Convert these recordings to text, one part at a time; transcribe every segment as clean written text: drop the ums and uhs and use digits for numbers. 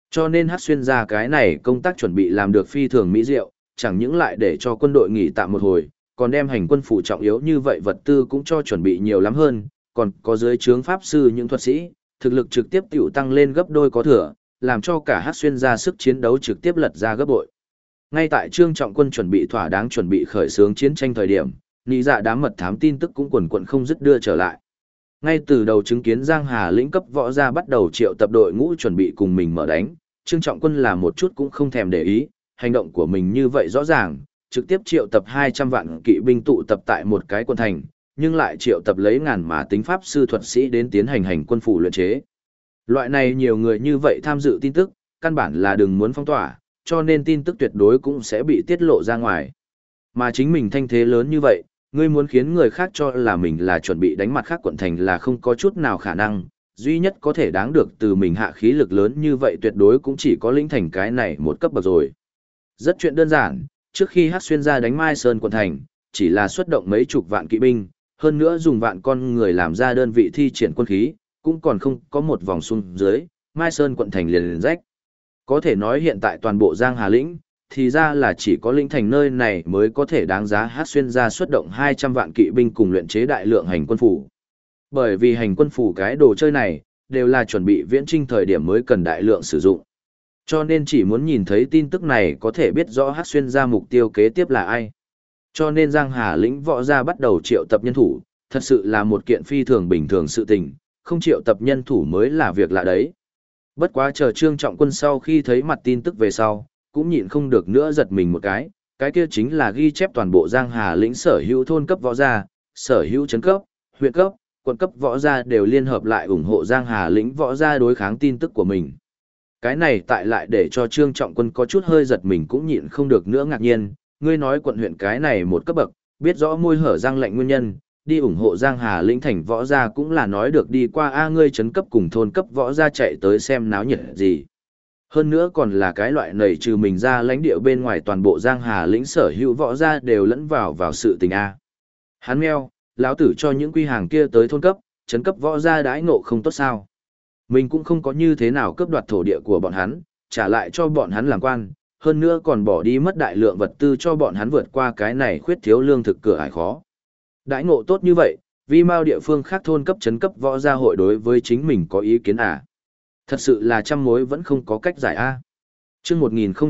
Cho nên Hát Xuyên ra cái này công tác chuẩn bị làm được phi thường mỹ diệu, chẳng những lại để cho quân đội nghỉ tạm một hồi, còn đem hành quân phủ trọng yếu như vậy vật tư cũng cho chuẩn bị nhiều lắm hơn, còn có dưới trướng pháp sư những thuật sĩ, thực lực trực tiếp tiểu tăng lên gấp đôi có thừa, làm cho cả Hát Xuyên ra sức chiến đấu trực tiếp lật ra gấp bội. Ngay tại Trương Trọng Quân chuẩn bị thỏa đáng chuẩn bị khởi xướng chiến tranh thời điểm, nị dạ đám mật thám tin tức cũng quần quần không dứt đưa trở lại. Ngay từ đầu chứng kiến Giang Hà lĩnh cấp võ gia bắt đầu triệu tập đội ngũ chuẩn bị cùng mình mở đánh, Trương Trọng Quân là một chút cũng không thèm để ý, hành động của mình như vậy rõ ràng, trực tiếp triệu tập 200 vạn kỵ binh tụ tập tại một cái quân thành, nhưng lại triệu tập lấy ngàn mà tính pháp sư thuật sĩ đến tiến hành hành quân phủ luyện chế. Loại này nhiều người như vậy tham dự tin tức, căn bản là đừng muốn phong tỏa, cho nên tin tức tuyệt đối cũng sẽ bị tiết lộ ra ngoài. Mà chính mình thanh thế lớn như vậy, ngươi muốn khiến người khác cho là mình là chuẩn bị đánh mặt khác quận thành là không có chút nào khả năng, duy nhất có thể đáng được từ mình hạ khí lực lớn như vậy tuyệt đối cũng chỉ có lĩnh thành cái này một cấp bậc rồi. Rất chuyện đơn giản, trước khi Hát Xuyên ra đánh Mai Sơn quận thành, chỉ là xuất động mấy chục vạn kỵ binh, hơn nữa dùng vạn con người làm ra đơn vị thi triển quân khí, cũng còn không có một vòng xung dưới, Mai Sơn quận thành liền rách. Có thể nói hiện tại toàn bộ Giang Hà lĩnh, thì ra là chỉ có lĩnh thành nơi này mới có thể đáng giá Hát Xuyên ra xuất động 200 vạn kỵ binh cùng luyện chế đại lượng hành quân phủ. Bởi vì hành quân phủ cái đồ chơi này, đều là chuẩn bị viễn trinh thời điểm mới cần đại lượng sử dụng. Cho nên chỉ muốn nhìn thấy tin tức này có thể biết rõ Hát Xuyên ra mục tiêu kế tiếp là ai. Cho nên Giang Hà lĩnh võ gia bắt đầu triệu tập nhân thủ, thật sự là một kiện phi thường bình thường sự tình, không triệu tập nhân thủ mới là việc lạ đấy. Bất quá chờ Trương Trọng Quân sau khi thấy mặt tin tức về sau, cũng nhịn không được nữa giật mình một cái kia chính là ghi chép toàn bộ Giang Hà lĩnh sở hữu thôn cấp võ gia, sở hữu trấn cấp, huyện cấp, quận cấp võ gia đều liên hợp lại ủng hộ Giang Hà lĩnh võ gia đối kháng tin tức của mình. Cái này tại lại để cho Trương Trọng Quân có chút hơi giật mình cũng nhịn không được nữa ngạc nhiên, ngươi nói quận huyện cái này một cấp bậc, biết rõ môi hở răng lệnh nguyên nhân, đi ủng hộ Giang Hà lĩnh thành võ gia cũng là nói được đi qua ngươi trấn cấp cùng thôn cấp võ gia chạy tới xem náo nhiệt gì. Hơn nữa còn là cái loại nảy trừ mình ra lãnh địa bên ngoài toàn bộ Giang Hà lĩnh sở hữu võ gia đều lẫn vào sự tình a. Hắn meo, lão tử cho những quy hàng kia tới thôn cấp, trấn cấp võ gia đãi ngộ không tốt sao? Mình cũng không có như thế nào cướp đoạt thổ địa của bọn hắn, trả lại cho bọn hắn làm quan, hơn nữa còn bỏ đi mất đại lượng vật tư cho bọn hắn vượt qua cái này khuyết thiếu lương thực cửa ải khó. Đãi ngộ tốt như vậy, vì mau địa phương khác thôn cấp trấn cấp võ gia hội đối với chính mình có ý kiến à? Thật sự là trăm mối vẫn không có cách giải a. Chương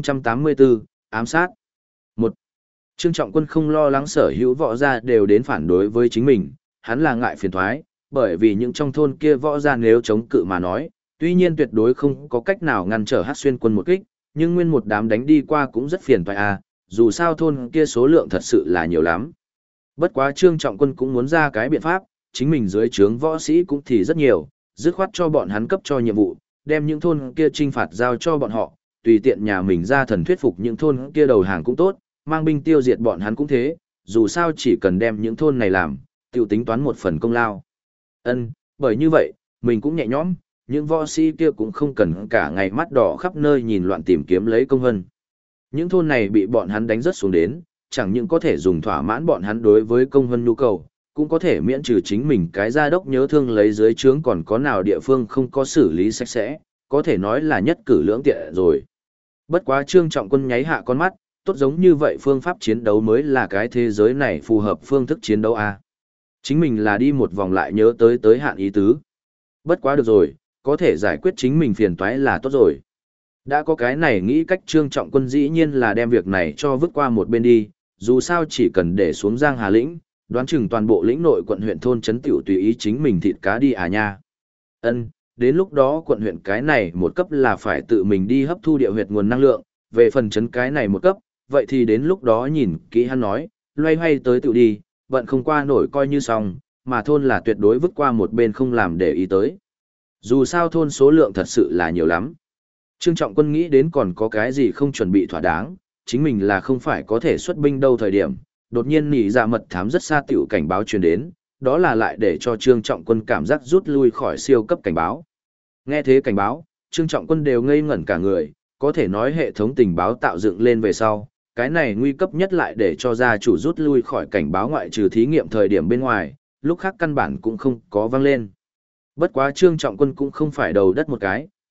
1084, ám sát. 1. Trương Trọng Quân không lo lắng sở hữu võ gia đều đến phản đối với chính mình, hắn là ngại phiền toái, bởi vì những trong thôn kia võ gia nếu chống cự mà nói, tuy nhiên tuyệt đối không có cách nào ngăn trở Hát Xuyên quân một kích, nhưng nguyên một đám đánh đi qua cũng rất phiền toái a, dù sao thôn kia số lượng thật sự là nhiều lắm. Bất quá Trương Trọng Quân cũng muốn ra cái biện pháp, chính mình dưới trướng võ sĩ cũng thì rất nhiều, dứt khoát cho bọn hắn cấp cho nhiệm vụ, đem những thôn kia trinh phạt giao cho bọn họ, tùy tiện nhà mình ra thần thuyết phục những thôn kia đầu hàng cũng tốt, mang binh tiêu diệt bọn hắn cũng thế, dù sao chỉ cần đem những thôn này làm, tiêu tính toán một phần công lao. Bởi như vậy, mình cũng nhẹ nhõm, những võ sĩ kia cũng không cần cả ngày mắt đỏ khắp nơi nhìn loạn tìm kiếm lấy công vân. Những thôn này bị bọn hắn đánh rất xuống đến, chẳng những có thể dùng thỏa mãn bọn hắn đối với công vân nhu cầu, cũng có thể miễn trừ chính mình cái gia đốc nhớ thương lấy dưới trướng còn có nào địa phương không có xử lý sạch sẽ, có thể nói là nhất cử lưỡng tiện rồi. Bất quá Trương Trọng Quân nháy hạ con mắt, tốt giống như vậy phương pháp chiến đấu mới là cái thế giới này phù hợp phương thức chiến đấu a. Chính mình là đi một vòng lại nhớ tới hạn ý tứ. Bất quá được rồi, có thể giải quyết chính mình phiền toái là tốt rồi. Đã có cái này nghĩ cách Trương Trọng Quân dĩ nhiên là đem việc này cho vứt qua một bên đi, dù sao chỉ cần để xuống Giang Hà lĩnh, đoán chừng toàn bộ lĩnh nội quận huyện thôn trấn tiểu tùy ý chính mình thịt cá đi à nha. Đến lúc đó quận huyện cái này một cấp là phải tự mình đi hấp thu địa huyệt nguồn năng lượng, về phần trấn cái này một cấp, vậy thì đến lúc đó nhìn kỹ hắn nói, loay hoay tới tự đi, bận không qua nổi coi như xong, mà thôn là tuyệt đối vứt qua một bên không làm để ý tới. Dù sao thôn số lượng thật sự là nhiều lắm. Trương Trọng Quân nghĩ đến còn có cái gì không chuẩn bị thỏa đáng, chính mình là không phải có thể xuất binh đâu thời điểm, đột nhiên nỉ dạ mật thám rất xa tiểu cảnh báo truyền đến, đó là lại để cho Trương Trọng Quân cảm giác rút lui khỏi siêu cấp cảnh báo. Nghe thế cảnh báo, Trương Trọng Quân đều ngây ngẩn cả người, có thể nói hệ thống tình báo tạo dựng lên về sau, cái này nguy cấp nhất lại để cho gia chủ rút lui khỏi cảnh báo ngoại trừ thí nghiệm thời điểm bên ngoài, lúc khác căn bản cũng không có vang lên. Bất quá Trương Trọng Quân cũng không phải đầu đất một cái,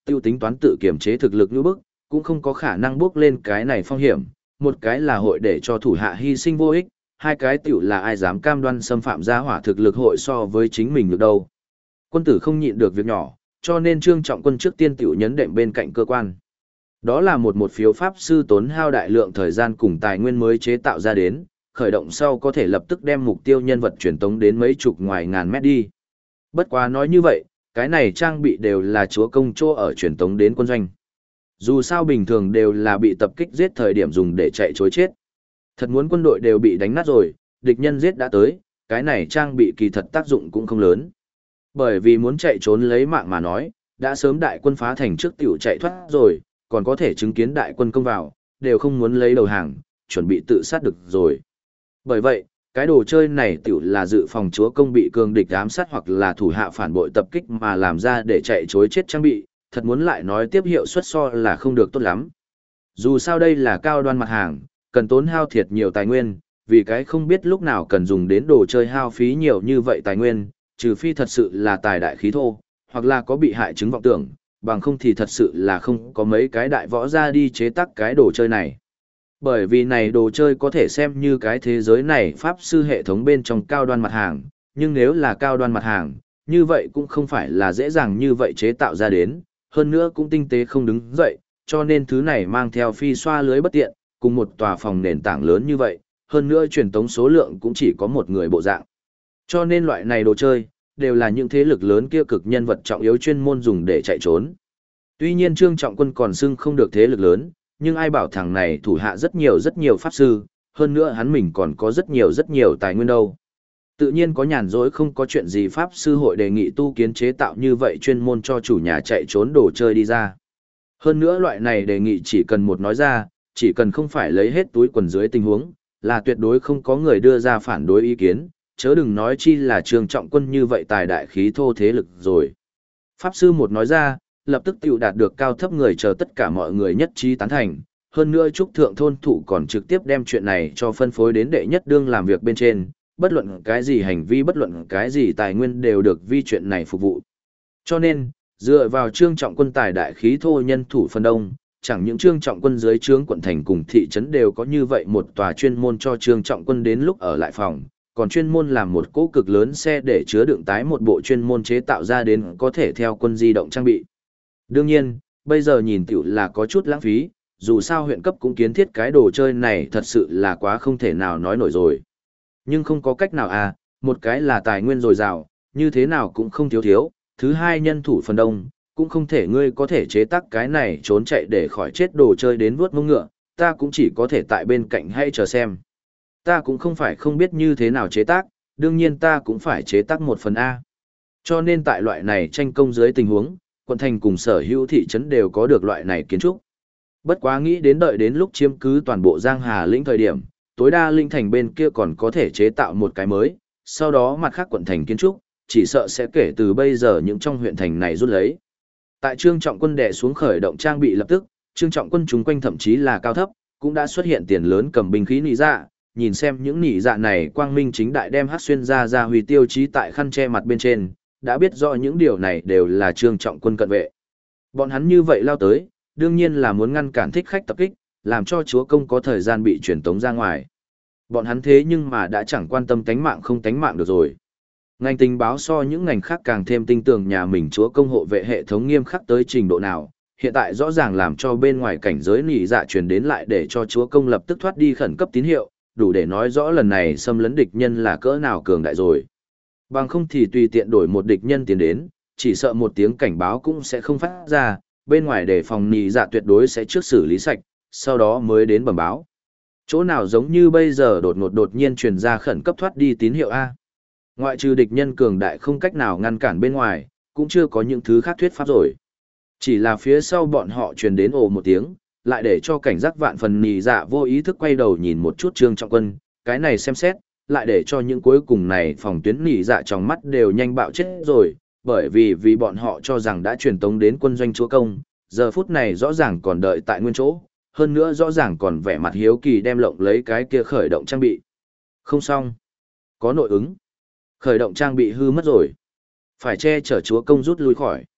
tiêu tính toán tự kiểm chế thực lực như bức, cũng không có khả năng bước lên cái này phong hiểm, một cái là hội để cho thủ hạ hy sinh vô ích, hai cái tiểu là ai dám cam đoan xâm phạm gia hỏa thực lực hội so với chính mình được đâu. Quân tử không nhịn được việc nhỏ, cho nên Trương Trọng Quân trước tiên tiểu nhấn đệm bên cạnh cơ quan. Đó là một phiếu pháp sư tốn hao đại lượng thời gian cùng tài nguyên mới chế tạo ra đến, khởi động sau có thể lập tức đem mục tiêu nhân vật truyền tống đến mấy chục ngoài ngàn mét đi. Bất quá nói như vậy, cái này trang bị đều là chúa công chỗ ở truyền tống đến quân doanh. Dù sao bình thường đều là bị tập kích giết thời điểm dùng để chạy chối chết. Thật muốn quân đội đều bị đánh nát rồi, địch nhân giết đã tới, cái này trang bị kỳ thật tác dụng cũng không lớn. Bởi vì muốn chạy trốn lấy mạng mà nói, đã sớm đại quân phá thành trước tiểu chạy thoát rồi, còn có thể chứng kiến đại quân công vào, đều không muốn lấy đầu hàng, chuẩn bị tự sát được rồi. Bởi vậy, cái đồ chơi này tiểu là dự phòng chúa công bị cường địch ám sát hoặc là thủ hạ phản bội tập kích mà làm ra để chạy chối chết trang bị, thật muốn lại nói tiếp hiệu suất so là không được tốt lắm. Dù sao đây là cao đoan mặt hàng, cần tốn hao thiệt nhiều tài nguyên, vì cái không biết lúc nào cần dùng đến đồ chơi hao phí nhiều như vậy tài nguyên, trừ phi thật sự là tài đại khí thô, hoặc là có bị hại chứng vọng tưởng, bằng không thì thật sự là không có mấy cái đại võ ra đi chế tác cái đồ chơi này. Bởi vì này đồ chơi có thể xem như cái thế giới này pháp sư hệ thống bên trong cao đoan mặt hàng, nhưng nếu là cao đoan mặt hàng, như vậy cũng không phải là dễ dàng như vậy chế tạo ra đến, hơn nữa cũng tinh tế không đứng dậy, cho nên thứ này mang theo phi xoa lưới bất tiện, cùng một tòa phòng nền tảng lớn như vậy, hơn nữa truyền tống số lượng cũng chỉ có một người bộ dạng. Cho nên loại này đồ chơi, đều là những thế lực lớn kia cực nhân vật trọng yếu chuyên môn dùng để chạy trốn. Tuy nhiên Trương Trọng Quân còn xưng không được thế lực lớn, nhưng ai bảo thằng này thủ hạ rất nhiều pháp sư, hơn nữa hắn mình còn có rất nhiều tài nguyên đâu. Tự nhiên có nhàn rỗi không có chuyện gì pháp sư hội đề nghị tu kiến chế tạo như vậy chuyên môn cho chủ nhà chạy trốn đồ chơi đi ra. Hơn nữa loại này đề nghị chỉ cần một nói ra, chỉ cần không phải lấy hết túi quần dưới tình huống, là tuyệt đối không có người đưa ra phản đối ý kiến, chớ đừng nói chi là Trương Trọng Quân như vậy tài đại khí thô thế lực rồi. Pháp sư một nói ra, lập tức tiêu đạt được cao thấp người chờ tất cả mọi người nhất trí tán thành, hơn nữa Trúc Thượng thôn thủ còn trực tiếp đem chuyện này cho phân phối đến đệ nhất đương làm việc bên trên, bất luận cái gì hành vi bất luận cái gì tài nguyên đều được vi chuyện này phục vụ. Cho nên, dựa vào Trương Trọng Quân tài đại khí thô nhân thủ phân đông, chẳng những Trương Trọng Quân dưới trướng quận thành cùng thị trấn đều có như vậy một tòa chuyên môn cho Trương Trọng Quân đến lúc ở lại phòng, còn chuyên môn làm một cỗ cực lớn xe để chứa đựng tái một bộ chuyên môn chế tạo ra đến có thể theo quân di động trang bị. Đương nhiên, bây giờ nhìn tiểu là có chút lãng phí, dù sao huyện cấp cũng kiến thiết cái đồ chơi này thật sự là quá không thể nào nói nổi rồi. Nhưng không có cách nào à, một cái là tài nguyên dồi dào, như thế nào cũng không thiếu, thứ hai nhân thủ phần đông, cũng không thể ngươi có thể chế tác cái này trốn chạy để khỏi chết đồ chơi đến vuốt mông ngựa, ta cũng chỉ có thể tại bên cạnh hay chờ xem. Ta cũng không phải không biết như thế nào chế tác, đương nhiên ta cũng phải chế tác một phần A. Cho nên tại loại này tranh công dưới tình huống, quận thành cùng sở hữu thị trấn đều có được loại này kiến trúc. Bất quá nghĩ đến đợi đến lúc chiếm cứ toàn bộ Giang Hà lĩnh thời điểm, tối đa linh thành bên kia còn có thể chế tạo một cái mới, sau đó mặt khác quận thành kiến trúc, chỉ sợ sẽ kể từ bây giờ những trong huyện thành này rút lấy. Tại Trương Trọng Quân đè xuống khởi động trang bị lập tức, Trương Trọng Quân chúng quanh thậm chí là cao thấp, cũng đã xuất hiện tiền lớn cầm binh khí nỉ dạ, nhìn xem những nỉ dạ này quang minh chính đại đem hát xuyên ra huy tiêu chí tại khăn che mặt bên trên, đã biết rõ những điều này đều là Trương Trọng Quân cận vệ. Bọn hắn như vậy lao tới, đương nhiên là muốn ngăn cản thích khách tập kích, làm cho chúa công có thời gian bị truyền tống ra ngoài. Bọn hắn thế nhưng mà đã chẳng quan tâm tánh mạng không tánh mạng được rồi. Ngành tình báo so những ngành khác càng thêm tin tưởng nhà mình chúa công hộ vệ hệ thống nghiêm khắc tới trình độ nào, hiện tại rõ ràng làm cho bên ngoài cảnh giới nỉ dạ truyền đến lại để cho chúa công lập tức thoát đi khẩn cấp tín hiệu, đủ để nói rõ lần này xâm lấn địch nhân là cỡ nào cường đại rồi. Bằng không thì tùy tiện đổi một địch nhân tiến đến, chỉ sợ một tiếng cảnh báo cũng sẽ không phát ra, bên ngoài để phòng nỉ dạ tuyệt đối sẽ trước xử lý sạch, sau đó mới đến bẩm báo. Chỗ nào giống như bây giờ đột nhiên truyền ra khẩn cấp thoát đi tín hiệu A. Ngoại trừ địch nhân cường đại không cách nào ngăn cản bên ngoài, cũng chưa có những thứ khác thuyết pháp rồi. Chỉ là phía sau bọn họ truyền đến ồ một tiếng, lại để cho cảnh giác vạn phần nỉ dạ vô ý thức quay đầu nhìn một chút Trương Trọng Quân, cái này xem xét, lại để cho những cuối cùng này phòng tuyến nỉ dạ trong mắt đều nhanh bạo chết rồi, bởi vì bọn họ cho rằng đã truyền tống đến quân doanh chúa công, giờ phút này rõ ràng còn đợi tại nguyên chỗ, hơn nữa rõ ràng còn vẻ mặt hiếu kỳ đem lộng lấy cái kia khởi động trang bị. Không xong. Có nội ứng. Khởi động trang bị hư mất rồi. Phải che chở chúa công rút lui khỏi.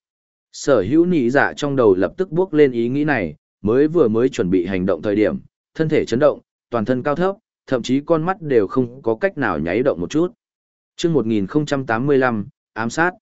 Sở hữu nị dạ trong đầu lập tức bước lên ý nghĩ này, mới chuẩn bị hành động thời điểm, thân thể chấn động, toàn thân cao thấp, thậm chí con mắt đều không có cách nào nháy động một chút. Chương 1085, ám sát.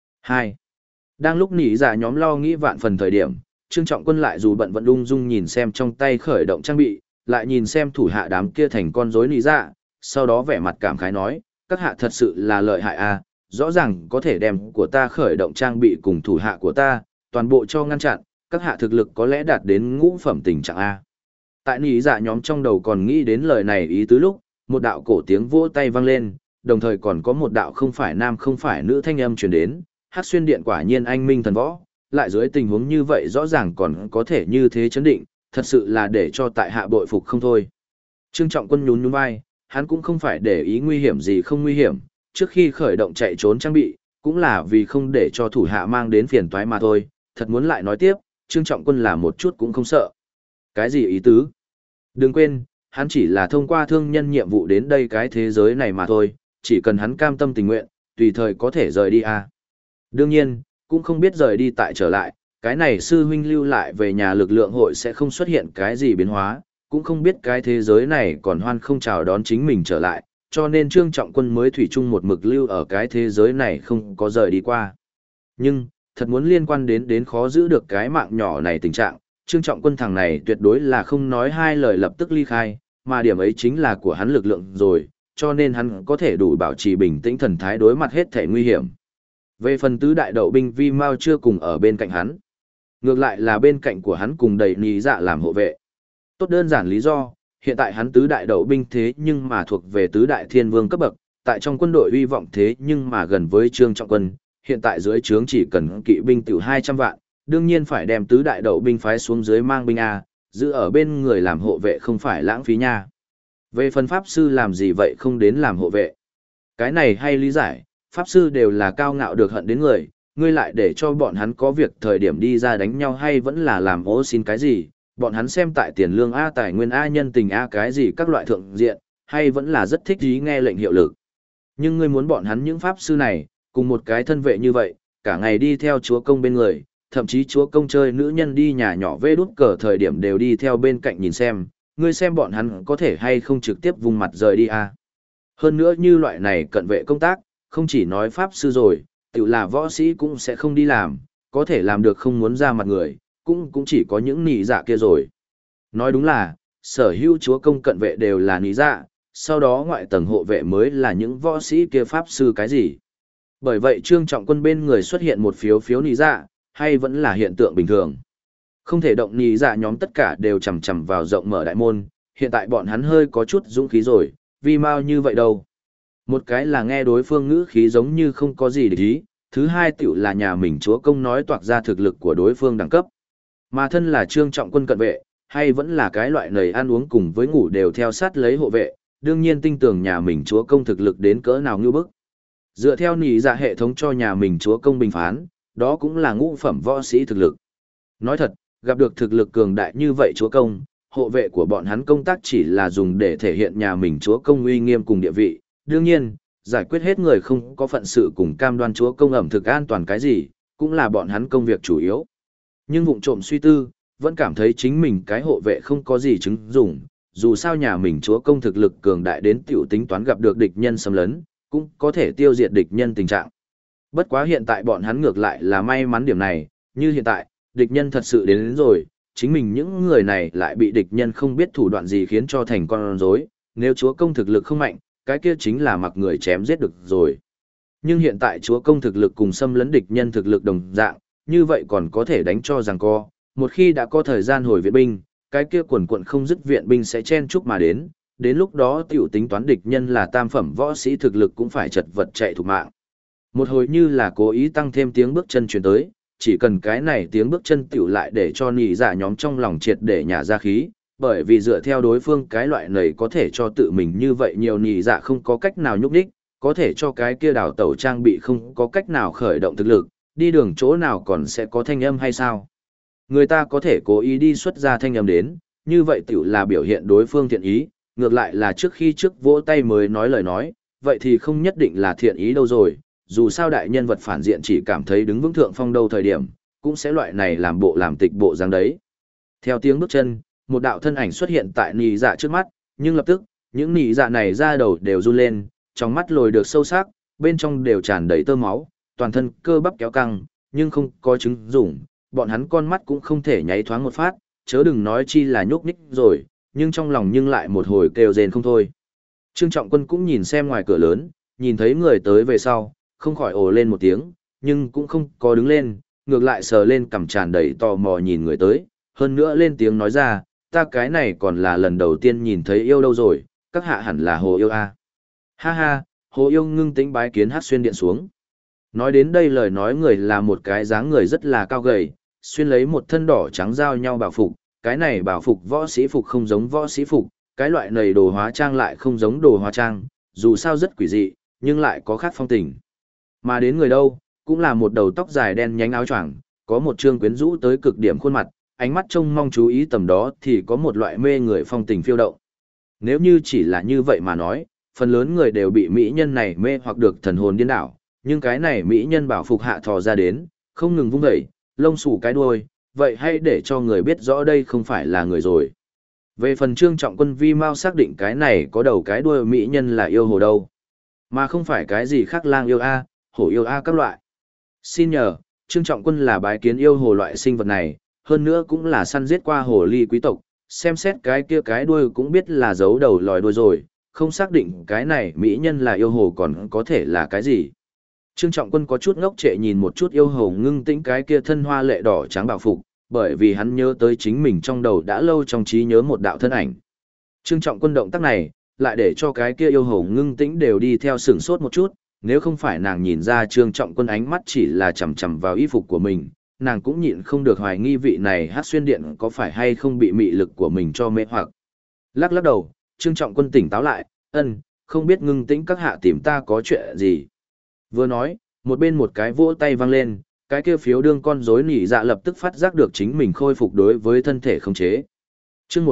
2. Đang lúc nị dạ nhóm lo nghĩ vạn phần thời điểm, Trương Trọng Quân lại dù bận vẫn ung dung nhìn xem trong tay khởi động trang bị, lại nhìn xem thủ hạ đám kia thành con rối nị dạ, sau đó vẻ mặt cảm khái nói, các hạ thật sự là lợi hại a, rõ ràng có thể đem của ta khởi động trang bị cùng thủ hạ của ta, toàn bộ cho ngăn chặn, các hạ thực lực có lẽ đạt đến ngũ phẩm tình trạng a. Tại nị dạ nhóm trong đầu còn nghĩ đến lời này ý tứ lúc, một đạo cổ tiếng vỗ tay vang lên, đồng thời còn có một đạo không phải nam không phải nữ thanh âm truyền đến, Hắc Xuyên Điện quả nhiên anh minh thần võ, lại dưới tình huống như vậy rõ ràng còn có thể như thế chấn định, thật sự là để cho tại hạ bội phục không thôi. Trương Trọng Quân nhún nhún vai, hắn cũng không phải để ý nguy hiểm gì không nguy hiểm, trước khi khởi động chạy trốn trang bị, cũng là vì không để cho thủ hạ mang đến phiền toái mà thôi, thật muốn lại nói tiếp, Trương Trọng Quân là một chút cũng không sợ. Cái gì ý tứ? Đừng quên, hắn chỉ là thông qua thương nhân nhiệm vụ đến đây cái thế giới này mà thôi, chỉ cần hắn cam tâm tình nguyện, tùy thời có thể rời đi à. Đương nhiên, cũng không biết rời đi tại trở lại, cái này sư huynh lưu lại về nhà lực lượng hội sẽ không xuất hiện cái gì biến hóa, cũng không biết cái thế giới này còn hoan không chào đón chính mình trở lại, cho nên Trương Trọng Quân mới thủy chung một mực lưu ở cái thế giới này không có rời đi qua. Nhưng, thật muốn liên quan đến khó giữ được cái mạng nhỏ này tình trạng, Trương Trọng Quân thằng này tuyệt đối là không nói hai lời lập tức ly khai, mà điểm ấy chính là của hắn lực lượng rồi, cho nên hắn có thể đủ bảo trì bình tĩnh thần thái đối mặt hết thể nguy hiểm. Về phần tứ đại đậu binh Vi Mao chưa cùng ở bên cạnh hắn. Ngược lại là bên cạnh của hắn cùng đầy nì dạ làm hộ vệ. Tốt đơn giản lý do, hiện tại hắn tứ đại đậu binh thế nhưng mà thuộc về tứ đại thiên vương cấp bậc, tại trong quân đội uy vọng thế nhưng mà gần với Trương Trọng Quân, hiện tại dưới trướng chỉ cần kỵ binh tiểu 200 vạn, đương nhiên phải đem tứ đại đậu binh phái xuống dưới mang binh A, giữ ở bên người làm hộ vệ không phải lãng phí nha. Về phần pháp sư làm gì vậy không đến làm hộ vệ. Cái này hay lý giải, pháp sư đều là cao ngạo được hận đến người, ngươi lại để cho bọn hắn có việc thời điểm đi ra đánh nhau hay vẫn là làm ố xin cái gì, bọn hắn xem tại tiền lương A tài nguyên A nhân tình A cái gì các loại thượng diện, hay vẫn là rất thích ý nghe lệnh hiệu lực. Nhưng ngươi muốn bọn hắn những pháp sư này, cùng một cái thân vệ như vậy, cả ngày đi theo chúa công bên người, thậm chí chúa công chơi nữ nhân đi nhà nhỏ vê đút cờ thời điểm đều đi theo bên cạnh nhìn xem, ngươi xem bọn hắn có thể hay không trực tiếp vùng mặt rời đi A. Hơn nữa như loại này cận vệ công tác, không chỉ nói pháp sư rồi, tự là võ sĩ cũng sẽ không đi làm, có thể làm được không muốn ra mặt người, cũng chỉ có những nị dạ kia rồi. Nói đúng là, sở hữu chúa công cận vệ đều là nị dạ, sau đó ngoại tầng hộ vệ mới là những võ sĩ kia pháp sư cái gì. Bởi vậy Trương Trọng Quân bên người xuất hiện một phiếu nị dạ, hay vẫn là hiện tượng bình thường. Không thể động nị dạ nhóm tất cả đều chầm chầm vào rộng mở đại môn, hiện tại bọn hắn hơi có chút dũng khí rồi, vì mau như vậy đâu. Một cái là nghe đối phương ngữ khí giống như không có gì để ý, thứ hai tiểu là nhà mình chúa công nói toạc ra thực lực của đối phương đẳng cấp. Mà thân là Trương Trọng Quân cận vệ, hay vẫn là cái loại nầy ăn uống cùng với ngủ đều theo sát lấy hộ vệ, đương nhiên tin tưởng nhà mình chúa công thực lực đến cỡ nào ngưu bức. Dựa theo nỉ dạ hệ thống cho nhà mình chúa công bình phán, đó cũng là ngũ phẩm võ sĩ thực lực. Nói thật, gặp được thực lực cường đại như vậy chúa công, hộ vệ của bọn hắn công tác chỉ là dùng để thể hiện nhà mình chúa công uy nghiêm cùng địa vị. Đương nhiên, giải quyết hết người không có phận sự cùng cam đoan chúa công ẩm thực an toàn cái gì, cũng là bọn hắn công việc chủ yếu. Nhưng vụng trộm suy tư, vẫn cảm thấy chính mình cái hộ vệ không có gì chứng dụng, dù sao nhà mình chúa công thực lực cường đại đến tiểu tính toán gặp được địch nhân xâm lấn, cũng có thể tiêu diệt địch nhân tình trạng. Bất quá hiện tại bọn hắn ngược lại là may mắn điểm này, như hiện tại, địch nhân thật sự đến rồi, chính mình những người này lại bị địch nhân không biết thủ đoạn gì khiến cho thành con rối, nếu chúa công thực lực không mạnh, cái kia chính là mặc người chém giết được rồi. Nhưng hiện tại chúa công thực lực cùng xâm lấn địch nhân thực lực đồng dạng, như vậy còn có thể đánh cho rằng co, một khi đã có thời gian hồi viện binh, cái kia quần quận không dứt viện binh sẽ chen chúc mà đến lúc đó tiểu tính toán địch nhân là tam phẩm võ sĩ thực lực cũng phải chật vật chạy thục mạng. Một hồi như là cố ý tăng thêm tiếng bước chân truyền tới, chỉ cần cái này tiếng bước chân tiểu lại để cho nỉ dạ nhóm trong lòng triệt để nhả ra khí, bởi vì dựa theo đối phương cái loại này có thể cho tự mình như vậy nhiều nỉ dạ không có cách nào nhúc đích, có thể cho cái kia đảo tàu trang bị không có cách nào khởi động thực lực, đi đường chỗ nào còn sẽ có thanh âm hay sao? Người ta có thể cố ý đi xuất ra thanh âm đến, như vậy tiểu là biểu hiện đối phương thiện ý, ngược lại là trước khi trước vỗ tay mới nói lời nói, vậy thì không nhất định là thiện ý đâu rồi, dù sao đại nhân vật phản diện chỉ cảm thấy đứng vững thượng phong đâu thời điểm, cũng sẽ loại này làm bộ làm tịch bộ dáng đấy. Theo tiếng bước chân, một đạo thân ảnh xuất hiện tại nỉ dạ trước mắt, nhưng lập tức, những nỉ dạ này ra đầu đều run lên, trong mắt lồi được sâu sắc, bên trong đều tràn đầy tơ máu, toàn thân cơ bắp kéo căng, nhưng không có chứng dụng, bọn hắn con mắt cũng không thể nháy thoáng một phát, chớ đừng nói chi là nhúc nhích rồi, nhưng trong lòng nhưng lại một hồi kêu rên không thôi. Trương Trọng Quân cũng nhìn xem ngoài cửa lớn, nhìn thấy người tới về sau, không khỏi ồ lên một tiếng, nhưng cũng không có đứng lên, ngược lại sờ lên cằm tràn đầy tò mò nhìn người tới, hơn nữa lên tiếng nói ra, ta cái này còn là lần đầu tiên nhìn thấy yêu đâu rồi, các hạ hẳn là Hồ Yêu a. Ha ha, Hồ Yêu ngưng tĩnh bái kiến hát xuyên điện xuống. Nói đến đây lời nói người là một cái dáng người rất là cao gầy, xuyên lấy một thân đỏ trắng giao nhau bảo phục, cái này bảo phục võ sĩ phục không giống võ sĩ phục, cái loại này đồ hóa trang lại không giống đồ hóa trang, dù sao rất quỷ dị, nhưng lại có khác phong tình. Mà đến người đâu, cũng là một đầu tóc dài đen nhánh áo choàng, có một trương quyến rũ tới cực điểm khuôn mặt, ánh mắt trông mong chú ý tầm đó thì có một loại mê người phong tình phiêu động. Nếu như chỉ là như vậy mà nói, phần lớn người đều bị mỹ nhân này mê hoặc được thần hồn điên đảo, nhưng cái này mỹ nhân bảo phục hạ thò ra đến, không ngừng vung dậy, lông xù cái đuôi, vậy hay để cho người biết rõ đây không phải là người rồi. Về phần Trương Trọng Quân vi mau xác định cái này có đầu cái đuôi mỹ nhân là yêu hồ đâu, mà không phải cái gì khác lang yêu a, hổ yêu a các loại. Xin nhờ, Trương Trọng Quân là bái kiến yêu hồ loại sinh vật này, hơn nữa cũng là săn giết qua hồ ly quý tộc, xem xét cái kia cái đuôi cũng biết là giấu đầu lòi đuôi rồi, không xác định cái này mỹ nhân là yêu hồ còn có thể là cái gì. Trương Trọng Quân có chút ngốc trệ nhìn một chút yêu hồ ngưng tĩnh cái kia thân hoa lệ đỏ trắng bảo phục, bởi vì hắn nhớ tới chính mình trong đầu đã lâu trong trí nhớ một đạo thân ảnh. Trương Trọng Quân động tác này, lại để cho cái kia yêu hồ ngưng tĩnh đều đi theo sửng sốt một chút, nếu không phải nàng nhìn ra Trương Trọng Quân ánh mắt chỉ là chằm chằm vào y phục của mình, nàng cũng nhịn không được hoài nghi vị này hát xuyên điện có phải hay không bị mị lực của mình cho mê hoặc. Lắc lắc đầu, Trương Trọng Quân tỉnh táo lại, không biết ngưng tĩnh các hạ tìm ta có chuyện gì. Vừa nói, một bên một cái vỗ tay vang lên, cái kia phiếu đương con rối nỉ dạ lập tức phát giác được chính mình khôi phục đối với thân thể khống chế. Chương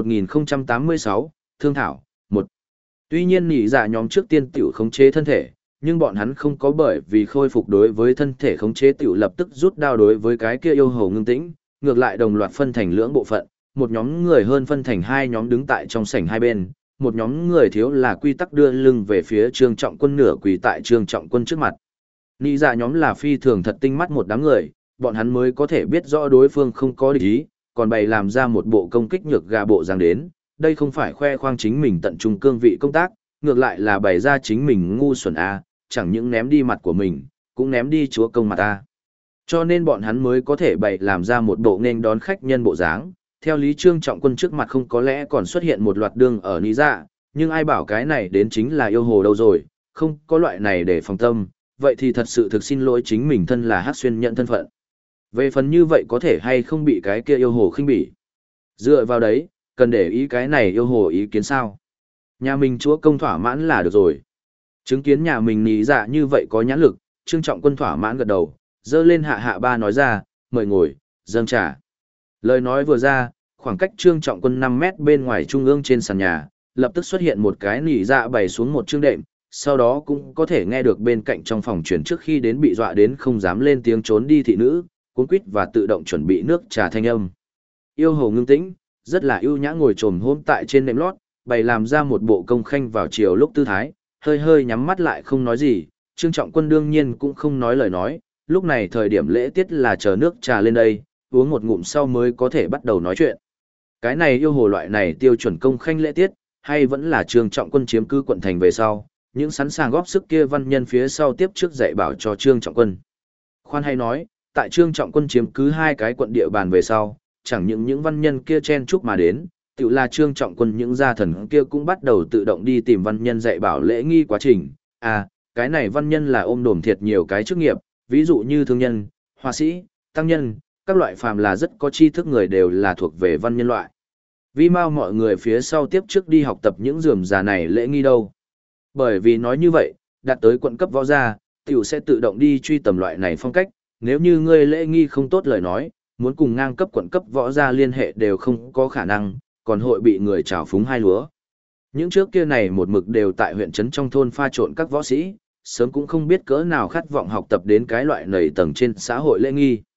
1086, Thương Thảo, 1. Tuy nhiên nỉ dạ nhóm trước tiên tiểu khống chế thân thể, nhưng bọn hắn không có bởi vì khôi phục đối với thân thể khống chế tiểu lập tức rút đao đối với cái kia yêu hồ ngưng tĩnh, ngược lại đồng loạt phân thành lưỡng bộ phận, một nhóm người hơn phân thành hai nhóm đứng tại trong sảnh hai bên, một nhóm người thiếu là quy tắc đưa lưng về phía Trương Trọng Quân nửa quỳ tại Trương Trọng Quân trước mặt. Nị dạ nhóm là phi thường thật tinh mắt một đám người, bọn hắn mới có thể biết rõ đối phương không có địch ý, còn bày làm ra một bộ công kích nhược gà bộ dáng đến, đây không phải khoe khoang chính mình tận trung cương vị công tác, ngược lại là bày ra chính mình ngu xuẩn a, chẳng những ném đi mặt của mình, cũng ném đi chúa công mặt ta. Cho nên bọn hắn mới có thể bày làm ra một bộ nên đón khách nhân bộ dáng. Theo lý Trương Trọng Quân trước mặt không có lẽ còn xuất hiện một loạt đương ở nị dạ, nhưng ai bảo cái này đến chính là yêu hồ đâu rồi, không có loại này để phòng tâm, vậy thì thật sự thực xin lỗi chính mình thân là Hắc Xuyên nhận thân phận. Về phần như vậy có thể hay không bị cái kia yêu hồ khinh bỉ. Dựa vào đấy, cần để ý cái này yêu hồ ý kiến sao. Nhà mình chúa công thỏa mãn là được rồi. Chứng kiến nhà mình nị dạ như vậy có nhãn lực, Trương Trọng Quân thỏa mãn gật đầu, dơ lên hạ hạ ba nói ra, mời ngồi, dâng trà. Lời nói vừa ra, khoảng cách Trương Trọng Quân 5 mét bên ngoài trung ương trên sàn nhà, lập tức xuất hiện một cái nỉ dạ bày xuống một chương đệm, sau đó cũng có thể nghe được bên cạnh trong phòng chuyển trước khi đến bị dọa đến không dám lên tiếng trốn đi thị nữ, cuốn quýt và tự động chuẩn bị nước trà thanh âm. Yêu hồ ngưng tĩnh, rất là ưu nhã ngồi trồm hôm tại trên nệm lót, bày làm ra một bộ công khanh vào chiều lúc tư thái, hơi hơi nhắm mắt lại không nói gì, Trương Trọng Quân đương nhiên cũng không nói lời nói, lúc này thời điểm lễ tiết là chờ nước trà lên đây, uống một ngụm sau mới có thể bắt đầu nói chuyện. Cái này yêu hồ loại này tiêu chuẩn công khanh lễ tiết, hay vẫn là Trương Trọng Quân chiếm cứ quận thành về sau, những sẵn sàng góp sức kia văn nhân phía sau tiếp trước dạy bảo cho Trương Trọng Quân. Khoan hay nói, tại Trương Trọng Quân chiếm cứ 2 cái quận địa bàn về sau, chẳng những văn nhân kia chen chúc mà đến, tự là Trương Trọng Quân những gia thần kia cũng bắt đầu tự động đi tìm văn nhân dạy bảo lễ nghi quá trình. À, cái này văn nhân là ôm đồm thiệt nhiều cái chức nghiệp, ví dụ như thương nhân, họa sĩ, tăng nhân, các loại phàm là rất có tri thức người đều là thuộc về văn nhân loại. Vì mau mọi người phía sau tiếp trước đi học tập những rườm rà này lễ nghi đâu. Bởi vì nói như vậy, đạt tới quận cấp võ gia, tiểu sẽ tự động đi truy tầm loại này phong cách, nếu như ngươi lễ nghi không tốt lời nói, muốn cùng ngang cấp quận cấp võ gia liên hệ đều không có khả năng, còn hội bị người trào phúng hai lúa. Những trước kia này một mực đều tại huyện trấn trong thôn pha trộn các võ sĩ, sớm cũng không biết cỡ nào khát vọng học tập đến cái loại nầy tầng trên xã hội lễ nghi.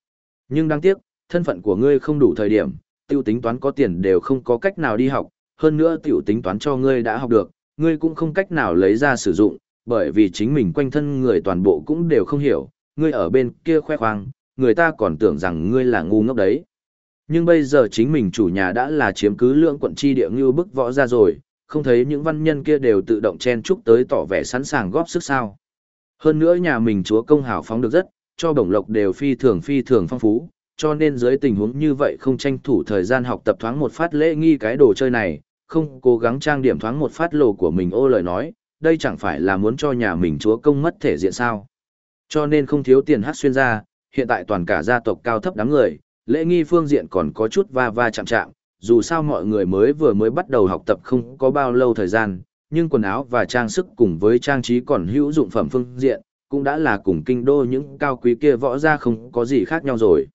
Nhưng đáng tiếc, thân phận của ngươi không đủ thời điểm, tiêu tính toán có tiền đều không có cách nào đi học, hơn nữa tiểu tính toán cho ngươi đã học được, ngươi cũng không cách nào lấy ra sử dụng, bởi vì chính mình quanh thân người toàn bộ cũng đều không hiểu, ngươi ở bên kia khoe khoang, người ta còn tưởng rằng ngươi là ngu ngốc đấy. Nhưng bây giờ chính mình chủ nhà đã là chiếm cứ lượng quận chi địa như bức võ ra rồi, không thấy những văn nhân kia đều tự động chen chúc tới tỏ vẻ sẵn sàng góp sức sao. Hơn nữa nhà mình chúa công hào phóng được rất, cho bổng lộc đều phi thường phong phú, cho nên dưới tình huống như vậy không tranh thủ thời gian học tập thoáng một phát lễ nghi cái đồ chơi này, không cố gắng trang điểm thoáng một phát lồ của mình ô lời nói, đây chẳng phải là muốn cho nhà mình chúa công mất thể diện sao. Cho nên không thiếu tiền hát xuyên ra, hiện tại toàn cả gia tộc cao thấp đám người, lễ nghi phương diện còn có chút va chạm, dù sao mọi người mới bắt đầu học tập không có bao lâu thời gian, nhưng quần áo và trang sức cùng với trang trí còn hữu dụng phẩm phương diện, cũng đã là cùng kinh đô những cao quý kia võ ra không có gì khác nhau rồi.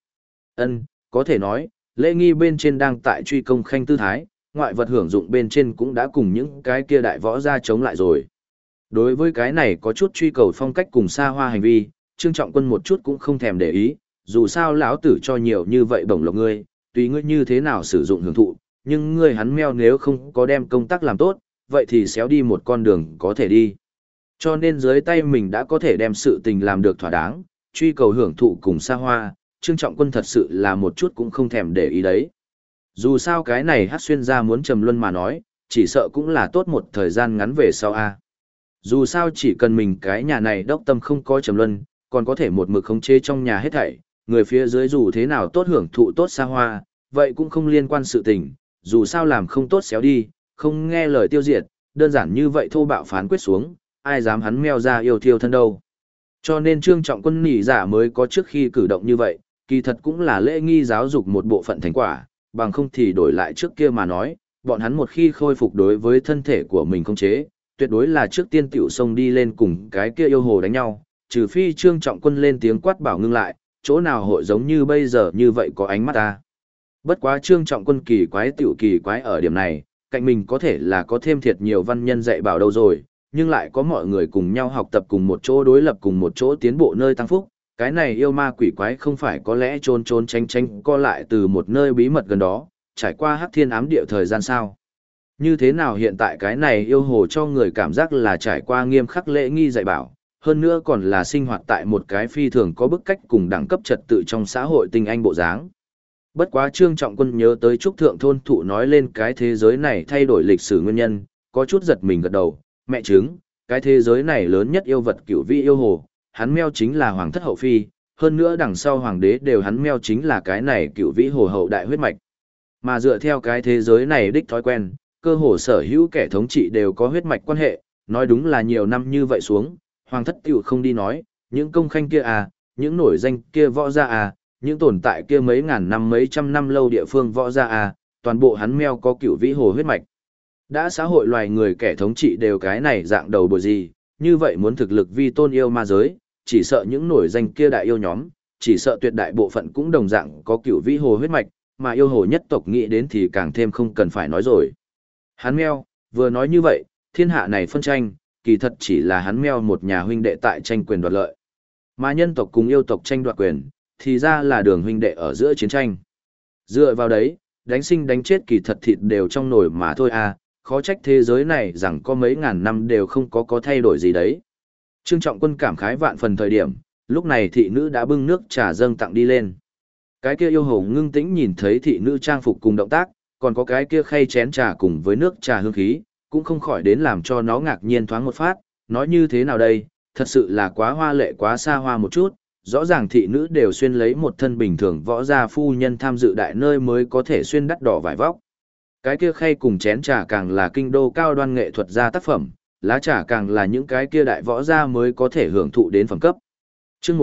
Có thể nói, lễ nghi bên trên đang tại truy công khanh tư thái, ngoại vật hưởng dụng bên trên cũng đã cùng những cái kia đại võ ra chống lại rồi. Đối với cái này có chút truy cầu phong cách cùng xa hoa hành vi, Trương Trọng Quân một chút cũng không thèm để ý, dù sao lão tử cho nhiều như vậy bổng lộc ngươi, tùy ngươi như thế nào sử dụng hưởng thụ, nhưng ngươi hắn meo nếu không có đem công tác làm tốt, vậy thì xéo đi một con đường có thể đi. Cho nên dưới tay mình đã có thể đem sự tình làm được thỏa đáng, truy cầu hưởng thụ cùng xa hoa, Trương Trọng Quân thật sự là một chút cũng không thèm để ý đấy. Dù sao cái này hát xuyên ra muốn trầm luân mà nói, chỉ sợ cũng là tốt một thời gian ngắn về sau a. Dù sao chỉ cần mình cái nhà này đốc tâm không có trầm luân, còn có thể một mực khống chế trong nhà hết thảy, người phía dưới dù thế nào tốt hưởng thụ tốt xa hoa, vậy cũng không liên quan sự tình, dù sao làm không tốt xéo đi, không nghe lời tiêu diệt, đơn giản như vậy thô bạo phán quyết xuống, ai dám hắn meo ra yêu thiêu thân đâu. Cho nên Trương Trọng Quân nỉ giả mới có trước khi cử động như vậy, kỳ thật cũng là lễ nghi giáo dục một bộ phận thành quả, bằng không thì đổi lại trước kia mà nói, bọn hắn một khi khôi phục đối với thân thể của mình không chế, tuyệt đối là trước tiên tiểu xông đi lên cùng cái kia yêu hồ đánh nhau, trừ phi Trương Trọng Quân lên tiếng quát bảo ngưng lại, chỗ nào hội giống như bây giờ như vậy có ánh mắt ta. Bất quá Trương Trọng Quân kỳ quái ở điểm này, cạnh mình có thể là có thêm thiệt nhiều văn nhân dạy bảo đâu rồi, nhưng lại có mọi người cùng nhau học tập cùng một chỗ đối lập cùng một chỗ tiến bộ nơi tăng phúc, cái này yêu ma quỷ quái không phải có lẽ trốn tránh co lại từ một nơi bí mật gần đó, trải qua hắc thiên ám địa thời gian sao. Như thế nào hiện tại cái này yêu hồ cho người cảm giác là trải qua nghiêm khắc lễ nghi dạy bảo, hơn nữa còn là sinh hoạt tại một cái phi thường có bức cách cùng đẳng cấp trật tự trong xã hội tinh anh bộ dáng. Bất quá Trương Trọng Quân nhớ tới Trúc Thượng Thôn Thụ nói lên cái thế giới này thay đổi lịch sử nguyên nhân, có chút giật mình gật đầu, mẹ chứng, cái thế giới này lớn nhất yêu vật cửu vĩ yêu hồ, hắn meo chính là hoàng thất hậu phi, hơn nữa đằng sau hoàng đế đều hắn meo chính là cái này cửu vĩ hồ hậu đại huyết mạch. Mà dựa theo cái thế giới này đích thói quen, cơ hồ sở hữu kẻ thống trị đều có huyết mạch quan hệ, nói đúng là nhiều năm như vậy xuống, hoàng thất tiểu không đi nói, những công khanh kia à, những nổi danh kia võ gia à, những tồn tại kia mấy ngàn năm mấy trăm năm lâu địa phương võ gia à, toàn bộ hắn meo có cửu vĩ hồ huyết mạch. Đã xã hội loài người kẻ thống trị đều cái này dạng đầu bồi gì, như vậy muốn thực lực vi tôn yêu ma giới, chỉ sợ những nổi danh kia đại yêu nhóm, chỉ sợ tuyệt đại bộ phận cũng đồng dạng có cửu vĩ hồ huyết mạch, mà yêu hồ nhất tộc nghĩ đến thì càng thêm không cần phải nói rồi. Hắn meo, vừa nói như vậy, thiên hạ này phân tranh, kỳ thật chỉ là hắn meo một nhà huynh đệ tại tranh quyền đoạt lợi. Mà nhân tộc cùng yêu tộc tranh đoạt quyền, thì ra là đường huynh đệ ở giữa chiến tranh. Dựa vào đấy, đánh sinh đánh chết kỳ thật thịt đều trong nồi mà thôi à, khó trách thế giới này rằng có mấy ngàn năm đều không có thay đổi gì đấy. Trương Trọng Quân cảm khái vạn phần thời điểm, lúc này thị nữ đã bưng nước trà dâng tặng đi lên. Cái kia yêu hồ ngưng tĩnh nhìn thấy thị nữ trang phục cùng động tác, còn có cái kia khay chén trà cùng với nước trà hương khí, cũng không khỏi đến làm cho nó ngạc nhiên thoáng một phát, nói như thế nào đây, thật sự là quá hoa lệ quá xa hoa một chút, rõ ràng thị nữ đều xuyên lấy một thân bình thường võ gia phu nhân tham dự đại nơi mới có thể xuyên đắt đỏ vải vóc. Cái kia khay cùng chén trà càng là kinh đô cao đoan nghệ thuật gia tác phẩm, lá trà càng là những cái kia đại võ gia mới có thể hưởng thụ đến phẩm cấp. Chương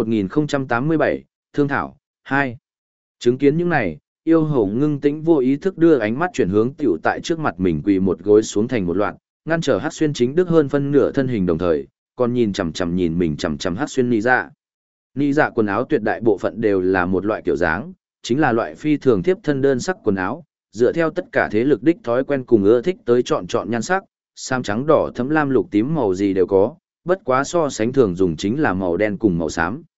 1087, Thương Thảo 2. Chứng kiến những này, yêu hổ ngưng tĩnh vô ý thức đưa ánh mắt chuyển hướng tiểu tại trước mặt mình quỳ một gối xuống thành một loạt, ngăn trở Hắc Xuyên chính đức hơn phân nửa thân hình đồng thời, còn nhìn chằm chằm nhìn mình chằm chằm Hắc Xuyên ni dạ. Ni dạ quần áo tuyệt đại bộ phận đều là một loại kiểu dáng, chính là loại phi thường thiếp thân đơn sắc quần áo, dựa theo tất cả thế lực đích thói quen cùng ưa thích tới chọn nhan sắc, sam trắng đỏ thấm lam lục tím màu gì đều có, bất quá so sánh thường dùng chính là màu đen cùng màu xám.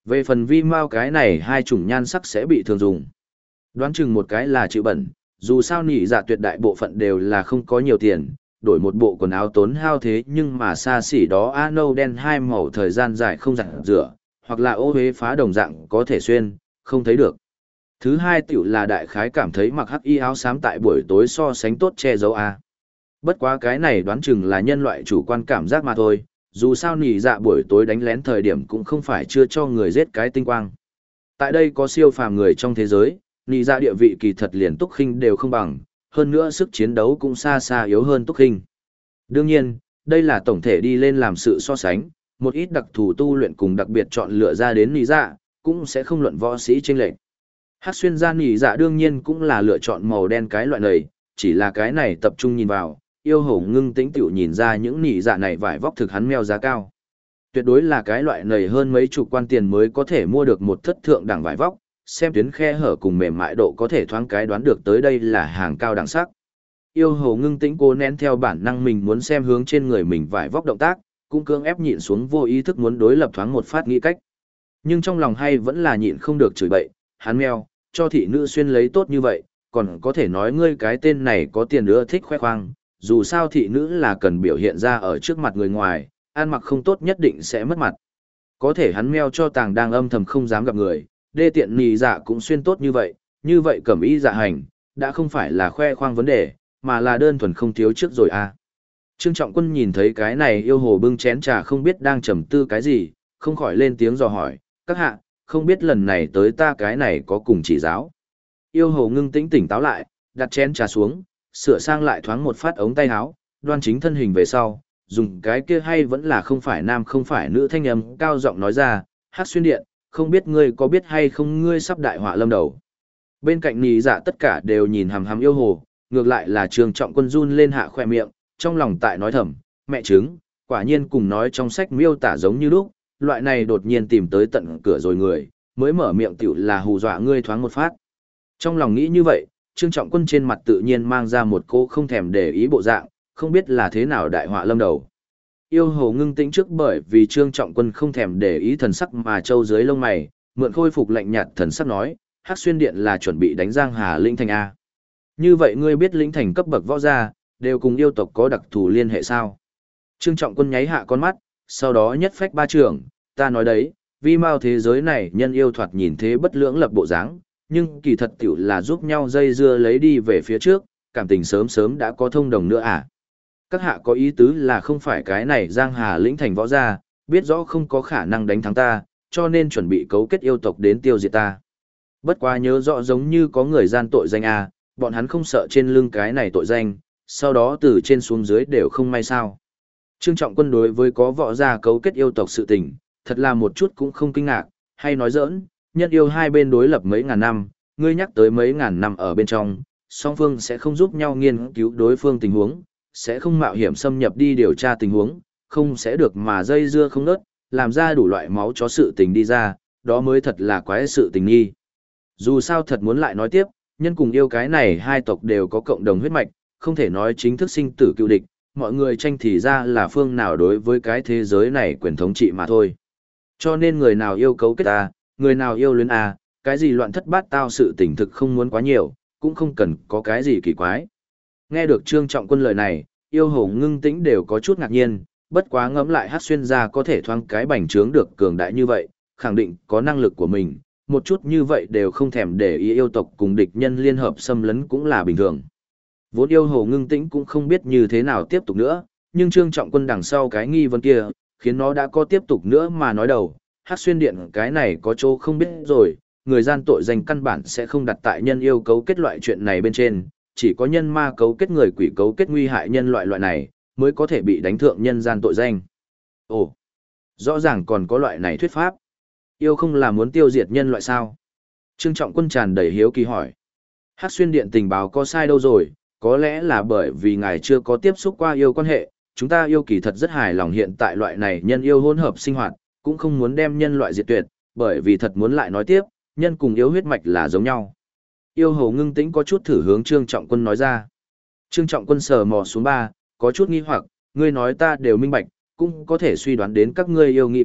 Về phần vi mao cái này hai chủng nhan sắc sẽ bị thường dùng. Đoán chừng một cái là chịu bẩn, dù sao nỉ dạ tuyệt đại bộ phận đều là không có nhiều tiền, đổi một bộ quần áo tốn hao thế nhưng mà xa xỉ đó nâu đen hai màu thời gian dài không giặt rửa, hoặc là ô huế phá đồng dạng có thể xuyên, không thấy được. Thứ hai tiểu là đại khái cảm thấy mặc hắc y áo xám tại buổi tối so sánh tốt che giấu a. Bất quá cái này đoán chừng là nhân loại chủ quan cảm giác mà thôi, dù sao nỉ dạ buổi tối đánh lén thời điểm cũng không phải chưa cho người giết cái tinh quang. Tại đây có siêu phàm người trong thế giới, nỉ dạ địa vị kỳ thật liền Túc Khinh đều không bằng, hơn nữa sức chiến đấu cũng xa xa yếu hơn Túc Khinh. Đương nhiên, đây là tổng thể đi lên làm sự so sánh, một ít đặc thù tu luyện cùng đặc biệt chọn lựa ra đến nỉ dạ, cũng sẽ không luận võ sĩ chênh lệch. Hắc xuyên gia nỉ dạ đương nhiên cũng là lựa chọn màu đen cái loại này, chỉ là cái này tập trung nhìn vào, yêu hổ ngưng tĩnh tiểu nhìn ra những nỉ dạ này vải vóc thực hắn meo giá cao. Tuyệt đối là cái loại này hơn mấy chục quan tiền mới có thể mua được một thất thượng đẳng vải vóc, xem tuyến khe hở cùng mềm mại độ có thể thoáng cái đoán được tới đây là hàng cao đẳng sắc. Yêu hổ ngưng tĩnh cố nén theo bản năng mình muốn xem hướng trên người mình vải vóc động tác, cũng cưỡng ép nhịn xuống vô ý thức muốn đối lập thoáng một phát nghĩ cách. Nhưng trong lòng hay vẫn là nhịn không được chửi bậy, hắn meo, cho thị nữ xuyên lấy tốt như vậy, còn có thể nói ngươi cái tên này có tiền nữa thích khoe khoang, dù sao thị nữ là cần biểu hiện ra ở trước mặt người ngoài, ăn mặc không tốt nhất định sẽ mất mặt. Có thể hắn meo cho tàng đang âm thầm không dám gặp người, đê tiện nì dạ cũng xuyên tốt như vậy cẩm y dạ hành, đã không phải là khoe khoang vấn đề, mà là đơn thuần không thiếu trước rồi à. Trương Trọng Quân nhìn thấy cái này yêu hồ bưng chén trà không biết đang trầm tư cái gì, không khỏi lên tiếng dò hỏi, các hạ, không biết lần này tới ta cái này có cùng chỉ giáo. Yêu hồ ngưng tĩnh tỉnh táo lại, đặt chén trà xuống, sửa sang lại thoáng một phát ống tay áo, đoan chính thân hình về sau, dùng cái kia hay vẫn là không phải nam không phải nữ thanh âm cao giọng nói ra, Hắc xuyên điện, không biết ngươi có biết hay không ngươi sắp đại họa lâm đầu. Bên cạnh nì dạ tất cả đều nhìn hằm hằm yêu hồ, ngược lại là Trương Trọng Quân run lên hạ khoe miệng, trong lòng tại nói thầm, mẹ trứng, quả nhiên cùng nói trong sách miêu tả giống như lúc, loại này đột nhiên tìm tới tận cửa rồi người, mới mở miệng tiểu là hù dọa ngươi thoáng một phát. Trong lòng nghĩ như vậy, Trương Trọng Quân trên mặt tự nhiên mang ra một cô không thèm để ý bộ dạng, không biết là thế nào đại họa lâm đầu. Yêu hồ ngưng tĩnh trước bởi vì Trương Trọng Quân không thèm để ý thần sắc mà trâu dưới lông mày, mượn khôi phục lạnh nhạt thần sắc nói, Hắc xuyên điện là chuẩn bị đánh Giang Hà Lĩnh Thành A. Như vậy ngươi biết Lĩnh Thành cấp bậc võ gia, đều cùng yêu tộc có đặc thù liên hệ sao? Trương Trọng Quân nháy hạ con mắt, sau đó nhất phách ba trường, ta nói đấy, vi mao thế giới này nhân yêu thoạt nhìn thế bất lưỡng lập bộ dáng, nhưng kỳ thật tiểu là giúp nhau dây dưa lấy đi về phía trước, cảm tình sớm sớm đã có thông đồng nữa à. Các hạ có ý tứ là không phải cái này Giang Hà Lĩnh Thành võ gia, biết rõ không có khả năng đánh thắng ta, cho nên chuẩn bị cấu kết yêu tộc đến tiêu diệt ta. Bất quá nhớ rõ giống như có người gian tội danh à, bọn hắn không sợ trên lưng cái này tội danh, sau đó từ trên xuống dưới đều không may sao. Trương Trọng Quân đối với có võ gia cấu kết yêu tộc sự tình, thật là một chút cũng không kinh ngạc, hay nói giỡn, nhân yêu hai bên đối lập mấy ngàn năm, ngươi nhắc tới mấy ngàn năm ở bên trong, song phương sẽ không giúp nhau nghiên cứu đối phương tình huống, sẽ không mạo hiểm xâm nhập đi điều tra tình huống, không sẽ được mà dây dưa không nớt, làm ra đủ loại máu chó sự tình đi ra, đó mới thật là quái sự tình nghi. Dù sao thật muốn lại nói tiếp, nhân cùng yêu cái này hai tộc đều có cộng đồng huyết mạch, không thể nói chính thức sinh tử cựu địch, mọi người tranh thì ra là phương nào đối với cái thế giới này quyền thống trị mà thôi. Cho nên người nào yêu cấu kết ta, người nào yêu luyến à, cái gì loạn thất bát tao sự tình thực không muốn quá nhiều, cũng không cần có cái gì kỳ quái. Nghe được Trương Trọng Quân lời này, yêu hồ ngưng tĩnh đều có chút ngạc nhiên, bất quá ngẫm lại Hắc xuyên gia có thể thoáng cái bành trướng được cường đại như vậy, khẳng định có năng lực của mình, một chút như vậy đều không thèm để ý yêu tộc cùng địch nhân liên hợp xâm lấn cũng là bình thường. Vốn yêu hồ ngưng tĩnh cũng không biết như thế nào tiếp tục nữa, nhưng Trương Trọng Quân đằng sau cái nghi vấn kia, khiến nó đã có tiếp tục nữa mà nói đầu, Hắc xuyên điện cái này có chỗ không biết rồi, người gian tội danh căn bản sẽ không đặt tại nhân yêu cấu kết loại chuyện này bên trên, chỉ có nhân ma cấu kết người quỷ cấu kết nguy hại nhân loại này, mới có thể bị đánh thượng nhân gian tội danh. Ồ, rõ ràng còn có loại này thuyết pháp. Yêu không là muốn tiêu diệt nhân loại sao? Trương Trọng Quân tràn đầy hiếu kỳ hỏi. Hắc xuyên điện tình báo có sai đâu rồi, có lẽ là bởi vì ngài chưa có tiếp xúc qua yêu quan hệ, chúng ta yêu kỳ thật rất hài lòng hiện tại loại này nhân yêu hỗn hợp sinh hoạt, cũng không muốn đem nhân loại diệt tuyệt, bởi vì thật muốn lại nói tiếp, nhân cùng yêu huyết mạch là giống nhau. Yêu hồ ngưng tĩnh có chút thử hướng Trương Trọng Quân nói ra. Trương Trọng Quân sờ mò xuống ba, có chút nghi hoặc, ngươi nói ta đều minh bạch, cũng có thể suy đoán đến các ngươi yêu nghĩ cách,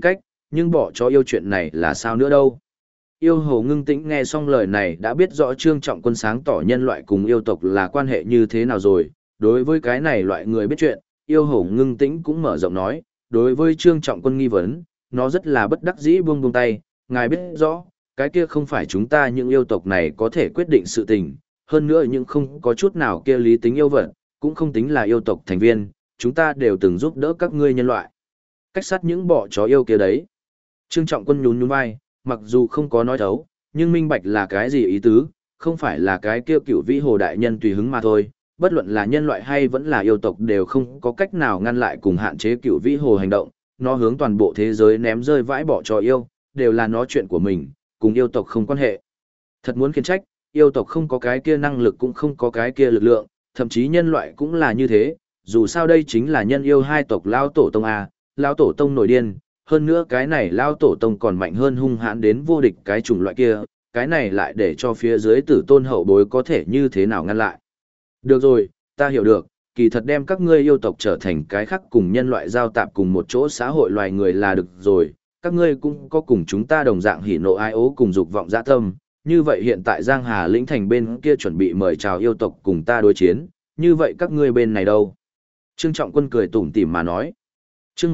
nhưng bỏ cho yêu chuyện này là sao nữa đâu. Yêu Hồ Ngưng Tĩnh nghe xong lời này đã biết rõ Trương Trọng Quân sáng tỏ nhân loại cùng yêu tộc là quan hệ như thế nào rồi, đối với cái này loại người biết chuyện, Yêu Hồ Ngưng Tĩnh cũng mở rộng nói, đối với Trương Trọng Quân nghi vấn, nó rất là bất đắc dĩ buông tay, ngài biết rõ, cái kia không phải chúng ta những yêu tộc này có thể quyết định sự tình, hơn nữa những không có chút nào kia lý tính yêu vật, cũng không tính là yêu tộc thành viên, chúng ta đều từng giúp đỡ các ngươi nhân loại. Cách sát những bọ chó yêu kia đấy. Trương Trọng Quân nhún nhún vai, mặc dù không có nói thấu, nhưng minh bạch là cái gì ý tứ, không phải là cái kia cửu vĩ hồ đại nhân tùy hứng mà thôi, bất luận là nhân loại hay vẫn là yêu tộc đều không có cách nào ngăn lại cùng hạn chế cửu vĩ hồ hành động, nó hướng toàn bộ thế giới ném rơi vãi bỏ cho yêu, đều là nó chuyện của mình, cùng yêu tộc không quan hệ. Thật muốn khiển trách, yêu tộc không có cái kia năng lực cũng không có cái kia lực lượng, thậm chí nhân loại cũng là như thế, dù sao đây chính là nhân yêu hai tộc Lao Tổ Tông A, Lao Tổ Tông nổi điên, hơn nữa cái này Lao Tổ Tông còn mạnh hơn hung hãn đến vô địch cái chủng loại kia, cái này lại để cho phía dưới tử tôn hậu bối có thể như thế nào ngăn lại. Được rồi, ta hiểu được, kỳ thật đem các ngươi yêu tộc trở thành cái khác cùng nhân loại giao tạp cùng một chỗ xã hội loài người là được rồi, các ngươi cũng có cùng chúng ta đồng dạng hỉ nộ ai ố cùng dục vọng dã tâm, như vậy hiện tại Giang Hà lĩnh thành bên kia chuẩn bị mời chào yêu tộc cùng ta đối chiến, như vậy các ngươi bên này đâu? Trương Trọng Quân cười tủm tỉm mà nói. Chương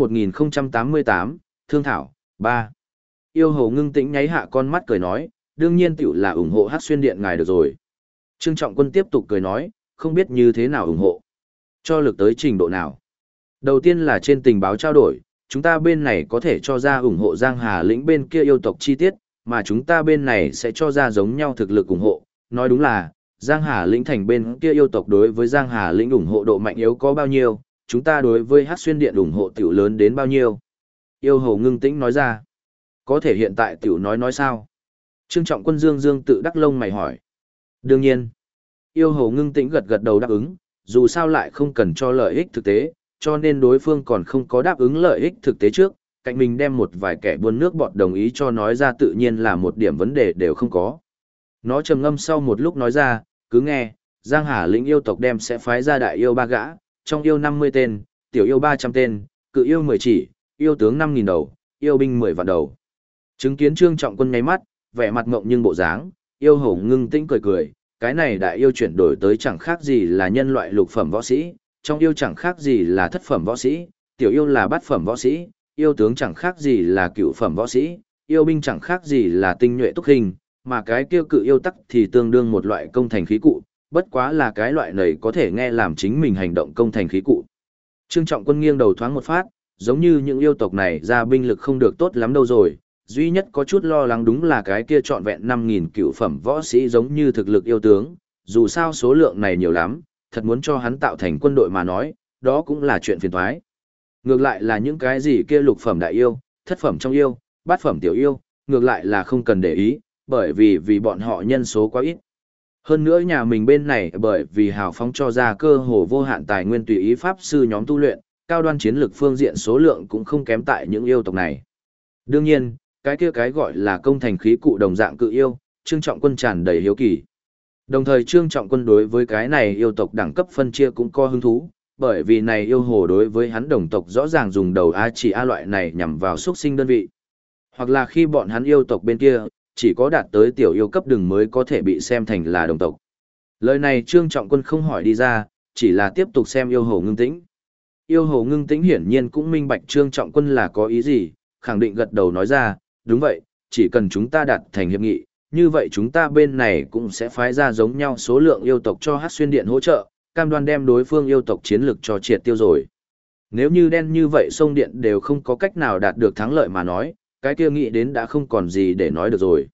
1088, Thương Thảo, 3. Yêu Hồ Ngưng Tĩnh nháy hạ con mắt cười nói, đương nhiên tiểu là ủng hộ Hắc Xuyên Điện ngài được rồi. Trương Trọng Quân tiếp tục cười nói, không biết như thế nào ủng hộ. Cho lực tới trình độ nào. Đầu tiên là trên tình báo trao đổi, chúng ta bên này có thể cho ra ủng hộ Giang Hà lĩnh bên kia yêu tộc chi tiết, mà chúng ta bên này sẽ cho ra giống nhau thực lực ủng hộ. Nói đúng là, Giang Hà lĩnh thành bên kia yêu tộc đối với Giang Hà lĩnh ủng hộ độ mạnh yếu có bao nhiêu, chúng ta đối với Hắc Xuyên Điện ủng hộ tiểu lớn đến bao nhiêu. Yêu Hồ Ngưng Tĩnh nói ra, có thể hiện tại tiểu nói sao? Trương Trọng Quân dương tự đắc lông mày hỏi. Đương nhiên, Yêu Hồ Ngưng Tĩnh gật gật đầu đáp ứng, dù sao lại không cần cho lợi ích thực tế, cho nên đối phương còn không có đáp ứng lợi ích thực tế trước, cạnh mình đem một vài kẻ buôn nước bọt đồng ý cho nói ra tự nhiên là một điểm vấn đề đều không có. Nó trầm ngâm sau một lúc nói ra, cứ nghe, Giang Hà lĩnh yêu tộc đem sẽ phái ra đại yêu 3 gã, trong yêu 50 tên, tiểu yêu 300 tên, cự yêu 10 chỉ, yêu tướng 5.000 đầu, yêu binh 10 vạn đầu. Chứng kiến Trương Trọng Quân nháy mắt, vẻ mặt ngộng nhưng bộ dáng, Yêu Hồ Ngưng Tĩnh cười cười, cái này đại yêu chuyển đổi tới chẳng khác gì là nhân loại lục phẩm võ sĩ, trong yêu chẳng khác gì là thất phẩm võ sĩ, tiểu yêu là bát phẩm võ sĩ, yêu tướng chẳng khác gì là cửu phẩm võ sĩ, yêu binh chẳng khác gì là tinh nhuệ túc hình, mà cái kia cự yêu tắc thì tương đương một loại công thành khí cụ, bất quá là cái loại này có thể nghe làm chính mình hành động công thành khí cụ. Trương Trọng Quân nghiêng đầu thoáng một phát, giống như những yêu tộc này ra binh lực không được tốt lắm đâu rồi, duy nhất có chút lo lắng đúng là cái kia trọn vẹn 5.000 cựu phẩm võ sĩ giống như thực lực yêu tướng, dù sao số lượng này nhiều lắm, thật muốn cho hắn tạo thành quân đội mà nói, đó cũng là chuyện phiền toái. Ngược lại là những cái gì kia lục phẩm đại yêu, thất phẩm trong yêu, bát phẩm tiểu yêu, ngược lại là không cần để ý, bởi vì bọn họ nhân số quá ít. Hơn nữa nhà mình bên này bởi vì hào phóng cho ra cơ hồ vô hạn tài nguyên tùy ý pháp sư nhóm tu luyện, cao đoan chiến lược phương diện số lượng cũng không kém tại những yêu tộc này. Đương nhiên, cái kia cái gọi là công thành khí cụ đồng dạng cự yêu, Trương Trọng Quân tràn đầy hiếu kỳ. Đồng thời Trương Trọng Quân đối với cái này yêu tộc đẳng cấp phân chia cũng có hứng thú, bởi vì này yêu hồ đối với hắn đồng tộc rõ ràng dùng đầu A chỉ A loại này nhằm vào xuất sinh đơn vị. Hoặc là khi bọn hắn yêu tộc bên kia, chỉ có đạt tới tiểu yêu cấp đừng mới có thể bị xem thành là đồng tộc. Lời này Trương Trọng Quân không hỏi đi ra, chỉ là tiếp tục xem Yêu Hồ Ngưng Tĩnh. Yêu Hồ Ngưng Tĩnh hiển nhiên cũng minh bạch Trương Trọng Quân là có ý gì, khẳng định gật đầu nói ra, đúng vậy, chỉ cần chúng ta đạt thành hiệp nghị, như vậy chúng ta bên này cũng sẽ phái ra giống nhau số lượng yêu tộc cho Hắc Xuyên Điện hỗ trợ, cam đoan đem đối phương yêu tộc chiến lực cho triệt tiêu rồi. Nếu như đen như vậy sông điện đều không có cách nào đạt được thắng lợi mà nói, cái kia nghĩ đến đã không còn gì để nói được rồi.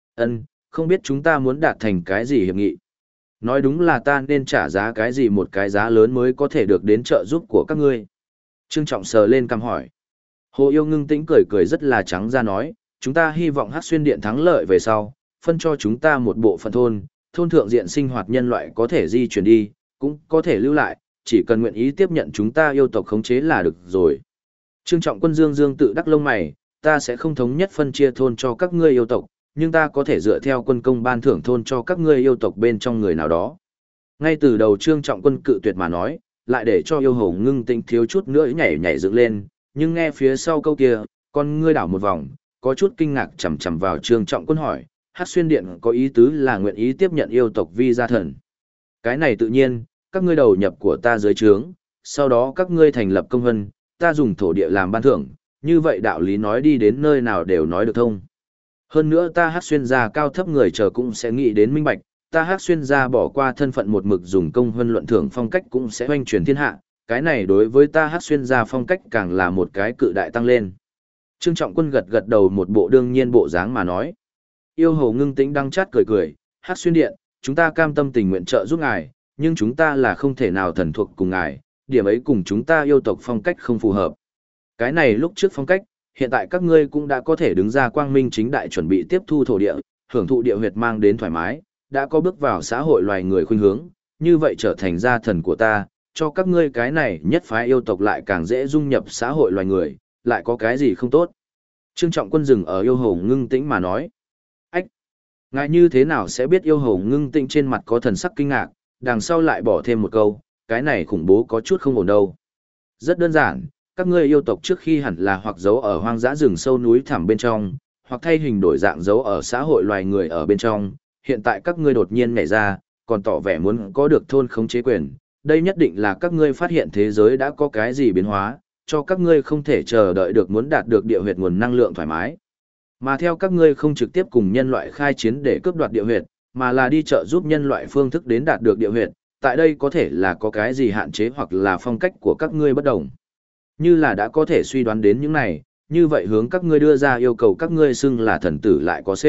Không biết chúng ta muốn đạt thành cái gì hiệp nghị. Nói đúng là ta nên trả giá cái gì một cái giá lớn mới có thể được đến trợ giúp của các ngươi. Trương Trọng sờ lên cằm hỏi. Hồ Yêu Ngưng Tĩnh cười cười rất là trắng ra nói, chúng ta hy vọng Hắc Xuyên Điện thắng lợi về sau, phân cho chúng ta một bộ phận thôn thượng diện sinh hoạt nhân loại có thể di chuyển đi, cũng có thể lưu lại, chỉ cần nguyện ý tiếp nhận chúng ta yêu tộc khống chế là được rồi. Trương Trọng Quân dương tự đắc lông mày, ta sẽ không thống nhất phân chia thôn cho các ngươi yêu tộc, nhưng ta có thể dựa theo quân công ban thưởng thôn cho các ngươi yêu tộc bên trong người nào đó. Ngay từ đầu Trương Trọng Quân cự tuyệt mà nói, lại để cho Yêu Hồ Ngưng Tĩnh thiếu chút nữa nhảy dựng lên, nhưng nghe phía sau câu kia, con ngươi đảo một vòng, có chút kinh ngạc chằm chằm vào Trương Trọng Quân hỏi, Hắc Xuyên Điện có ý tứ là nguyện ý tiếp nhận yêu tộc vi gia thần. Cái này tự nhiên, các ngươi đầu nhập của ta dưới trướng, sau đó các ngươi thành lập công vân, ta dùng thổ địa làm ban thưởng, như vậy đạo lý nói đi đến nơi nào đều nói được thông. Hơn nữa ta Hắc Xuyên gia cao thấp người chờ cũng sẽ nghĩ đến minh bạch, ta Hắc Xuyên gia bỏ qua thân phận một mực dùng công vân luận thưởng phong cách cũng sẽ hoành truyền thiên hạ, cái này đối với ta Hắc Xuyên gia phong cách càng là một cái cự đại tăng lên. Trương Trọng Quân gật gật đầu một bộ đương nhiên bộ dáng mà nói. Yêu Hồ ngưng tĩnh đắng chát cười cười, Hắc Xuyên Điện, chúng ta cam tâm tình nguyện trợ giúp ngài, nhưng chúng ta là không thể nào thần thuộc cùng ngài, điểm ấy cùng chúng ta yêu tộc phong cách không phù hợp. Cái này lúc trước phong cách, hiện tại các ngươi cũng đã có thể đứng ra quang minh chính đại chuẩn bị tiếp thu thổ địa, hưởng thụ địa huyệt mang đến thoải mái, đã có bước vào xã hội loài người khuynh hướng, như vậy trở thành gia thần của ta, cho các ngươi cái này nhất phái yêu tộc lại càng dễ dung nhập xã hội loài người, lại có cái gì không tốt. Trương Trọng Quân dừng ở Yêu Hồ ngưng tĩnh mà nói. Ách! Ngài như thế nào sẽ biết Yêu Hồ ngưng tĩnh trên mặt có thần sắc kinh ngạc, đằng sau lại bỏ thêm một câu, cái này khủng bố có chút không ổn đâu. Rất đơn giản, các ngươi yêu tộc trước khi hẳn là hoặc giấu ở hoang dã rừng sâu núi thẳm bên trong, hoặc thay hình đổi dạng giấu ở xã hội loài người ở bên trong, hiện tại các ngươi đột nhiên nhảy ra, còn tỏ vẻ muốn có được thôn khống chế quyền, đây nhất định là các ngươi phát hiện thế giới đã có cái gì biến hóa, cho các ngươi không thể chờ đợi được muốn đạt được địa huyệt nguồn năng lượng thoải mái. Mà theo các ngươi không trực tiếp cùng nhân loại khai chiến để cướp đoạt địa huyệt, mà là đi trợ giúp nhân loại phương thức đến đạt được địa huyệt, tại đây có thể là có cái gì hạn chế hoặc là phong cách của các ngươi bất đồng. Như là đã có thể suy đoán đến những này, như vậy hướng các ngươi đưa ra yêu cầu các ngươi xưng là thần tử lại có C.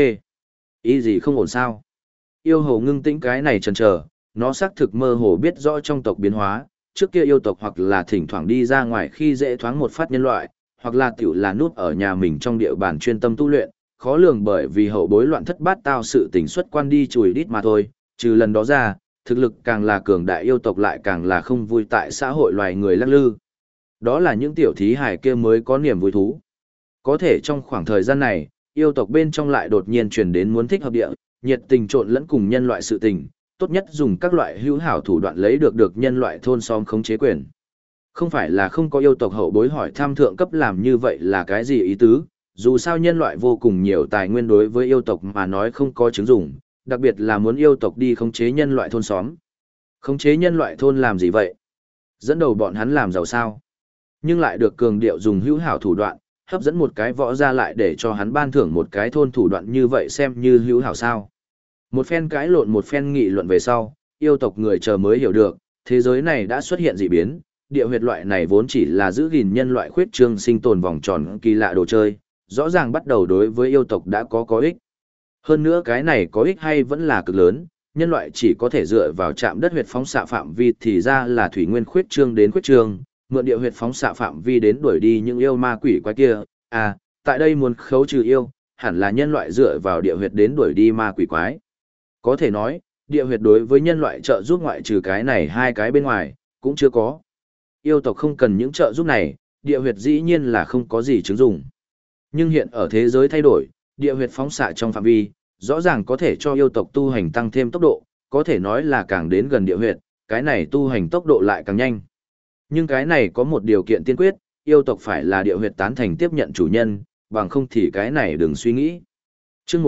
Ý gì không ổn sao? Yêu Hồ ngưng tĩnh cái này chần chờ, nó xác thực mơ hồ biết rõ trong tộc biến hóa, trước kia yêu tộc hoặc là thỉnh thoảng đi ra ngoài khi dễ thoáng một phát nhân loại, hoặc là tiểu là núp ở nhà mình trong địa bàn chuyên tâm tu luyện, khó lường bởi vì hậu bối loạn thất bát tao sự tình xuất quan đi chùi đít mà thôi, trừ lần đó ra, thực lực càng là cường đại yêu tộc lại càng là không vui tại xã hội loài người lắc lư. Đó là những tiểu thí hài kia mới có niềm vui thú. Có thể trong khoảng thời gian này, yêu tộc bên trong lại đột nhiên truyền đến muốn thích hợp địa, nhiệt tình trộn lẫn cùng nhân loại sự tình, tốt nhất dùng các loại hữu hảo thủ đoạn lấy được nhân loại thôn xóm khống chế quyền. Không phải là không có yêu tộc hậu bối hỏi tham thượng cấp làm như vậy là cái gì ý tứ, dù sao nhân loại vô cùng nhiều tài nguyên đối với yêu tộc mà nói không có chứng dụng, đặc biệt là muốn yêu tộc đi khống chế nhân loại thôn xóm. Khống chế nhân loại thôn làm gì vậy? Dẫn đầu bọn hắn làm giàu sao? Nhưng lại được cường điệu dùng hữu hảo thủ đoạn, hấp dẫn một cái võ ra lại để cho hắn ban thưởng một cái thôn thủ đoạn như vậy xem như hữu hảo sao. Một phen cãi lộn một phen nghị luận về sau, yêu tộc người chờ mới hiểu được, thế giới này đã xuất hiện dị biến, địa huyệt loại này vốn chỉ là giữ gìn nhân loại khuyết trương sinh tồn vòng tròn kỳ lạ đồ chơi, rõ ràng bắt đầu đối với yêu tộc đã có ích. Hơn nữa cái này có ích hay vẫn là cực lớn, nhân loại chỉ có thể dựa vào chạm đất huyệt phóng xạ phạm vi thì ra là thủy nguyên khuyết trương đến khuyết trương, mượn địa huyệt phóng xạ phạm vi đến đuổi đi những yêu ma quỷ quái kia, tại đây muốn khấu trừ yêu, hẳn là nhân loại dựa vào địa huyệt đến đuổi đi ma quỷ quái. Có thể nói, địa huyệt đối với nhân loại trợ giúp ngoại trừ cái này hai cái bên ngoài, cũng chưa có. Yêu tộc không cần những trợ giúp này, địa huyệt dĩ nhiên là không có gì chứng dụng. Nhưng hiện ở thế giới thay đổi, địa huyệt phóng xạ trong phạm vi, rõ ràng có thể cho yêu tộc tu hành tăng thêm tốc độ, có thể nói là càng đến gần địa huyệt, cái này tu hành tốc độ lại càng nhanh. Nhưng cái này có một điều kiện tiên quyết, yêu tộc phải là địa huyệt tán thành tiếp nhận chủ nhân, bằng không thì cái này đừng suy nghĩ. Chương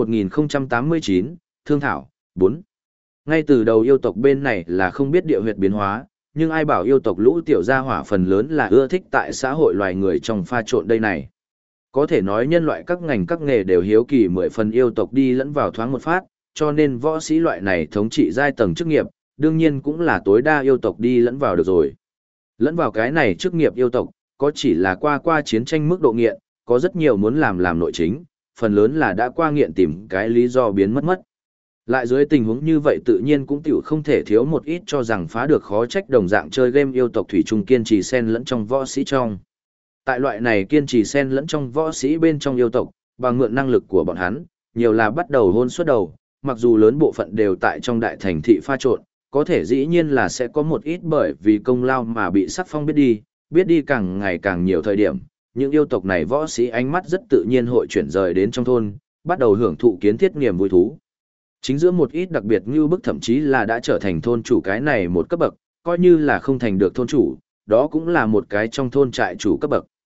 1089, Thương Thảo, 4. Ngay từ đầu yêu tộc bên này là không biết địa huyệt biến hóa, nhưng ai bảo yêu tộc lũ tiểu gia hỏa phần lớn là ưa thích tại xã hội loài người trong pha trộn đây này. Có thể nói nhân loại các ngành các nghề đều hiếu kỳ 10 phần yêu tộc đi lẫn vào thoáng một phát, cho nên võ sĩ loại này thống trị giai tầng chức nghiệp, đương nhiên cũng là tối đa yêu tộc đi lẫn vào được rồi. Lẫn vào cái này chức nghiệp yêu tộc, có chỉ là qua chiến tranh mức độ nghiện, có rất nhiều muốn làm nội chính, phần lớn là đã qua nghiện tìm cái lý do biến mất. Lại dưới tình huống như vậy tự nhiên cũng tiểu không thể thiếu một ít cho rằng phá được khó trách đồng dạng chơi game yêu tộc thủy chung kiên trì xen lẫn trong võ sĩ trong. Tại loại này kiên trì xen lẫn trong võ sĩ bên trong yêu tộc, bằng mượn năng lực của bọn hắn, nhiều là bắt đầu hôn suốt đầu, mặc dù lớn bộ phận đều tại trong đại thành thị pha trộn, có thể dĩ nhiên là sẽ có một ít bởi vì công lao mà bị sắc phong biết đi càng ngày càng nhiều thời điểm, những yêu tộc này võ sĩ ánh mắt rất tự nhiên hội chuyển rời đến trong thôn, bắt đầu hưởng thụ kiến thiết niềm vui thú. Chính giữa một ít đặc biệt như bức thậm chí là đã trở thành thôn chủ cái này một cấp bậc, coi như là không thành được thôn chủ, đó cũng là một cái trong thôn trại chủ cấp bậc.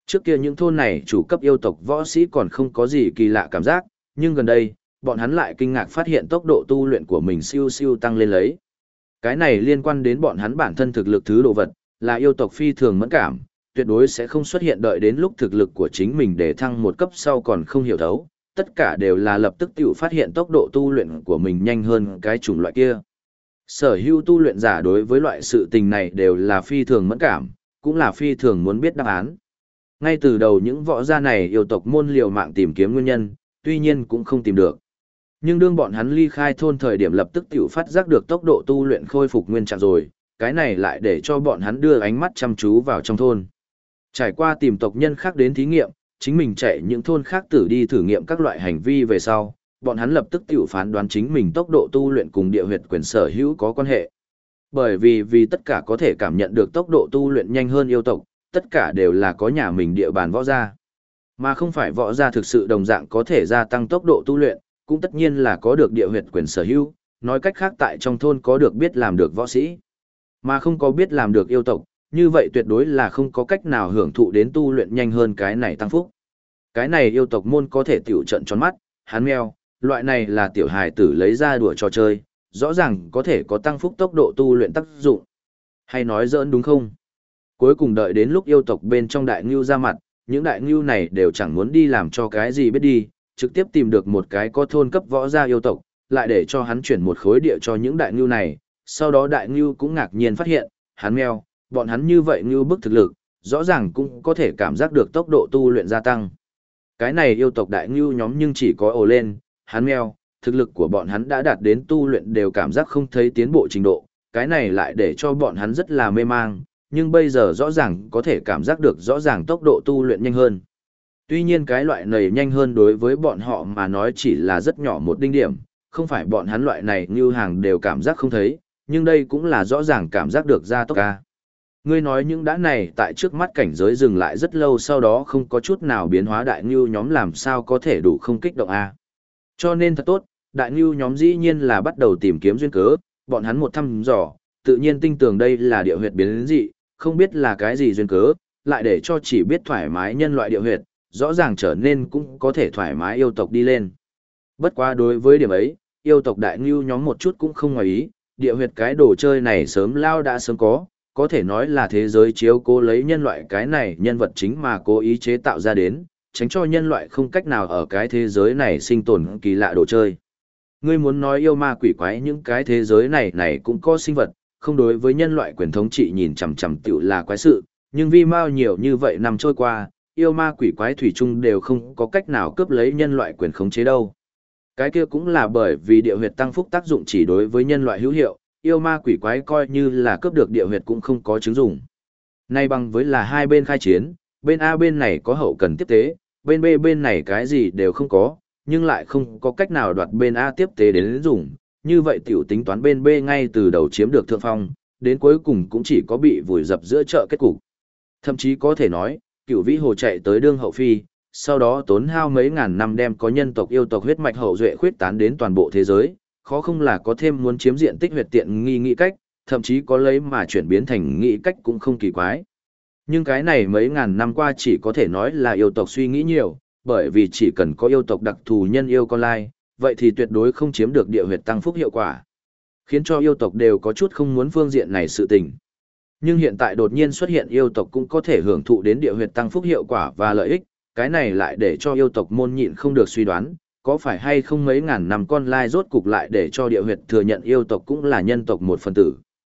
Trước kia những thôn này chủ cấp yêu tộc võ sĩ còn không có gì kỳ lạ cảm giác, nhưng gần đây, bọn hắn lại kinh ngạc phát hiện tốc độ tu luyện của mình siêu siêu tăng lên lấy. Cái này liên quan đến bọn hắn bản thân thực lực thứ đồ vật, là yêu tộc phi thường mẫn cảm, tuyệt đối sẽ không xuất hiện đợi đến lúc thực lực của chính mình để thăng một cấp sau còn không hiểu thấu, tất cả đều là lập tức tự phát hiện tốc độ tu luyện của mình nhanh hơn cái chủng loại kia. Sở hữu tu luyện giả đối với loại sự tình này đều là phi thường mẫn cảm, cũng là phi thường muốn biết đáp án. Ngay từ đầu những võ gia này yêu tộc môn liều mạng tìm kiếm nguyên nhân, tuy nhiên cũng không tìm được. Nhưng đương bọn hắn ly khai thôn thời điểm lập tức tiểu phát giác được tốc độ tu luyện khôi phục nguyên trạng rồi, cái này lại để cho bọn hắn đưa ánh mắt chăm chú vào trong thôn. Trải qua tìm tộc nhân khác đến thí nghiệm, chính mình chạy những thôn khác tử đi thử nghiệm các loại hành vi về sau, bọn hắn lập tức tiểu phán đoán chính mình tốc độ tu luyện cùng địa huyệt quyền sở hữu có quan hệ. Bởi vì tất cả có thể cảm nhận được tốc độ tu luyện nhanh hơn yêu tộc, tất cả đều là có nhà mình địa bàn võ gia. Mà không phải võ gia thực sự đồng dạng có thể gia tăng tốc độ tu luyện, cũng tất nhiên là có được địa huyệt quyền sở hữu, nói cách khác tại trong thôn có được biết làm được võ sĩ, mà không có biết làm được yêu tộc, như vậy tuyệt đối là không có cách nào hưởng thụ đến tu luyện nhanh hơn cái này tăng phúc. Cái này yêu tộc môn có thể tiểu trận tròn mắt, hắn mèo, loại này là tiểu hài tử lấy ra đùa trò chơi, rõ ràng có thể có tăng phúc tốc độ tu luyện tác dụng. Hay nói giỡn đúng không? Cuối cùng đợi đến lúc yêu tộc bên trong đại ngưu ra mặt, những đại ngưu này đều chẳng muốn đi làm cho cái gì biết đi, trực tiếp tìm được một cái có thôn cấp võ gia yêu tộc, lại để cho hắn chuyển một khối địa cho những đại ngưu này, sau đó đại ngưu cũng ngạc nhiên phát hiện, hắn mèo, bọn hắn như vậy ngưu bức thực lực, rõ ràng cũng có thể cảm giác được tốc độ tu luyện gia tăng. Cái này yêu tộc đại ngưu nhóm nhưng chỉ có ồ lên, hắn mèo, thực lực của bọn hắn đã đạt đến tu luyện đều cảm giác không thấy tiến bộ trình độ, cái này lại để cho bọn hắn rất là mê mang, nhưng bây giờ rõ ràng có thể cảm giác được rõ ràng tốc độ tu luyện nhanh hơn. Tuy nhiên cái loại này nhanh hơn đối với bọn họ mà nói chỉ là rất nhỏ một đinh điểm, không phải bọn hắn loại này như hàng đều cảm giác không thấy, nhưng đây cũng là rõ ràng cảm giác được ra tốc ca. Ngươi nói những đã này tại trước mắt cảnh giới dừng lại rất lâu sau đó không có chút nào biến hóa đại ngưu nhóm làm sao có thể đủ không kích động a. Cho nên thật tốt, đại ngưu nhóm dĩ nhiên là bắt đầu tìm kiếm duyên cớ, bọn hắn một thăm dò, tự nhiên tinh tường đây là địa huyệt biến dị, không biết là cái gì duyên cớ, lại để cho chỉ biết thoải mái nhân loại địa huyệt, rõ ràng trở nên cũng có thể thoải mái yêu tộc đi lên. Bất quá đối với điểm ấy, yêu tộc đại ngưu nhóm một chút cũng không ngoài ý, địa huyệt cái đồ chơi này sớm lao đã sớm có thể nói là thế giới chiếu cố lấy nhân loại cái này nhân vật chính mà cố ý chế tạo ra đến, tránh cho nhân loại không cách nào ở cái thế giới này sinh tồn kỳ lạ đồ chơi. Ngươi muốn nói yêu ma quỷ quái những cái thế giới này cũng có sinh vật, không đối với nhân loại quyền thống trị nhìn chằm chằm tiểu là quái sự, nhưng vì mau nhiều như vậy năm trôi qua, yêu ma quỷ quái thủy chung đều không có cách nào cướp lấy nhân loại quyền khống chế đâu. Cái kia cũng là bởi vì địa huyệt tăng phúc tác dụng chỉ đối với nhân loại hữu hiệu, yêu ma quỷ quái coi như là cướp được địa huyệt cũng không có chứng dụng. Nay bằng với là hai bên khai chiến, bên A bên này có hậu cần tiếp tế, bên B bên này cái gì đều không có, nhưng lại không có cách nào đoạt bên A tiếp tế đến dùng, như vậy tiểu tính toán bên B ngay từ đầu chiếm được thượng phong, đến cuối cùng cũng chỉ có bị vùi dập giữa chợ kết cục. Thậm chí có thể nói, Cửu Vĩ Hồ chạy tới đương hậu phi, sau đó tốn hao mấy ngàn năm đem có nhân tộc yêu tộc huyết mạch hậu duệ khuyết tán đến toàn bộ thế giới, khó không là có thêm muốn chiếm diện tích huyệt tiện nghi nghĩ cách, thậm chí có lấy mà chuyển biến thành nghĩ cách cũng không kỳ quái. Nhưng cái này mấy ngàn năm qua chỉ có thể nói là yêu tộc suy nghĩ nhiều, bởi vì chỉ cần có yêu tộc đặc thù nhân yêu con lai, vậy thì tuyệt đối không chiếm được địa huyệt tăng phúc hiệu quả, khiến cho yêu tộc đều có chút không muốn phương diện này sự tình. Nhưng hiện tại đột nhiên xuất hiện yêu tộc cũng có thể hưởng thụ đến địa huyệt tăng phúc hiệu quả và lợi ích, cái này lại để cho yêu tộc môn nhịn không được suy đoán, có phải hay không mấy ngàn năm con lai rốt cục lại để cho địa huyệt thừa nhận yêu tộc cũng là nhân tộc một phần tử.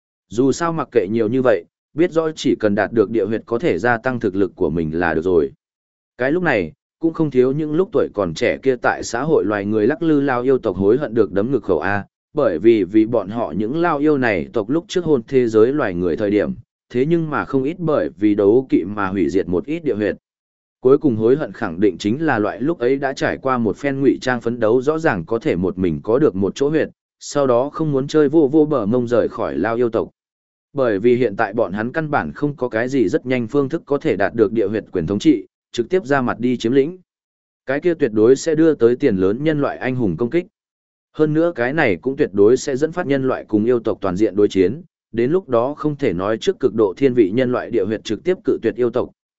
Dù sao mặc kệ nhiều như vậy, biết rõ chỉ cần đạt được địa huyệt có thể gia tăng thực lực của mình là được rồi. Cái lúc này, cũng không thiếu những lúc tuổi còn trẻ kia tại xã hội loài người lắc lư lao yêu tộc hối hận được đấm ngực khẩu A, bởi vì bọn họ những lao yêu này tộc lúc trước hôn thế giới loài người thời điểm, thế nhưng mà không ít bởi vì đấu kỵ mà hủy diệt một ít địa huyệt. Cuối cùng hối hận khẳng định chính là loại lúc ấy đã trải qua một phen ngụy trang phấn đấu rõ ràng có thể một mình có được một chỗ huyệt, sau đó không muốn chơi vô bờ mông rời khỏi lao yêu tộc. Bởi vì hiện tại bọn hắn căn bản không có cái gì rất nhanh phương thức có thể đạt được địa huyệt quyền thống trị, trực tiếp ra mặt đi chiếm lĩnh. Cái kia tuyệt đối sẽ đưa tới tiền lớn nhân loại anh hùng công kích. Hơn nữa cái này cũng tuyệt đối sẽ dẫn phát nhân loại cùng yêu tộc toàn diện đối chiến, đến lúc đó không thể nói trước cực độ thiên vị nhân loại địa huyệt trực tiếp cự tuyệt yêu tộc,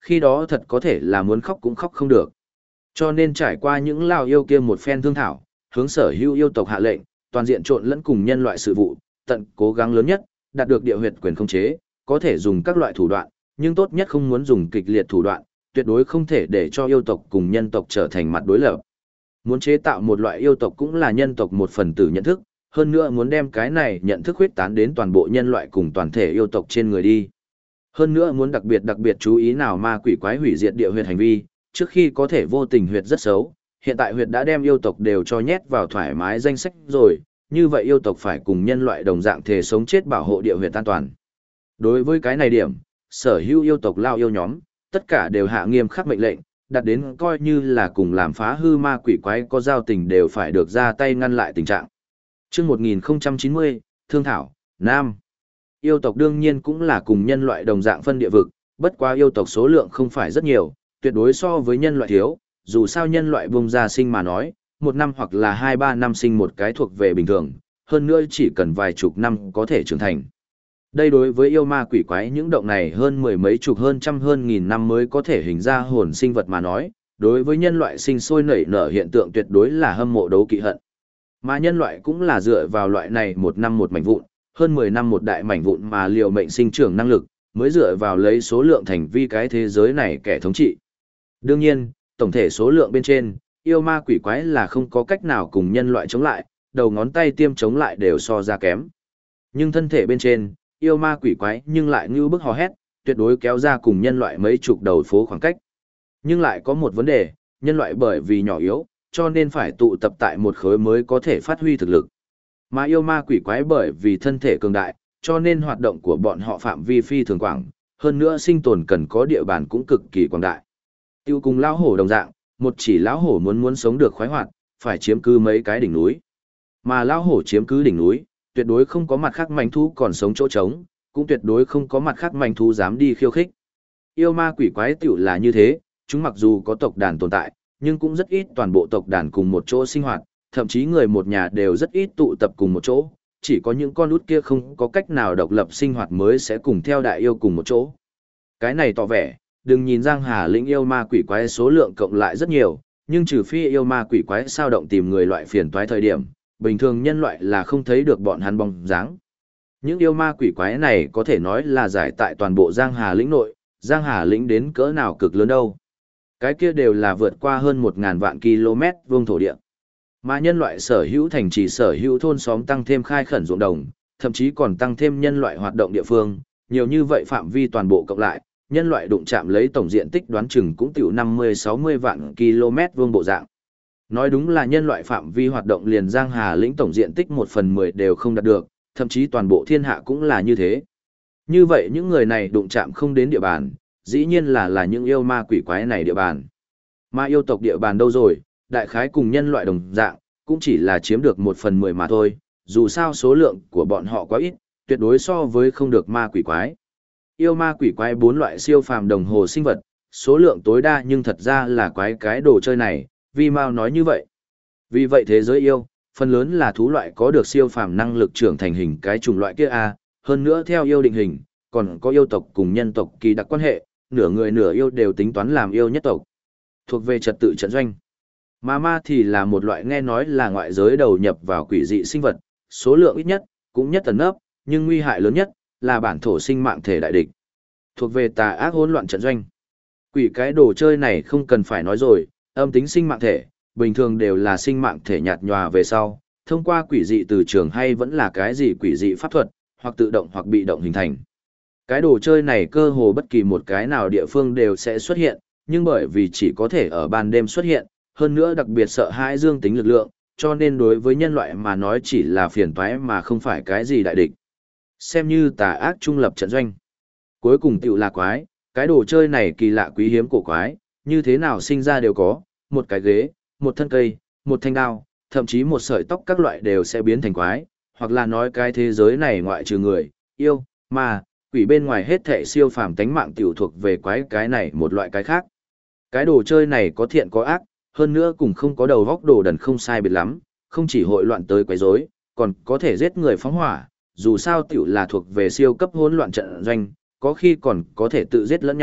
khi đó thật có thể là muốn khóc cũng khóc không được. Cho nên trải qua những lao yêu kia một phen thương thảo, hướng sở hữu yêu tộc hạ lệnh, toàn diện trộn lẫn cùng nhân loại sự vụ, tận cố gắng lớn nhất, đạt được địa huyệt quyền khống chế, có thể dùng các loại thủ đoạn, nhưng tốt nhất không muốn dùng kịch liệt thủ đoạn, tuyệt đối không thể để cho yêu tộc cùng nhân tộc trở thành mặt đối lập. Muốn chế tạo một loại yêu tộc cũng là nhân tộc một phần tử nhận thức, hơn nữa muốn đem cái này nhận thức huyết tán đến toàn bộ nhân loại cùng toàn thể yêu tộc trên người đi. Hơn nữa muốn đặc biệt chú ý nào ma quỷ quái hủy diệt địa huyệt hành vi, trước khi có thể vô tình huyệt rất xấu, hiện tại huyệt đã đem yêu tộc đều cho nhét vào thoải mái danh sách rồi, như vậy yêu tộc phải cùng nhân loại đồng dạng thể sống chết bảo hộ địa huyệt an toàn. Đối với cái này điểm, sở hữu yêu tộc lao yêu nhóm, tất cả đều hạ nghiêm khắc mệnh lệnh, đặt đến coi như là cùng làm phá hư ma quỷ quái có giao tình đều phải được ra tay ngăn lại tình trạng. Trước 1090, Thương Thảo, Nam. Yêu tộc đương nhiên cũng là cùng nhân loại đồng dạng phân địa vực, bất quá yêu tộc số lượng không phải rất nhiều, tuyệt đối so với nhân loại thiếu, dù sao nhân loại bông ra sinh mà nói, một năm hoặc là 2-3 năm sinh một cái thuộc về bình thường, hơn nữa chỉ cần vài chục năm có thể trưởng thành. Đây đối với yêu ma quỷ quái những động này hơn mười mấy chục hơn trăm hơn nghìn năm mới có thể hình ra hồn sinh vật mà nói, đối với nhân loại sinh sôi nảy nở hiện tượng tuyệt đối là hâm mộ đấu kỵ hận. Mà nhân loại cũng là dựa vào loại này một năm một mảnh vụn, hơn 10 năm một đại mảnh vụn mà liều mệnh sinh trưởng năng lực, mới dựa vào lấy số lượng thành vi cái thế giới này kẻ thống trị. Đương nhiên, tổng thể số lượng bên trên, yêu ma quỷ quái là không có cách nào cùng nhân loại chống lại, đầu ngón tay tiêm chống lại đều so ra kém. Nhưng thân thể bên trên, yêu ma quỷ quái nhưng lại như bức hò hét, tuyệt đối kéo ra cùng nhân loại mấy chục đầu phố khoảng cách. Nhưng lại có một vấn đề, nhân loại bởi vì nhỏ yếu, cho nên phải tụ tập tại một khối mới có thể phát huy thực lực. Mà yêu ma quỷ quái bởi vì thân thể cường đại, cho nên hoạt động của bọn họ phạm vi phi thường quảng, hơn nữa sinh tồn cần có địa bàn cũng cực kỳ quảng đại. Tiêu cùng lão hổ đồng dạng, một chỉ lão hổ muốn sống được khoái hoạt, phải chiếm cứ mấy cái đỉnh núi. Mà lão hổ chiếm cứ đỉnh núi, tuyệt đối không có mặt khác manh thú còn sống chỗ trống, cũng tuyệt đối không có mặt khác manh thú dám đi khiêu khích. Yêu ma quỷ quái tiểu là như thế, chúng mặc dù có tộc đàn tồn tại, nhưng cũng rất ít toàn bộ tộc đàn cùng một chỗ sinh hoạt, thậm chí người một nhà đều rất ít tụ tập cùng một chỗ, chỉ có những con út kia không có cách nào độc lập sinh hoạt mới sẽ cùng theo đại yêu cùng một chỗ. Cái này tỏ vẻ, đừng nhìn Giang Hà lĩnh yêu ma quỷ quái số lượng cộng lại rất nhiều, nhưng trừ phi yêu ma quỷ quái sao động tìm người loại phiền toái thời điểm, bình thường nhân loại là không thấy được bọn hắn bóng dáng. Những yêu ma quỷ quái này có thể nói là giải tại toàn bộ Giang Hà lĩnh nội, Giang Hà lĩnh đến cỡ nào cực lớn đâu. Cái kia đều là vượt qua hơn 1.000 vạn km vuông thổ địa. Mà nhân loại sở hữu thành trì sở hữu thôn xóm tăng thêm khai khẩn ruộng đồng, thậm chí còn tăng thêm nhân loại hoạt động địa phương, nhiều như vậy phạm vi toàn bộ cộng lại, nhân loại đụng chạm lấy tổng diện tích đoán chừng cũng tiểu 50-60 vạn km vuông bộ dạng. Nói đúng là nhân loại phạm vi hoạt động liền Giang Hà lĩnh tổng diện tích 1/10 đều không đạt được, thậm chí toàn bộ thiên hạ cũng là như thế. Như vậy những người này đụng chạm không đến địa bàn, dĩ nhiên là những yêu ma quỷ quái này địa bàn. Mà yêu tộc địa bàn đâu rồi, đại khái cùng nhân loại đồng dạng, cũng chỉ là chiếm được 1/10 mà thôi, dù sao số lượng của bọn họ quá ít, tuyệt đối so với không được ma quỷ quái. Yêu ma quỷ quái 4 loại siêu phàm đồng hồ sinh vật, số lượng tối đa nhưng thật ra là quái cái đồ chơi này, vì Mao nói như vậy. Vì vậy thế giới yêu, phần lớn là thú loại có được siêu phàm năng lực trưởng thành hình cái chủng loại kia a, hơn nữa theo yêu định hình, còn có yêu tộc cùng nhân tộc kỳ đặc quan hệ, nửa người nửa yêu đều tính toán làm yêu nhất tộc. Thuộc về trật tự trận doanh. Mà ma thì là một loại nghe nói là ngoại giới đầu nhập vào quỷ dị sinh vật, số lượng ít nhất, cũng nhất tấn ấp, nhưng nguy hại lớn nhất, là bản thổ sinh mạng thể đại địch. Thuộc về tà ác hỗn loạn trận doanh. Quỷ cái đồ chơi này không cần phải nói rồi, âm tính sinh mạng thể, bình thường đều là sinh mạng thể nhạt nhòa về sau, thông qua quỷ dị từ trường hay vẫn là cái gì quỷ dị pháp thuật, hoặc tự động hoặc bị động hình thành. Cái đồ chơi này cơ hồ bất kỳ một cái nào địa phương đều sẽ xuất hiện, nhưng bởi vì chỉ có thể ở ban đêm xuất hiện, hơn nữa đặc biệt sợ hãi dương tính lực lượng, cho nên đối với nhân loại mà nói chỉ là phiền toái mà không phải cái gì đại địch. Xem như tà ác trung lập trận doanh. Cuối cùng tiểu là quái, cái đồ chơi này kỳ lạ quý hiếm cổ quái, như thế nào sinh ra đều có, một cái ghế, một thân cây, một thanh đao, thậm chí một sợi tóc các loại đều sẽ biến thành quái, hoặc là nói cái thế giới này ngoại trừ người, yêu, ma, quỷ bên ngoài hết thảy siêu phàm tánh mạng tiểu thuộc về quái cái này một loại cái khác. Cái đồ chơi này có thiện có ác, hơn nữa cũng không có đầu góc đồ đần không sai biệt lắm, không chỉ hội loạn tới quấy rối, còn có thể giết người phóng hỏa, dù sao tiểu là thuộc về siêu cấp hỗn loạn trận doanh, có khi còn có thể tự giết lẫn nhau,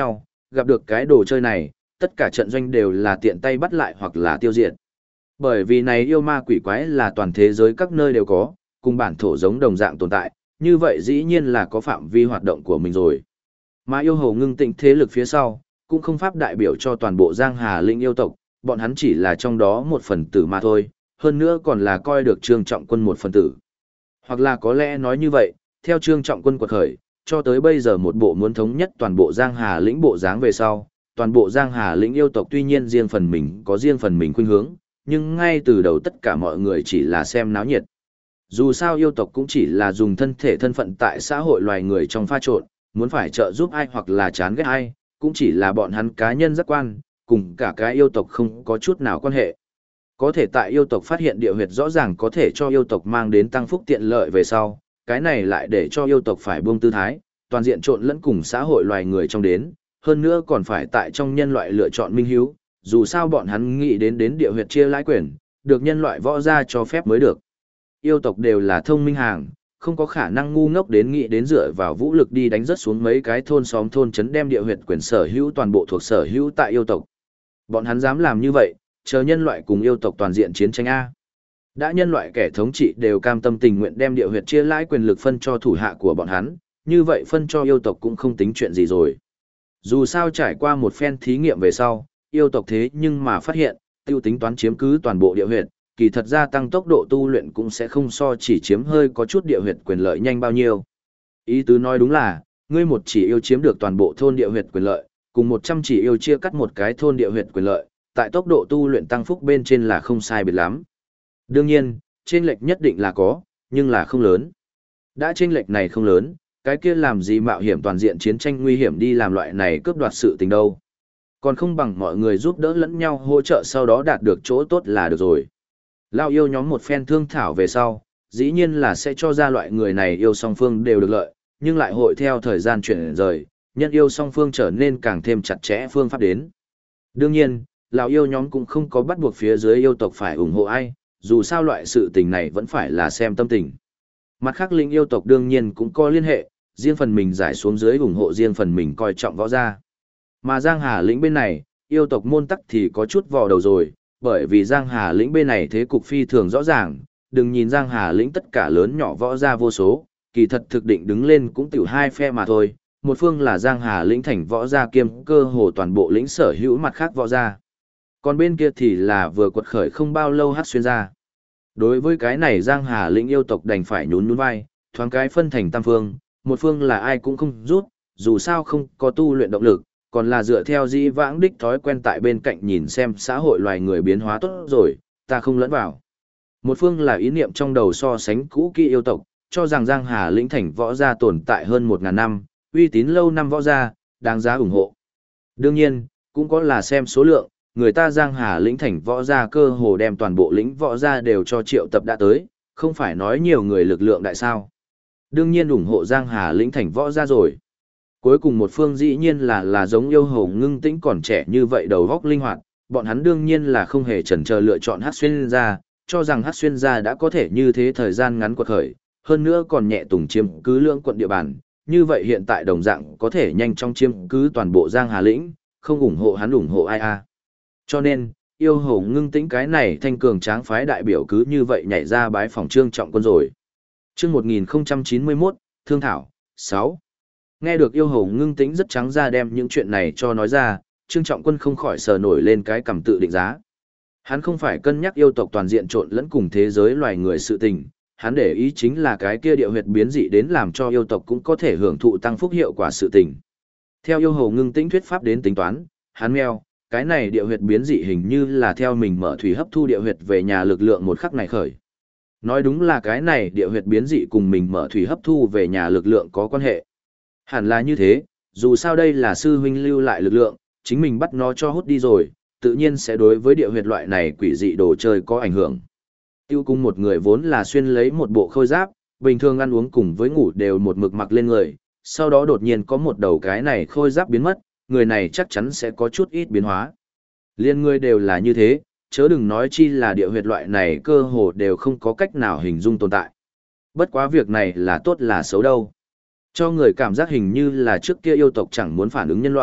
gặp được cái đồ chơi này, tất cả trận doanh đều là tiện tay bắt lại hoặc là tiêu diệt. Bởi vì này yêu ma quỷ quái là toàn thế giới các nơi đều có, cùng bản thổ giống đồng dạng tồn tại, như vậy dĩ nhiên là có phạm vi hoạt động của mình rồi. Mà yêu hồ ngưng tịnh thế lực phía sau, cũng không pháp đại biểu cho toàn bộ Giang Hà Lĩnh yêu tộc, bọn hắn chỉ là trong đó một phần tử mà thôi, hơn nữa còn là coi được Trương Trọng Quân một phần tử. Hoặc là có lẽ nói như vậy, theo Trương Trọng Quân quật khởi, cho tới bây giờ một bộ muốn thống nhất toàn bộ Giang Hà Lĩnh bộ dáng về sau, toàn bộ Giang Hà Lĩnh yêu tộc tuy nhiên riêng phần mình có riêng phần mình khuynh hướng, nhưng ngay từ đầu tất cả mọi người chỉ là xem náo nhiệt. Dù sao yêu tộc cũng chỉ là dùng thân thể thân phận tại xã hội loài người trong pha trộn, muốn phải trợ giúp ai hoặc là chán ghét ai, cũng chỉ là bọn hắn cá nhân giác quan, cùng cả cái yêu tộc không có chút nào quan hệ. Có thể tại yêu tộc phát hiện địa huyệt rõ ràng có thể cho yêu tộc mang đến tăng phúc tiện lợi về sau, cái này lại để cho yêu tộc phải buông tư thái, toàn diện trộn lẫn cùng xã hội loài người trong đến, hơn nữa còn phải tại trong nhân loại lựa chọn minh hiếu, dù sao bọn hắn nghĩ đến địa huyệt chia lãi quyền, được nhân loại võ ra cho phép mới được. Yêu tộc đều là thông minh hàng, không có khả năng ngu ngốc đến nghĩ đến dựa vào vũ lực đi đánh rất xuống mấy cái thôn xóm thôn trấn đem địa huyệt quyền sở hữu toàn bộ thuộc sở hữu tại yêu tộc. Bọn hắn dám làm như vậy, chờ nhân loại cùng yêu tộc toàn diện chiến tranh A. Đã nhân loại kẻ thống trị đều cam tâm tình nguyện đem địa huyệt chia lãi quyền lực phân cho thủ hạ của bọn hắn, như vậy phân cho yêu tộc cũng không tính chuyện gì rồi. Dù sao trải qua một phen thí nghiệm về sau, yêu tộc thế nhưng mà phát hiện, tiêu tính toán chiếm cứ toàn bộ địa huyệt, kỳ thật gia tăng tốc độ tu luyện cũng sẽ không so chỉ chiếm hơi có chút địa huyệt quyền lợi nhanh bao nhiêu. Ý tứ nói đúng là, ngươi một chỉ yêu chiếm được toàn bộ thôn địa huyệt quyền lợi, cùng 100 chỉ yêu chia cắt một cái thôn địa huyệt quyền lợi, tại tốc độ tu luyện tăng phúc bên trên là không sai biệt lắm. Đương nhiên, chênh lệch nhất định là có, nhưng là không lớn. Đã chênh lệch này không lớn, cái kia làm gì mạo hiểm toàn diện chiến tranh nguy hiểm đi làm loại này cướp đoạt sự tình đâu. Còn không bằng mọi người giúp đỡ lẫn nhau hỗ trợ sau đó đạt được chỗ tốt là được rồi. Lao yêu nhóm một phen thương thảo về sau, dĩ nhiên là sẽ cho ra loại người này yêu song phương đều được lợi, nhưng lại hội theo thời gian chuyển rời, nhân yêu song phương trở nên càng thêm chặt chẽ phương pháp đến. Đương nhiên, Lão yêu nhóm cũng không có bắt buộc phía dưới yêu tộc phải ủng hộ ai, dù sao loại sự tình này vẫn phải là xem tâm tình. Mặt khác linh yêu tộc đương nhiên cũng có liên hệ, riêng phần mình giải xuống dưới ủng hộ riêng phần mình coi trọng võ gia. Mà Giang Hà lĩnh bên này, yêu tộc môn tắc thì có chút vò đầu rồi, bởi vì Giang Hà lĩnh bên này thế cục phi thường rõ ràng, đừng nhìn Giang Hà lĩnh tất cả lớn nhỏ võ gia vô số, kỳ thật thực định đứng lên cũng tiểu hai phe mà thôi, một phương là Giang Hà lĩnh thành võ gia kiêm cơ hồ toàn bộ lĩnh sở hữu mặt khác võ gia. Còn bên kia thì là vừa quật khởi không bao lâu Hắc Xuyên gia. Đối với cái này Giang Hà lĩnh yêu tộc đành phải nhún nhún vai, thoáng cái phân thành tam phương, một phương là ai cũng không rút, dù sao không có tu luyện động lực, còn là dựa theo di vãng đích thói quen tại bên cạnh nhìn xem xã hội loài người biến hóa tốt rồi, ta không lẫn vào. Một phương là ý niệm trong đầu so sánh cũ kỹ yêu tộc, cho rằng Giang Hà lĩnh thành võ gia tồn tại hơn 1000 năm, uy tín lâu năm võ gia, đáng giá ủng hộ. Đương nhiên, cũng có là xem số lượng, người ta Giang Hà lĩnh thành võ gia cơ hồ đem toàn bộ lĩnh võ gia đều cho triệu tập đã tới, không phải nói nhiều người lực lượng đại sao. Đương nhiên ủng hộ Giang Hà lĩnh thành võ gia rồi. Cuối cùng một phương dĩ nhiên là giống yêu hầu ngưng tĩnh còn trẻ như vậy đầu góc linh hoạt, bọn hắn đương nhiên là không hề chần chờ lựa chọn Hắc Xuyên gia, cho rằng Hắc Xuyên gia đã có thể như thế thời gian ngắn quật khởi, hơn nữa còn nhẹ tùng chiếm cứ lưỡng quận địa bàn, như vậy hiện tại đồng dạng có thể nhanh chóng chiếm cứ toàn bộ Giang Hà lĩnh, không ủng hộ hắn ủng hộ ai a. Cho nên, yêu hầu ngưng tĩnh cái này thanh cường tráng phái đại biểu cứ như vậy nhảy ra bái phòng Trương Trọng Quân rồi. Chương 1091, Thương thảo 6. Nghe được yêu hầu ngưng tĩnh rất trắng ra đem những chuyện này cho nói ra, Trương Trọng Quân không khỏi sờ nổi lên cái cằm tự định giá. Hắn không phải cân nhắc yêu tộc toàn diện trộn lẫn cùng thế giới loài người sự tình, hắn để ý chính là cái kia địa huyệt biến dị đến làm cho yêu tộc cũng có thể hưởng thụ tăng phúc hiệu quả sự tình. Theo yêu hầu ngưng tĩnh thuyết pháp đến tính toán, hắn meo, cái này địa huyệt biến dị hình như là theo mình mở thủy hấp thu địa huyệt về nhà lực lượng một khắc này khởi. Nói đúng là cái này địa huyệt biến dị cùng mình mở thủy hấp thu về nhà lực lượng có quan hệ. Hẳn là như thế, dù sao đây là sư huynh lưu lại lực lượng, chính mình bắt nó cho hút đi rồi, tự nhiên sẽ đối với địa huyệt loại này quỷ dị đồ chơi có ảnh hưởng. Tiêu cung một người vốn là xuyên lấy một bộ khôi giáp, bình thường ăn uống cùng với ngủ đều một mực mặc lên người, sau đó đột nhiên có một đầu cái này khôi giáp biến mất, người này chắc chắn sẽ có chút ít biến hóa. Liên người đều là như thế, chớ đừng nói chi là địa huyệt loại này cơ hồ đều không có cách nào hình dung tồn tại. Bất quá việc này là tốt là xấu đâu. Cho người cảm giác hình như là trước kia yêu tộc chẳng muốn phản ứng nhân loại,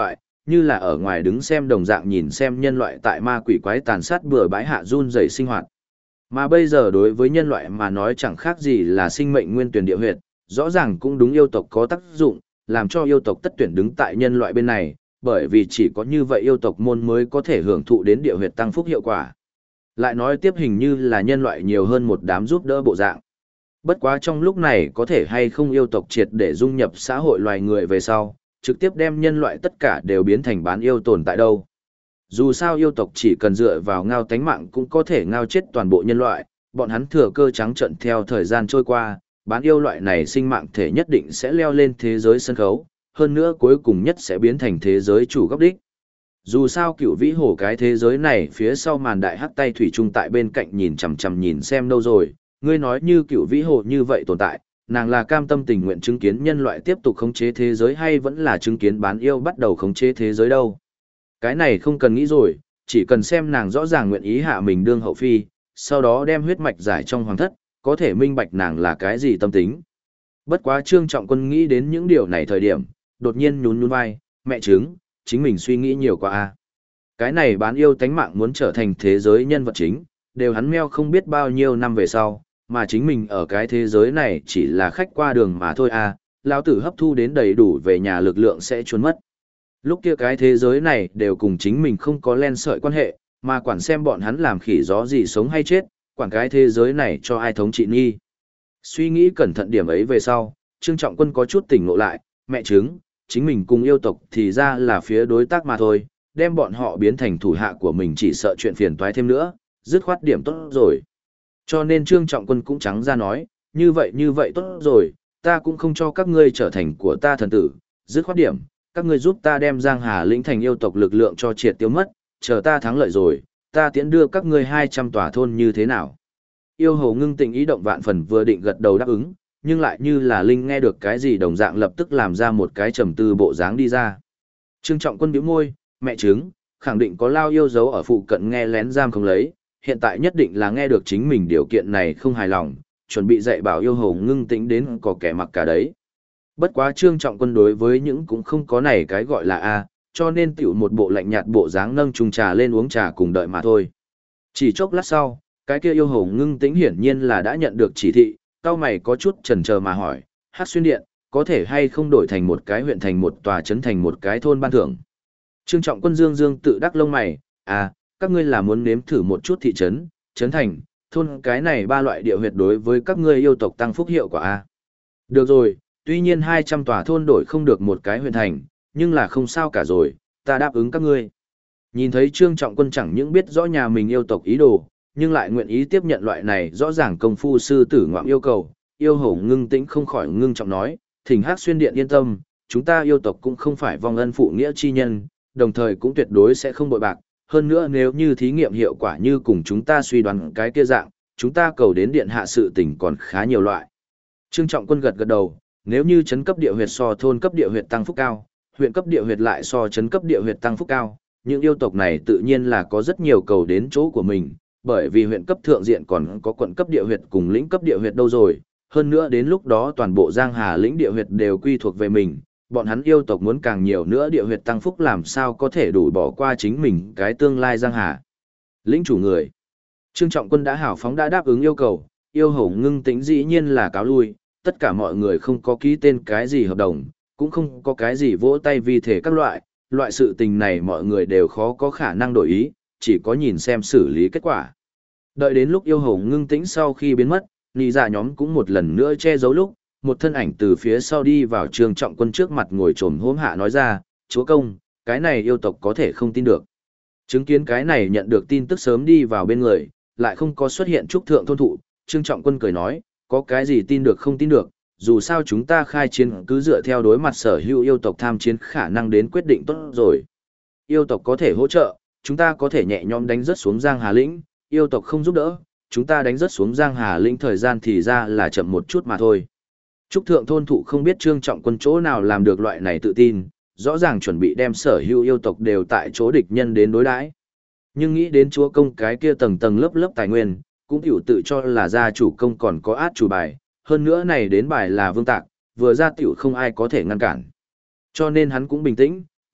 như là ở ngoài đứng xem đồng dạng nhìn xem nhân loại tại ma quỷ quái tàn sát bừa bãi hạ run rẩy sinh hoạt. Mà bây giờ đối với nhân loại mà nói chẳng khác gì là sinh mệnh nguyên tuyển địa huyệt, rõ ràng cũng đúng yêu tộc có tác dụng, làm cho yêu tộc tất tuyển đứng tại nhân loại bên này, bởi vì chỉ có như vậy yêu tộc môn mới có thể hưởng thụ đến địa huyệt tăng phúc hiệu quả. Lại nói tiếp hình như là nhân loại nhiều hơn một đám giúp đỡ bộ dạng. Bất quá trong lúc này có thể hay không yêu tộc triệt để dung nhập xã hội loài người về sau, trực tiếp đem nhân loại tất cả đều biến thành bán yêu tồn tại đâu. Dù sao yêu tộc chỉ cần dựa vào ngao tánh mạng cũng có thể ngao chết toàn bộ nhân loại, bọn hắn thừa cơ trắng trận theo thời gian trôi qua, bán yêu loại này sinh mạng thể nhất định sẽ leo lên thế giới sân khấu, hơn nữa cuối cùng nhất sẽ biến thành thế giới chủ góc đích. Dù sao cựu vĩ hổ cái thế giới này phía sau màn đại hắc tay thủy chung tại bên cạnh nhìn chằm chằm nhìn xem đâu rồi, ngươi nói như cựu vĩ hổ như vậy tồn tại, nàng là cam tâm tình nguyện chứng kiến nhân loại tiếp tục khống chế thế giới hay vẫn là chứng kiến bán yêu bắt đầu khống chế thế giới đâu. Cái này không cần nghĩ rồi, chỉ cần xem nàng rõ ràng nguyện ý hạ mình đương hậu phi, sau đó đem huyết mạch giải trong hoàng thất, có thể minh bạch nàng là cái gì tâm tính. Bất quá Trương Trọng Quân nghĩ đến những điều này thời điểm, đột nhiên nhún nhún vai, mẹ chứng, chính mình suy nghĩ nhiều quá a. Cái này bán yêu tánh mạng muốn trở thành thế giới nhân vật chính, đều hắn meo không biết bao nhiêu năm về sau, mà chính mình ở cái thế giới này chỉ là khách qua đường mà thôi a, lão tử hấp thu đến đầy đủ về nhà lực lượng sẽ trốn mất. Lúc kia cái thế giới này đều cùng chính mình không có len sợi quan hệ, mà quản xem bọn hắn làm khỉ gió gì sống hay chết, quản cái thế giới này cho ai thống trị nghi. Suy nghĩ cẩn thận điểm ấy về sau, Trương Trọng Quân có chút tỉnh ngộ lại, mẹ chứng, chính mình cùng yêu tộc thì ra là phía đối tác mà thôi, đem bọn họ biến thành thủ hạ của mình chỉ sợ chuyện phiền toái thêm nữa, dứt khoát điểm tốt rồi. Cho nên Trương Trọng Quân cũng trắng ra nói, như vậy tốt rồi, ta cũng không cho các ngươi trở thành của ta thần tử, dứt khoát điểm, các ngươi giúp ta đem Giang Hà lĩnh thành yêu tộc lực lượng cho triệt tiêu mất, chờ ta thắng lợi rồi, ta tiễn đưa các ngươi 200 tòa thôn như thế nào. Yêu Hầu ngưng tình ý động vạn phần vừa định gật đầu đáp ứng, nhưng lại như là Linh nghe được cái gì đồng dạng lập tức làm ra một cái trầm tư bộ dáng đi ra. Trương Trọng Quân bĩu môi, mẹ chứng, khẳng định có lao yêu dấu ở phụ cận nghe lén giam không lấy, hiện tại nhất định là nghe được chính mình điều kiện này không hài lòng, chuẩn bị dạy bảo Yêu Hầu ngưng tĩnh đến có kẻ mặc cả đấy. Bất quá Trương Trọng Quân đối với những cũng không có này cái gọi là A, cho nên tiểu một bộ lạnh nhạt bộ dáng nâng chung trà lên uống trà cùng đợi mà thôi. Chỉ chốc lát sau, cái kia Yêu Hầu ngưng tĩnh hiển nhiên là đã nhận được chỉ thị, cao mày có chút chần chờ mà hỏi, Hắc Xuyên Điện, có thể hay không đổi thành một cái huyện thành một tòa trấn thành một cái thôn ban thưởng. Trương Trọng Quân dương tự đắc lông mày, à, các ngươi là muốn nếm thử một chút thị trấn, trấn thành, thôn cái này ba loại địa huyệt đối với các ngươi yêu tộc tăng phúc hiệu quả a. Được rồi, tuy nhiên 200 tòa thôn đổi không được một cái huyện thành, nhưng là không sao cả rồi, ta đáp ứng các ngươi. Nhìn thấy Trương Trọng Quân chẳng những biết rõ nhà mình yêu tộc ý đồ, nhưng lại nguyện ý tiếp nhận loại này rõ ràng công phu sư tử ngoạm yêu cầu, Yêu Hầu ngưng tĩnh không khỏi ngưng trọng nói, thỉnh Hắc Xuyên Điện yên tâm, chúng ta yêu tộc cũng không phải vong ân phụ nghĩa chi nhân, đồng thời cũng tuyệt đối sẽ không bội bạc, hơn nữa nếu như thí nghiệm hiệu quả như cùng chúng ta suy đoán cái kia dạng, chúng ta cầu đến điện hạ sự tình còn khá nhiều loại. Trương Trọng Quân gật đầu, nếu như trấn cấp địa huyệt so thôn cấp địa huyệt tăng phúc cao, huyện cấp địa huyệt lại so trấn cấp địa huyệt tăng phúc cao, những yêu tộc này tự nhiên là có rất nhiều cầu đến chỗ của mình, bởi vì huyện cấp thượng diện còn có quận cấp địa huyệt cùng lĩnh cấp địa huyệt đâu rồi, hơn nữa đến lúc đó toàn bộ Giang Hà lĩnh địa huyệt đều quy thuộc về mình, bọn hắn yêu tộc muốn càng nhiều nữa địa huyệt tăng phúc làm sao có thể đủ bỏ qua chính mình cái tương lai Giang Hà. Lĩnh chủ người. Trương Trọng Quân đã hào phóng đã đáp ứng yêu cầu, Yêu Hầu ngưng tĩnh dĩ nhiên là cáo lui, tất cả mọi người không có ký tên cái gì hợp đồng, cũng không có cái gì vỗ tay vì thể các loại sự tình này mọi người đều khó có khả năng đổi ý, chỉ có nhìn xem xử lý kết quả. Đợi đến lúc Yêu Hầu ngưng tĩnh sau khi biến mất, nị dạ nhóm cũng một lần nữa che giấu lúc, một thân ảnh từ phía sau đi vào Trương Trọng Quân trước mặt ngồi trồm hốm hạ nói ra, chúa công, cái này yêu tộc có thể không tin được. Chứng kiến cái này nhận được tin tức sớm đi vào bên người, lại không có xuất hiện trúc thượng thôn thụ, Trương Trọng Quân cười nói, có cái gì tin được không tin được, dù sao chúng ta khai chiến cứ dựa theo đối mặt sở hữu yêu tộc tham chiến khả năng đến quyết định tốt rồi. Yêu tộc có thể hỗ trợ, chúng ta có thể nhẹ nhõm đánh rớt xuống Giang Hà lĩnh, yêu tộc không giúp đỡ, chúng ta đánh rớt xuống Giang Hà lĩnh thời gian thì ra là chậm một chút mà thôi. Trúc thượng thôn thụ không biết Trương Trọng Quân chỗ nào làm được loại này tự tin, rõ ràng chuẩn bị đem sở hữu yêu tộc đều tại chỗ địch nhân đến đối đãi. Nhưng nghĩ đến chúa công cái kia tầng tầng lớp lớp tài nguyên, cũng hiểu tự cho là gia chủ công còn có át chủ bài, hơn nữa này đến bài là vương tạc, vừa ra tiểu không ai có thể ngăn cản. Cho nên hắn cũng bình tĩnh,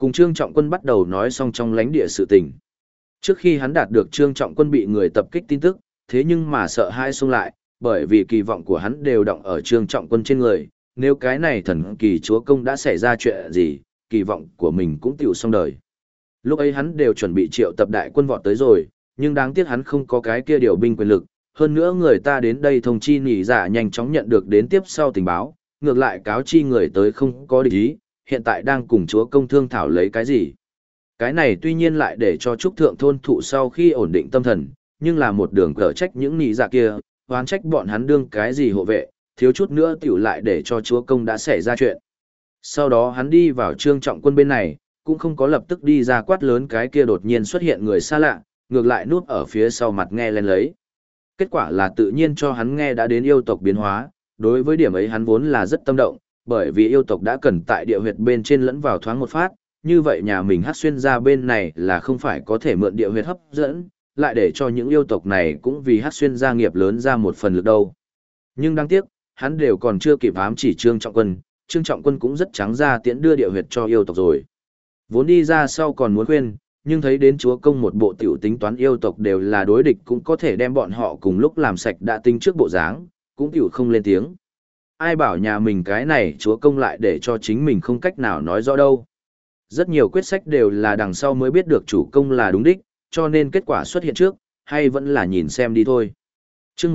Cùng Trương Trọng Quân bắt đầu nói xong trong lãnh địa sự tình. Trước khi hắn đạt được Trương Trọng Quân bị người tập kích tin tức, thế nhưng mà sợ hãi xông lại, bởi vì kỳ vọng của hắn đều đọng ở Trương Trọng Quân trên người, nếu cái này thần kỳ chúa công đã xảy ra chuyện gì, kỳ vọng của mình cũng tiểu xong đời. Lúc ấy hắn đều chuẩn bị triệu tập đại quân vọt tới rồi, nhưng đáng tiếc hắn không có cái kia điều binh quyền lực, hơn nữa người ta đến đây thông chi nỉ dạ nhanh chóng nhận được đến tiếp sau tình báo, ngược lại cáo chi người tới không có địch ý, hiện tại đang cùng chúa công thương thảo lấy cái gì. Cái này tuy nhiên lại để cho trúc thượng thôn thụ sau khi ổn định tâm thần, nhưng là một đường cở trách những nỉ dạ kia, hoán trách bọn hắn đương cái gì hộ vệ, thiếu chút nữa tiểu lại để cho chúa công đã xảy ra chuyện. Sau đó hắn đi vào Trương Trọng Quân bên này, cũng không có lập tức đi ra quát lớn cái kia đột nhiên xuất hiện người xa lạ, ngược lại núp ở phía sau mặt nghe lên lấy. Kết quả là tự nhiên cho hắn nghe đã đến yêu tộc biến hóa, đối với điểm ấy hắn vốn là rất tâm động, bởi vì yêu tộc đã cần tại địa huyệt bên trên lẫn vào thoáng một phát, như vậy nhà mình hát xuyên ra bên này là không phải có thể mượn địa huyệt hấp dẫn, lại để cho những yêu tộc này cũng vì hát xuyên gia nghiệp lớn ra một phần lực đâu. Nhưng đáng tiếc, hắn đều còn chưa kịp ám chỉ Trương Trọng Quân cũng rất trắng ra tiễn đưa địa huyệt cho yêu tộc rồi. Vốn đi ra sau còn muốn khuyên, nhưng thấy đến chúa công một bộ tiểu tính toán yêu tộc đều là đối địch cũng có thể đem bọn họ cùng lúc làm sạch đã tính trước bộ dáng, cũng tiểu không lên tiếng. Ai bảo nhà mình cái này chúa công lại để cho chính mình không cách nào nói rõ đâu. Rất nhiều quyết sách đều là đằng sau mới biết được chủ công là đúng đích, cho nên kết quả xuất hiện trước, hay vẫn là nhìn xem đi thôi. Chương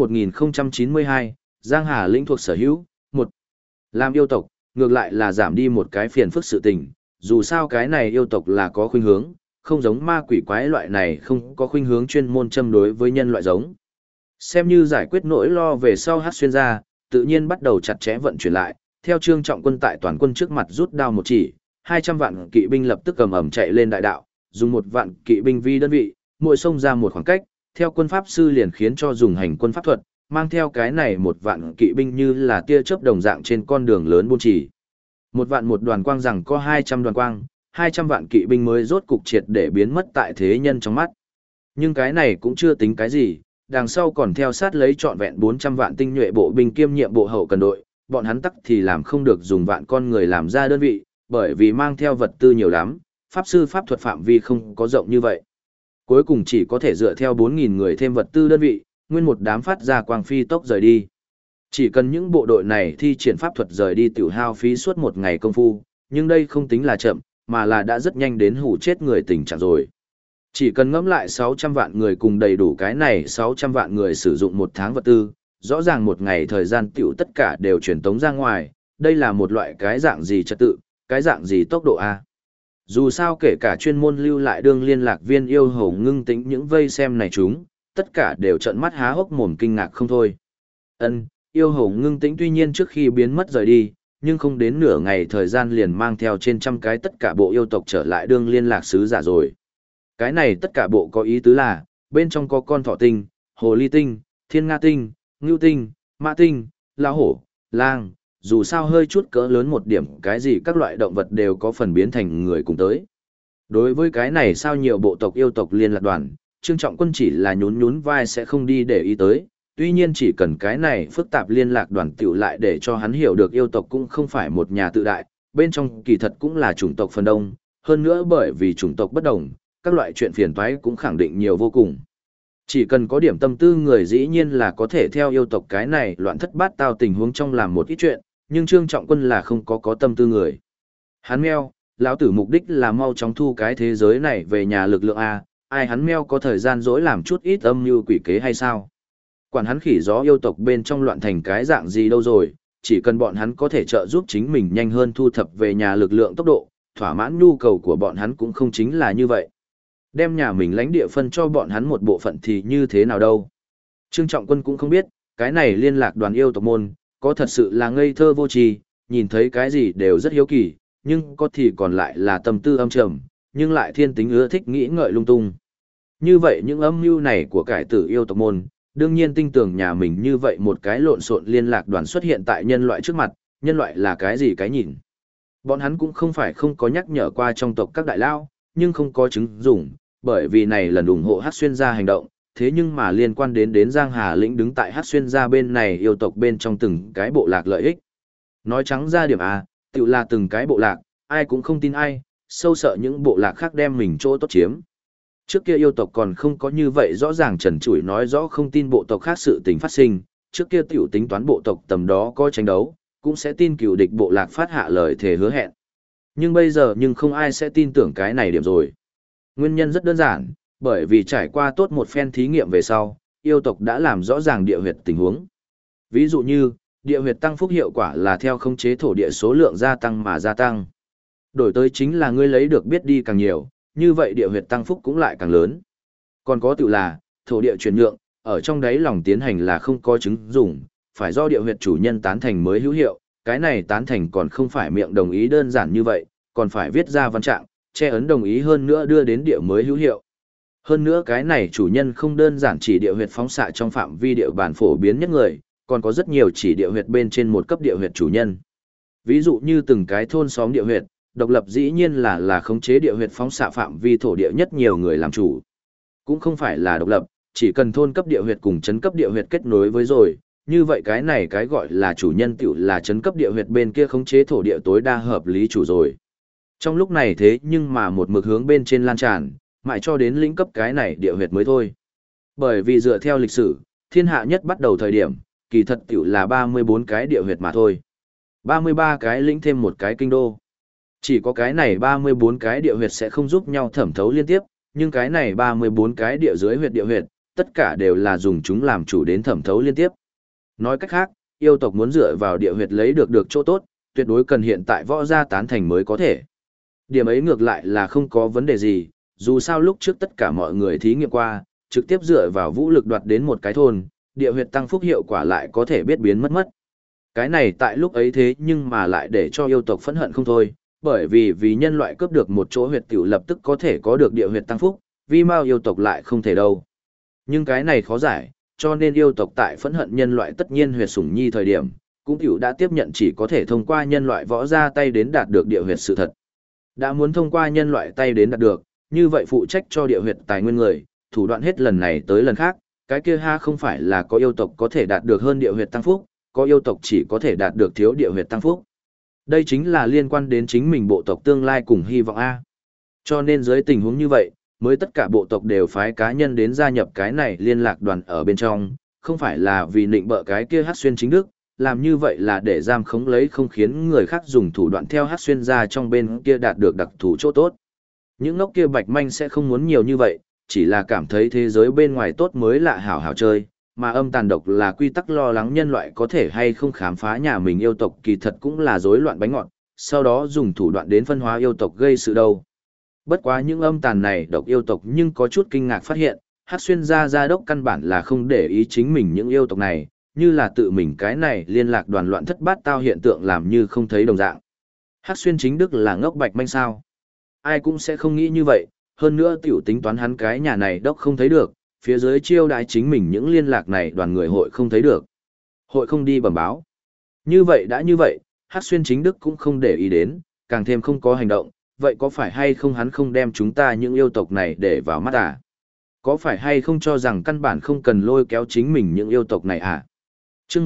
1092, Giang Hà lĩnh thuộc sở hữu, 1. Làm yêu tộc, ngược lại là giảm đi một cái phiền phức sự tình, dù sao cái này yêu tộc là có khuynh hướng, không giống ma quỷ quái loại này không có khuynh hướng chuyên môn châm đối với nhân loại giống. Xem như giải quyết nỗi lo về sau hát xuyên ra, tự nhiên bắt đầu chặt chẽ vận chuyển lại, theo Trương Trọng Quân tại toàn quân trước mặt rút đao một chỉ, 200 vạn kỵ binh lập tức cầm ẩm chạy lên đại đạo, dùng 1 vạn kỵ binh vi đơn vị, mỗi sông ra một khoảng cách, theo quân pháp sư liền khiến cho dùng hành quân pháp thuật, mang theo cái này 1 vạn kỵ binh như là tia chớp đồng dạng trên con đường lớn buôn chỉ. 1 vạn một đoàn quang rằng có 200 đoàn quang, 200 vạn kỵ binh mới rốt cục triệt để biến mất tại thế nhân trong mắt. Nhưng cái này cũng chưa tính cái gì, đằng sau còn theo sát lấy trọn vẹn 400 vạn tinh nhuệ bộ binh kiêm nhiệm bộ hậu cần đội, bọn hắn tắc thì làm không được dùng vạn con người làm ra đơn vị, bởi vì mang theo vật tư nhiều lắm, pháp sư pháp thuật phạm vi không có rộng như vậy. Cuối cùng chỉ có thể dựa theo 4.000 người thêm vật tư đơn vị, nguyên một đám phát ra quang phi tốc rời đi. Chỉ cần những bộ đội này thi triển pháp thuật rời đi tiểu hao phí suốt một ngày công phu, nhưng đây không tính là chậm, mà là đã rất nhanh đến hủ chết người tình trạng rồi. Chỉ cần ngẫm lại 600 vạn người cùng đầy đủ cái này 600 vạn người sử dụng một tháng vật tư, rõ ràng một ngày thời gian tiểu tất cả đều truyền tống ra ngoài, đây là một loại cái dạng gì trật tự, cái dạng gì tốc độ A. Dù sao kể cả chuyên môn lưu lại đương liên lạc viên yêu hầu ngưng tĩnh những vây xem này chúng, tất cả đều trợn mắt há hốc mồm kinh ngạc không thôi. Yêu hầu ngưng tĩnh tuy nhiên trước khi biến mất rời đi, nhưng không đến nửa ngày thời gian liền mang theo trên trăm cái tất cả bộ yêu tộc trở lại đương liên lạc sứ giả rồi. Cái này tất cả bộ có ý tứ là, bên trong có con thỏ tinh, hồ ly tinh, thiên nga tinh, ngưu tinh, mã tinh, lão hổ, lang, dù sao hơi chút cỡ lớn một điểm cái gì các loại động vật đều có phần biến thành người cùng tới. Đối với cái này sao nhiều bộ tộc yêu tộc liên lạc đoàn, Trương Trọng Quân chỉ là nhún nhún vai sẽ không đi để ý tới, tuy nhiên chỉ cần cái này phức tạp liên lạc đoàn tiểu lại để cho hắn hiểu được yêu tộc cũng không phải một nhà tự đại, bên trong kỳ thật cũng là chủng tộc phần đông, hơn nữa bởi vì chủng tộc bất đồng, các loại chuyện phiền toái cũng khẳng định nhiều vô cùng. Chỉ cần có điểm tâm tư người dĩ nhiên là có thể theo yêu tộc cái này loạn thất bát tao tình huống trong làm một ít chuyện, nhưng Trương Trọng Quân là không có tâm tư người. Hắn meo, lão tử mục đích là mau chóng thu cái thế giới này về nhà lực lượng A, ai hắn meo có thời gian dỗi làm chút ít âm mưu quỷ kế hay sao? Quản hắn khỉ gió yêu tộc bên trong loạn thành cái dạng gì đâu rồi, chỉ cần bọn hắn có thể trợ giúp chính mình nhanh hơn thu thập về nhà lực lượng tốc độ, thỏa mãn nhu cầu của bọn hắn cũng không chính là như vậy. Đem nhà mình lãnh địa phân cho bọn hắn một bộ phận thì như thế nào đâu. Trương Trọng Quân cũng không biết, cái này liên lạc đoàn yêu tộc môn, có thật sự là ngây thơ vô tri, nhìn thấy cái gì đều rất hiếu kỳ, nhưng có thì còn lại là tâm tư âm trầm, nhưng lại thiên tính ưa thích nghĩ ngợi lung tung. Như vậy những âm mưu này của cải tử yêu tộc môn, đương nhiên tin tưởng nhà mình như vậy một cái lộn xộn liên lạc đoàn xuất hiện tại nhân loại trước mặt, nhân loại là cái gì cái nhìn. Bọn hắn cũng không phải không có nhắc nhở qua trong tộc các đại lao, nhưng không có chứng dùng, bởi vì này lần ủng hộ Hắc Xuyên gia hành động, thế nhưng mà liên quan đến Giang Hà lĩnh đứng tại Hắc Xuyên gia bên này yêu tộc bên trong từng cái bộ lạc lợi ích. Nói trắng ra điểm A, tự là từng cái bộ lạc, ai cũng không tin ai, sâu sợ những bộ lạc khác đem mình chỗ tốt chiếm. Trước kia yêu tộc còn không có như vậy rõ ràng trần trụi nói rõ không tin bộ tộc khác sự tình phát sinh, trước kia tiểu tính toán bộ tộc tầm đó có tranh đấu, cũng sẽ tin cựu địch bộ lạc phát hạ lời thề hứa hẹn. Nhưng bây giờ nhưng không ai sẽ tin tưởng cái này điểm rồi. Nguyên nhân rất đơn giản, bởi vì trải qua tốt một phen thí nghiệm về sau, yêu tộc đã làm rõ ràng địa huyệt tình huống. Ví dụ như, địa huyệt tăng phúc hiệu quả là theo khống chế thổ địa số lượng gia tăng mà gia tăng. Đổi tới chính là ngươi lấy được biết đi càng nhiều, như vậy địa huyệt tăng phúc cũng lại càng lớn. Còn có tự là, thổ địa chuyển nhượng, ở trong đấy lòng tiến hành là không có chứng dùng, phải do địa huyệt chủ nhân tán thành mới hữu hiệu, cái này tán thành còn không phải miệng đồng ý đơn giản như vậy, còn phải viết ra văn trạng, che ấn đồng ý hơn nữa đưa đến địa mới hữu hiệu. Hơn nữa cái này chủ nhân không đơn giản chỉ địa huyệt phóng xạ trong phạm vi địa bàn phổ biến nhất người, còn có rất nhiều chỉ địa huyệt bên trên một cấp địa huyệt chủ nhân. Ví dụ như từng cái thôn xóm địa huyệt, độc lập dĩ nhiên là khống chế địa huyệt phóng xạ phạm vi thổ địa nhất nhiều người làm chủ. Cũng không phải là độc lập, chỉ cần thôn cấp địa huyệt cùng trấn cấp địa huyệt kết nối với rồi, như vậy cái này cái gọi là chủ nhân tiểu là trấn cấp địa huyệt bên kia khống chế thổ địa tối đa hợp lý chủ rồi. Trong lúc này thế nhưng mà một mực hướng bên trên lan tràn, mãi cho đến lĩnh cấp cái này địa huyệt mới thôi. Bởi vì dựa theo lịch sử, thiên hạ nhất bắt đầu thời điểm, kỳ thật tiểu là 34 cái địa huyệt mà thôi. 33 cái lĩnh thêm một cái kinh đô. Chỉ có cái này 34 cái địa huyệt sẽ không giúp nhau thẩm thấu liên tiếp, nhưng cái này 34 cái địa dưới huyệt địa huyệt, tất cả đều là dùng chúng làm chủ đến thẩm thấu liên tiếp. Nói cách khác, yêu tộc muốn dựa vào địa huyệt lấy được chỗ tốt, tuyệt đối cần hiện tại võ gia tán thành mới có thể. Điểm ấy ngược lại là không có vấn đề gì, dù sao lúc trước tất cả mọi người thí nghiệm qua, trực tiếp dựa vào vũ lực đoạt đến một cái thôn, địa huyệt tăng phúc hiệu quả lại có thể biết biến mất. Cái này tại lúc ấy thế nhưng mà lại để cho yêu tộc phẫn hận không thôi, bởi vì nhân loại cướp được một chỗ huyệt tiểu lập tức có thể có được địa huyệt tăng phúc, vì mau yêu tộc lại không thể đâu. Nhưng cái này khó giải, cho nên yêu tộc tại phẫn hận nhân loại tất nhiên huyệt sủng nhi thời điểm, cũng tiểu đã tiếp nhận chỉ có thể thông qua nhân loại võ ra tay đến đạt được địa huyệt sự thật. Đã muốn thông qua nhân loại tay đến đạt được, như vậy phụ trách cho địa huyệt tài nguyên người, thủ đoạn hết lần này tới lần khác, cái kia ha không phải là có yêu tộc có thể đạt được hơn địa huyệt tăng phúc, có yêu tộc chỉ có thể đạt được thiếu địa huyệt tăng phúc. Đây chính là liên quan đến chính mình bộ tộc tương lai cùng hy vọng A. Cho nên dưới tình huống như vậy, mới tất cả bộ tộc đều phái cá nhân đến gia nhập cái này liên lạc đoàn ở bên trong, không phải là vì nịnh bợ cái kia hát xuyên chính đức, làm như vậy là để giam khống lấy không khiến người khác dùng thủ đoạn theo hát xuyên ra trong bên kia đạt được đặc thù chỗ tốt. Những ngốc kia bạch manh sẽ không muốn nhiều như vậy, chỉ là cảm thấy thế giới bên ngoài tốt mới lạ hảo hảo chơi, mà âm tàn độc là quy tắc lo lắng nhân loại có thể hay không khám phá nhà mình yêu tộc kỳ thật cũng là rối loạn bánh ngọt, sau đó dùng thủ đoạn đến phân hóa yêu tộc gây sự đâu. Bất quá những âm tàn này độc yêu tộc nhưng có chút kinh ngạc phát hiện, Hắc Xuyên gia đốc căn bản là không để ý chính mình những yêu tộc này, như là tự mình cái này liên lạc đoàn loạn thất bát tao hiện tượng làm như không thấy đồng dạng. Hắc Xuyên chính đức là ngốc bạch manh sao? Ai cũng sẽ không nghĩ như vậy, hơn nữa tiểu tính toán hắn cái nhà này đốc không thấy được, phía dưới chiêu đãi chính mình những liên lạc này đoàn người hội không thấy được. Hội không đi bẩm báo. Như vậy đã như vậy, Hắc Xuyên chính đức cũng không để ý đến, càng thêm không có hành động, vậy có phải hay không hắn không đem chúng ta những yêu tộc này để vào mắt à? Có phải hay không cho rằng căn bản không cần lôi kéo chính mình những yêu tộc này à? Trước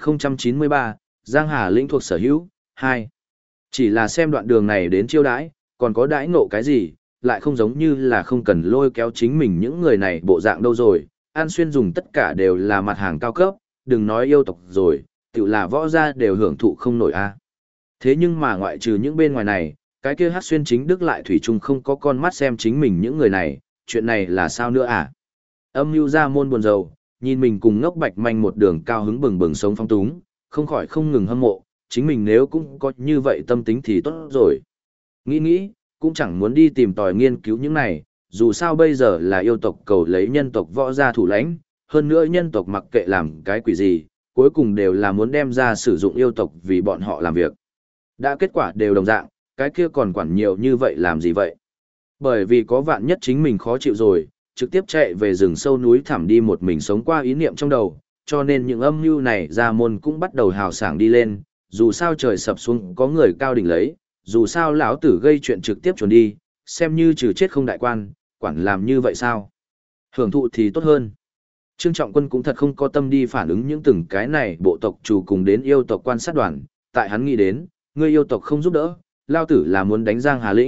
1093, Giang Hà lĩnh thuộc sở hữu, 2. Chỉ là xem đoạn đường này đến chiêu đãi, còn có đãi ngộ cái gì, lại không giống như là không cần lôi kéo chính mình những người này bộ dạng đâu rồi. An Xuyên dùng tất cả đều là mặt hàng cao cấp, đừng nói yêu tộc rồi, tự là võ gia đều hưởng thụ không nổi a. Thế nhưng mà ngoại trừ những bên ngoài này, cái kia Hắc Xuyên chính đức lại thủy chung không có con mắt xem chính mình những người này, chuyện này là sao nữa à? Âm Nưu Gia môn buồn rầu, nhìn mình cùng ngốc bạch manh một đường cao hứng bừng bừng sống phong túng, không khỏi không ngừng hâm mộ, chính mình nếu cũng có như vậy tâm tính thì tốt rồi. Nghĩ, cũng chẳng muốn đi tìm tòi nghiên cứu những này, dù sao bây giờ là yêu tộc cầu lấy nhân tộc võ gia thủ lãnh, hơn nữa nhân tộc mặc kệ làm cái quỷ gì, cuối cùng đều là muốn đem ra sử dụng yêu tộc vì bọn họ làm việc. Đã kết quả đều đồng dạng, cái kia còn quản nhiều như vậy làm gì vậy? Bởi vì có vạn nhất chính mình khó chịu rồi, trực tiếp chạy về rừng sâu núi thẳm đi một mình sống qua ý niệm trong đầu, cho nên những âm mưu này ra môn cũng bắt đầu hào sảng đi lên, dù sao trời sập xuống có người cao đỉnh lấy, dù sao lão tử gây chuyện trực tiếp chuẩn đi, xem như trừ chết không đại quan, quản làm như vậy sao? Hưởng thụ thì tốt hơn. Trương Trọng Quân cũng thật không có tâm đi phản ứng những từng cái này bộ tộc chủ cùng đến yêu tộc quan sát đoàn, tại hắn nghĩ đến, người yêu tộc không giúp đỡ, lao tử là muốn đánh Giang Hà lĩnh,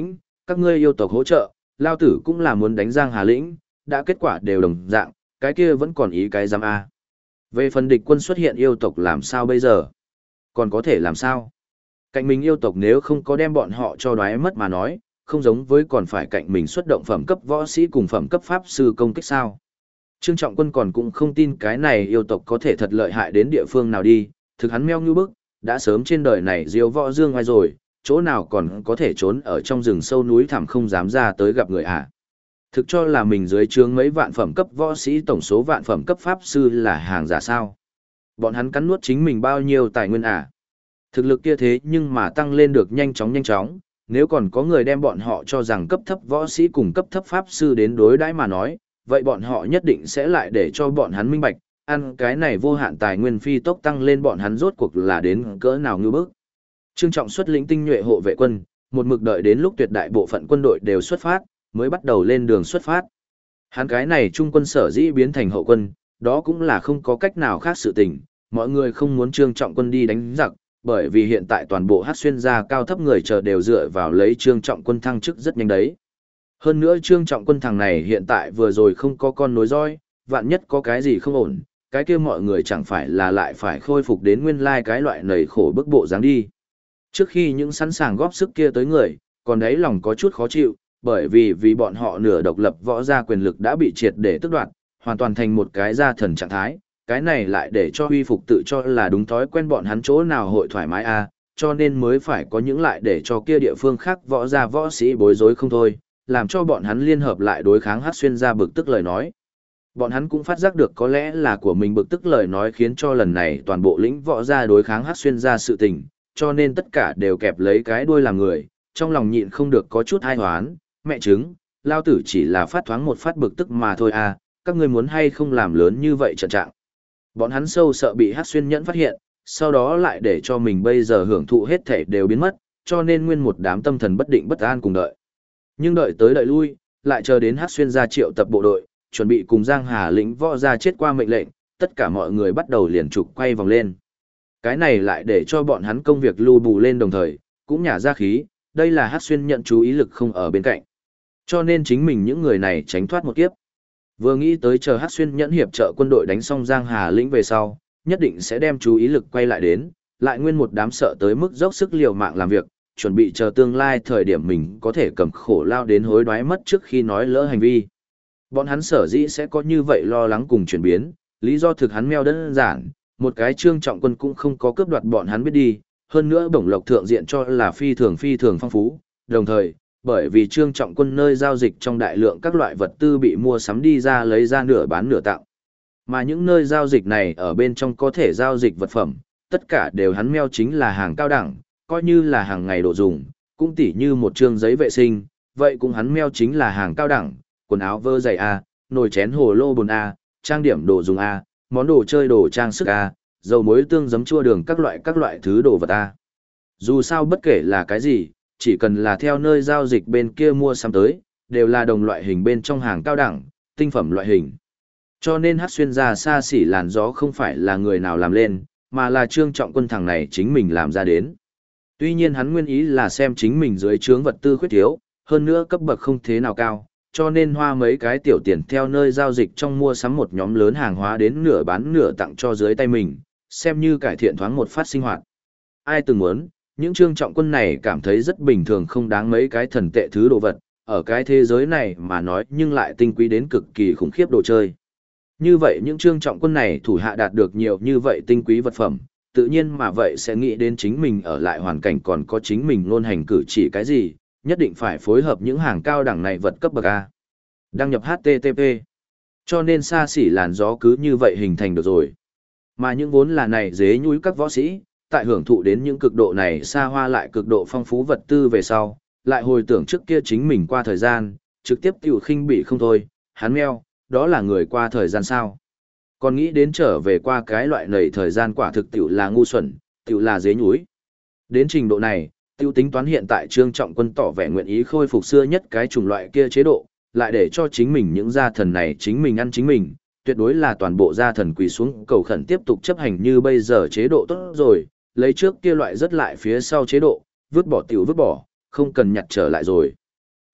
các ngươi yêu tộc hỗ trợ, lao tử cũng là muốn đánh Giang Hà lĩnh, đã kết quả đều đồng dạng, cái kia vẫn còn ý cái giám A. Về phần địch quân xuất hiện yêu tộc làm sao bây giờ? Còn có thể làm sao? Cạnh mình yêu tộc nếu không có đem bọn họ cho đoái mất mà nói, không giống với còn phải cạnh mình xuất động phẩm cấp võ sĩ cùng phẩm cấp pháp sư công kích sao. Trương Trọng Quân còn cũng không tin cái này yêu tộc có thể thật lợi hại đến địa phương nào đi, thực hắn meo như bức, đã sớm trên đời này diêu võ dương ngoài rồi, chỗ nào còn có thể trốn ở trong rừng sâu núi thẳm không dám ra tới gặp người à. Thực cho là mình dưới trướng mấy vạn phẩm cấp võ sĩ tổng số vạn phẩm cấp pháp sư là hàng giả sao. Bọn hắn cắn nuốt chính mình bao nhiêu tài nguyên à. Thực lực kia thế nhưng mà tăng lên được nhanh chóng, nếu còn có người đem bọn họ cho rằng cấp thấp võ sĩ cùng cấp thấp pháp sư đến đối đãi mà nói, vậy bọn họ nhất định sẽ lại để cho bọn hắn minh bạch, ăn cái này vô hạn tài nguyên phi tốc tăng lên bọn hắn rốt cuộc là đến cỡ nào ngư bức. Trương Trọng xuất lĩnh tinh nhuệ hộ vệ quân, một mực đợi đến lúc tuyệt đại bộ phận quân đội đều xuất phát, mới bắt đầu lên đường xuất phát. Hắn cái này trung quân sở dĩ biến thành hậu quân, đó cũng là không có cách nào khác sự tình, mọi người không muốn Trương Trọng quân đi đánh giặc, bởi vì hiện tại toàn bộ hát xuyên gia cao thấp người chờ đều dựa vào lấy Trương Trọng quân thăng chức rất nhanh đấy. Hơn nữa Trương Trọng quân thằng này hiện tại vừa rồi không có con nối roi, vạn nhất có cái gì không ổn, cái kia mọi người chẳng phải là lại phải khôi phục đến nguyên lai cái loại nầy khổ bức bộ dáng đi. Trước khi những sẵn sàng góp sức kia tới người, còn đấy lòng có chút khó chịu, bởi vì bọn họ nửa độc lập võ gia quyền lực đã bị triệt để tước đoạt, hoàn toàn thành một cái gia thần trạng thái, cái này lại để cho huy phục tự cho là đúng thói quen bọn hắn chỗ nào hội thoải mái a, cho nên mới phải có những lại để cho kia địa phương khác võ gia võ sĩ bối rối không thôi, làm cho bọn hắn liên hợp lại đối kháng hát xuyên gia bực tức lời nói. Bọn hắn cũng phát giác được có lẽ là của mình bực tức lời nói khiến cho lần này toàn bộ lĩnh võ gia đối kháng hát xuyên gia sự tình, cho nên tất cả đều kẹp lấy cái đuôi làm người, trong lòng nhịn không được có chút ai hoán, mẹ chứng, lao tử chỉ là phát thoáng một phát bực tức mà thôi à, các ngươi muốn hay không làm lớn như vậy trận trạng. Bọn hắn sâu sợ bị hát xuyên nhẫn phát hiện, sau đó lại để cho mình bây giờ hưởng thụ hết thể đều biến mất, cho nên nguyên một đám tâm thần bất định bất an cùng đợi. Nhưng đợi tới đợi lui, lại chờ đến hát xuyên ra triệu tập bộ đội, chuẩn bị cùng Giang Hà lĩnh võ ra chết qua mệnh lệnh, tất cả mọi người bắt đầu liền trục quay vòng lên. Cái này lại để cho bọn hắn công việc lưu bù lên đồng thời, cũng nhả ra khí, đây là hát xuyên nhận chú ý lực không ở bên cạnh. Cho nên chính mình những người này tránh thoát một kiếp. Vừa nghĩ tới chờ hát xuyên nhẫn hiệp trợ quân đội đánh xong Giang Hà lĩnh về sau, nhất định sẽ đem chú ý lực quay lại đến, lại nguyên một đám sợ tới mức dốc sức liều mạng làm việc, chuẩn bị chờ tương lai thời điểm mình có thể cầm khổ lao đến hối đoái mất trước khi nói lỡ hành vi. Bọn hắn sở dĩ sẽ có như vậy lo lắng cùng chuyển biến, lý do thực hắn meo đơn giản, một cái Trương Trọng quân cũng không có cướp đoạt bọn hắn biết đi, hơn nữa bổng lộc thượng diện cho là phi thường phong phú, đồng thời, bởi vì Trương Trọng quân nơi giao dịch trong đại lượng các loại vật tư bị mua sắm đi ra lấy ra nửa bán nửa tặng. Mà những nơi giao dịch này ở bên trong có thể giao dịch vật phẩm, tất cả đều hắn meo chính là hàng cao đẳng, coi như là hàng ngày đồ dùng, cũng tỉ như một trương giấy vệ sinh, vậy cũng hắn meo chính là hàng cao đẳng, quần áo vơ giày A, nồi chén hồ lô bồn A, trang điểm đồ dùng A, món đồ chơi đồ trang sức A, dầu muối tương giấm chua đường các loại thứ đồ vật A. Dù sao bất kể là cái gì, chỉ cần là theo nơi giao dịch bên kia mua sắm tới, đều là đồng loại hình bên trong hàng cao đẳng, tinh phẩm loại hình. Cho nên hát xuyên ra xa xỉ làn gió không phải là người nào làm lên, mà là Trương Trọng quân thằng này chính mình làm ra đến. Tuy nhiên hắn nguyên ý là xem chính mình dưới trướng vật tư khuyết thiếu, hơn nữa cấp bậc không thế nào cao, cho nên hoa mấy cái tiểu tiền theo nơi giao dịch trong mua sắm một nhóm lớn hàng hóa đến nửa bán nửa tặng cho dưới tay mình, xem như cải thiện thoáng một phát sinh hoạt. Ai từng muốn, những Trương Trọng quân này cảm thấy rất bình thường không đáng mấy cái thần tệ thứ đồ vật, ở cái thế giới này mà nói nhưng lại tinh quý đến cực kỳ khủng khiếp đồ chơi. Như vậy những Trương Trọng quân này thủ hạ đạt được nhiều như vậy tinh quý vật phẩm, tự nhiên mà vậy sẽ nghĩ đến chính mình ở lại hoàn cảnh còn có chính mình luôn hành cử chỉ cái gì, nhất định phải phối hợp những hàng cao đẳng này vật cấp bậc A. Đăng nhập HTTP. Cho nên xa xỉ làn gió cứ như vậy hình thành được rồi. Mà những vốn là này dế nhúi các võ sĩ, tại hưởng thụ đến những cực độ này xa hoa lại cực độ phong phú vật tư về sau, lại hồi tưởng trước kia chính mình qua thời gian, trực tiếp tiểu khinh bị không thôi, hắn meo, đó là người qua thời gian sao. Còn nghĩ đến trở về qua cái loại nầy thời gian quả thực tiểu là ngu xuẩn, tiểu là dế nhúi. Đến trình độ này, tiêu tính toán hiện tại Trương Trọng quân tỏ vẻ nguyện ý khôi phục xưa nhất cái chủng loại kia chế độ, lại để cho chính mình những gia thần này chính mình ăn chính mình, tuyệt đối là toàn bộ gia thần quỳ xuống cầu khẩn tiếp tục chấp hành như bây giờ chế độ tốt rồi, lấy trước kia loại rất lại phía sau chế độ, vứt bỏ tiểu vứt bỏ, không cần nhặt trở lại rồi.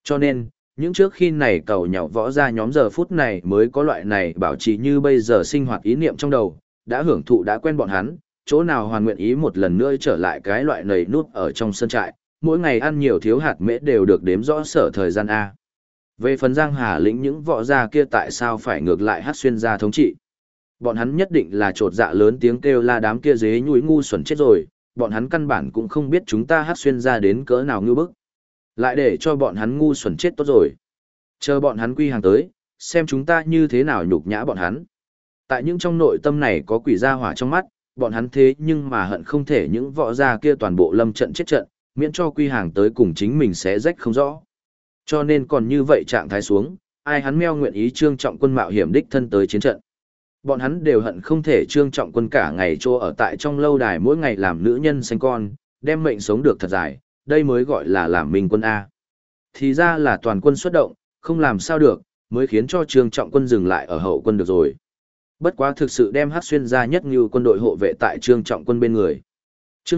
Cho nên, những trước khi này cầu nhạo võ ra nhóm giờ phút này mới có loại này bảo trì như bây giờ sinh hoạt ý niệm trong đầu, đã hưởng thụ đã quen bọn hắn, chỗ nào hoàn nguyện ý một lần nữa trở lại cái loại nầy nút ở trong sân trại, mỗi ngày ăn nhiều thiếu hạt mễ đều được đếm rõ sở thời gian A. Về phần Giang Hà lĩnh những võ gia kia tại sao phải ngược lại hát xuyên gia thống trị? Bọn hắn nhất định là trột dạ lớn tiếng kêu la đám kia dế nhúi ngu xuẩn chết rồi, bọn hắn căn bản cũng không biết chúng ta hát xuyên gia đến cỡ nào ngư bức. Lại để cho bọn hắn ngu xuẩn chết tốt rồi. Chờ bọn hắn quy hàng tới, xem chúng ta như thế nào nhục nhã bọn hắn. Tại những trong nội tâm này có quỷ gia hỏa trong mắt, bọn hắn thế nhưng mà hận không thể những võ gia kia toàn bộ lâm trận chết trận, miễn cho quy hàng tới cùng chính mình sẽ rách không rõ. Cho nên còn như vậy trạng thái xuống, ai hắn meo nguyện ý Trương Trọng Quân mạo hiểm đích thân tới chiến trận. Bọn hắn đều hận không thể Trương Trọng Quân cả ngày trô ở tại trong lâu đài mỗi ngày làm nữ nhân sinh con, đem mệnh sống được thật dài, đây mới gọi là làm minh quân A. Thì ra là toàn quân xuất động, không làm sao được, mới khiến cho Trương Trọng Quân dừng lại ở hậu quân được rồi. Bất quá thực sự đem hát xuyên ra nhất như quân đội hộ vệ tại Trương Trọng Quân bên người. Chương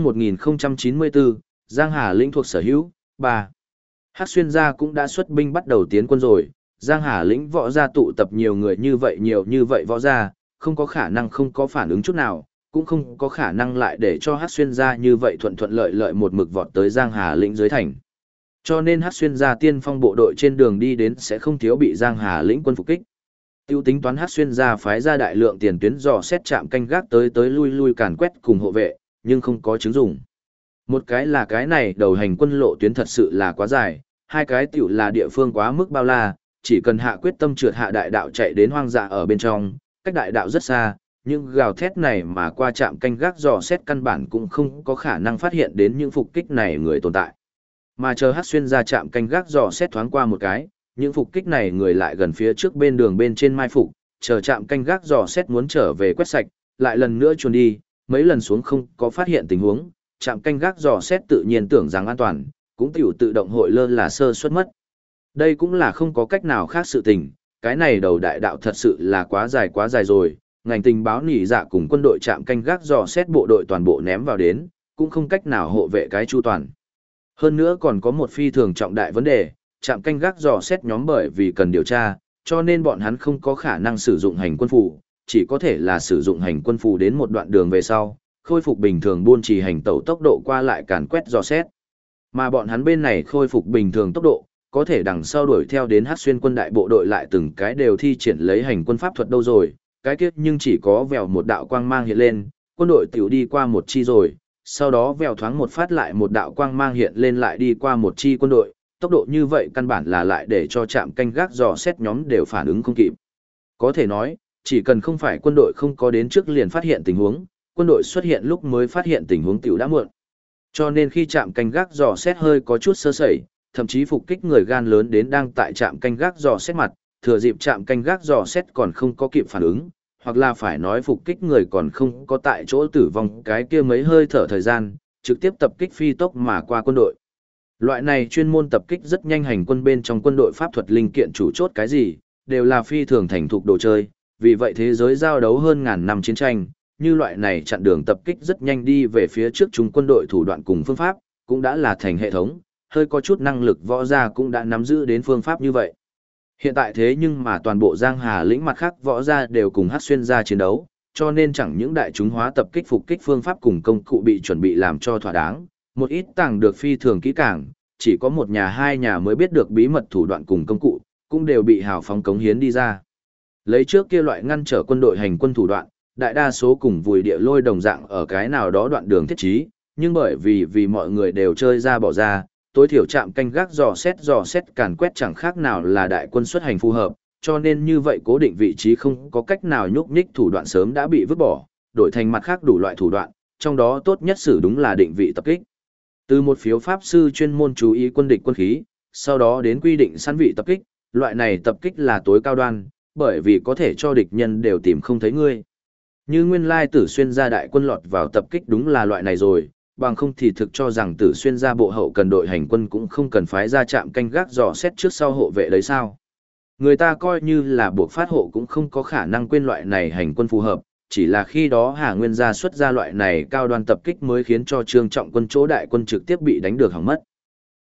1094, Giang Hà lĩnh thuộc sở hữu, 3. Hát xuyên gia cũng đã xuất binh bắt đầu tiến quân rồi, Giang Hà lĩnh võ gia tụ tập nhiều người như vậy võ gia, không có khả năng không có phản ứng chút nào, cũng không có khả năng lại để cho hát xuyên gia như vậy thuận thuận lợi lợi một mực vọt tới Giang Hà lĩnh dưới thành. Cho nên hát xuyên gia tiên phong bộ đội trên đường đi đến sẽ không thiếu bị Giang Hà lĩnh quân phục kích. Tiêu tính toán hát xuyên gia phái ra đại lượng tiền tuyến dò xét trạm canh gác tới lui càn quét cùng hộ vệ, nhưng không có chứng dụng. Một cái là cái này đầu hành quân lộ tuyến thật sự là quá dài, hai cái tiểu là địa phương quá mức bao la, chỉ cần hạ quyết tâm trượt hạ đại đạo chạy đến hoang dã ở bên trong, cách đại đạo rất xa, nhưng gào thét này mà qua trạm canh gác dò xét căn bản cũng không có khả năng phát hiện đến những phục kích này người tồn tại. Mà chờ hát xuyên ra trạm canh gác dò xét thoáng qua một cái, những phục kích này người lại gần phía trước bên đường bên trên mai phục, chờ trạm canh gác dò xét muốn trở về quét sạch, lại lần nữa chuồn đi, mấy lần xuống không có phát hiện tình huống, trạm canh gác dò xét tự nhiên tưởng rằng an toàn, cũng tiểu tự động hội lơ là sơ suất mất. Đây cũng là không có cách nào khác sự tình, cái này đầu đại đạo thật sự là quá dài rồi, ngành tình báo nỉ dạ cùng quân đội trạm canh gác dò xét bộ đội toàn bộ ném vào đến, cũng không cách nào hộ vệ cái chu toàn. Hơn nữa còn có một phi thường trọng đại vấn đề, trạm canh gác dò xét nhóm bởi vì cần điều tra, cho nên bọn hắn không có khả năng sử dụng hành quân phù, chỉ có thể là sử dụng hành quân phù đến một đoạn đường về sau, khôi phục bình thường buôn trì hành tẩu tốc độ qua lại càn quét dò xét. Mà bọn hắn bên này khôi phục bình thường tốc độ, có thể đằng sau đuổi theo đến hát xuyên quân đại bộ đội lại từng cái đều thi triển lấy hành quân pháp thuật đâu rồi, cái kiếp nhưng chỉ có vèo một đạo quang mang hiện lên, quân đội tiểu đi qua một chi rồi, sau đó vèo thoáng một phát lại một đạo quang mang hiện lên lại đi qua một chi quân đội, tốc độ như vậy căn bản là lại để cho trạm canh gác dò xét nhóm đều phản ứng không kịp. Có thể nói, chỉ cần không phải quân đội không có đến trước liền phát hiện tình huống, quân đội xuất hiện lúc mới phát hiện tình huống tiểu đã muộn. Cho nên khi trạm canh gác dò xét hơi có chút sơ sẩy, thậm chí phục kích người gan lớn đến đang tại trạm canh gác dò xét mặt, thừa dịp trạm canh gác dò xét còn không có kịp phản ứng, hoặc là phải nói phục kích người còn không có tại chỗ tử vong cái kia mấy hơi thở thời gian, trực tiếp tập kích phi tốc mà qua quân đội. Loại này chuyên môn tập kích rất nhanh hành quân bên trong quân đội pháp thuật linh kiện chủ chốt cái gì, đều là phi thường thành thục đồ chơi, vì vậy thế giới giao đấu hơn ngàn năm chiến tranh, như loại này chặn đường tập kích rất nhanh đi về phía trước chúng quân đội thủ đoạn cùng phương pháp, cũng đã là thành hệ thống, hơi có chút năng lực võ gia cũng đã nắm giữ đến phương pháp như vậy. Hiện tại thế nhưng mà toàn bộ Giang Hà lĩnh mặt khác võ gia đều cùng hát xuyên gia chiến đấu, cho nên chẳng những đại chúng hóa tập kích phục kích phương pháp cùng công cụ bị chuẩn bị làm cho thỏa đáng, một ít tàng được phi thường kỹ càng, chỉ có một nhà hai nhà mới biết được bí mật thủ đoạn cùng công cụ, cũng đều bị hào phóng cống hiến đi ra. Lấy trước kia loại ngăn trở quân đội hành quân thủ đoạn, đại đa số cùng vùi địa lôi đồng dạng ở cái nào đó đoạn đường thiết trí, nhưng bởi vì mọi người đều chơi ra bỏ ra, tối thiểu trạm canh gác dò xét càn quét chẳng khác nào là đại quân xuất hành phù hợp, cho nên như vậy cố định vị trí không có cách nào nhúc nhích thủ đoạn sớm đã bị vứt bỏ, đổi thành mặt khác đủ loại thủ đoạn, trong đó tốt nhất sử đúng là định vị tập kích. Từ một phiếu pháp sư chuyên môn chú ý quân địch quân khí, sau đó đến quy định sẵn vị tập kích, loại này tập kích là tối cao đoan, bởi vì có thể cho địch nhân đều tìm không thấy ngươi. Như nguyên lai Tử Xuyên gia đại quân lọt vào tập kích đúng là loại này rồi, bằng không thì thực cho rằng Tử Xuyên gia bộ hậu cần đội hành quân cũng không cần phái ra trạm canh gác dò xét trước sau hộ vệ đấy sao. Người ta coi như là buộc phát hộ cũng không có khả năng quên loại này hành quân phù hợp, chỉ là khi đó Hà Nguyên gia xuất ra loại này cao đoan tập kích mới khiến cho Trương Trọng Quân chỗ đại quân trực tiếp bị đánh được hỏng mất.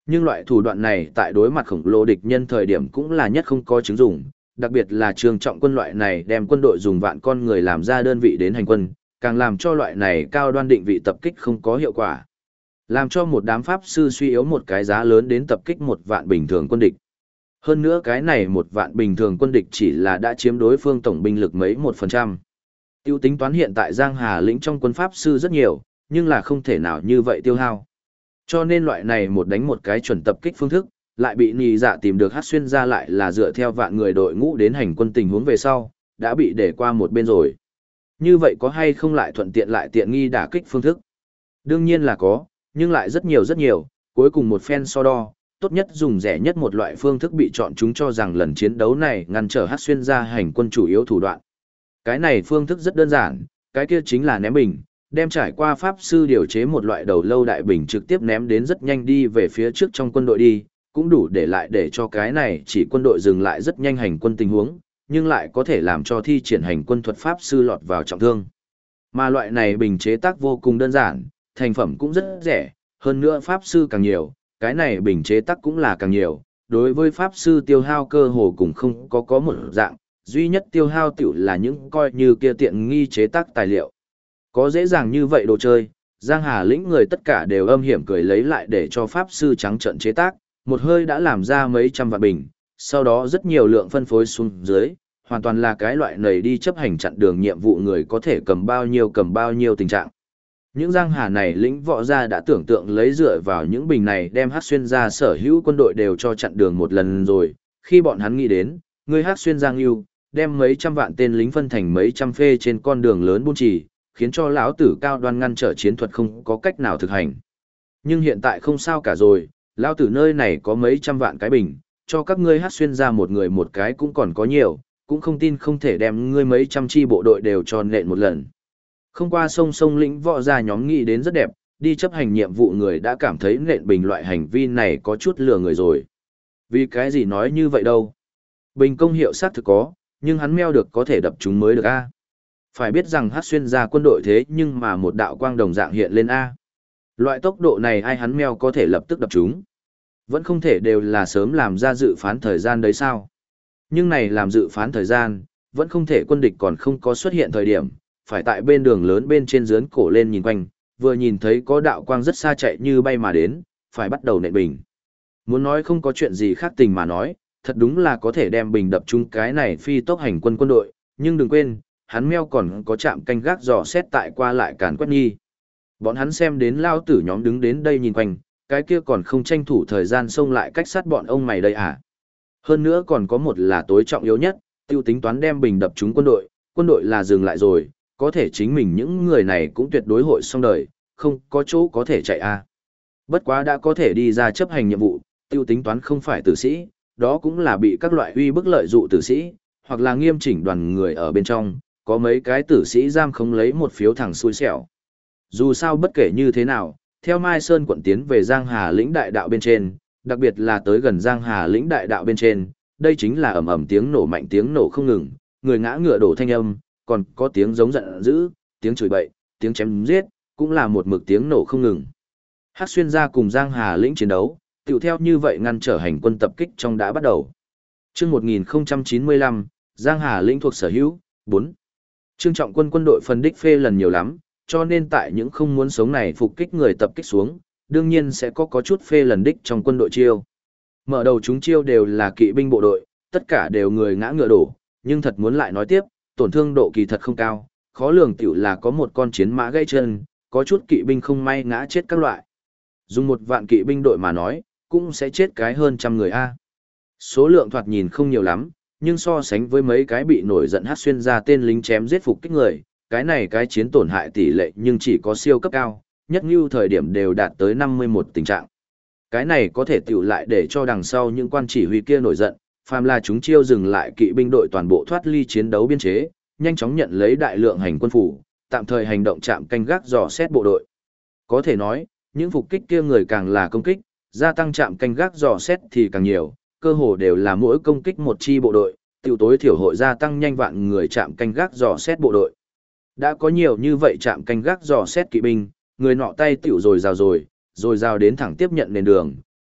Nhưng loại thủ đoạn này tại đối mặt khổng lồ địch nhân thời điểm cũng là nhất không có chứng dụng, đặc biệt là Trương Trọng Quân loại này đem quân đội dùng vạn con người làm ra đơn vị đến hành quân, càng làm cho loại này cao đoan định vị tập kích không có hiệu quả. Làm cho một đám pháp sư suy yếu một cái giá lớn đến tập kích một vạn bình thường quân địch. Hơn nữa cái này một vạn bình thường quân địch chỉ là đã chiếm đối phương tổng binh lực mấy 1%. Tiêu tính toán hiện tại Giang Hà lĩnh trong quân pháp sư rất nhiều, nhưng là không thể nào như vậy tiêu hao. Cho nên loại này một đánh một cái chuẩn tập kích phương thức, lại bị nì dạ tìm được hát xuyên ra lại là dựa theo vạn người đội ngũ đến hành quân tình huống về sau, đã bị để qua một bên rồi. Như vậy có hay không lại thuận tiện lại tiện nghi đả kích phương thức? Đương nhiên là có, nhưng lại rất nhiều, cuối cùng một phen so đo, tốt nhất dùng rẻ nhất một loại phương thức bị chọn chúng cho rằng lần chiến đấu này ngăn trở hát xuyên ra hành quân chủ yếu thủ đoạn. Cái này phương thức rất đơn giản, cái kia chính là ném bình, đem trải qua pháp sư điều chế một loại đầu lâu đại bình trực tiếp ném đến rất nhanh đi về phía trước trong quân đội đi, cũng đủ để lại để cho cái này chỉ quân đội dừng lại rất nhanh hành quân tình huống, nhưng lại có thể làm cho thi triển hành quân thuật pháp sư lọt vào trọng thương. Mà loại này bình chế tác vô cùng đơn giản, thành phẩm cũng rất rẻ, hơn nữa pháp sư càng nhiều, cái này bình chế tác cũng là càng nhiều, đối với pháp sư tiêu hao cơ hồ cũng không có một dạng, duy nhất tiêu hao tiểu là những coi như kia tiện nghi chế tác tài liệu. Có dễ dàng như vậy đồ chơi, Giang Hà lĩnh người tất cả đều âm hiểm cười lấy lại để cho pháp sư trắng trận chế tác, một hơi đã làm ra mấy trăm vạn bình, sau đó rất nhiều lượng phân phối xuống dưới, hoàn toàn là cái loại này đi chấp hành chặn đường nhiệm vụ người có thể cầm bao nhiêu tình trạng. Những Giang Hà này lĩnh võ gia đã tưởng tượng lấy dựa vào những bình này đem hát xuyên ra sở hữu quân đội đều cho chặn đường một lần rồi, khi bọn hắn nghĩ đến, người hát xuyên Giang yêu, đem mấy trăm vạn tên lính phân thành mấy trăm phê trên con đường lớn buôn trì, khiến cho lão tử cao đoan ngăn trở chiến thuật không có cách nào thực hành. Nhưng hiện tại không sao cả rồi, lão tử nơi này có mấy trăm vạn cái bình, cho các ngươi hát xuyên ra một người một cái cũng còn có nhiều, cũng không tin không thể đem ngươi mấy trăm chi bộ đội đều cho nện một lần. Không qua sông lĩnh võ gia nhóm nghĩ đến rất đẹp, đi chấp hành nhiệm vụ người đã cảm thấy nện bình loại hành vi này có chút lừa người rồi. Vì cái gì nói như vậy đâu? Bình công hiệu xác thực có, nhưng hắn meo được có thể đập chúng mới được a. Phải biết rằng hát xuyên ra quân đội thế nhưng mà một đạo quang đồng dạng hiện lên a. Loại tốc độ này ai hắn meo có thể lập tức đập chúng. Vẫn không thể đều là sớm làm ra dự phán thời gian đấy sao. Nhưng này làm dự phán thời gian, vẫn không thể quân địch còn không có xuất hiện thời điểm, phải tại bên đường lớn bên trên dướn cổ lên nhìn quanh, vừa nhìn thấy có đạo quang rất xa chạy như bay mà đến, phải bắt đầu nện bình. Muốn nói không có chuyện gì khác tình mà nói, thật đúng là có thể đem bình đập chung cái này phi tốc hành quân quân đội, nhưng đừng quên, hắn meo còn có trạm canh gác dò xét tại qua lại càn quét nghi. Bọn hắn xem đến lao tử nhóm đứng đến đây nhìn quanh, cái kia còn không tranh thủ thời gian xông lại cách sát bọn ông mày đây à. Hơn nữa còn có một là tối trọng yếu nhất, tiêu tính toán đem bình đập chúng quân đội là dừng lại rồi, có thể chính mình những người này cũng tuyệt đối hội xong đời, không có chỗ có thể chạy à. Bất quá đã có thể đi ra chấp hành nhiệm vụ, tiêu tính toán không phải tử sĩ, đó cũng là bị các loại uy bức lợi dụ tử sĩ, hoặc là nghiêm chỉnh đoàn người ở bên trong, có mấy cái tử sĩ giam không lấy một phiếu thẳng xui xẻo. Dù sao bất kể như thế nào, theo Mai Sơn quận tiến về Giang Hà lĩnh đại đạo bên trên, đặc biệt là tới gần Giang Hà lĩnh đại đạo bên trên, đây chính là ầm ầm tiếng nổ mạnh tiếng nổ không ngừng, người ngã ngựa đổ thanh âm, còn có tiếng giống giận dữ, tiếng chửi bậy, tiếng chém giết, cũng là một mực tiếng nổ không ngừng. Hát xuyên ra cùng Giang Hà lĩnh chiến đấu, tiểu theo như vậy ngăn trở hành quân tập kích trong đã bắt đầu. Chương 1095, Giang Hà lĩnh thuộc sở hữu, 4. Trương Trọng Quân quân đội phân đích phê lần nhiều lắm, cho nên tại những không muốn sống này phục kích người tập kích xuống, đương nhiên sẽ có chút phê lần đích trong quân đội chiêu. Mở đầu chúng chiêu đều là kỵ binh bộ đội, tất cả đều người ngã ngựa đổ, nhưng thật muốn lại nói tiếp, tổn thương độ kỳ thật không cao, khó lường tiểu là có một con chiến mã gãy chân, có chút kỵ binh không may ngã chết các loại. Dùng một vạn kỵ binh đội mà nói, cũng sẽ chết cái hơn trăm người a. Số lượng thoạt nhìn không nhiều lắm, nhưng so sánh với mấy cái bị nổi giận hát xuyên ra tên lính chém giết phục kích người, cái này cái chiến tổn hại tỷ lệ nhưng chỉ có siêu cấp cao, nhất như thời điểm đều đạt tới 51 tình trạng. Cái này có thể tiểu lại để cho đằng sau những quan chỉ huy kia nổi giận, phàm là chúng chiêu dừng lại kỵ binh đội toàn bộ thoát ly chiến đấu biên chế, nhanh chóng nhận lấy đại lượng hành quân phủ, tạm thời hành động chạm canh gác dò xét bộ đội. Có thể nói, những phục kích kia người càng là công kích, gia tăng chạm canh gác dò xét thì càng nhiều, cơ hồ đều là mỗi công kích một chi bộ đội, tiểu tối thiểu hội gia tăng nhanh vạn người chạm canh gác dò xét bộ đội. Đã có nhiều như vậy chạm canh gác dò xét kỵ binh, người nọ tay tiểu rồi rào đến thẳng tiếp nhận nền đường,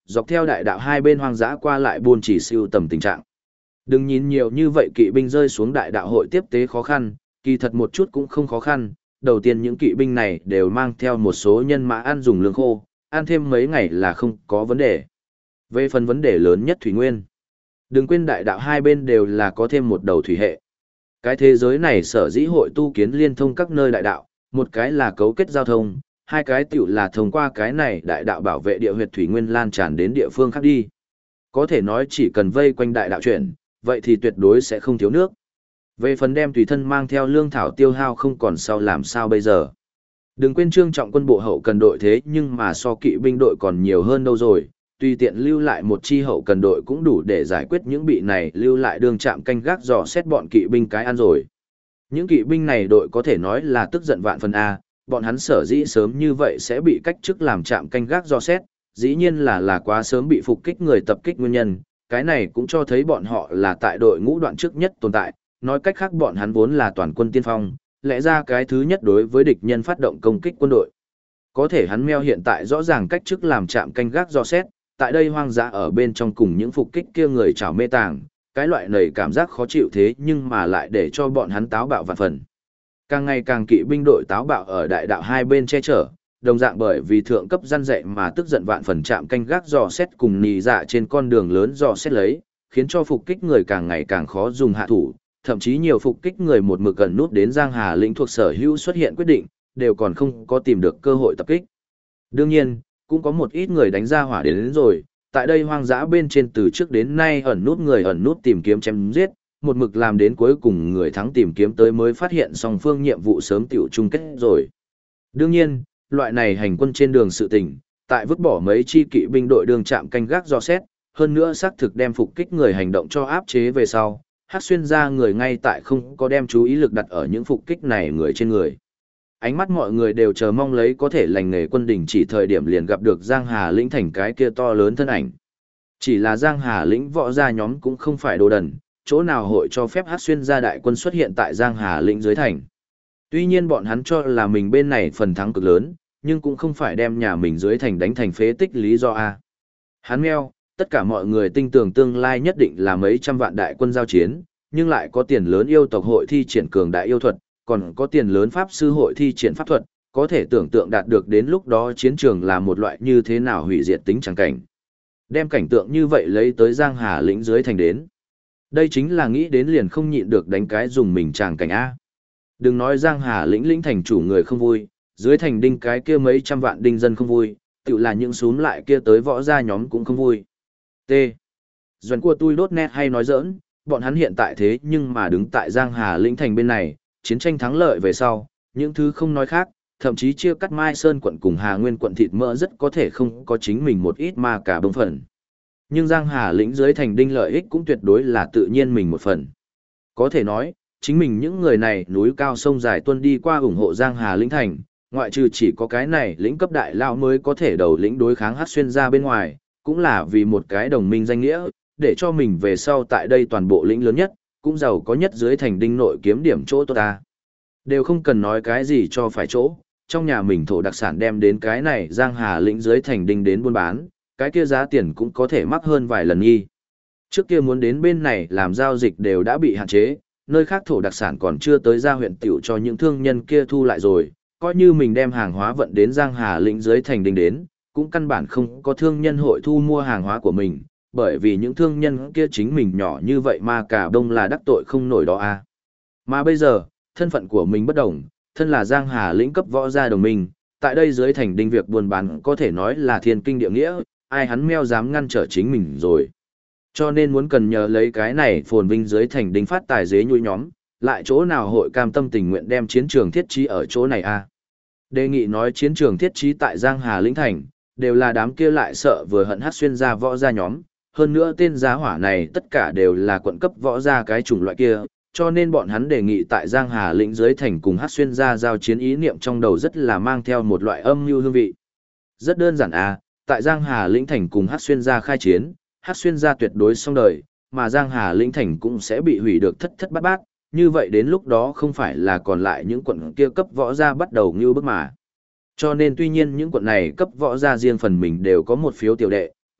dọc theo đại đạo hai bên hoang dã qua lại buôn chỉ siêu tầm tình trạng. Đừng nhìn nhiều như vậy kỵ binh rơi xuống đại đạo hội tiếp tế khó khăn, kỳ thật một chút cũng không khó khăn. Đầu tiên những kỵ binh này đều mang theo một số nhân mã ăn dùng lương khô, ăn thêm mấy ngày là không có vấn đề. Về phần vấn đề lớn nhất thủy nguyên, đừng quên đại đạo hai bên đều là có thêm một đầu thủy hệ. Cái thế giới này sở dĩ hội tu kiến liên thông các nơi đại đạo, một cái là cấu kết giao thông, hai cái tiểu là thông qua cái này đại đạo bảo vệ địa huyệt thủy nguyên lan tràn đến địa phương khác đi. Có thể nói chỉ cần vây quanh đại đạo chuyển, vậy thì tuyệt đối sẽ không thiếu nước. Về phần đem tùy thân mang theo lương thảo tiêu hao không còn sau làm sao bây giờ. Đừng quên Trương Trọng quân bộ hậu cần đội thế nhưng mà so kỵ binh đội còn nhiều hơn đâu rồi, tùy tiện lưu lại một chi hậu cần đội cũng đủ để giải quyết những bị này lưu lại đường chạm canh gác dò xét bọn kỵ binh cái ăn rồi. Những kỵ binh này đội có thể nói là tức giận vạn phần A, bọn hắn sở dĩ sớm như vậy sẽ bị cách chức làm trạm canh gác dò xét, dĩ nhiên là quá sớm bị phục kích người tập kích nguyên nhân, cái này cũng cho thấy bọn họ là tại đội ngũ đoạn trước nhất tồn tại, nói cách khác bọn hắn vốn là toàn quân tiên phong, lẽ ra cái thứ nhất đối với địch nhân phát động công kích quân đội. Có thể hắn meo hiện tại rõ ràng cách chức làm trạm canh gác dò xét, tại đây hoang dã ở bên trong cùng những phục kích kia người chảo mê tàng, cái loại này cảm giác khó chịu thế nhưng mà lại để cho bọn hắn táo bạo vạn phần. Càng ngày càng kỵ binh đội táo bạo ở đại đạo hai bên che chở, đồng dạng bởi vì thượng cấp gian dạy mà tức giận vạn phần chạm canh gác dò xét cùng nì dạ trên con đường lớn dò xét lấy, khiến cho phục kích người càng ngày càng khó dùng hạ thủ, thậm chí nhiều phục kích người một mực gần nút đến Giang Hà lĩnh thuộc sở hữu xuất hiện quyết định, đều còn không có tìm được cơ hội tập kích. Đương nhiên, cũng có một ít người đánh ra hỏa đến rồi, tại đây hoang dã bên trên từ trước đến nay ẩn nút tìm kiếm chém giết, một mực làm đến cuối cùng người thắng tìm kiếm tới mới phát hiện song phương nhiệm vụ sớm tiểu chung kết rồi. Đương nhiên, loại này hành quân trên đường sự tình, tại vứt bỏ mấy chi kỵ binh đội đường chạm canh gác dò xét, hơn nữa xác thực đem phục kích người hành động cho áp chế về sau, Hắc Xuyên ra người ngay tại không có đem chú ý lực đặt ở những phục kích này người trên người. Ánh mắt mọi người đều chờ mong lấy có thể lành nghề quân đình chỉ thời điểm liền gặp được Giang Hà lĩnh thành cái kia to lớn thân ảnh. Chỉ là Giang Hà lĩnh võ gia nhóm cũng không phải đồ đần, chỗ nào hội cho phép Hắc Xuyên gia đại quân xuất hiện tại Giang Hà lĩnh dưới thành. Tuy nhiên bọn hắn cho là mình bên này phần thắng cực lớn, nhưng cũng không phải đem nhà mình dưới thành đánh thành phế tích lý do a. Hắn meo, tất cả mọi người tin tưởng tương lai nhất định là mấy trăm vạn đại quân giao chiến, nhưng lại có tiền lớn yêu tộc hội thi triển cường đại yêu thuật, còn có tiền lớn pháp sư hội thi triển pháp thuật, có thể tưởng tượng đạt được đến lúc đó chiến trường là một loại như thế nào hủy diệt tính chẳng cảnh. Đem cảnh tượng như vậy lấy tới Giang Hà lĩnh dưới thành đến. Đây chính là nghĩ đến liền không nhịn được đánh cái dùng mình tràng cảnh A. Đừng nói Giang Hà lĩnh thành chủ người không vui, dưới thành đinh cái kia mấy trăm vạn đinh dân không vui, tự là những xúm lại kia tới võ gia nhóm cũng không vui. T. Doan của tôi đốt nét hay nói giỡn, bọn hắn hiện tại thế nhưng mà đứng tại Giang Hà lĩnh thành bên này, chiến tranh thắng lợi về sau, những thứ không nói khác, thậm chí chia cắt Mai Sơn quận cùng Hà Nguyên quận thịt mỡ rất có thể không có chính mình một ít mà cả bông phần. Nhưng Giang Hà lĩnh dưới thành đinh lợi ích cũng tuyệt đối là tự nhiên mình một phần. Có thể nói, chính mình những người này núi cao sông dài tuân đi qua ủng hộ Giang Hà lĩnh thành, ngoại trừ chỉ có cái này lĩnh cấp đại lao mới có thể đầu lĩnh đối kháng Hắc Xuyên ra bên ngoài, cũng là vì một cái đồng minh danh nghĩa, để cho mình về sau tại đây toàn bộ lĩnh lớn nhất, cũng giàu có nhất dưới thành đinh nội kiếm điểm chỗ tốt ta. Đều không cần nói cái gì cho phải chỗ, trong nhà mình thổ đặc sản đem đến cái này Giang Hà lĩnh dưới thành đinh đến buôn bán, cái kia giá tiền cũng có thể mắc hơn vài lần nghi. Trước kia muốn đến bên này làm giao dịch đều đã bị hạn chế, nơi khác thổ đặc sản còn chưa tới ra huyện tiểu cho những thương nhân kia thu lại rồi, coi như mình đem hàng hóa vận đến Giang Hà lĩnh dưới thành đinh đến, cũng căn bản không có thương nhân hội thu mua hàng hóa của mình, bởi vì những thương nhân kia chính mình nhỏ như vậy mà cả đông là đắc tội không nổi đó a. Mà bây giờ, thân phận của mình bất đồng, thân là Giang Hà lĩnh cấp võ gia đồng minh, tại đây dưới thành đinh việc buôn bán có thể nói là thiên kinh địa nghĩa, ai hắn meo dám ngăn trở chính mình rồi. Cho nên muốn cần nhờ lấy cái này phồn vinh dưới thành đinh phát tài dế nhui nhóm, lại chỗ nào hội cam tâm tình nguyện đem chiến trường thiết trí ở chỗ này a. Đề nghị nói chiến trường thiết trí tại Giang Hà lĩnh thành, đều là đám kia lại sợ vừa hận Hắc Xuyên ra võ gia nhóm, hơn nữa tên giá hỏa này tất cả đều là quận cấp võ gia cái chủng loại kia, cho nên bọn hắn đề nghị tại Giang Hà lĩnh dưới thành cùng Hắc Xuyên gia giao chiến ý niệm trong đầu rất là mang theo một loại âm mưu hương vị. Rất đơn giản à, tại Giang Hà lĩnh thành cùng Hắc Xuyên gia khai chiến, Hắc Xuyên gia tuyệt đối xong đời, mà Giang Hà lĩnh thành cũng sẽ bị hủy được thất thất bát bát, như vậy đến lúc đó không phải là còn lại những quận kia cấp võ gia bắt đầu như bức mà. Cho nên tuy nhiên những quận này cấp võ gia riêng phần mình đều có một phiếu tiểu đệ,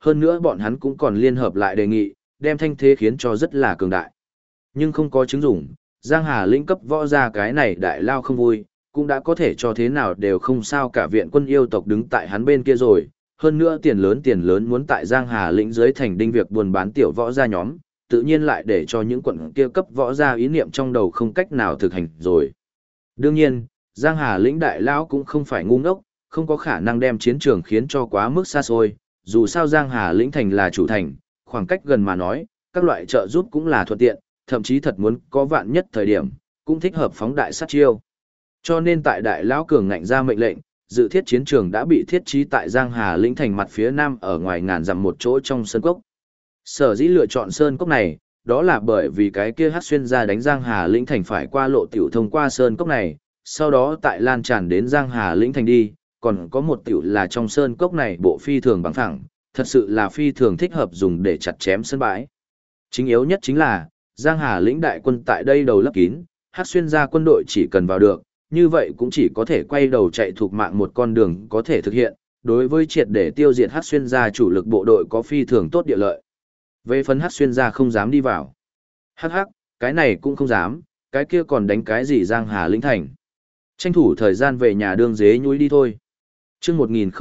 hơn nữa bọn hắn cũng còn liên hợp lại đề nghị, đem thanh thế khiến cho rất là cường đại. Nhưng không có chứng dụng, Giang Hà lĩnh cấp võ ra cái này đại lao không vui, cũng đã có thể cho thế nào đều không sao cả viện quân yêu tộc đứng tại hắn bên kia rồi, hơn nữa tiền lớn muốn tại Giang Hà lĩnh dưới thành đinh việc buôn bán tiểu võ gia nhóm, tự nhiên lại để cho những quận kia cấp võ gia ý niệm trong đầu không cách nào thực hành rồi. Đương nhiên, Giang Hà lĩnh đại lão cũng không phải ngu ngốc, không có khả năng đem chiến trường khiến cho quá mức xa xôi, dù sao Giang Hà lĩnh thành là chủ thành, khoảng cách gần mà nói, các loại trợ giúp cũng là thuận tiện, thậm chí thật muốn có vạn nhất thời điểm, cũng thích hợp phóng đại sát chiêu. Cho nên tại đại lão cường ngạnh ra mệnh lệnh, dự thiết chiến trường đã bị thiết trí tại Giang Hà lĩnh thành mặt phía nam ở ngoài ngàn dặm một chỗ trong sơn cốc. Sở dĩ lựa chọn sơn cốc này, đó là bởi vì cái kia Hắc Xuyên ra đánh Giang Hà lĩnh thành phải qua lộ tiểu thông qua sơn cốc này, sau đó tại lan tràn đến Giang Hà lĩnh thành đi, còn có một tiểu là trong sơn cốc này bộ phi thường bằng phẳng, thật sự là phi thường thích hợp dùng để chặt chém sân bãi. Chính yếu nhất chính là, Giang Hà lĩnh đại quân tại đây đầu lấp kín, Hắc Xuyên ra quân đội chỉ cần vào được, như vậy cũng chỉ có thể quay đầu chạy thuộc mạng một con đường có thể thực hiện, đối với triệt để tiêu diệt Hắc Xuyên gia chủ lực bộ đội có phi thường tốt địa lợi. Về phần Hắc Xuyên gia không dám đi vào. Hắc hắc, cái này cũng không dám, cái kia còn đánh cái gì Giang Hà lĩnh thành. Tranh thủ thời gian về nhà đương dế nhúi đi thôi. Chương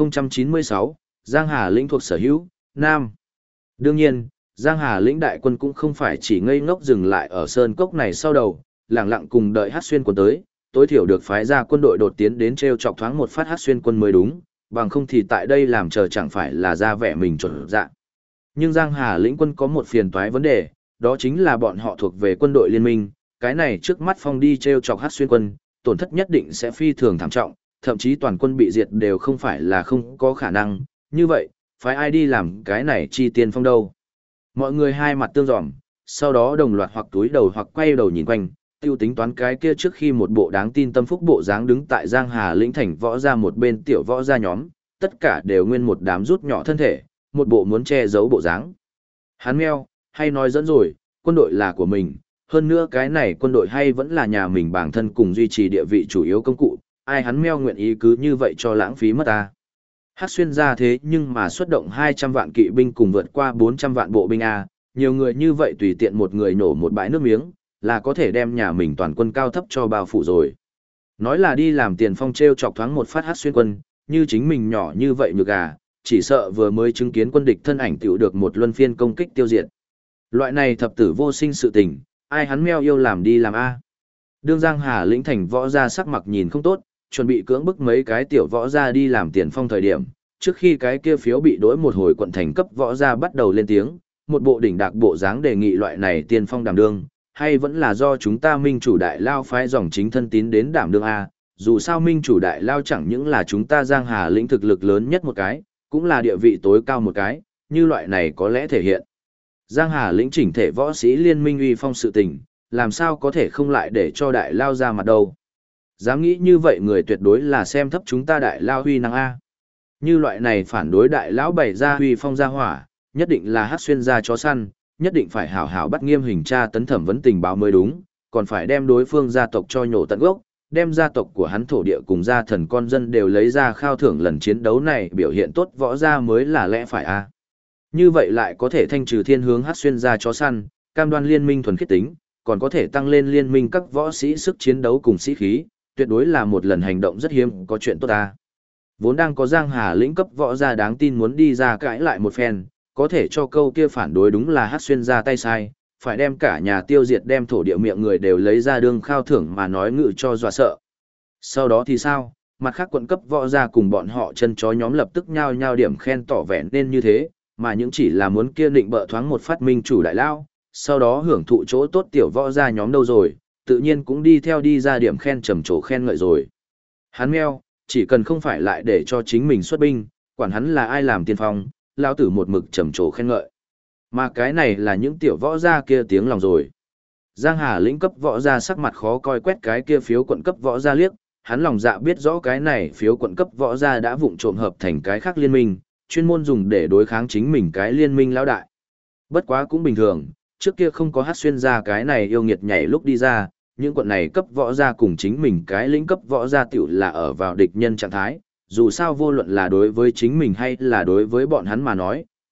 1096, Giang Hà lĩnh thuộc sở hữu, Nam. Đương nhiên, Giang Hà lĩnh đại quân cũng không phải chỉ ngây ngốc dừng lại ở sơn cốc này sau đầu, lặng lặng cùng đợi Hắc Xuyên quân tới, tối thiểu được phái ra quân đội đột tiến đến treo chọc thoáng một phát Hắc Xuyên quân mới đúng, bằng không thì tại đây làm chờ chẳng phải là ra vẻ mình chuẩn dạ. Nhưng Giang Hà lĩnh quân có một phiền toái vấn đề, đó chính là bọn họ thuộc về quân đội liên minh, cái này trước mắt phong đi treo chọc Hắc Xuyên quân, tổn thất nhất định sẽ phi thường thảm trọng, thậm chí toàn quân bị diệt đều không phải là không có khả năng, như vậy, phái ai đi làm cái này chi tiên phong đâu. Mọi người hai mặt tương dòm, sau đó đồng loạt hoặc túi đầu hoặc quay đầu nhìn quanh, tiêu tính toán cái kia trước khi một bộ đáng tin tâm phúc bộ dáng đứng tại Giang Hà lĩnh thành võ ra một bên tiểu võ ra nhóm, tất cả đều nguyên một đám rút nhỏ thân thể, một bộ muốn che giấu bộ dáng. Hắn meo, hay nói dẫn rồi, quân đội là của mình, hơn nữa cái này quân đội hay vẫn là nhà mình bản thân cùng duy trì địa vị chủ yếu công cụ, ai hắn meo nguyện ý cứ như vậy cho lãng phí mất ta. Hắc Xuyên ra thế nhưng mà xuất động 200 vạn kỵ binh cùng vượt qua 400 vạn bộ binh A, nhiều người như vậy tùy tiện một người nổ một bãi nước miếng, là có thể đem nhà mình toàn quân cao thấp cho bao phủ rồi. Nói là đi làm tiền phong treo chọc thoáng một phát Hắc Xuyên quân, như chính mình nhỏ như vậy nhược à, chỉ sợ vừa mới chứng kiến quân địch thân ảnh tiểu được một luân phiên công kích tiêu diệt. Loại này thập tử vô sinh sự tình, ai hắn meo yêu làm đi làm A. Đương Giang Hà lĩnh thành võ gia sắc mặt nhìn không tốt, chuẩn bị cưỡng bức mấy cái tiểu võ gia đi làm tiền phong thời điểm, trước khi cái kia phiếu bị đối một hồi quận thành cấp võ gia bắt đầu lên tiếng, một bộ đỉnh đạc bộ dáng đề nghị loại này tiền phong đảm đương, hay vẫn là do chúng ta minh chủ đại lao phái dòng chính thân tín đến đảm đương A, dù sao minh chủ đại lao chẳng những là chúng ta Giang Hà lĩnh thực lực lớn nhất một cái, cũng là địa vị tối cao một cái, như loại này có lẽ thể hiện. Giang Hà lĩnh chỉnh thể võ sĩ liên minh uy phong sự tình, làm sao có thể không lại để cho đại lao ra mặt đâu. Dám nghĩ như vậy người tuyệt đối là xem thấp chúng ta đại lao huy năng A. Như loại này phản đối đại lão bày ra huy phong gia hỏa, nhất định là Hắc Xuyên gia chó săn, nhất định phải hảo hảo bắt nghiêm hình tra tấn thẩm vấn tình báo mới đúng, còn phải đem đối phương gia tộc cho nhổ tận gốc, đem gia tộc của hắn thổ địa cùng gia thần con dân đều lấy ra khao thưởng lần chiến đấu này biểu hiện tốt võ gia mới là lẽ phải A. Như vậy lại có thể thanh trừ thiên hướng Hắc Xuyên gia chó săn, cam đoan liên minh thuần khiết tính, còn có thể tăng lên liên minh các võ sĩ sức chiến đấu cùng sĩ khí, tuyệt đối là một lần hành động rất hiếm có chuyện tốt ta. Vốn đang có Giang Hà lĩnh cấp võ gia đáng tin muốn đi ra cãi lại một phen, có thể cho câu kia phản đối đúng là Hắc Xuyên ra tay sai, phải đem cả nhà tiêu diệt đem thổ địa miệng người đều lấy ra đương khao thưởng mà nói ngự cho dọa sợ. Sau đó thì sao? Mặt khác quận cấp võ gia cùng bọn họ chân chó nhóm lập tức nhao nhao điểm khen tỏ vẻ nên như thế, mà những chỉ là muốn kia định bợ thoáng một phát minh chủ đại lao, sau đó hưởng thụ chỗ tốt tiểu võ gia nhóm đâu rồi, tự nhiên cũng đi theo đi ra điểm khen trầm trồ khen ngợi rồi. Hắn meo, chỉ cần không phải lại để cho chính mình xuất binh, quản hắn là ai làm tiên phong, lao tử một mực trầm trồ khen ngợi. Mà cái này là những tiểu võ gia kia tiếng lòng rồi. Giang Hà lĩnh cấp võ gia sắc mặt khó coi quét cái kia phiếu quận cấp võ gia liếc, hắn lòng dạ biết rõ cái này phiếu quận cấp võ gia đã vụng trộm hợp thành cái khác liên minh, chuyên môn dùng để đối kháng chính mình cái liên minh lão đại. Bất quá cũng bình thường, trước kia không có Hắc Xuyên gia cái này yêu nghiệt nhảy lúc đi ra, những quận này cấp võ gia cùng chính mình cái lĩnh cấp võ gia tiểu là ở vào địch nhân trạng thái, dù sao vô luận là đối với chính mình hay là đối với bọn hắn mà nói,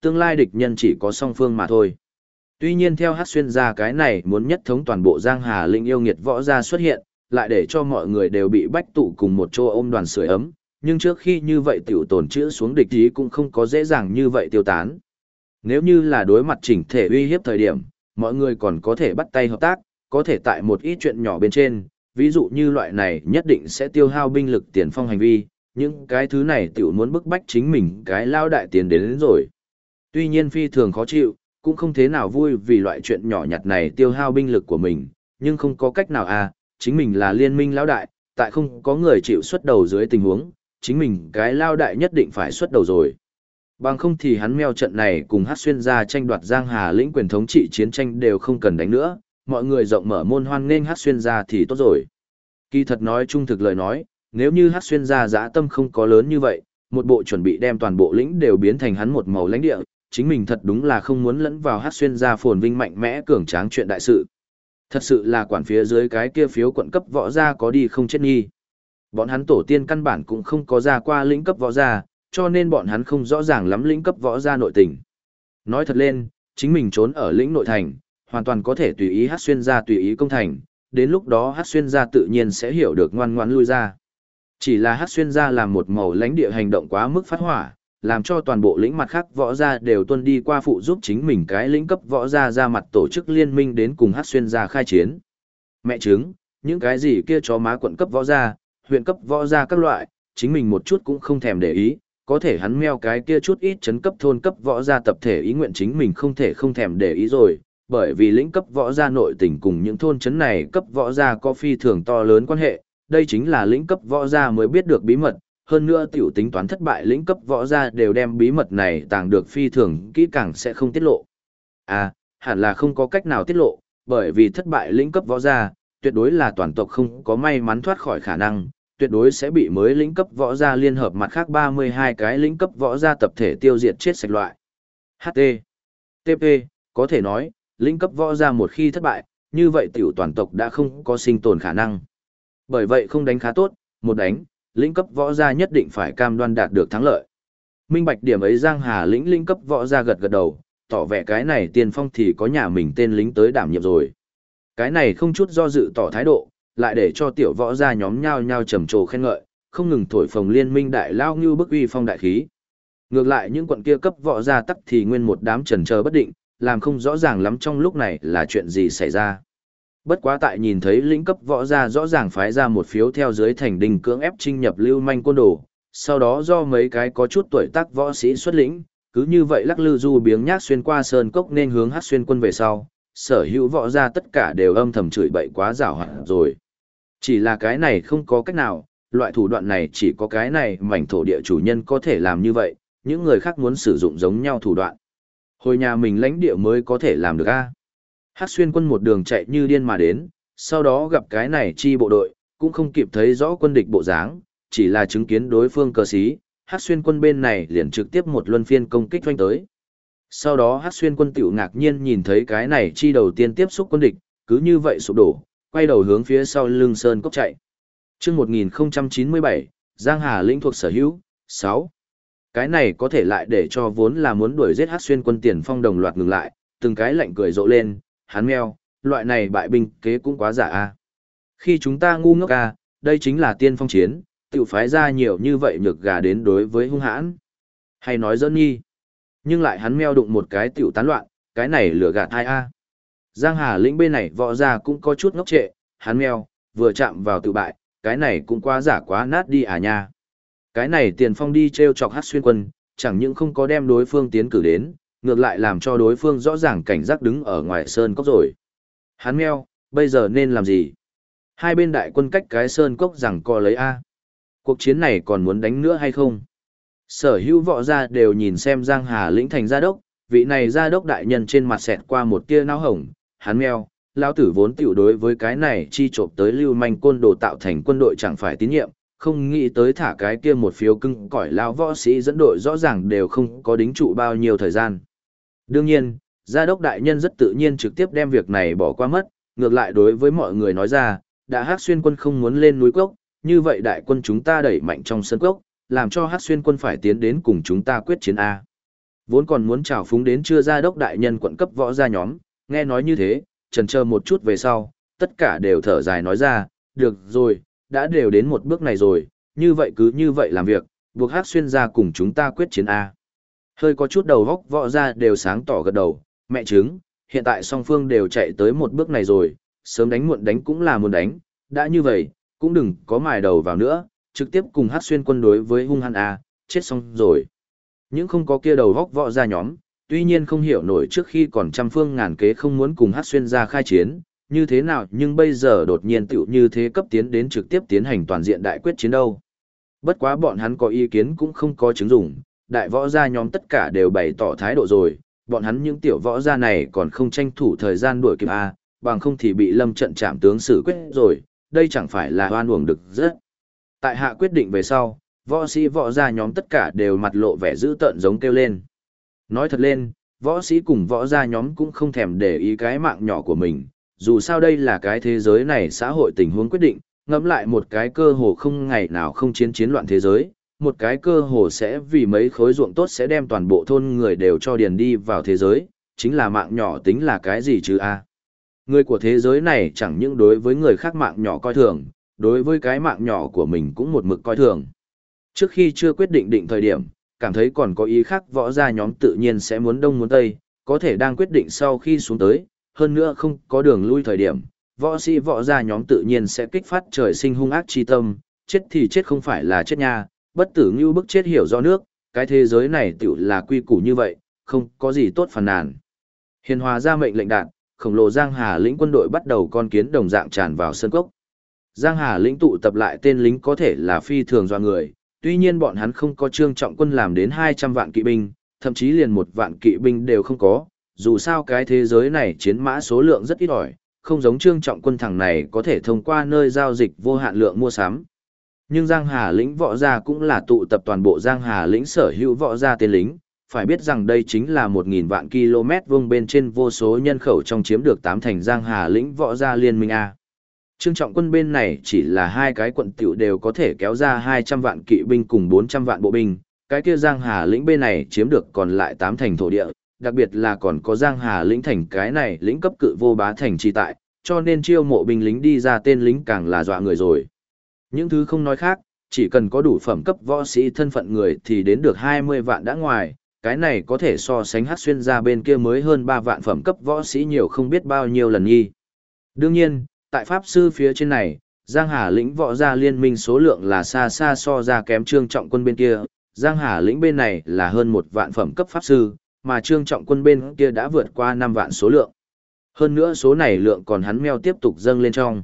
tương lai địch nhân chỉ có song phương mà thôi. Tuy nhiên theo Hắc Xuyên gia cái này muốn nhất thống toàn bộ Giang Hà Lĩnh yêu nghiệt võ gia xuất hiện, lại để cho mọi người đều bị bách tụ cùng một chỗ ôm đoàn sưởi ấm, nhưng trước khi như vậy tiểu tồn trữ xuống địch ý cũng không có dễ dàng như vậy tiêu tán. Nếu như là đối mặt chỉnh thể uy hiếp thời điểm, mọi người còn có thể bắt tay hợp tác, có thể tại một ít chuyện nhỏ bên trên, ví dụ như loại này nhất định sẽ tiêu hao binh lực tiền phong hành vi, những cái thứ này tiểu muốn bức bách chính mình cái lao đại tiền đến rồi. Tuy nhiên phi thường khó chịu, cũng không thế nào vui vì loại chuyện nhỏ nhặt này tiêu hao binh lực của mình, nhưng không có cách nào à, chính mình là liên minh lão đại, tại không có người chịu xuất đầu dưới tình huống, chính mình cái lao đại nhất định phải xuất đầu rồi. Bằng không thì hắn meo trận này cùng Hắc Xuyên gia tranh đoạt Giang Hà lĩnh quyền thống trị chiến tranh đều không cần đánh nữa, mọi người rộng mở môn hoan nên Hắc Xuyên gia thì tốt rồi. Kỳ thật nói trung thực lời nói, nếu như Hắc Xuyên gia dã tâm không có lớn như vậy, một bộ chuẩn bị đem toàn bộ lĩnh đều biến thành hắn một màu lãnh địa, chính mình thật đúng là không muốn lẫn vào Hắc Xuyên gia phồn vinh mạnh mẽ cường tráng chuyện đại sự. Thật sự là quản phía dưới cái kia phiếu quận cấp võ gia có đi không chết nghi. Bọn hắn tổ tiên căn bản cũng không có ra qua lĩnh cấp võ gia, cho nên bọn hắn không rõ ràng lắm lĩnh cấp võ gia nội tình. Nói thật lên, chính mình trốn ở lĩnh nội thành, hoàn toàn có thể tùy ý Hắc Xuyên gia tùy ý công thành, đến lúc đó Hắc Xuyên gia tự nhiên sẽ hiểu được ngoan ngoãn lui ra. Chỉ là Hắc Xuyên gia làm một màu lãnh địa hành động quá mức phát hỏa, làm cho toàn bộ lĩnh mặt khác võ gia đều tuân đi qua phụ giúp chính mình cái lĩnh cấp võ gia ra mặt tổ chức liên minh đến cùng Hắc Xuyên gia khai chiến. Mẹ chứng, những cái gì kia chó má quận cấp võ gia, huyện cấp võ gia các loại, chính mình một chút cũng không thèm để ý, có thể hắn meo cái kia chút ít chấn cấp thôn cấp võ gia tập thể ý nguyện chính mình không thể không thèm để ý rồi, bởi vì lĩnh cấp võ gia nội tình cùng những thôn chấn này cấp võ gia có phi thường to lớn quan hệ, đây chính là lĩnh cấp võ gia mới biết được bí mật, hơn nữa tiểu tính toán thất bại lĩnh cấp võ gia đều đem bí mật này tàng được phi thường kỹ càng sẽ không tiết lộ. À, hẳn là không có cách nào tiết lộ, bởi vì thất bại lĩnh cấp võ gia, tuyệt đối là toàn tộc không có may mắn thoát khỏi khả năng, tuyệt đối sẽ bị mới lĩnh cấp võ gia liên hợp mặt khác 32 cái lĩnh cấp võ gia tập thể tiêu diệt chết sạch loại. HT. TP, có thể nói, lĩnh cấp võ gia một khi thất bại, như vậy tiểu toàn tộc đã không có sinh tồn khả năng. Bởi vậy không đánh khá tốt, một đánh, lĩnh cấp võ gia nhất định phải cam đoan đạt được thắng lợi. Minh bạch điểm ấy Giang Hà lĩnh cấp võ gia gật gật đầu, tỏ vẻ cái này tiền phong thì có nhà mình tên lính tới đảm nhiệm rồi. Cái này không chút do dự tỏ thái độ, lại để cho tiểu võ gia nhóm nhao nhao trầm trồ khen ngợi, không ngừng thổi phồng liên minh đại lao như bức uy phong đại khí. Ngược lại những quận kia cấp võ gia tắc thì nguyên một đám chần chờ bất định, làm không rõ ràng lắm trong lúc này là chuyện gì xảy ra. Bất quá tại nhìn thấy lĩnh cấp võ gia rõ ràng phái ra một phiếu theo dưới thành đình cưỡng ép trinh nhập lưu manh côn đồ, sau đó do mấy cái có chút tuổi tác võ sĩ xuất lĩnh, cứ như vậy lắc lư du biếng nhác xuyên qua sơn cốc nên hướng Hắc Xuyên quân về sau, sở hữu võ gia tất cả đều âm thầm chửi bậy quá giảo hoạt rồi. Chỉ là cái này không có cách nào, loại thủ đoạn này chỉ có cái này mảnh thổ địa chủ nhân có thể làm như vậy, những người khác muốn sử dụng giống nhau thủ đoạn. Hồi nhà mình lãnh địa mới có thể làm được a. Hắc Xuyên quân một đường chạy như điên mà đến, sau đó gặp cái này chi bộ đội, cũng không kịp thấy rõ quân địch bộ dáng, chỉ là chứng kiến đối phương cờ xí, Hắc Xuyên quân bên này liền trực tiếp một luân phiên công kích doanh tới. Sau đó Hắc Xuyên quân tiểu ngạc nhiên nhìn thấy cái này chi đầu tiên tiếp xúc quân địch, cứ như vậy sụp đổ, quay đầu hướng phía sau lưng sơn cốc chạy. Chương 1097, Giang Hà lĩnh thuộc sở hữu, 6. Cái này có thể lại để cho vốn là muốn đuổi giết Hắc Xuyên quân tiền phong đồng loạt ngừng lại, từng cái lạnh cười rộ lên, hắn meo, loại này bại binh kế cũng quá giả a. Khi chúng ta ngu ngốc a, đây chính là tiên phong chiến, tiểu phái ra nhiều như vậy nhược gà đến đối với hung hãn. Hay nói giỡn nhi. Nhưng lại hắn meo đụng một cái tiểu tán loạn, cái này lừa gạt ai a. Giang Hà lĩnh bên này võ ra cũng có chút ngốc trệ, hắn meo, vừa chạm vào tự bại, cái này cũng quá giả quá nát đi à nha. Cái này tiền phong đi treo chọc Hắc Xuyên quân, chẳng những không có đem đối phương tiến cử đến, ngược lại làm cho đối phương rõ ràng cảnh giác đứng ở ngoài sơn cốc rồi. Hắn meo, bây giờ nên làm gì? Hai bên đại quân cách cái sơn cốc rằng co lấy A. Cuộc chiến này còn muốn đánh nữa hay không? Sở hữu võ gia đều nhìn xem Giang Hà lĩnh thành gia đốc, vị này gia đốc đại nhân trên mặt xẹt qua một tia não hồng, hắn meo, lão tử vốn tiểu đối với cái này chi trộm tới lưu manh côn đồ tạo thành quân đội chẳng phải tín nhiệm, không nghĩ tới thả cái kia một phiếu cưng cỏi lão võ sĩ dẫn đội rõ ràng đều không có đính trụ bao nhiêu thời gian. Đương nhiên, gia đốc đại nhân rất tự nhiên trực tiếp đem việc này bỏ qua mất, ngược lại đối với mọi người nói ra, đã Hắc Xuyên quân không muốn lên núi cốc, như vậy đại quân chúng ta đẩy mạnh trong sân cốc, làm cho Hắc Xuyên quân phải tiến đến cùng chúng ta quyết chiến A. Vốn còn muốn chào phúng đến chưa ra đốc đại nhân quận cấp võ gia nhóm, nghe nói như thế, chần chờ một chút về sau, tất cả đều thở dài nói ra, được rồi, đã đều đến một bước này rồi, như vậy cứ như vậy làm việc, buộc Hắc Xuyên ra cùng chúng ta quyết chiến A. Hơi có chút đầu góc võ ra đều sáng tỏ gật đầu, mẹ chứng, hiện tại song phương đều chạy tới một bước này rồi, sớm đánh muộn đánh cũng là muốn đánh, đã như vậy, cũng đừng có mài đầu vào nữa, trực tiếp cùng Hắc Xuyên quân đối với hung hăng A, chết xong rồi. Những không có kia đầu góc võ ra nhóm, tuy nhiên không hiểu nổi trước khi còn trăm phương ngàn kế không muốn cùng Hắc Xuyên ra khai chiến, như thế nào nhưng bây giờ đột nhiên tựu như thế cấp tiến đến trực tiếp tiến hành toàn diện đại quyết chiến đâu. Bất quá bọn hắn có ý kiến cũng không có chứng dụng, đại võ gia nhóm tất cả đều bày tỏ thái độ rồi, bọn hắn những tiểu võ gia này còn không tranh thủ thời gian đuổi kịp A, bằng không thì bị lâm trận trảm tướng xử quyết rồi, đây chẳng phải là oan uổng được rất. Tại hạ quyết định về sau, võ sĩ võ gia nhóm tất cả đều mặt lộ vẻ dữ tợn giống kêu lên. Nói thật lên, võ sĩ cùng võ gia nhóm cũng không thèm để ý cái mạng nhỏ của mình, dù sao đây là cái thế giới này xã hội tình huống quyết định, ngẫm lại một cái cơ hồ không ngày nào không chiến loạn thế giới, một cái cơ hồ sẽ vì mấy khối ruộng tốt sẽ đem toàn bộ thôn người đều cho điền đi vào thế giới, chính là mạng nhỏ tính là cái gì chứ a? Người của thế giới này chẳng những đối với người khác mạng nhỏ coi thường, đối với cái mạng nhỏ của mình cũng một mực coi thường. Trước khi chưa quyết định định thời điểm, cảm thấy còn có ý khác võ gia nhóm tự nhiên sẽ muốn đông muốn tây, có thể đang quyết định sau khi xuống tới, hơn nữa không có đường lui thời điểm, võ sĩ võ gia nhóm tự nhiên sẽ kích phát trời sinh hung ác chi tâm, chết thì chết không phải là chết nha, bất tử như bức chết hiểu do nước, cái thế giới này tiểu là quy củ như vậy, không có gì tốt phàn nàn. Hiền hòa ra mệnh lệnh đạt, khổng lồ Giang Hà lĩnh quân đội bắt đầu con kiến đồng dạng tràn vào sân cốc. Giang Hà lĩnh tụ tập lại tên lính có thể là phi thường do người, tuy nhiên bọn hắn không có Trương Trọng Quân làm đến 200 vạn kỵ binh, thậm chí liền 1 vạn kỵ binh đều không có, dù sao cái thế giới này chiến mã số lượng rất ít ỏi, không giống Trương Trọng Quân thằng này có thể thông qua nơi giao dịch vô hạn lượng mua sắm. Nhưng Giang Hà lĩnh võ gia cũng là tụ tập toàn bộ Giang Hà lĩnh sở hữu võ gia tên lính, phải biết rằng đây chính là 1.000 vạn km vuông bên trên vô số nhân khẩu trong chiếm được 8 thành Giang Hà lĩnh võ gia liên minh A. Trương Trọng Quân bên này chỉ là 2 cái quận tiểu đều có thể kéo ra 200 vạn kỵ binh cùng 400 vạn bộ binh, cái kia Giang Hà lĩnh bên này chiếm được còn lại 8 thành thổ địa, đặc biệt là còn có Giang Hà lĩnh thành cái này lĩnh cấp cự vô bá thành trì tại, cho nên chiêu mộ binh lính đi ra tên lính càng là dọa người rồi. Những thứ không nói khác, chỉ cần có đủ phẩm cấp võ sĩ thân phận người thì đến được 20 vạn đã ngoài, cái này có thể so sánh Hắc Xuyên ra bên kia mới hơn 3 vạn phẩm cấp võ sĩ nhiều không biết bao nhiêu lần nhi. Đương nhiên, tại Pháp Sư phía trên này, Giang Hà lĩnh võ gia liên minh số lượng là xa xa so ra kém Trương Trọng Quân bên kia, Giang Hà lĩnh bên này là hơn 1 vạn phẩm cấp Pháp Sư, mà Trương Trọng Quân bên kia đã vượt qua 5 vạn số lượng. Hơn nữa số này lượng còn hắn meo tiếp tục dâng lên trong.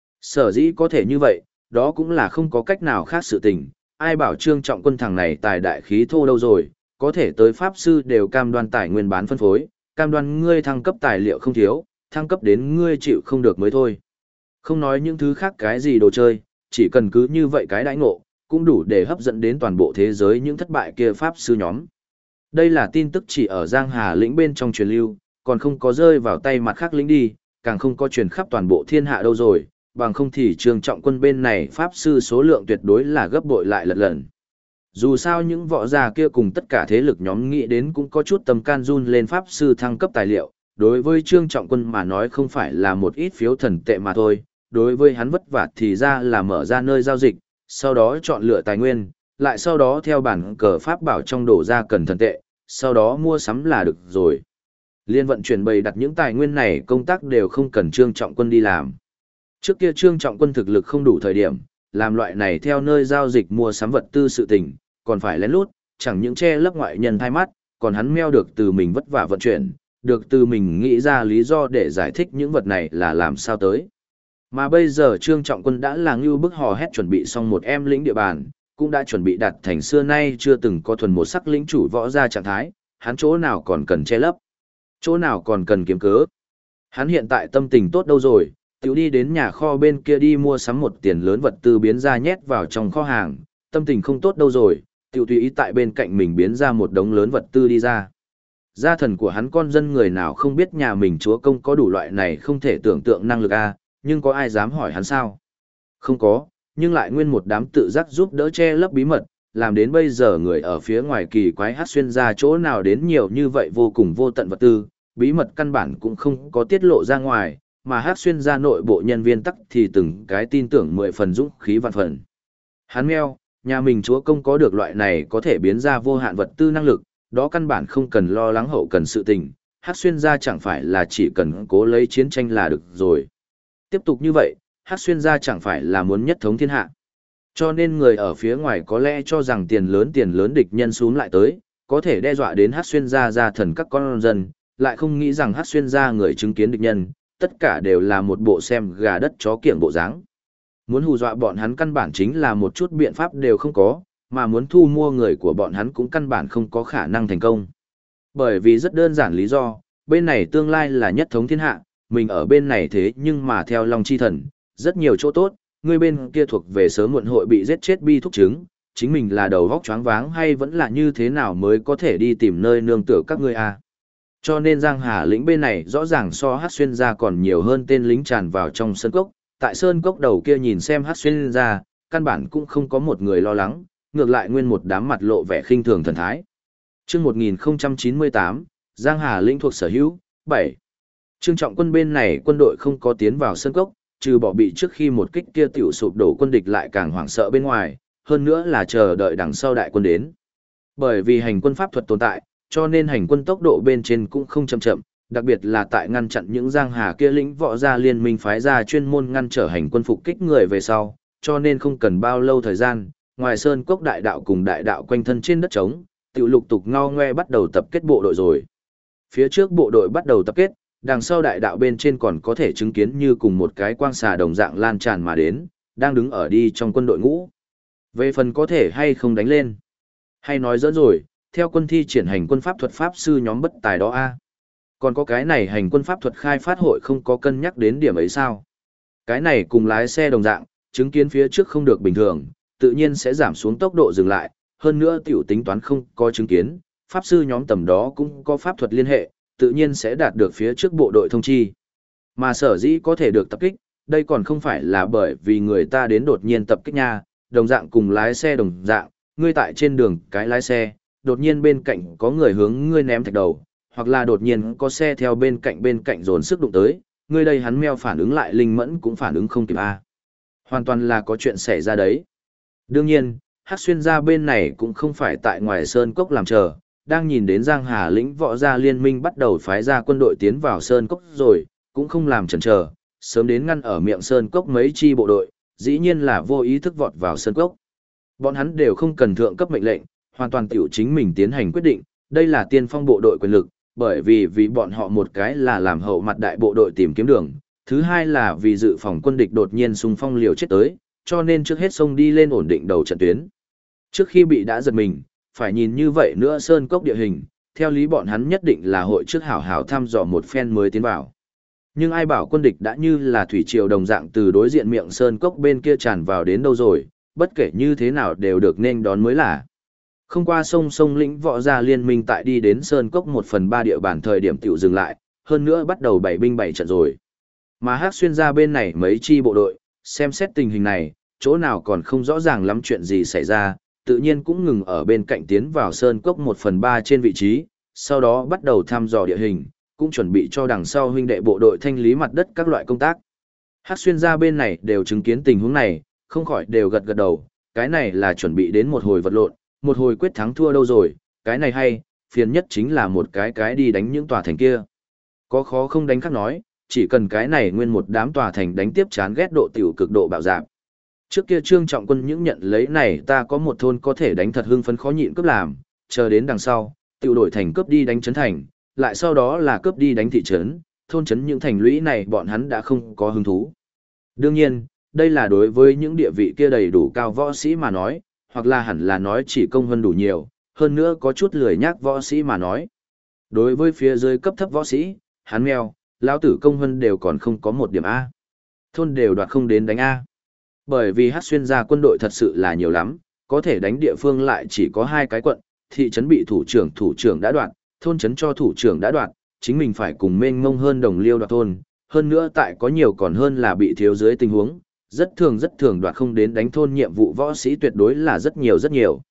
Sở dĩ có thể như vậy, đó cũng là không có cách nào khác sự tình, ai bảo Trương Trọng Quân thằng này tài đại khí thô đâu rồi, có thể tới Pháp Sư đều cam đoan tài nguyên bán phân phối, cam đoan ngươi thăng cấp tài liệu không thiếu, thăng cấp đến ngươi chịu không được mới thôi. Không nói những thứ khác cái gì đồ chơi, chỉ cần cứ như vậy cái đãi ngộ, cũng đủ để hấp dẫn đến toàn bộ thế giới những thất bại kia Pháp Sư nhóm. Đây là tin tức chỉ ở Giang Hà lĩnh bên trong truyền lưu, còn không có rơi vào tay mặt khác lĩnh đi, càng không có truyền khắp toàn bộ thiên hạ đâu rồi, bằng không thì Trương Trọng Quân bên này Pháp Sư số lượng tuyệt đối là gấp bội lại lật lần. Dù sao những võ gia kia cùng tất cả thế lực nhóm nghĩ đến cũng có chút tầm can run lên Pháp Sư thăng cấp tài liệu, đối với Trương Trọng Quân mà nói không phải là một ít phiếu thần tệ mà thôi, đối với hắn vất vả thì ra là mở ra nơi giao dịch, sau đó chọn lựa tài nguyên, lại sau đó theo bản cờ pháp bảo trong đổ ra cần thần tệ, sau đó mua sắm là được rồi. Liên vận chuyển bày đặt những tài nguyên này công tác đều không cần Trương Trọng Quân đi làm. Trước kia Trương Trọng Quân thực lực không đủ thời điểm, làm loại này theo nơi giao dịch mua sắm vật tư sự tình, còn phải lén lút, chẳng những che lấp ngoại nhân thay mắt, còn hắn meo được từ mình vất vả vận chuyển, được từ mình nghĩ ra lý do để giải thích những vật này là làm sao tới. Mà bây giờ Trương Trọng Quân đã là ngưu bức hò hét chuẩn bị xong một em lĩnh địa bàn, cũng đã chuẩn bị đặt thành xưa nay chưa từng có thuần một sắc lĩnh chủ võ gia trạng thái, hắn chỗ nào còn cần che lấp, chỗ nào còn cần kiếm cớ. Hắn hiện tại tâm tình tốt đâu rồi, tiểu đi đến nhà kho bên kia đi mua sắm một tiền lớn vật tư biến ra nhét vào trong kho hàng, tâm tình không tốt đâu rồi, tiểu tùy ý tại bên cạnh mình biến ra một đống lớn vật tư đi ra. Gia thần của hắn con dân người nào không biết nhà mình chúa công có đủ loại này không thể tưởng tượng năng lực a, nhưng có ai dám hỏi hắn sao? Không có, nhưng lại nguyên một đám tự giác giúp đỡ che lấp bí mật, làm đến bây giờ người ở phía ngoài kỳ quái hát xuyên ra chỗ nào đến nhiều như vậy vô cùng vô tận vật tư, bí mật căn bản cũng không có tiết lộ ra ngoài, mà hát xuyên ra nội bộ nhân viên tắc thì từng cái tin tưởng 10 phần dũng khí vạn phần. Hắn meo, nhà mình chúa công có được loại này có thể biến ra vô hạn vật tư năng lực, đó căn bản không cần lo lắng hậu cần sự tình, hát xuyên ra chẳng phải là chỉ cần cố lấy chiến tranh là được rồi. Tiếp tục như vậy, hát xuyên ra chẳng phải là muốn nhất thống thiên hạ. Cho nên người ở phía ngoài có lẽ cho rằng tiền lớn địch nhân xuống lại tới, có thể đe dọa đến hát xuyên ra thần các con dân, lại không nghĩ rằng hát xuyên ra người chứng kiến địch nhân, tất cả đều là một bộ xem gà đất chó kiểng bộ dáng. Muốn hù dọa bọn hắn căn bản chính là một chút biện pháp đều không có, mà muốn thu mua người của bọn hắn cũng căn bản không có khả năng thành công. Bởi vì rất đơn giản lý do, bên này tương lai là nhất thống thiên hạ, mình ở bên này thế nhưng mà theo Long Chi Thần, rất nhiều chỗ tốt, người bên kia thuộc về sớm muộn hội bị giết chết bi thúc chứng, chính mình là đầu vóc choáng váng hay vẫn là như thế nào mới có thể đi tìm nơi nương tựa các ngươi à. Cho nên Giang Hà lĩnh bên này rõ ràng so hát xuyên ra còn nhiều hơn tên lính tràn vào trong sơn cốc, tại sơn cốc đầu kia nhìn xem hát xuyên ra, căn bản cũng không có một người lo lắng, ngược lại nguyên một đám mặt lộ vẻ khinh thường thần thái. Chương 1098, Giang Hà lĩnh thuộc sở hữu, 7. Trương Trọng Quân bên này quân đội không có tiến vào sơn cốc, trừ bỏ bị trước khi một kích kia tiểu sụp đổ quân địch lại càng hoảng sợ bên ngoài, hơn nữa là chờ đợi đằng sau đại quân đến. Bởi vì hành quân pháp thuật tồn tại, cho nên hành quân tốc độ bên trên cũng không chậm chậm, đặc biệt là tại ngăn chặn những Giang Hà kia lĩnh võ gia liên minh phái ra chuyên môn ngăn trở hành quân phục kích người về sau, cho nên không cần bao lâu thời gian, ngoài sơn cốc đại đạo cùng đại đạo quanh thân trên đất trống, tiểu lục tục ngao ngoe bắt đầu tập kết bộ đội rồi. Phía trước bộ đội bắt đầu tập kết, đằng sau đại đạo bên trên còn có thể chứng kiến như cùng một cái quang xà đồng dạng lan tràn mà đến, đang đứng ở đi trong quân đội ngũ. Về phần có thể hay không đánh lên, hay nói dẫn rồi, theo quân thi triển hành quân pháp thuật pháp sư nhóm bất tài đó a. Còn có cái này hành quân pháp thuật khai phát hội không có cân nhắc đến điểm ấy sao? Cái này cùng lái xe đồng dạng, chứng kiến phía trước không được bình thường, tự nhiên sẽ giảm xuống tốc độ dừng lại, hơn nữa tiểu tính toán không có chứng kiến, pháp sư nhóm tầm đó cũng có pháp thuật liên hệ, tự nhiên sẽ đạt được phía trước bộ đội thông chi. Mà sở dĩ có thể được tập kích, đây còn không phải là bởi vì người ta đến đột nhiên tập kích nha, đồng dạng cùng lái xe đồng dạng, ngươi tại trên đường cái lái xe, đột nhiên bên cạnh có người hướng ngươi ném thạch đầu, hoặc là đột nhiên có xe theo bên cạnh dồn sức đụng tới, ngươi đây hắn meo phản ứng lại linh mẫn cũng phản ứng không kịp a. Hoàn toàn là có chuyện xảy ra đấy. Đương nhiên, Hắc Xuyên gia bên này cũng không phải tại ngoài sơn cốc làm chờ, đang nhìn đến Giang Hà lĩnh võ gia liên minh bắt đầu phái ra quân đội tiến vào sơn cốc rồi, cũng không làm chần chờ, sớm đến ngăn ở miệng sơn cốc mấy chi bộ đội, dĩ nhiên là vô ý thức vọt vào sơn cốc. Bọn hắn đều không cần thượng cấp mệnh lệnh, hoàn toàn tiểu chính mình tiến hành quyết định, đây là tiên phong bộ đội quyền lực, bởi vì bọn họ một cái là làm hậu mặt đại bộ đội tìm kiếm đường, thứ hai là vì dự phòng quân địch đột nhiên xung phong liều chết tới, cho nên trước hết xông đi lên ổn định đầu trận tuyến. Trước khi bị đã giật mình, phải nhìn như vậy nữa sơn cốc địa hình, theo lý bọn hắn nhất định là hội trước hảo hảo thăm dò một phen mới tiến vào. Nhưng ai bảo quân địch đã như là thủy triều đồng dạng từ đối diện miệng sơn cốc bên kia tràn vào đến đâu rồi, bất kể như thế nào đều được nên đón mới là. Không qua sông lĩnh võ gia liên minh tại đi đến sơn cốc 1/3 địa bàn thời điểm tiểu dừng lại, hơn nữa bắt đầu bảy binh bảy trận rồi. Mà Hắc Xuyên gia bên này mấy chi bộ đội, xem xét tình hình này, chỗ nào còn không rõ ràng lắm chuyện gì xảy ra, tự nhiên cũng ngừng ở bên cạnh tiến vào sơn cốc 1/3 trên vị trí, sau đó bắt đầu thăm dò địa hình, cũng chuẩn bị cho đằng sau huynh đệ bộ đội thanh lý mặt đất các loại công tác. Hắc Xuyên gia bên này đều chứng kiến tình huống này, không khỏi đều gật gật đầu, cái này là chuẩn bị đến một hồi vật lộn, một hồi quyết thắng thua đâu rồi, cái này hay, phiền nhất chính là một cái đi đánh những tòa thành kia. Có khó không đánh khác nói, chỉ cần cái này nguyên một đám tòa thành đánh tiếp chán ghét độ tiểu cực độ bạo dạp. Trước kia Trương Trọng Quân những nhận lấy này ta có một thôn có thể đánh thật hưng phấn khó nhịn cướp làm, chờ đến đằng sau, tiểu đổi thành cướp đi đánh trấn thành, lại sau đó là cướp đi đánh thị trấn, thôn trấn những thành lũy này bọn hắn đã không có hứng thú. Đương nhiên, đây là đối với những địa vị kia đầy đủ cao võ sĩ mà nói, hoặc là hẳn là nói chỉ công hơn đủ nhiều, hơn nữa có chút lười nhác võ sĩ mà nói. Đối với phía dưới cấp thấp võ sĩ, hắn mèo, lão tử công hơn đều còn không có một điểm A. Thôn đều đoạt không đến đánh A. Bởi vì Hắc Xuyên gia quân đội thật sự là nhiều lắm, có thể đánh địa phương lại chỉ có 2 cái quận, thị trấn bị thủ trưởng đã đoạt, thôn trấn cho thủ trưởng đã đoạt, chính mình phải cùng mênh mông hơn đồng liêu đoạt thôn, hơn nữa tại có nhiều còn hơn là bị thiếu dưới tình huống, rất thường đoạt không đến đánh thôn nhiệm vụ võ sĩ tuyệt đối là rất nhiều rất nhiều.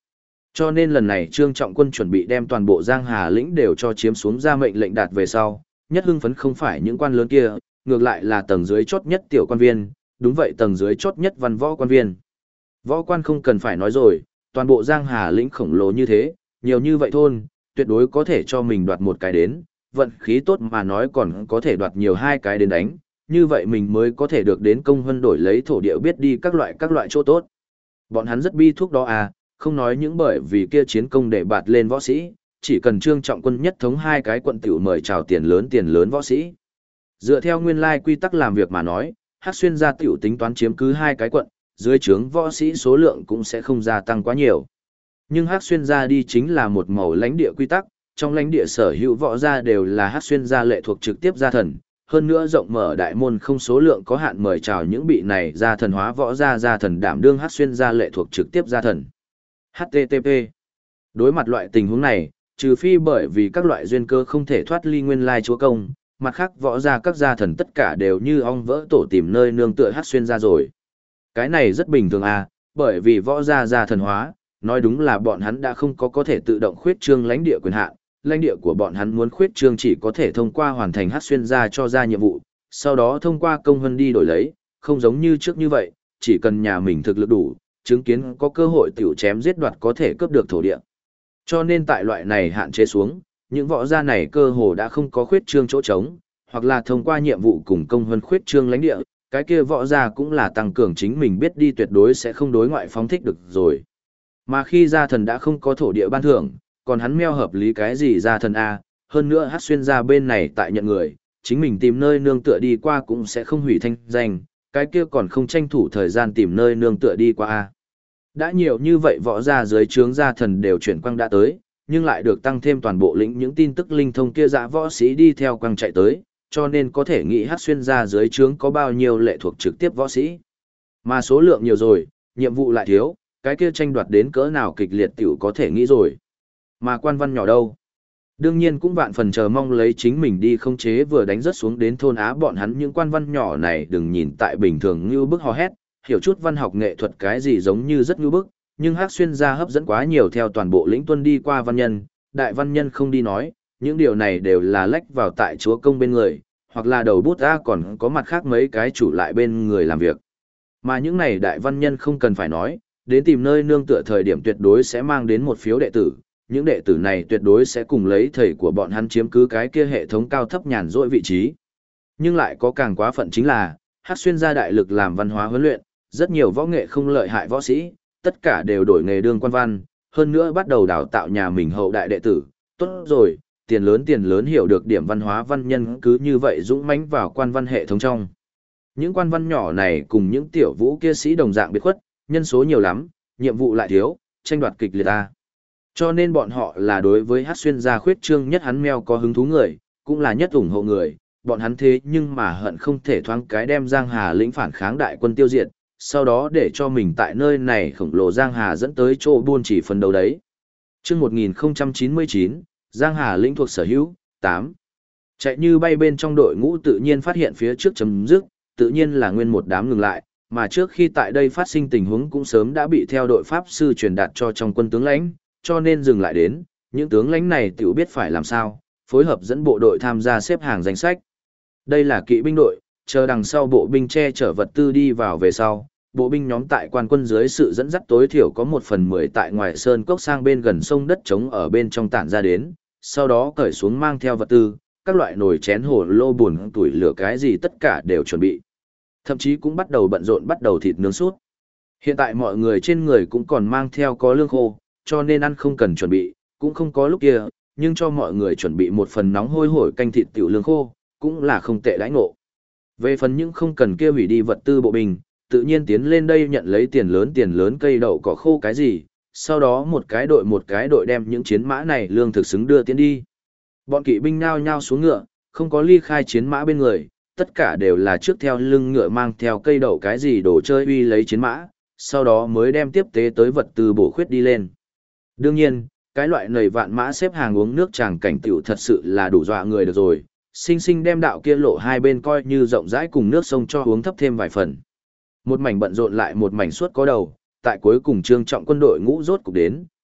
Cho nên lần này Trương Trọng Quân chuẩn bị đem toàn bộ Giang Hà lĩnh đều cho chiếm xuống ra mệnh lệnh đạt về sau, nhất hưng phấn không phải những quan lớn kia, ngược lại là tầng dưới chốt nhất tiểu quan viên, đúng vậy tầng dưới chốt nhất văn võ quan viên. Võ quan không cần phải nói rồi, toàn bộ Giang Hà lĩnh khổng lồ như thế, nhiều như vậy thôn, tuyệt đối có thể cho mình đoạt một cái đến, vận khí tốt mà nói còn có thể đoạt nhiều hai cái đến đánh, như vậy mình mới có thể được đến công hơn đổi lấy thổ địa biết đi các loại chỗ tốt. Bọn hắn rất bi thuốc đó à, không nói những bởi vì kia chiến công để bạt lên võ sĩ, chỉ cần Trương Trọng Quân nhất thống hai cái quận tiểu mời chào tiền lớn võ sĩ. Dựa theo nguyên lai quy tắc làm việc mà nói, Hắc Xuyên gia tiểu tính toán chiếm cứ hai cái quận, dưới trướng võ sĩ số lượng cũng sẽ không gia tăng quá nhiều. Nhưng Hắc Xuyên gia đi chính là một màu lãnh địa quy tắc, trong lãnh địa sở hữu võ gia đều là Hắc Xuyên gia lệ thuộc trực tiếp gia thần, hơn nữa rộng mở đại môn không số lượng có hạn mời chào những bị này gia thần hóa võ gia thần đảm đương Hắc Xuyên gia lệ thuộc trực tiếp gia thần. HTTP. Đối mặt loại tình huống này, trừ phi bởi vì các loại duyên cơ không thể thoát ly nguyên lai chúa công, mặt khác võ gia các gia thần tất cả đều như ong vỡ tổ tìm nơi nương tựa Hắc Xuyên gia rồi. Cái này rất bình thường à, bởi vì võ gia gia thần hóa, nói đúng là bọn hắn đã không có thể tự động khuyết trương lãnh địa quyền hạn, lãnh địa của bọn hắn muốn khuyết trương chỉ có thể thông qua hoàn thành Hắc Xuyên gia cho ra nhiệm vụ, sau đó thông qua công vân đi đổi lấy, không giống như trước như vậy, chỉ cần nhà mình thực lực đủ, chứng kiến có cơ hội tiểu chém giết đoạt có thể cướp được thổ địa. Cho nên tại loại này hạn chế xuống, những võ gia này cơ hồ đã không có khuyết trương chỗ trống, hoặc là thông qua nhiệm vụ cùng công vân khuyết trương lãnh địa, cái kia võ gia cũng là tăng cường chính mình biết đi tuyệt đối sẽ không đối ngoại phóng thích được rồi. Mà khi gia thần đã không có thổ địa ban thưởng, còn hắn meo hợp lý cái gì gia thần A, hơn nữa Hắc Xuyên gia bên này tại nhận người, chính mình tìm nơi nương tựa đi qua cũng sẽ không hủy thanh danh, cái kia còn không tranh thủ thời gian tìm nơi nương tựa đi qua A. Đã nhiều như vậy võ gia dưới trướng gia thần đều chuyển quang đã tới, nhưng lại được tăng thêm toàn bộ lĩnh những tin tức linh thông kia dã võ sĩ đi theo quang chạy tới, cho nên có thể nghĩ Hắc Xuyên gia dưới trướng có bao nhiêu lệ thuộc trực tiếp võ sĩ. Mà số lượng nhiều rồi, nhiệm vụ lại thiếu, cái kia tranh đoạt đến cỡ nào kịch liệt tiểu có thể nghĩ rồi. Mà quan văn nhỏ đâu? Đương nhiên cũng vạn phần chờ mong lấy chính mình đi không chế vừa đánh rớt xuống đến thôn Á bọn hắn những quan văn nhỏ này đừng nhìn tại bình thường như bức hò hét, hiểu chút văn học nghệ thuật cái gì giống như rất như bức, nhưng Hắc Xuyên gia hấp dẫn quá nhiều theo toàn bộ lĩnh tuân đi qua văn nhân, đại văn nhân không đi nói, những điều này đều là lách vào tại chúa công bên người, hoặc là đầu bút ra còn có mặt khác mấy cái chủ lại bên người làm việc. Mà những này đại văn nhân không cần phải nói, đến tìm nơi nương tựa thời điểm tuyệt đối sẽ mang đến một phiếu đệ tử, những đệ tử này tuyệt đối sẽ cùng lấy thầy của bọn hắn chiếm cứ cái kia hệ thống cao thấp nhàn rỗi vị trí. Nhưng lại có càng quá phận chính là, Hắc Xuyên gia đại lực làm văn hóa huấn luyện, rất nhiều võ nghệ không lợi hại võ sĩ, tất cả đều đổi nghề đương quan văn, hơn nữa bắt đầu đào tạo nhà mình hậu đại đệ tử. Tốt rồi, tiền lớn hiểu được điểm văn hóa văn nhân cứ như vậy dũng mãnh vào quan văn hệ thống trong. Những quan văn nhỏ này cùng những tiểu vũ kia sĩ đồng dạng biệt khuất, nhân số nhiều lắm, nhiệm vụ lại thiếu, tranh đoạt kịch liệt ta. Cho nên bọn họ là đối với Hắc Xuyên gia khuyết trương nhất hắn meo có hứng thú người, cũng là nhất ủng hộ người, bọn hắn thế nhưng mà hận không thể thoáng cái đem Giang Hà lĩnh phản kháng đại quân tiêu diệt, sau đó để cho mình tại nơi này khổng lồ Giang Hà dẫn tới chỗ buôn chỉ phần đầu đấy. Chương 1099, Giang Hà lĩnh thuộc sở hữu, 8. Chạy như bay bên trong đội ngũ tự nhiên phát hiện phía trước chấm dứt, tự nhiên là nguyên một đám ngừng lại, mà trước khi tại đây phát sinh tình huống cũng sớm đã bị theo đội pháp sư truyền đạt cho trong quân tướng lãnh, cho nên dừng lại đến, những tướng lãnh này tiểu biết phải làm sao, phối hợp dẫn bộ đội tham gia xếp hàng danh sách. Đây là kỵ binh đội, chờ đằng sau bộ binh che chở vật tư đi vào về sau, bộ binh nhóm tại quan quân dưới sự dẫn dắt tối thiểu có 1/10 tại ngoài sơn cốc sang bên gần sông đất trống ở bên trong tản ra đến, sau đó cởi xuống mang theo vật tư, các loại nồi chén hồ lô buồn tuổi lửa cái gì tất cả đều chuẩn bị. Thậm chí cũng bắt đầu bận rộn bắt đầu thịt nướng sút. Hiện tại mọi người trên người cũng còn mang theo có lương khô, cho nên ăn không cần chuẩn bị, cũng không có lúc kia, nhưng cho mọi người chuẩn bị một phần nóng hôi hổi canh thịt tiểu lương khô, cũng là không tệ đãi ngộ. Về phần những không cần kia hủy đi vật tư bộ binh, tự nhiên tiến lên đây nhận lấy tiền lớn cây đậu cỏ khô cái gì, sau đó một cái đội đem những chiến mã này lương thực xứng đưa tiến đi. Bọn kỵ binh nhao nhao xuống ngựa, không có ly khai chiến mã bên người, tất cả đều là trước theo lưng ngựa mang theo cây đậu cái gì đồ chơi uy lấy chiến mã, sau đó mới đem tiếp tế tới vật tư bổ khuyết đi lên. Đương nhiên, cái loại nầy vạn mã xếp hàng uống nước tràng cảnh tiểu thật sự là đủ dọa người được rồi, sinh sinh đem đạo kia lộ hai bên coi như rộng rãi cùng nước sông cho uống thấp thêm vài phần. Một mảnh bận rộn lại một mảnh suốt có đầu, tại cuối cùng Trương Trọng Quân đội ngũ rốt cục đến,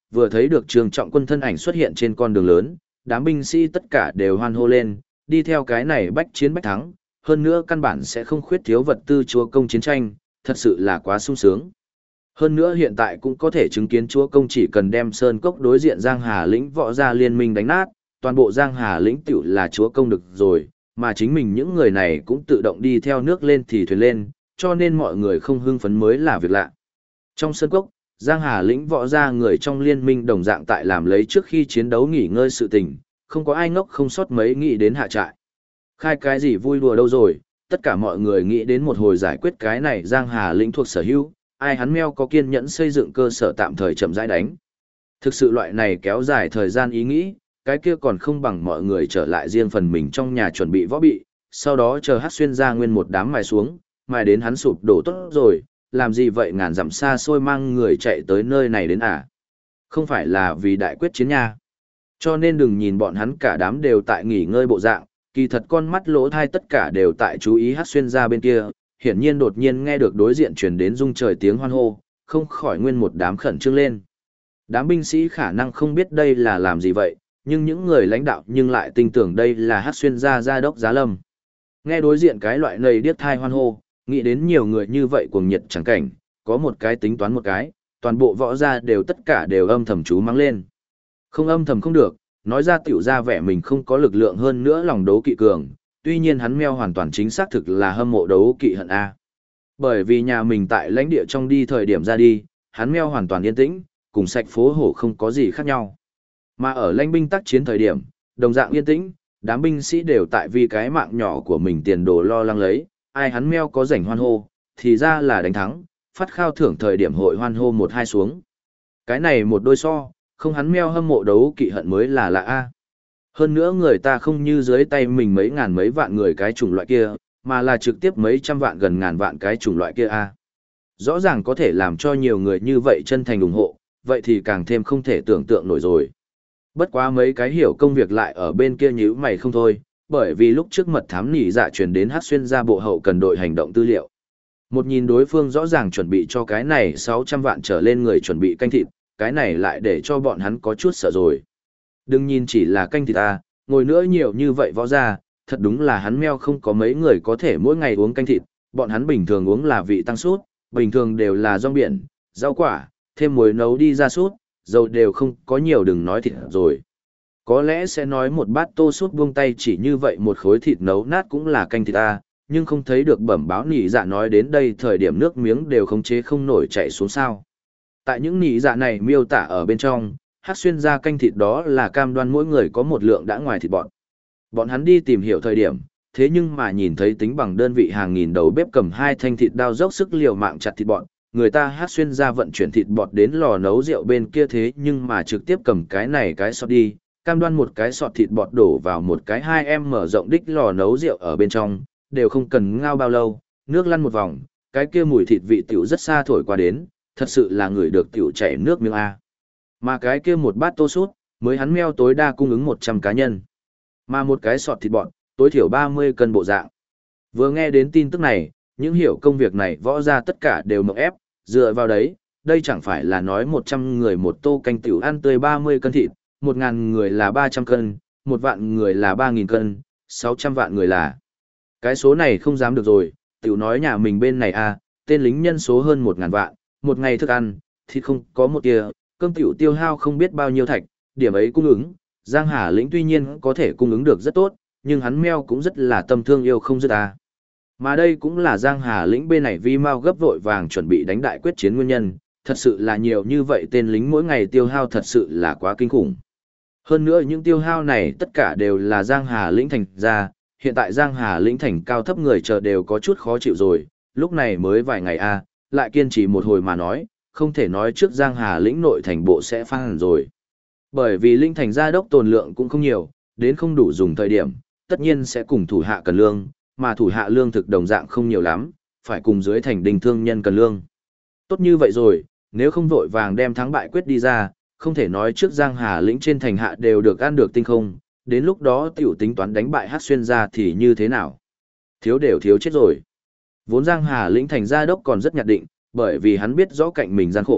vừa thấy được Trương Trọng Quân thân ảnh xuất hiện trên con đường lớn, đám binh sĩ tất cả đều hoan hô lên, đi theo cái này bách chiến bách thắng, hơn nữa căn bản sẽ không khuyết thiếu vật tư chúa công chiến tranh, thật sự là quá sung sướng. Hơn nữa hiện tại cũng có thể chứng kiến chúa công chỉ cần đem Sơn Cốc đối diện Giang Hà lĩnh võ gia liên minh đánh nát, toàn bộ Giang Hà lĩnh tiểu là chúa công được rồi, mà chính mình những người này cũng tự động đi theo nước lên thì thuyền lên, cho nên mọi người không hưng phấn mới là việc lạ. Trong Sơn Cốc, Giang Hà lĩnh võ gia người trong liên minh đồng dạng tại làm lấy trước khi chiến đấu nghỉ ngơi sự tình, không có ai ngốc không sót mấy nghĩ đến hạ trại. Khai cái gì vui đùa đâu rồi, tất cả mọi người nghĩ đến một hồi giải quyết cái này Giang Hà lĩnh thuộc sở hữu, ai hắn meo có kiên nhẫn xây dựng cơ sở tạm thời chậm rãi đánh. Thực sự loại này kéo dài thời gian ý nghĩ, cái kia còn không bằng mọi người trở lại riêng phần mình trong nhà chuẩn bị võ bị, sau đó chờ Hát Xuyên ra nguyên một đám mài xuống, mài đến hắn sụp đổ tốt rồi, làm gì vậy ngàn dặm xa xôi mang người chạy tới nơi này đến à? Không phải là vì đại quyết chiến nha. Cho nên đừng nhìn bọn hắn cả đám đều tại nghỉ ngơi bộ dạng, kỳ thật con mắt lỗ thai tất cả đều tại chú ý Hát Xuyên ra bên kia, hiển nhiên đột nhiên nghe được đối diện truyền đến rung trời tiếng hoan hô, không khỏi nguyên một đám khẩn trương lên. Đám binh sĩ khả năng không biết đây là làm gì vậy, nhưng những người lãnh đạo nhưng lại tin tưởng đây là Hát Xuyên gia đốc Giá Lâm. Nghe đối diện cái loại nầy điếc thai hoan hô, nghĩ đến nhiều người như vậy cuồng nhiệt chẳng cảnh, có một cái tính toán một cái, toàn bộ võ gia đều tất cả đều âm thầm chú mắng lên. Không âm thầm không được, nói ra tiểu ra vẻ mình không có lực lượng hơn nữa lòng đấu kỵ cường, tuy nhiên hắn meo hoàn toàn chính xác thực là hâm mộ đấu kỵ hận A. Bởi vì nhà mình tại lãnh địa trong đi thời điểm ra đi, hắn meo hoàn toàn yên tĩnh, cùng sạch phố hổ không có gì khác nhau. Mà ở lãnh binh tác chiến thời điểm, đồng dạng yên tĩnh, đám binh sĩ đều tại vì cái mạng nhỏ của mình tiền đồ lo lắng lấy, ai hắn meo có rảnh hoan hô, thì ra là đánh thắng, phát khao thưởng thời điểm hội hoan hô một hai xuống. Cái này một đôi so, không hắn meo hâm mộ đấu kỵ hận mới là lạ A. Hơn nữa người ta không như dưới tay mình mấy ngàn mấy vạn người cái chủng loại kia, mà là trực tiếp mấy trăm vạn gần ngàn vạn cái chủng loại kia A. Rõ ràng có thể làm cho nhiều người như vậy chân thành ủng hộ, vậy thì càng thêm không thể tưởng tượng nổi rồi. Bất quá mấy cái hiểu công việc lại ở bên kia nhíu mày không thôi, bởi vì lúc trước mật thám nỉ dạ truyền đến Hát Xuyên ra bộ hậu cần đội hành động tư liệu. Một nhìn đối phương rõ ràng chuẩn bị cho cái này 600 vạn trở lên người chuẩn bị canh thịt, cái này lại để cho bọn hắn có chút sợ rồi. Đừng nhìn chỉ là canh thịt à, ngồi nữa nhiều như vậy võ ra, thật đúng là hắn meo không có mấy người có thể mỗi ngày uống canh thịt, bọn hắn bình thường uống là vị tăng sút, bình thường đều là rong biển, rau quả, thêm muối nấu đi ra sút, dầu đều không có nhiều đừng nói thịt rồi. Có lẽ sẽ nói một bát tô sút buông tay chỉ như vậy một khối thịt nấu nát cũng là canh thịt à, nhưng không thấy được bẩm báo nỉ dạ nói đến đây thời điểm nước miếng đều khống chế không nổi chảy xuống sao. Tại những nỉ dạ này miêu tả ở bên trong, Hát Xuyên ra canh thịt đó là cam đoan mỗi người có một lượng đã ngoài thịt bọn. Bọn hắn đi tìm hiểu thời điểm, thế nhưng mà nhìn thấy tính bằng đơn vị hàng nghìn đầu bếp cầm hai thanh thịt đao dốc sức liều mạng chặt thịt bọn, người ta Hát Xuyên ra vận chuyển thịt bọt đến lò nấu rượu bên kia thế nhưng mà trực tiếp cầm cái này cái sọt đi, cam đoan một cái sọt thịt bọt đổ vào một cái 2M mở rộng đích lò nấu rượu ở bên trong, đều không cần ngao bao lâu, nước lăn một vòng, cái kia mùi thịt vị tiểu rất xa thổi qua đến, thật sự là người được tiểu chảy nước miếng A. Mà cái kia một bát tô sút, mới hắn meo tối đa cung ứng 100 cá nhân. Mà một cái sọt thịt bọt, tối thiểu 30 cân bộ dạng. Vừa nghe đến tin tức này, những hiểu công việc này võ ra tất cả đều mộng ép, dựa vào đấy, đây chẳng phải là nói 100 người một tô canh tiểu ăn tươi 30 cân thịt, 1.000 người là 300 cân, 1 vạn người là 3.000 cân, 600 vạn người là. Cái số này không dám được rồi, tiểu nói nhà mình bên này à, tên lính nhân số hơn 1.000 vạn, một ngày thức ăn, thịt không có một tia, cơm tiểu tiêu hao không biết bao nhiêu thạch, điểm ấy cung ứng, Giang Hà lĩnh tuy nhiên có thể cung ứng được rất tốt, nhưng hắn meo cũng rất là tâm thương yêu không dứt à. Mà đây cũng là Giang Hà lĩnh bên này vi mau gấp vội vàng chuẩn bị đánh đại quyết chiến nguyên nhân, thật sự là nhiều như vậy tên lính mỗi ngày tiêu hao thật sự là quá kinh khủng. Hơn nữa những tiêu hao này tất cả đều là Giang Hà lĩnh thành ra, hiện tại Giang Hà lĩnh thành cao thấp người chờ đều có chút khó chịu rồi, lúc này mới vài ngày a, lại kiên trì một hồi mà nói, không thể nói trước Giang Hà lĩnh nội thành bộ sẽ phá hẳn rồi. Bởi vì linh thành gia đốc tồn lượng cũng không nhiều, đến không đủ dùng thời điểm, tất nhiên sẽ cùng thủ hạ cần lương, mà thủ hạ lương thực đồng dạng không nhiều lắm, phải cùng dưới thành đình thương nhân cần lương. Tốt như vậy rồi, nếu không vội vàng đem thắng bại quyết đi ra, không thể nói trước Giang Hà lĩnh trên thành hạ đều được ăn được tinh không, đến lúc đó tiểu tính toán đánh bại Hát Xuyên ra thì như thế nào? Thiếu đều thiếu chết rồi. Vốn Giang Hà lĩnh thành gia đốc còn rất nhạt định, bởi vì hắn biết rõ cạnh mình gian khổ,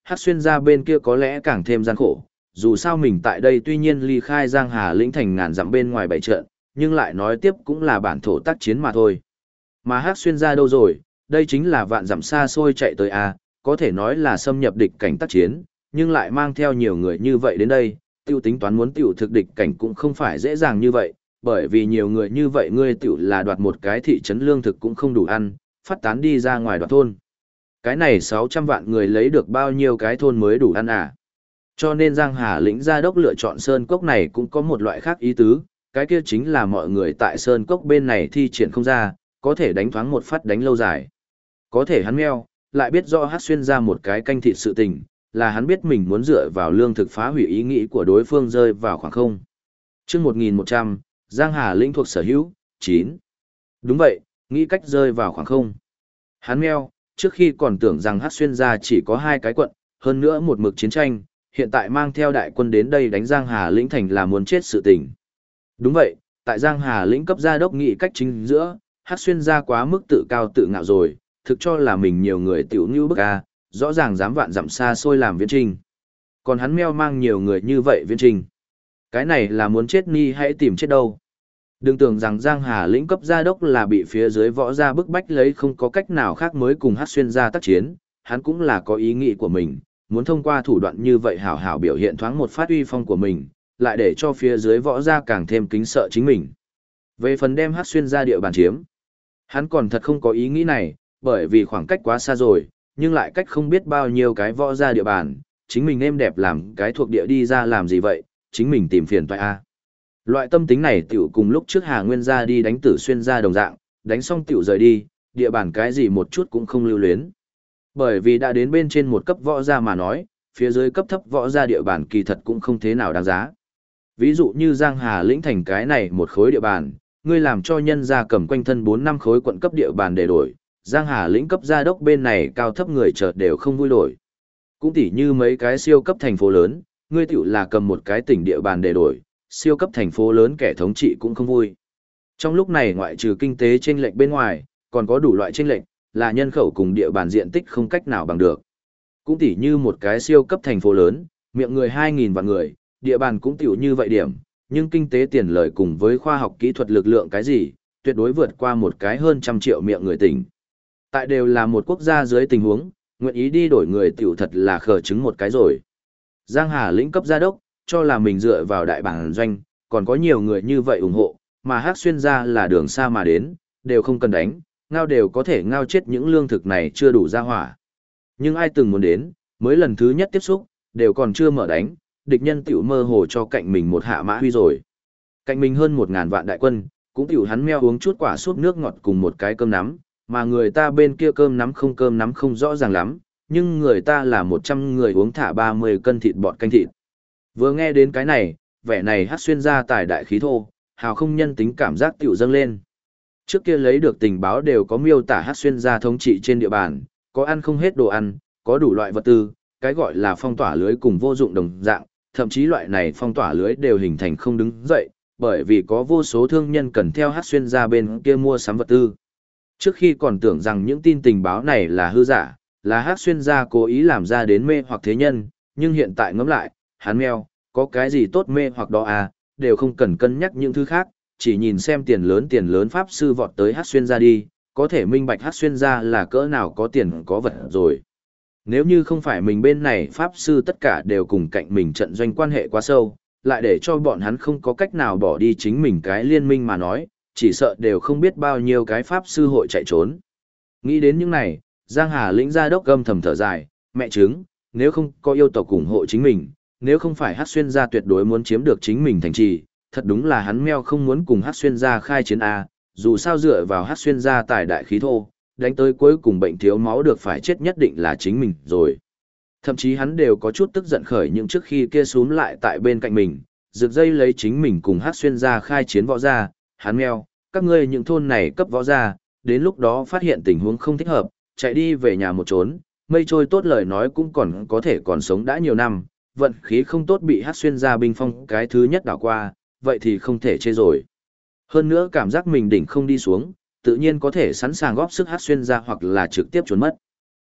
Hắc xuyên gia bên kia có lẽ càng thêm gian khổ, dù sao mình tại đây tuy nhiên ly khai Giang Hà lĩnh thành ngàn dặm bên ngoài bảy trận, nhưng lại nói tiếp cũng là bản thổ tác chiến mà thôi. Mà Hắc xuyên gia đâu rồi, đây chính là vạn dặm xa xôi chạy tới a, có thể nói là xâm nhập địch cảnh tác chiến, nhưng lại mang theo nhiều người như vậy đến đây, tiêu tính toán muốn tiểu thực địch cảnh cũng không phải dễ dàng như vậy, bởi vì nhiều người như vậy ngươi tiểu là đoạt một cái thị trấn lương thực cũng không đủ ăn, phát tán đi ra ngoài đoạt thôn. Cái này 600 vạn người lấy được bao nhiêu cái thôn mới đủ ăn à? Cho nên Giang Hà lĩnh gia đốc lựa chọn Sơn Cốc này cũng có một loại khác ý tứ, cái kia chính là mọi người tại Sơn Cốc bên này thi triển không ra, có thể đánh thoáng một phát đánh lâu dài. Có thể hắn meo, lại biết rõ hát xuyên ra một cái canh thịt sự tình, là hắn biết mình muốn dựa vào lương thực phá hủy ý nghĩ của đối phương rơi vào khoảng không. Trước 1100, Giang Hà lĩnh thuộc sở hữu, 9. Đúng vậy, nghĩ cách rơi vào khoảng không. Hắn meo, trước khi còn tưởng rằng hát xuyên ra chỉ có 2 cái quận, hơn nữa một mực chiến tranh, hiện tại mang theo đại quân đến đây đánh Giang Hà lĩnh thành là muốn chết sự tình. Đúng vậy, tại Giang Hà lĩnh cấp gia đốc nghị cách chính giữa, hát xuyên ra quá mức tự cao tự ngạo rồi, thực cho là mình nhiều người tiểu như bức a, rõ ràng dám vạn dặm xa xôi làm viễn trình. Còn hắn meo mang nhiều người như vậy viễn trình. Cái này là muốn chết ni hãy tìm chết đâu. Đừng tưởng rằng Giang Hà lĩnh cấp gia đốc là bị phía dưới võ gia bức bách lấy không có cách nào khác mới cùng hát xuyên ra tác chiến, hắn cũng là có ý nghĩ của mình, muốn thông qua thủ đoạn như vậy hảo hảo biểu hiện thoáng một phát uy phong của mình, lại để cho phía dưới võ gia càng thêm kính sợ chính mình. Về phần đem hát xuyên ra địa bàn chiếm, hắn còn thật không có ý nghĩ này, bởi vì khoảng cách quá xa rồi, nhưng lại cách không biết bao nhiêu cái võ gia địa bàn, chính mình êm đẹp làm cái thuộc địa đi ra làm gì vậy, chính mình tìm phiền toại a. Loại tâm tính này tiểu cùng lúc trước Hà Nguyên gia đi đánh Tử Xuyên gia đồng dạng, đánh xong tiểu rời đi, địa bàn cái gì một chút cũng không lưu luyến. Bởi vì đã đến bên trên một cấp võ gia mà nói, phía dưới cấp thấp võ gia địa bàn kỳ thật cũng không thế nào đáng giá. Ví dụ như Giang Hà lĩnh thành cái này một khối địa bàn, ngươi làm cho nhân gia cầm quanh thân 4-5 khối quận cấp địa bàn để đổi, Giang Hà lĩnh cấp gia đốc bên này cao thấp người chợt đều không vui đổi. Cũng tỉ như mấy cái siêu cấp thành phố lớn, ngươi tiểu là cầm một cái tỉnh địa bàn để đổi, siêu cấp thành phố lớn kẻ thống trị cũng không vui. Trong lúc này ngoại trừ kinh tế chênh lệch bên ngoài, còn có đủ loại chênh lệch, là nhân khẩu cùng địa bàn diện tích không cách nào bằng được. Cũng tỉ như một cái siêu cấp thành phố lớn, miệng người 2.000 vạn người, địa bàn cũng tiểu như vậy điểm, nhưng kinh tế tiền lời cùng với khoa học kỹ thuật lực lượng cái gì, tuyệt đối vượt qua một cái hơn 100 triệu miệng người tỉnh. Tại đều là một quốc gia dưới tình huống, nguyện ý đi đổi người tiểu thật là khờ chứng một cái rồi. Giang Hà lĩnh cấp gia đốc, cho là mình dựa vào đại bản doanh, còn có nhiều người như vậy ủng hộ, mà Hắc xuyên ra là đường xa mà đến, đều không cần đánh, ngao đều có thể ngao chết những lương thực này chưa đủ ra hỏa. Nhưng ai từng muốn đến, mới lần thứ nhất tiếp xúc, đều còn chưa mở đánh, địch nhân tiểu mơ hồ cho cạnh mình một hạ mã huy rồi. Cạnh mình hơn 1.000 vạn đại quân, cũng tiểu hắn meo uống chút quả súp nước ngọt cùng một cái cơm nắm, mà người ta bên kia cơm nắm không rõ ràng lắm, nhưng người ta là 100 người uống thả 30 cân thịt bọt canh thịt. Vừa nghe đến cái này, vẻ này Hắc xuyên ra tài đại khí thô, hào không nhân tính cảm giác tiểu dâng lên. Trước kia lấy được tình báo đều có miêu tả Hắc xuyên ra thống trị trên địa bàn, có ăn không hết đồ ăn, có đủ loại vật tư, cái gọi là phong tỏa lưới cùng vô dụng đồng dạng, thậm chí loại này phong tỏa lưới đều hình thành không đứng dậy, bởi vì có vô số thương nhân cần theo Hắc xuyên ra bên kia mua sắm vật tư. Trước khi còn tưởng rằng những tin tình báo này là hư giả, là Hắc xuyên ra cố ý làm ra đến mê hoặc thế nhân, nhưng hiện tại ngẫm lại, hắn meo, có cái gì tốt mê hoặc đó à, đều không cần cân nhắc những thứ khác, chỉ nhìn xem tiền lớn pháp sư vọt tới Hắc xuyên ra đi, có thể minh bạch Hắc xuyên ra là cỡ nào có tiền có vật rồi. Nếu như không phải mình bên này pháp sư tất cả đều cùng cạnh mình trận doanh quan hệ quá sâu, lại để cho bọn hắn không có cách nào bỏ đi chính mình cái liên minh mà nói, chỉ sợ đều không biết bao nhiêu cái pháp sư hội chạy trốn. Nghĩ đến những này, Giang Hà lĩnh gia đốc gầm thầm thở dài, mẹ chứng, nếu không có yêu tộc ủng hộ chính mình, nếu không phải Hắc xuyên gia tuyệt đối muốn chiếm được chính mình thành trì, thật đúng là hắn meo không muốn cùng Hắc xuyên gia khai chiến a, dù sao dựa vào Hắc xuyên gia tài đại khí thô, đánh tới cuối cùng bệnh thiếu máu được phải chết nhất định là chính mình rồi. Thậm chí hắn đều có chút tức giận khởi những trước khi kia xuống lại tại bên cạnh mình, rực dây lấy chính mình cùng Hắc xuyên gia khai chiến võ gia, hắn meo, các ngươi những thôn này cấp võ gia, đến lúc đó phát hiện tình huống không thích hợp, chạy đi về nhà một trốn, mây trôi tốt lời nói cũng còn có thể còn sống đã nhiều năm, vận khí không tốt bị Hắc xuyên gia binh phong cái thứ nhất đảo qua, vậy thì không thể chê rồi. Hơn nữa cảm giác mình đỉnh không đi xuống, tự nhiên có thể sẵn sàng góp sức Hắc xuyên gia hoặc là trực tiếp trốn mất.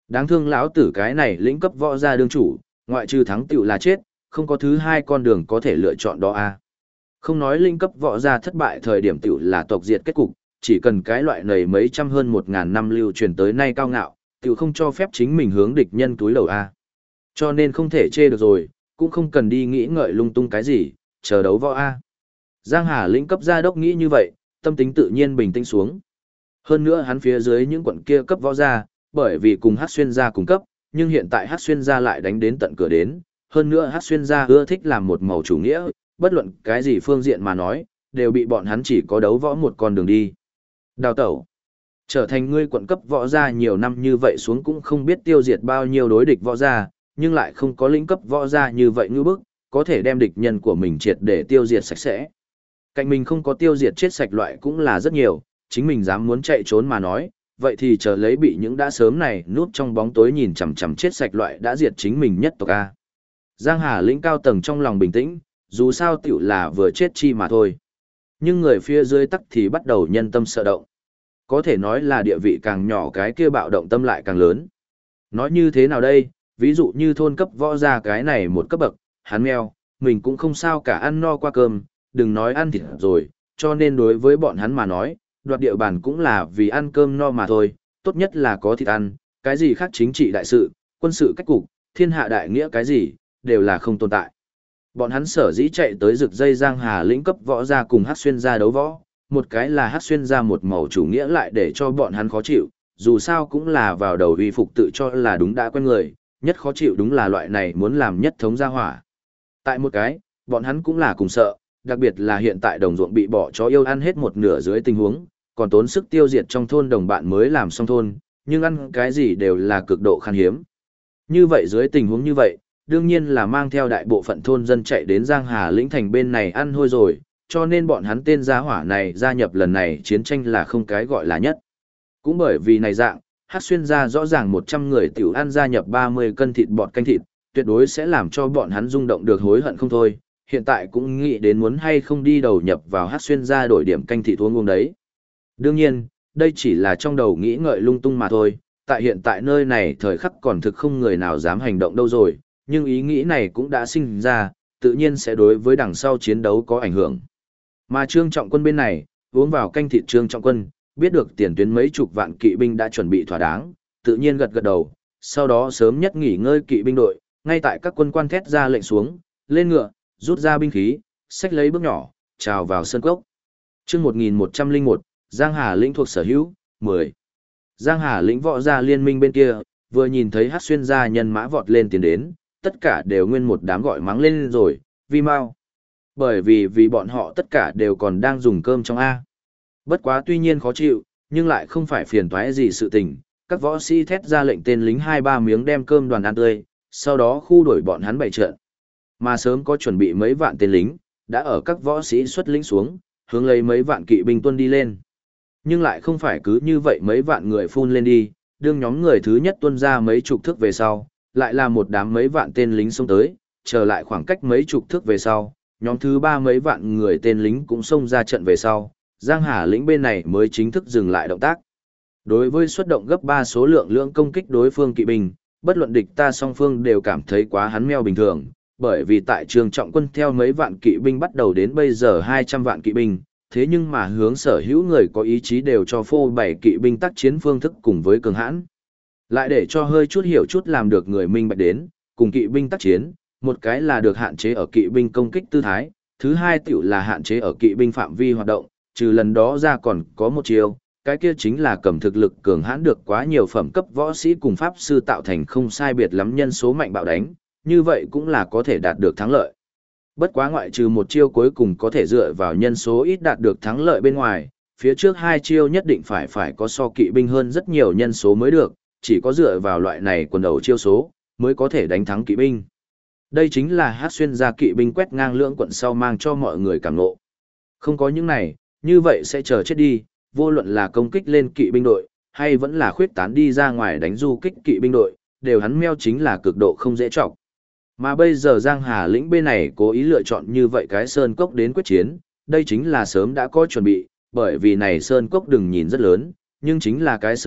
Đáng thương lão tử cái này lĩnh cấp võ gia đương chủ, ngoại trừ thắng tựu là chết, không có thứ hai con đường có thể lựa chọn đó a. Không nói lĩnh cấp võ gia thất bại thời điểm tựu là tộc diệt kết cục, chỉ cần cái loại này mấy trăm hơn 1.000 năm lưu truyền tới nay cao ngạo, tựu không cho phép chính mình hướng địch nhân túi đầu a. Cho nên không thể chê được rồi, cũng không cần đi nghĩ ngợi lung tung cái gì, chờ đấu võ a. Giang Hà lĩnh cấp gia đốc nghĩ như vậy, tâm tính tự nhiên bình tĩnh xuống. Hơn nữa hắn phía dưới những quận kia cấp võ gia, bởi vì cùng Hắc Xuyên gia cùng cấp, nhưng hiện tại Hắc Xuyên gia lại đánh đến tận cửa đến, hơn nữa Hắc Xuyên gia ưa thích làm một màu chủ nghĩa, bất luận cái gì phương diện mà nói, đều bị bọn hắn chỉ có đấu võ một con đường đi. Đào tẩu, trở thành ngươi quận cấp võ gia nhiều năm như vậy xuống cũng không biết tiêu diệt bao nhiêu đối địch võ gia, nhưng lại không có lĩnh cấp võ gia như vậy ngư bức, có thể đem địch nhân của mình triệt để tiêu diệt sạch sẽ. Cạnh mình không có tiêu diệt chết sạch loại cũng là rất nhiều, chính mình dám muốn chạy trốn mà nói, vậy thì chờ lấy bị những đã sớm này núp trong bóng tối nhìn chằm chằm chết sạch loại đã diệt chính mình nhất tộc A. Giang Hà lĩnh cao tầng trong lòng bình tĩnh, dù sao tiểu là vừa chết chi mà thôi. Nhưng người phía dưới tắc thì bắt đầu nhân tâm sợ động. Có thể nói là địa vị càng nhỏ cái kia bạo động tâm lại càng lớn. Nói như thế nào đây, ví dụ như thôn cấp võ gia cái này một cấp bậc, hắn mèo, mình cũng không sao cả ăn no qua cơm, đừng nói ăn thịt rồi, cho nên đối với bọn hắn mà nói, đoạt địa bàn cũng là vì ăn cơm no mà thôi, tốt nhất là có thịt ăn, cái gì khác chính trị đại sự, quân sự cách cục, thiên hạ đại nghĩa cái gì, đều là không tồn tại. Bọn hắn sở dĩ chạy tới rực dây Giang Hà lĩnh cấp võ gia cùng Hắc Xuyên gia đấu võ, một cái là Hắc Xuyên gia một màu chủ nghĩa lại để cho bọn hắn khó chịu, dù sao cũng là vào đầu uy phục tự cho là đúng đã quen người, nhất khó chịu đúng là loại này muốn làm nhất thống gia hỏa. Tại một cái, bọn hắn cũng là cùng sợ, đặc biệt là hiện tại đồng ruộng bị bỏ chó yêu ăn hết một nửa dưới tình huống, còn tốn sức tiêu diệt trong thôn đồng bạn mới làm xong thôn, nhưng ăn cái gì đều là cực độ khan hiếm. Như vậy dưới tình huống như vậy, đương nhiên là mang theo đại bộ phận thôn dân chạy đến Giang Hà lĩnh thành bên này ăn hôi rồi, cho nên bọn hắn tên gia hỏa này gia nhập lần này chiến tranh là không cái gọi là nhất. Cũng bởi vì này dạng, Hắc Xuyên gia rõ ràng 100 người tiểu ăn gia nhập 30 cân thịt bọt canh thịt, tuyệt đối sẽ làm cho bọn hắn rung động được hối hận không thôi, hiện tại cũng nghĩ đến muốn hay không đi đầu nhập vào Hắc Xuyên gia đổi điểm canh thịt uống đấy. Đương nhiên, đây chỉ là trong đầu nghĩ ngợi lung tung mà thôi, tại hiện tại nơi này thời khắc còn thực không người nào dám hành động đâu rồi, nhưng ý nghĩ này cũng đã sinh ra, tự nhiên sẽ đối với đằng sau chiến đấu có ảnh hưởng. Mà Trương Trọng Quân bên này, uống vào canh thịt Trương Trọng Quân, biết được tiền tuyến mấy chục vạn kỵ binh đã chuẩn bị thỏa đáng, tự nhiên gật gật đầu, sau đó sớm nhất nghỉ ngơi kỵ binh đội, ngay tại các quân quan thét ra lệnh xuống, lên ngựa, rút ra binh khí, xách lấy bước nhỏ, trào vào sân cốc. Chương 1101, Giang Hà lĩnh thuộc sở hữu, 10. Giang Hà lĩnh võ gia liên minh bên kia, vừa nhìn thấy Hắc Xuyên gia nhân mã vọt lên tiến đến, tất cả đều nguyên một đám gọi mắng lên rồi, vì mau. Bởi vì bọn họ tất cả đều còn đang dùng cơm trong A. Bất quá tuy nhiên khó chịu, nhưng lại không phải phiền toái gì sự tình, các võ sĩ thét ra lệnh tên lính 2-3 miếng đem cơm đoàn ăn tươi, sau đó khu đuổi bọn hắn bày trận. Mà sớm có chuẩn bị mấy vạn tên lính, đã ở các võ sĩ xuất lĩnh xuống, hướng lấy mấy vạn kỵ binh tuân đi lên. Nhưng lại không phải cứ như vậy mấy vạn người phun lên đi, đương nhóm người thứ nhất tuân ra mấy chục thước về sau, lại là một đám mấy vạn tên lính xông tới, trở lại khoảng cách mấy chục thước về sau, nhóm thứ ba mấy vạn người tên lính cũng xông ra trận về sau, Giang Hà lĩnh bên này mới chính thức dừng lại động tác. Đối với xuất động gấp 3 số lượng lượng công kích đối phương kỵ binh, bất luận địch ta song phương đều cảm thấy quá hắn meo bình thường, bởi vì tại Trường Trọng Quân theo mấy vạn kỵ binh bắt đầu đến bây giờ 200 vạn kỵ binh, thế nhưng mà hướng sở hữu người có ý chí đều cho phô bày kỵ binh tác chiến phương thức cùng với cường hãn. Lại để cho hơi chút hiểu chút làm được người minh bạch đến, cùng kỵ binh tác chiến, một cái là được hạn chế ở kỵ binh công kích tư thái, thứ hai tiểu là hạn chế ở kỵ binh phạm vi hoạt động, trừ lần đó ra còn có một chiều, cái kia chính là cầm thực lực cường hãn được quá nhiều phẩm cấp võ sĩ cùng pháp sư tạo thành không sai biệt lắm nhân số mạnh bạo đánh, như vậy cũng là có thể đạt được thắng lợi. Bất quá ngoại trừ một chiêu cuối cùng có thể dựa vào nhân số ít đạt được thắng lợi bên ngoài, phía trước hai chiêu nhất định phải có so kỵ binh hơn rất nhiều nhân số mới được, chỉ có dựa vào loại này quần đầu chiêu số, mới có thể đánh thắng kỵ binh. Đây chính là Hắc Xuyên gia kỵ binh quét ngang lưỡng quận sau mang cho mọi người cảm ngộ. Không có những này, như vậy sẽ chờ chết đi, vô luận là công kích lên kỵ binh đội, hay vẫn là khuyết tán đi ra ngoài đánh du kích kỵ binh đội, đều hắn meo chính là cực độ không dễ trọng. Mà bây giờ Giang Hà lĩnh bên này cố ý lựa chọn như vậy cái sơn cốc đến quyết chiến, đây chính là sớm đã có chuẩn bị, bởi vì này sơn cốc đừng nhìn rất lớn, nhưng chính là cái sơn cốc,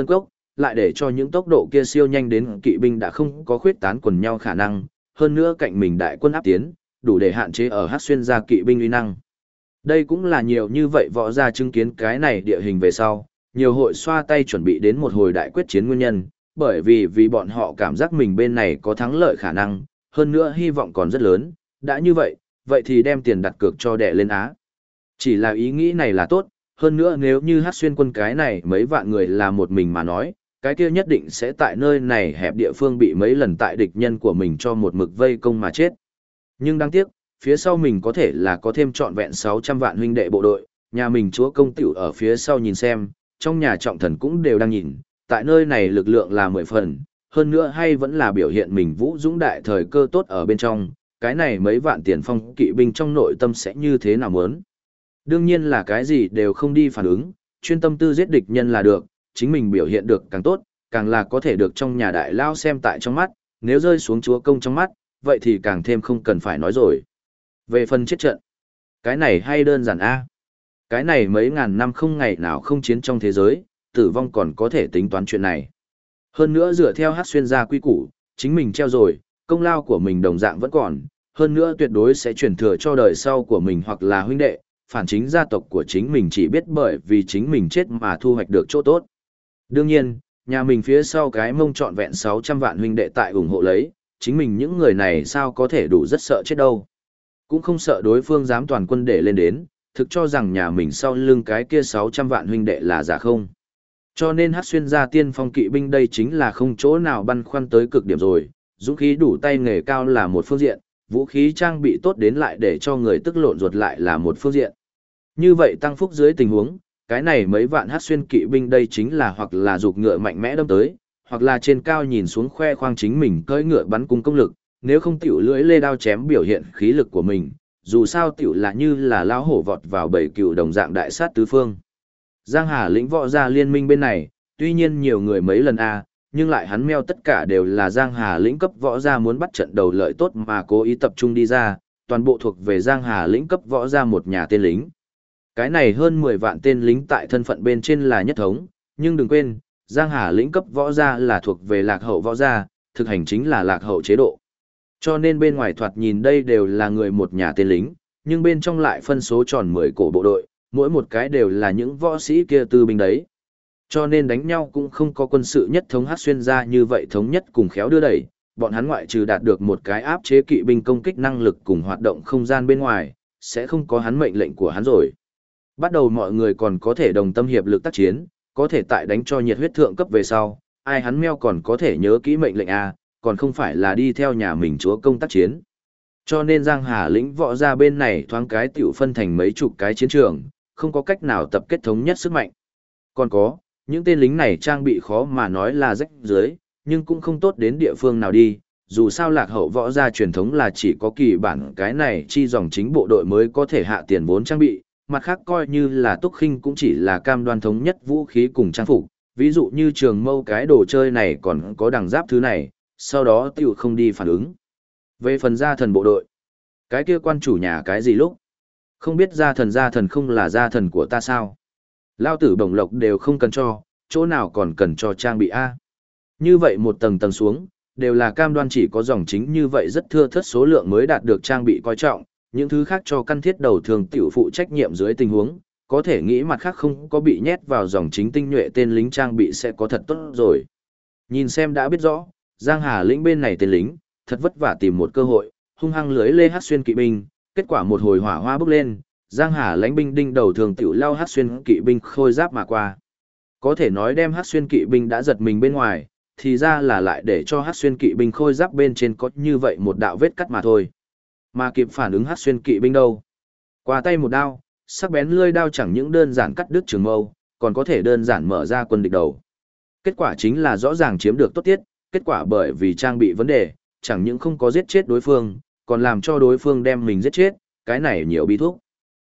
lại để cho những tốc độ kia siêu nhanh đến kỵ binh đã không có khuyết tán quần nhau khả năng, hơn nữa cạnh mình đại quân áp tiến, đủ để hạn chế ở Hắc Xuyên gia kỵ binh uy năng. Đây cũng là nhiều như vậy võ gia chứng kiến cái này địa hình về sau, nhiều hội xoa tay chuẩn bị đến một hồi đại quyết chiến nguyên nhân, bởi vì bọn họ cảm giác mình bên này có thắng lợi khả năng, hơn nữa hy vọng còn rất lớn, đã như vậy, vậy thì đem tiền đặt cược cho đẻ lên Á. Chỉ là ý nghĩ này là tốt, hơn nữa nếu như Hắc Xuyên quân cái này mấy vạn người là một mình mà nói, cái kia nhất định sẽ tại nơi này hẹp địa phương bị mấy lần tại địch nhân của mình cho một mực vây công mà chết. Nhưng đáng tiếc, phía sau mình có thể là có thêm trọn vẹn 600 vạn huynh đệ bộ đội, nhà mình chúa công tiểu ở phía sau nhìn xem, trong nhà trọng thần cũng đều đang nhìn, tại nơi này lực lượng là 10 phần, hơn nữa hay vẫn là biểu hiện mình vũ dũng đại thời cơ tốt ở bên trong, cái này mấy vạn tiền phong kỵ binh trong nội tâm sẽ như thế nào muốn. Đương nhiên là cái gì đều không đi phản ứng, chuyên tâm tư giết địch nhân là được, chính mình biểu hiện được càng tốt, càng là có thể được trong nhà đại lao xem tại trong mắt, nếu rơi xuống chúa công trong mắt, vậy thì càng thêm không cần phải nói rồi. Về phần chết trận, cái này hay đơn giản a. Cái này mấy ngàn năm không ngày nào không chiến trong thế giới, tử vong còn có thể tính toán chuyện này. Hơn nữa dựa theo Hắc Xuyên gia quy củ, chính mình treo rồi, công lao của mình đồng dạng vẫn còn, hơn nữa tuyệt đối sẽ truyền thừa cho đời sau của mình hoặc là huynh đệ, phản chính gia tộc của chính mình chỉ biết bởi vì chính mình chết mà thu hoạch được chỗ tốt. Đương nhiên, nhà mình phía sau cái mông trọn vẹn 600 vạn huynh đệ tại ủng hộ lấy, chính mình những người này sao có thể đủ rất sợ chết đâu. Cũng không sợ đối phương dám toàn quân để lên đến, thực cho rằng nhà mình sau lưng cái kia 600 vạn huynh đệ là giả không. Cho nên Hắc Xuyên gia tiên phong kỵ binh đây chính là không chỗ nào băn khoăn tới cực điểm rồi, dũng khí đủ tay nghề cao là một phương diện, vũ khí trang bị tốt đến lại để cho người tức lộn ruột lại là một phương diện. Như vậy tăng phúc dưới tình huống, cái này mấy vạn Hắc Xuyên kỵ binh đây chính là hoặc là giục ngựa mạnh mẽ đâm tới, hoặc là trên cao nhìn xuống khoe khoang chính mình cưỡi ngựa bắn cung công lực, nếu không tiểu lưỡi lê đao chém biểu hiện khí lực của mình, dù sao tiểu là như là lao hổ vọt vào bầy cừu đồng dạng đại sát tứ phương. Giang Hà lĩnh võ gia liên minh bên này, tuy nhiên nhiều người mấy lần nhưng lại hắn meo tất cả đều là Giang Hà lĩnh cấp võ gia muốn bắt trận đầu lợi tốt mà cố ý tập trung đi ra, toàn bộ thuộc về Giang Hà lĩnh cấp võ gia một nhà tên lính. Cái này hơn 10 vạn tên lính tại thân phận bên trên là nhất thống, nhưng đừng quên, Giang Hà lĩnh cấp võ gia là thuộc về lạc hậu võ gia, thực hành chính là lạc hậu chế độ. Cho nên bên ngoài thoạt nhìn đây đều là người một nhà tên lính, nhưng bên trong lại phân số tròn 10 cổ bộ đội, mỗi một cái đều là những võ sĩ kia tư binh đấy. Cho nên đánh nhau cũng không có quân sự nhất thống Hắc Xuyên gia như vậy thống nhất cùng khéo đưa đẩy, bọn hắn ngoại trừ đạt được một cái áp chế kỵ binh công kích năng lực cùng hoạt động không gian bên ngoài, sẽ không có hắn mệnh lệnh của hắn rồi. Bắt đầu mọi người còn có thể đồng tâm hiệp lực tác chiến, có thể tại đánh cho nhiệt huyết thượng cấp về sau, ai hắn meo còn có thể nhớ kỹ mệnh lệnh còn không phải là đi theo nhà mình chúa công tác chiến. Cho nên Giang Hà lĩnh võ ra bên này thoáng cái tiểu phân thành mấy chục cái chiến trường, không có cách nào tập kết thống nhất sức mạnh. Còn có, những tên lính này trang bị khó mà nói là rách dưới, nhưng cũng không tốt đến địa phương nào đi, dù sao lạc hậu võ gia truyền thống là chỉ có kỳ bản cái này chi dòng chính bộ đội mới có thể hạ tiền vốn trang bị, mặt khác coi như là túc khinh cũng chỉ là cam đoan thống nhất vũ khí cùng trang phục, ví dụ như trường mâu cái đồ chơi này còn có đằng giáp thứ này, sau đó tiểu không đi phản ứng. Về phần gia thần bộ đội, cái kia quan chủ nhà cái gì lúc? Không biết gia thần không là gia thần của ta sao? Lao tử bổng lộc đều không cần cho, chỗ nào còn cần cho trang bị Như vậy một tầng tầng xuống, đều là cam đoan chỉ có dòng chính như vậy rất thưa thớt số lượng mới đạt được trang bị coi trọng, những thứ khác cho căn thiết đầu thường tiểu phụ trách nhiệm dưới tình huống, có thể nghĩ mặt khác không có bị nhét vào dòng chính tinh nhuệ tên lính trang bị sẽ có thật tốt rồi. Nhìn xem đã biết rõ, Giang Hà lĩnh bên này tên lính, thật vất vả tìm một cơ hội, hung hăng lưới lê Hắc Xuyên kỵ binh, kết quả một hồi hỏa hoa bốc lên, Giang Hà lãnh binh đinh đầu thường tiểu lao Hắc Xuyên kỵ binh khôi giáp mà qua. Có thể nói đem Hắc Xuyên kỵ binh đã giật mình bên ngoài, thì ra là lại để cho Hắc Xuyên kỵ binh khôi giáp bên trên có như vậy một đạo vết cắt mà thôi. Mà kịp phản ứng Hắc Xuyên kỵ binh đâu? Qua tay một đao, sắc bén lưỡi đao chẳng những đơn giản cắt đứt trường mâu, còn có thể đơn giản mở ra quân địch đầu. Kết quả chính là rõ ràng chiếm được tốt tiết, kết quả bởi vì trang bị vấn đề, chẳng những không có giết chết đối phương, còn làm cho đối phương đem mình giết chết, cái này nhiều bi thuốc.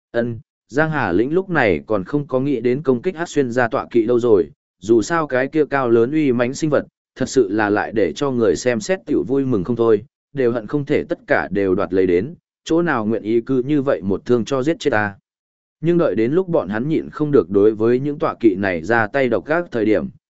Giang Hà lĩnh lúc này còn không có nghĩ đến công kích Hắc Xuyên gia tọa kỵ đâu rồi, dù sao cái kia cao lớn uy mãnh sinh vật, thật sự là lại để cho người xem xét tiểu vui mừng không thôi, đều hận không thể tất cả đều đoạt lấy đến, chỗ nào nguyện ý cứ như vậy một thương cho giết chết ta. Nhưng đợi đến lúc bọn hắn nhịn không được đối với những tọa kỵ này ra tay độc các thời điểm,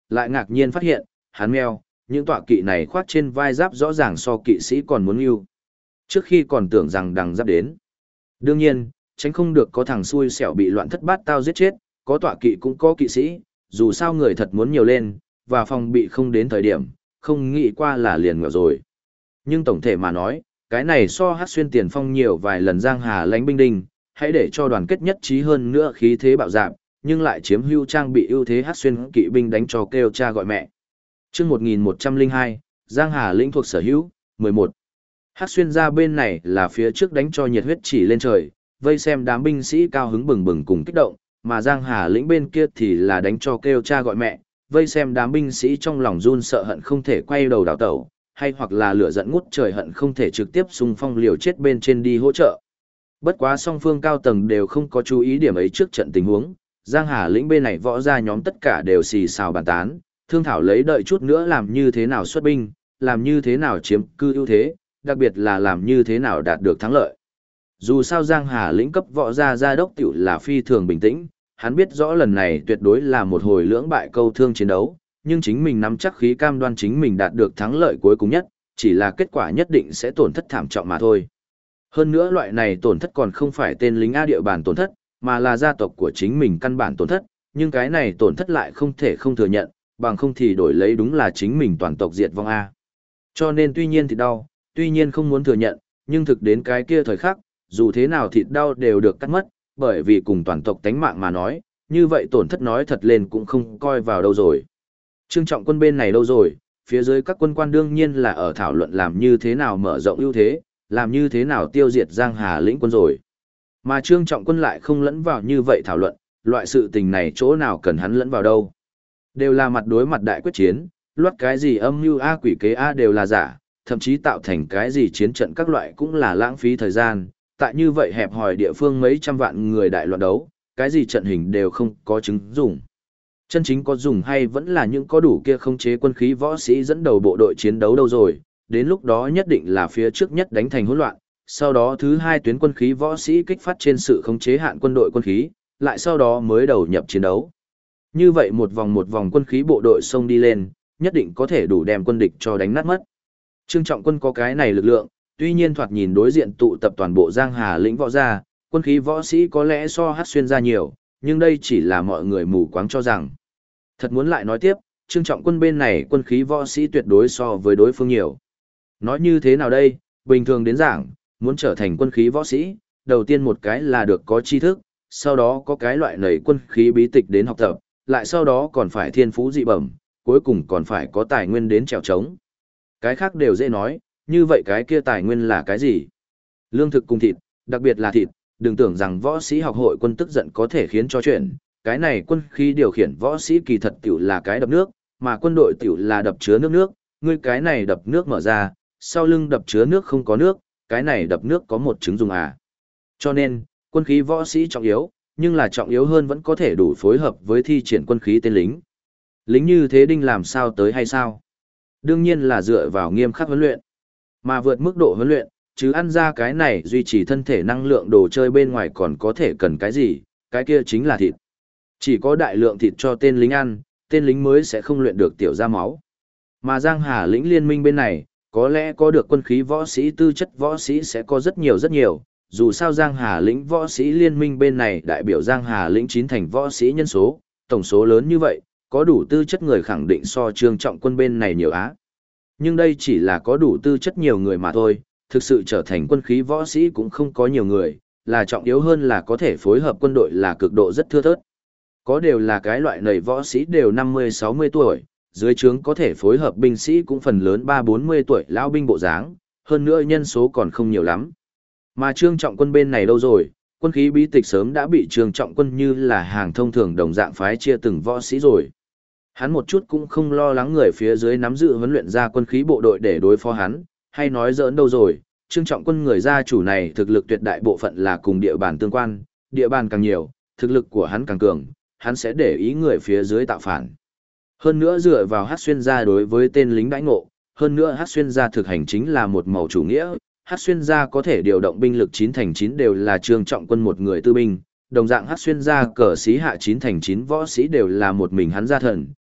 lại ngạc nhiên phát hiện, hắn meo, những tọa kỵ này khoác trên vai giáp rõ ràng so kỵ sĩ còn muốn yêu. Trước khi còn tưởng rằng đằng giáp đến. Đương nhiên, tránh không được có thằng xui xẻo bị loạn thất bát tao giết chết, có tọa kỵ cũng có kỵ sĩ, dù sao người thật muốn nhiều lên, và phòng bị không đến thời điểm, không nghĩ qua là liền ngờ rồi. Nhưng tổng thể mà nói, cái này so Hắc Xuyên tiền phong nhiều vài lần Giang Hà lãnh binh đinh, hãy để cho đoàn kết nhất trí hơn nữa khí thế bạo dạn, nhưng lại chiếm hữu trang bị ưu thế Hắc Xuyên kỵ binh đánh cho kêu cha gọi mẹ. Chương 1102, Giang Hà lĩnh thuộc sở hữu, 11. Hắc Xuyên ra bên này là phía trước đánh cho nhiệt huyết chỉ lên trời, vây xem đám binh sĩ cao hứng bừng bừng cùng kích động, mà Giang Hà lĩnh bên kia thì là đánh cho kêu cha gọi mẹ, vây xem đám binh sĩ trong lòng run sợ hận không thể quay đầu đảo tẩu, hay hoặc là lửa giận ngút trời hận không thể trực tiếp xung phong liều chết bên trên đi hỗ trợ. Bất quá song phương cao tầng đều không có chú ý điểm ấy trước trận tình huống, Giang Hà lĩnh bên này võ gia nhóm tất cả đều xì xào bàn tán, thương thảo lấy đợi chút nữa làm như thế nào xuất binh, làm như thế nào chiếm cư ưu thế, đặc biệt là làm như thế nào đạt được thắng lợi. Dù sao Giang Hà lĩnh cấp võ gia đốc tiểu là phi thường bình tĩnh, hắn biết rõ lần này tuyệt đối là một hồi lưỡng bại câu thương chiến đấu, nhưng chính mình nắm chắc khí cam đoan chính mình đạt được thắng lợi cuối cùng nhất, chỉ là kết quả nhất định sẽ tổn thất thảm trọng mà thôi. Hơn nữa loại này tổn thất còn không phải tên lính A địa bàn tổn thất, mà là gia tộc của chính mình căn bản tổn thất, nhưng cái này tổn thất lại không thể không thừa nhận, bằng không thì đổi lấy đúng là chính mình toàn tộc diệt vong A. Cho nên tuy nhiên thì đau, tuy nhiên không muốn thừa nhận, nhưng thực đến cái kia thời khắc, dù thế nào thịt đau đều được cắt mất, bởi vì cùng toàn tộc tánh mạng mà nói, như vậy tổn thất nói thật lên cũng không coi vào đâu rồi. Trương Trọng Quân bên này đâu rồi, phía dưới các quân quan đương nhiên là ở thảo luận làm như thế nào mở rộng ưu thế, làm như thế nào tiêu diệt Giang Hà lĩnh quân rồi. Mà Trương Trọng Quân lại không lẫn vào như vậy thảo luận, loại sự tình này chỗ nào cần hắn lẫn vào đâu. Đều là mặt đối mặt đại quyết chiến, loát cái gì âm mưu A quỷ kế A đều là giả, thậm chí tạo thành cái gì chiến trận các loại cũng là lãng phí thời gian. Tại như vậy hẹp hòi địa phương mấy trăm vạn người đại loạn đấu, cái gì trận hình đều không có chứng dùng. Chân chính có dùng hay vẫn là những có đủ kia khống chế quân khí võ sĩ dẫn đầu bộ đội chiến đấu đâu rồi, đến lúc đó nhất định là phía trước nhất đánh thành hỗn loạn, sau đó thứ hai tuyến quân khí võ sĩ kích phát trên sự khống chế hạn quân đội quân khí, lại sau đó mới đầu nhập chiến đấu. Như vậy một vòng quân khí bộ đội xông đi lên, nhất định có thể đủ đem quân địch cho đánh nát mất. Trương Trọng Quân có cái này lực lượng, tuy nhiên thoạt nhìn đối diện tụ tập toàn bộ Giang Hà lĩnh võ gia, quân khí võ sĩ có lẽ so Hắc Xuyên ra nhiều, nhưng đây chỉ là mọi người mù quáng cho rằng. Thật muốn lại nói tiếp, Trương Trọng Quân bên này quân khí võ sĩ tuyệt đối so với đối phương nhiều. Nói như thế nào đây, bình thường đến giảng, muốn trở thành quân khí võ sĩ, đầu tiên một cái là được có tri thức, sau đó có cái loại nảy quân khí bí tịch đến học tập, lại sau đó còn phải thiên phú dị bẩm, cuối cùng còn phải có tài nguyên đến trèo trống. Cái khác đều dễ nói, như vậy cái kia tài nguyên là cái gì? Lương thực cùng thịt, đặc biệt là thịt, đừng tưởng rằng võ sĩ học hội quân tức giận có thể khiến cho chuyện, cái này quân khí điều khiển võ sĩ kỳ thật tiểu là cái đập nước, mà quân đội tiểu là đập chứa nước, ngươi cái này đập nước mở ra, sau lưng đập chứa nước không có nước, cái này đập nước có một chứng dùng à. Cho nên, quân khí võ sĩ trọng yếu, nhưng là trọng yếu hơn vẫn có thể đủ phối hợp với thi triển quân khí tên lính. Lính như thế đinh làm sao tới hay sao? Đương nhiên là dựa vào nghiêm khắc huấn luyện. Mà vượt mức độ huấn luyện, chứ ăn ra cái này duy trì thân thể năng lượng đồ chơi bên ngoài còn có thể cần cái gì, cái kia chính là thịt. Chỉ có đại lượng thịt cho tên lính ăn, tên lính mới sẽ không luyện được tiểu ra máu. Mà Giang Hà lĩnh liên minh bên này, có lẽ có được quân khí võ sĩ tư chất võ sĩ sẽ có rất nhiều, dù sao Giang Hà lĩnh võ sĩ liên minh bên này đại biểu Giang Hà lĩnh 9 thành võ sĩ nhân số, tổng số lớn như vậy, có đủ tư chất người khẳng định so Trương Trọng Quân bên này nhiều á. Nhưng đây chỉ là có đủ tư chất nhiều người mà thôi, thực sự trở thành quân khí võ sĩ cũng không có nhiều người, là trọng yếu hơn là có thể phối hợp quân đội là cực độ rất thưa thớt. Có đều là cái loại nầy võ sĩ đều 50-60 tuổi, dưới trướng có thể phối hợp binh sĩ cũng phần lớn 3-40 tuổi lão binh bộ dáng, hơn nữa nhân số còn không nhiều lắm. Mà Trương Trọng Quân bên này đâu rồi, quân khí bí tịch sớm đã bị Trương Trọng Quân như là hàng thông thường đồng dạng phái chia từng võ sĩ rồi. Hắn một chút cũng không lo lắng người phía dưới nắm giữ huấn luyện ra quân khí bộ đội để đối phó hắn, hay nói giỡn đâu rồi, Trương Trọng Quân người gia chủ này thực lực tuyệt đại bộ phận là cùng địa bàn tương quan, địa bàn càng nhiều, thực lực của hắn càng cường, hắn sẽ để ý người phía dưới tạo phản. Hơn nữa dựa vào Hắc Xuyên gia đối với tên lính đãi ngộ, hơn nữa Hắc Xuyên gia thực hành chính là một màu chủ nghĩa, Hắc Xuyên gia có thể điều động binh lực 9 thành 9 đều là Trương Trọng Quân một người tư binh, đồng dạng Hắc Xuyên gia cờ sĩ hạ 9 thành 9 võ sĩ đều là một mình hắn gia thần,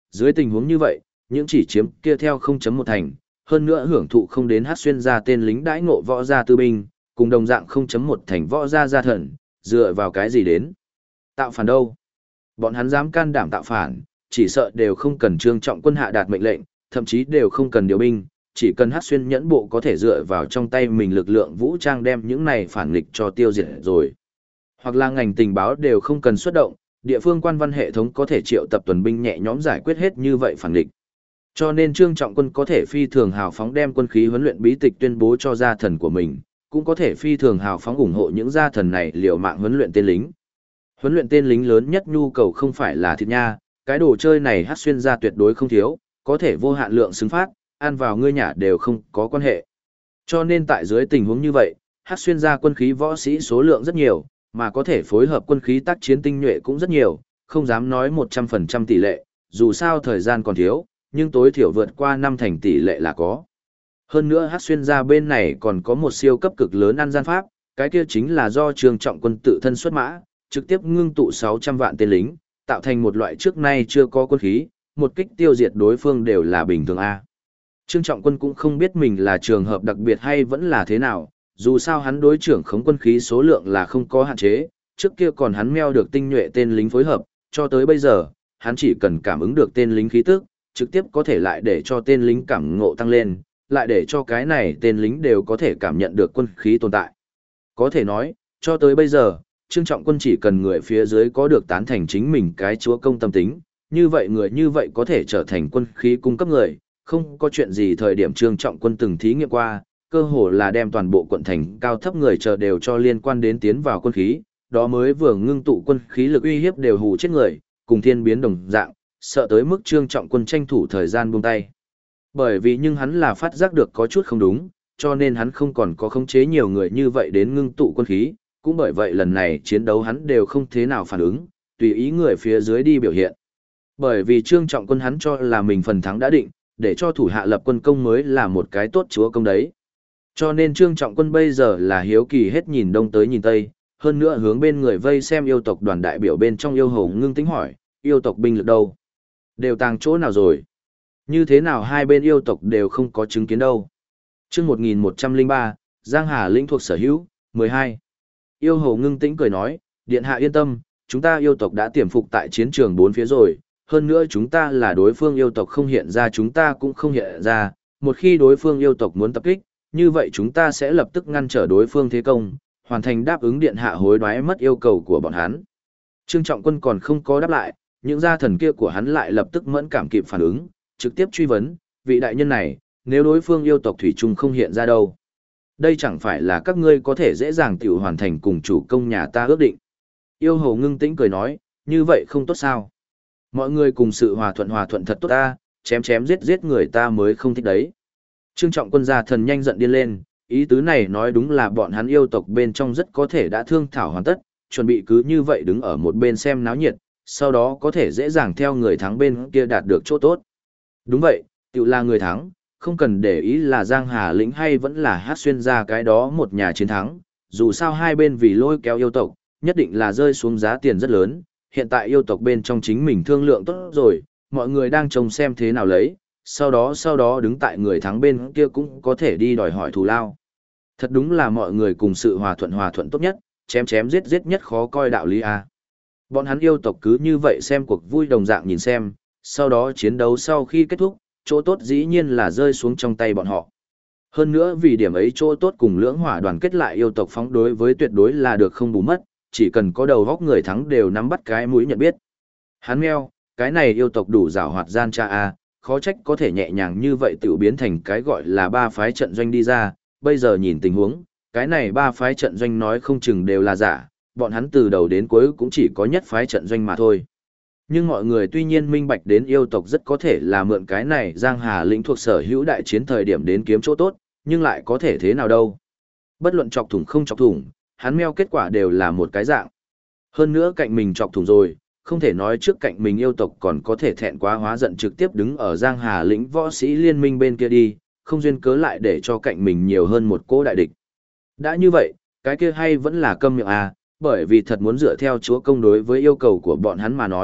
dưới tình huống như vậy, những chỉ chiếm kia theo 0.1 thành, hơn nữa hưởng thụ không đến hát xuyên gia tên lính đãi ngộ võ gia tư binh, cùng đồng dạng 0.1 thành võ gia gia thần, dựa vào cái gì đến? Tạo phản đâu? Bọn hắn dám can đảm tạo phản, chỉ sợ đều không cần Trương Trọng Quân hạ đạt mệnh lệnh, thậm chí đều không cần điều binh, chỉ cần hát xuyên nhẫn bộ có thể dựa vào trong tay mình lực lượng vũ trang đem những này phản nghịch cho tiêu diệt rồi. Hoặc là ngành tình báo đều không cần xuất động, địa phương quan văn hệ thống có thể triệu tập tuần binh nhẹ nhõm giải quyết hết như vậy phản nghịch. Cho nên Trương Trọng Quân có thể phi thường hào phóng đem quân khí huấn luyện bí tịch tuyên bố cho gia thần của mình, cũng có thể phi thường hào phóng ủng hộ những gia thần này liều mạng huấn luyện tên lính. Huấn luyện tên lính lớn nhất nhu cầu không phải là thịt nha, cái đồ chơi này hát xuyên gia tuyệt đối không thiếu, có thể vô hạn lượng xứng phát, ăn vào ngươi nhà đều không có quan hệ. Cho nên tại dưới tình huống như vậy, hát xuyên gia quân khí võ sĩ số lượng rất nhiều, mà có thể phối hợp quân khí tác chiến tinh nhuệ cũng rất nhiều, không dám nói 100% tỷ lệ, dù sao thời gian còn thiếu, nhưng tối thiểu vượt qua 5 thành tỷ lệ là có. Hơn nữa hát xuyên gia bên này còn có một siêu cấp cực lớn ăn gian pháp, cái kia chính là do Trương Trọng Quân tự thân xuất mã, trực tiếp ngưng tụ 600 vạn tên lính, tạo thành một loại trước nay chưa có quân khí, một kích tiêu diệt đối phương đều là bình thường A. Trương Trọng Quân cũng không biết mình là trường hợp đặc biệt hay vẫn là thế nào, dù sao hắn đối trưởng khống quân khí số lượng là không có hạn chế, trước kia còn hắn meo được tinh nhuệ tên lính phối hợp, cho tới bây giờ, hắn chỉ cần cảm ứng được tên lính khí tức, trực tiếp có thể lại để cho tên lính cảm ngộ tăng lên, lại để cho cái này tên lính đều có thể cảm nhận được quân khí tồn tại. Có thể nói, cho tới bây giờ, Trương Trọng Quân chỉ cần người phía dưới có được tán thành chính mình cái chúa công tâm tính, như vậy người như vậy có thể trở thành quân khí cung cấp người, không có chuyện gì thời điểm Trương Trọng Quân từng thí nghiệm qua, cơ hồ là đem toàn bộ quận thành cao thấp người chờ đều cho liên quan đến tiến vào quân khí, đó mới vừa ngưng tụ quân khí lực uy hiếp đều hù chết người, cùng thiên biến đồng dạng, sợ tới mức Trương Trọng Quân tranh thủ thời gian buông tay. Bởi vì nhưng hắn là phát giác được có chút không đúng, cho nên hắn không còn có khống chế nhiều người như vậy đến ngưng tụ quân khí, cũng bởi vậy lần này chiến đấu hắn đều không thế nào phản ứng, tùy ý người phía dưới đi biểu hiện. Bởi vì Trương Trọng Quân hắn cho là mình phần thắng đã định, để cho thủ hạ lập quân công mới là một cái tốt chúa công đấy. Cho nên Trương Trọng Quân bây giờ là hiếu kỳ hết nhìn đông tới nhìn tây, hơn nữa hướng bên người vây xem yêu tộc đoàn đại biểu bên trong yêu hầu ngưng tính hỏi, yêu tộc binh lực đâu? Đều tàng chỗ nào rồi? Như thế nào hai bên yêu tộc đều không có chứng kiến đâu? Chương 1103, Giang Hà lĩnh thuộc sở hữu, 12. Yêu hầu ngưng tĩnh cười nói, điện hạ yên tâm, chúng ta yêu tộc đã tiềm phục tại chiến trường bốn phía rồi, hơn nữa chúng ta là đối phương yêu tộc không hiện ra chúng ta cũng không hiện ra, một khi đối phương yêu tộc muốn tập kích, như vậy chúng ta sẽ lập tức ngăn trở đối phương thế công, hoàn thành đáp ứng điện hạ hối đoái mất yêu cầu của bọn hắn. Trương Trọng Quân còn không có đáp lại, những gia thần kia của hắn lại lập tức mẫn cảm kịp phản ứng, trực tiếp truy vấn, vị đại nhân này, nếu đối phương yêu tộc thủy chung không hiện ra đâu. Đây chẳng phải là các ngươi có thể dễ dàng tiểu hoàn thành cùng chủ công nhà ta ước định. Yêu hầu ngưng tĩnh cười nói, như vậy không tốt sao. Mọi người cùng sự hòa thuận thật tốt ta, chém chém giết giết người ta mới không thích đấy. Trương Trọng Quân gia thần nhanh giận điên lên, ý tứ này nói đúng là bọn hắn yêu tộc bên trong rất có thể đã thương thảo hoàn tất, chuẩn bị cứ như vậy đứng ở một bên xem náo nhiệt, sau đó có thể dễ dàng theo người thắng bên kia đạt được chỗ tốt. Đúng vậy, tự là người thắng, không cần để ý là Giang Hà lĩnh hay vẫn là Hát xuyên ra cái đó một nhà chiến thắng, dù sao hai bên vì lôi kéo yêu tộc, nhất định là rơi xuống giá tiền rất lớn, hiện tại yêu tộc bên trong chính mình thương lượng tốt rồi, mọi người đang trông xem thế nào lấy, sau đó đứng tại người thắng bên kia cũng có thể đi đòi hỏi thù lao. Thật đúng là mọi người cùng sự hòa thuận tốt nhất, chém chém giết giết nhất khó coi đạo lý a. Bọn hắn yêu tộc cứ như vậy xem cuộc vui đồng dạng nhìn xem, sau đó chiến đấu sau khi kết thúc, chỗ tốt dĩ nhiên là rơi xuống trong tay bọn họ. Hơn nữa vì điểm ấy chỗ tốt cùng lưỡng hỏa đoàn kết lại yêu tộc phóng đối với tuyệt đối là được không bù mất, chỉ cần có đầu góc người thắng đều nắm bắt cái mũi nhận biết. Hắn meo, cái này yêu tộc đủ giảo hoạt gian cha a, khó trách có thể nhẹ nhàng như vậy tự biến thành cái gọi là ba phái trận doanh đi ra, bây giờ nhìn tình huống, cái này ba phái trận doanh nói không chừng đều là giả, bọn hắn từ đầu đến cuối cũng chỉ có nhất phái trận doanh mà thôi. Nhưng mọi người tuy nhiên minh bạch đến yêu tộc rất có thể là mượn cái này Giang Hà lĩnh thuộc sở hữu đại chiến thời điểm đến kiếm chỗ tốt, nhưng lại có thể thế nào đâu. Bất luận chọc thủng không chọc thủng, hắn meo kết quả đều là một cái dạng. Hơn nữa cạnh mình chọc thủng rồi, không thể nói trước cạnh mình yêu tộc còn có thể thẹn quá hóa giận trực tiếp đứng ở Giang Hà lĩnh võ sĩ liên minh bên kia đi, không duyên cớ lại để cho cạnh mình nhiều hơn một cỗ đại địch. Đã như vậy, cái kia hay vẫn là câm miệng à, bởi vì thật muốn dựa theo chúa công đối với yêu cầu của bọn hắn mà nói,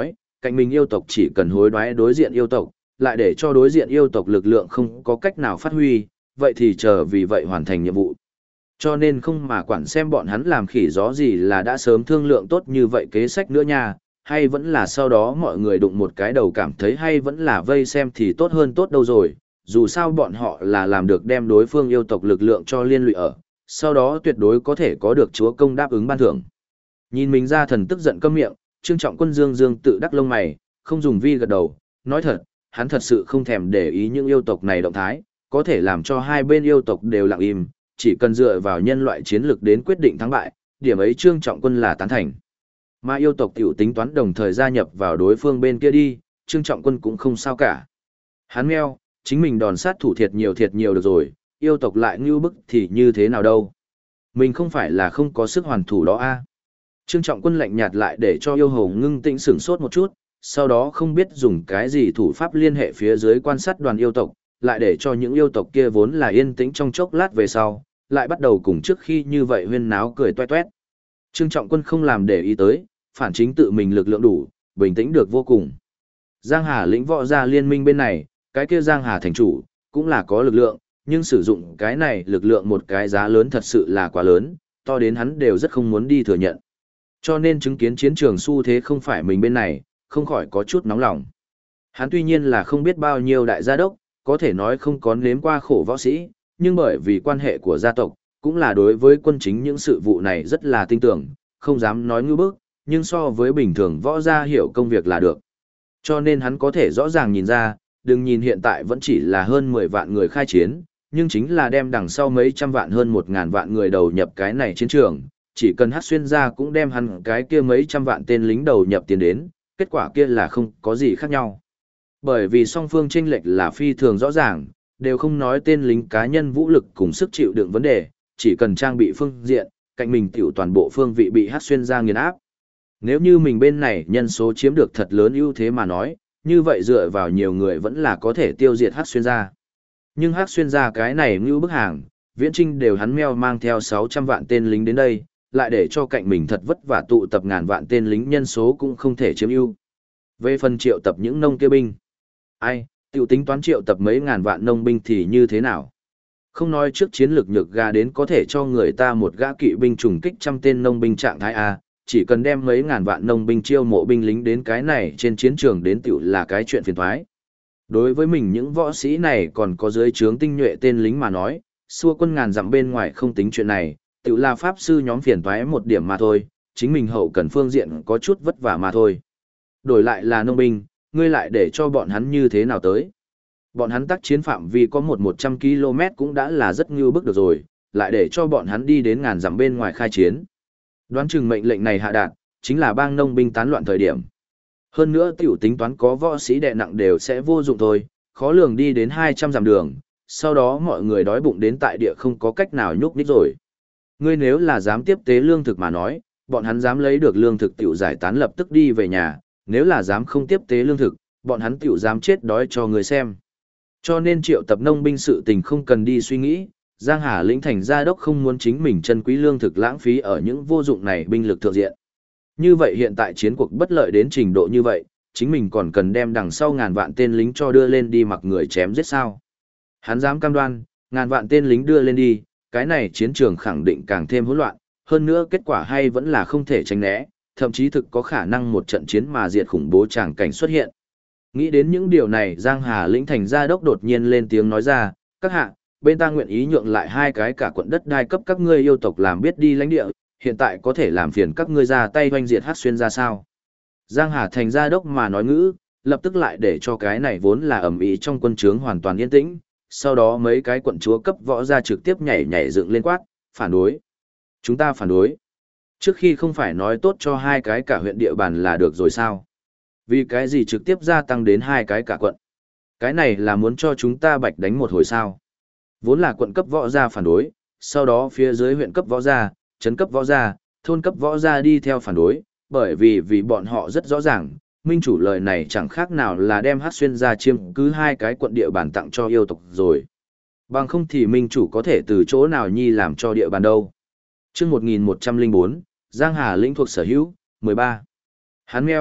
cạnh mình yêu tộc chỉ cần hối đoái đối diện yêu tộc, lại để cho đối diện yêu tộc lực lượng không có cách nào phát huy, vậy thì chờ vì vậy hoàn thành nhiệm vụ. Cho nên không mà quản xem bọn hắn làm khỉ gió gì là đã sớm thương lượng tốt như vậy kế sách nữa nha, hay vẫn là sau đó mọi người đụng một cái đầu cảm thấy hay vẫn là vây xem thì tốt hơn tốt đâu rồi, dù sao bọn họ là làm được đem đối phương yêu tộc lực lượng cho liên lụy ở, sau đó tuyệt đối có thể có được chúa công đáp ứng ban thưởng. Nhìn mình ra thần tức giận câm miệng, Trương Trọng Quân dương dương tự đắc lông mày, không dùng vi gật đầu, nói thật, hắn thật sự không thèm để ý những yêu tộc này động thái, có thể làm cho hai bên yêu tộc đều lặng im, chỉ cần dựa vào nhân loại chiến lược đến quyết định thắng bại, điểm ấy Trương Trọng Quân là tán thành. Mà yêu tộc tiểu tính toán đồng thời gia nhập vào đối phương bên kia đi, Trương Trọng Quân cũng không sao cả. Hắn meo, chính mình đòn sát thủ thiệt nhiều được rồi, yêu tộc lại ngưu bức thì như thế nào đâu. Mình không phải là không có sức hoàn thủ đó a. Trương Trọng Quân lạnh nhạt lại để cho yêu hầu ngưng tĩnh sửng sốt một chút, sau đó không biết dùng cái gì thủ pháp liên hệ phía dưới quan sát đoàn yêu tộc, lại để cho những yêu tộc kia vốn là yên tĩnh trong chốc lát về sau, lại bắt đầu cùng trước khi như vậy huyên náo cười toe toét. Trương Trọng Quân không làm để ý tới, phản chính tự mình lực lượng đủ, bình tĩnh được vô cùng. Giang Hà lĩnh võ gia liên minh bên này, cái kia Giang Hà thành chủ, cũng là có lực lượng, nhưng sử dụng cái này lực lượng một cái giá lớn thật sự là quá lớn, to đến hắn đều rất không muốn đi thừa nhận. Cho nên chứng kiến chiến trường xu thế không phải mình bên này, không khỏi có chút nóng lòng. Hắn tuy nhiên là không biết bao nhiêu đại gia đốc, có thể nói không có nếm qua khổ võ sĩ, nhưng bởi vì quan hệ của gia tộc, cũng là đối với quân chính những sự vụ này rất là tin tưởng, không dám nói ngư bức, nhưng so với bình thường võ gia hiểu công việc là được. Cho nên hắn có thể rõ ràng nhìn ra, đừng nhìn hiện tại vẫn chỉ là hơn 10 vạn người khai chiến, nhưng chính là đem đằng sau mấy trăm vạn hơn 1.000 vạn người đầu nhập cái này chiến trường, chỉ cần hát xuyên ra cũng đem hắn cái kia mấy trăm vạn tên lính đầu nhập tiền đến, kết quả kia là không có gì khác nhau. Bởi vì song phương chênh lệch là phi thường rõ ràng, đều không nói tên lính cá nhân vũ lực cùng sức chịu đựng vấn đề, chỉ cần trang bị phương diện, cạnh mình tiểu toàn bộ phương vị bị hát xuyên ra nghiền áp. Nếu như mình bên này nhân số chiếm được thật lớn ưu thế mà nói, như vậy dựa vào nhiều người vẫn là có thể tiêu diệt hát xuyên ra. Nhưng hát xuyên ra cái này như bức hàng, viễn trinh đều hắn meo mang theo 600 vạn tên lính đến đây, lại để cho cạnh mình thật vất vả tụ tập ngàn vạn tên lính nhân số cũng không thể chiếm ưu. Về phần triệu tập những nông kê binh, ai, tiểu tính toán triệu tập mấy ngàn vạn nông binh thì như thế nào? Không nói trước chiến lược nhược ga đến có thể cho người ta một gã kỵ binh trùng kích trăm tên nông binh trạng thái A, chỉ cần đem mấy ngàn vạn nông binh chiêu mộ binh lính đến cái này trên chiến trường đến tiểu là cái chuyện phiền toái. Đối với mình những võ sĩ này còn có dưới trướng tinh nhuệ tên lính mà nói, xua quân ngàn dặm bên ngoài không tính chuyện này, tiểu là pháp sư nhóm phiền toái một điểm mà thôi, chính mình hậu cần phương diện có chút vất vả mà thôi. Đổi lại là nông binh, ngươi lại để cho bọn hắn như thế nào tới? Bọn hắn tác chiến phạm vi có 100 km cũng đã là rất ngưu bức được rồi, lại để cho bọn hắn đi đến ngàn dặm bên ngoài khai chiến. Đoán chừng mệnh lệnh này hạ đạt, chính là bang nông binh tán loạn thời điểm. Hơn nữa tiểu tính toán có võ sĩ đè nặng đều sẽ vô dụng thôi, khó lường đi đến 200 dặm đường, sau đó mọi người đói bụng đến tại địa không có cách nào nhúc nhích rồi. Ngươi nếu là dám tiếp tế lương thực mà nói, bọn hắn dám lấy được lương thực tiểu giải tán lập tức đi về nhà, nếu là dám không tiếp tế lương thực, bọn hắn tiểu dám chết đói cho người xem. Cho nên triệu tập nông binh sự tình không cần đi suy nghĩ, Giang Hà lĩnh thành gia đốc không muốn chính mình chân quý lương thực lãng phí ở những vô dụng này binh lực thượng diện. Như vậy hiện tại chiến cuộc bất lợi đến trình độ như vậy, chính mình còn cần đem đằng sau ngàn vạn tên lính cho đưa lên đi mặc người chém giết sao. Hắn dám cam đoan, ngàn vạn tên lính đưa lên đi, cái này chiến trường khẳng định càng thêm hỗn loạn, hơn nữa kết quả hay vẫn là không thể tránh né, thậm chí thực có khả năng một trận chiến mà diệt khủng bố tràng cảnh xuất hiện. Nghĩ đến những điều này Giang Hà lĩnh thành gia đốc đột nhiên lên tiếng nói ra, các hạ, bên ta nguyện ý nhượng lại hai cái cả quận đất đai cấp các ngươi yêu tộc làm biết đi lãnh địa, hiện tại có thể làm phiền các ngươi ra tay hoanh diệt hát xuyên ra sao. Giang Hà thành gia đốc mà nói ngữ, lập tức lại để cho cái này vốn là ầm ĩ trong quân trướng hoàn toàn yên tĩnh, sau đó mấy cái quận chúa cấp võ ra trực tiếp nhảy dựng lên quát, phản đối. Chúng ta phản đối. Trước khi không phải nói tốt cho hai cái cả huyện địa bàn là được rồi sao? Vì cái gì trực tiếp gia tăng đến hai cái cả quận? Cái này là muốn cho chúng ta bạch đánh một hồi sao? Vốn là quận cấp võ gia phản đối, sau đó phía dưới huyện cấp võ gia, trấn cấp võ gia, thôn cấp võ gia đi theo phản đối, bởi vì bọn họ rất rõ ràng, minh chủ lời này chẳng khác nào là đem hát xuyên ra chiếm cứ hai cái quận địa bàn tặng cho yêu tộc rồi. Bằng không thì minh chủ có thể từ chỗ nào nhi làm cho địa bàn đâu. Trước 1104, Giang Hà lĩnh thuộc sở hữu, 13. Hán meo,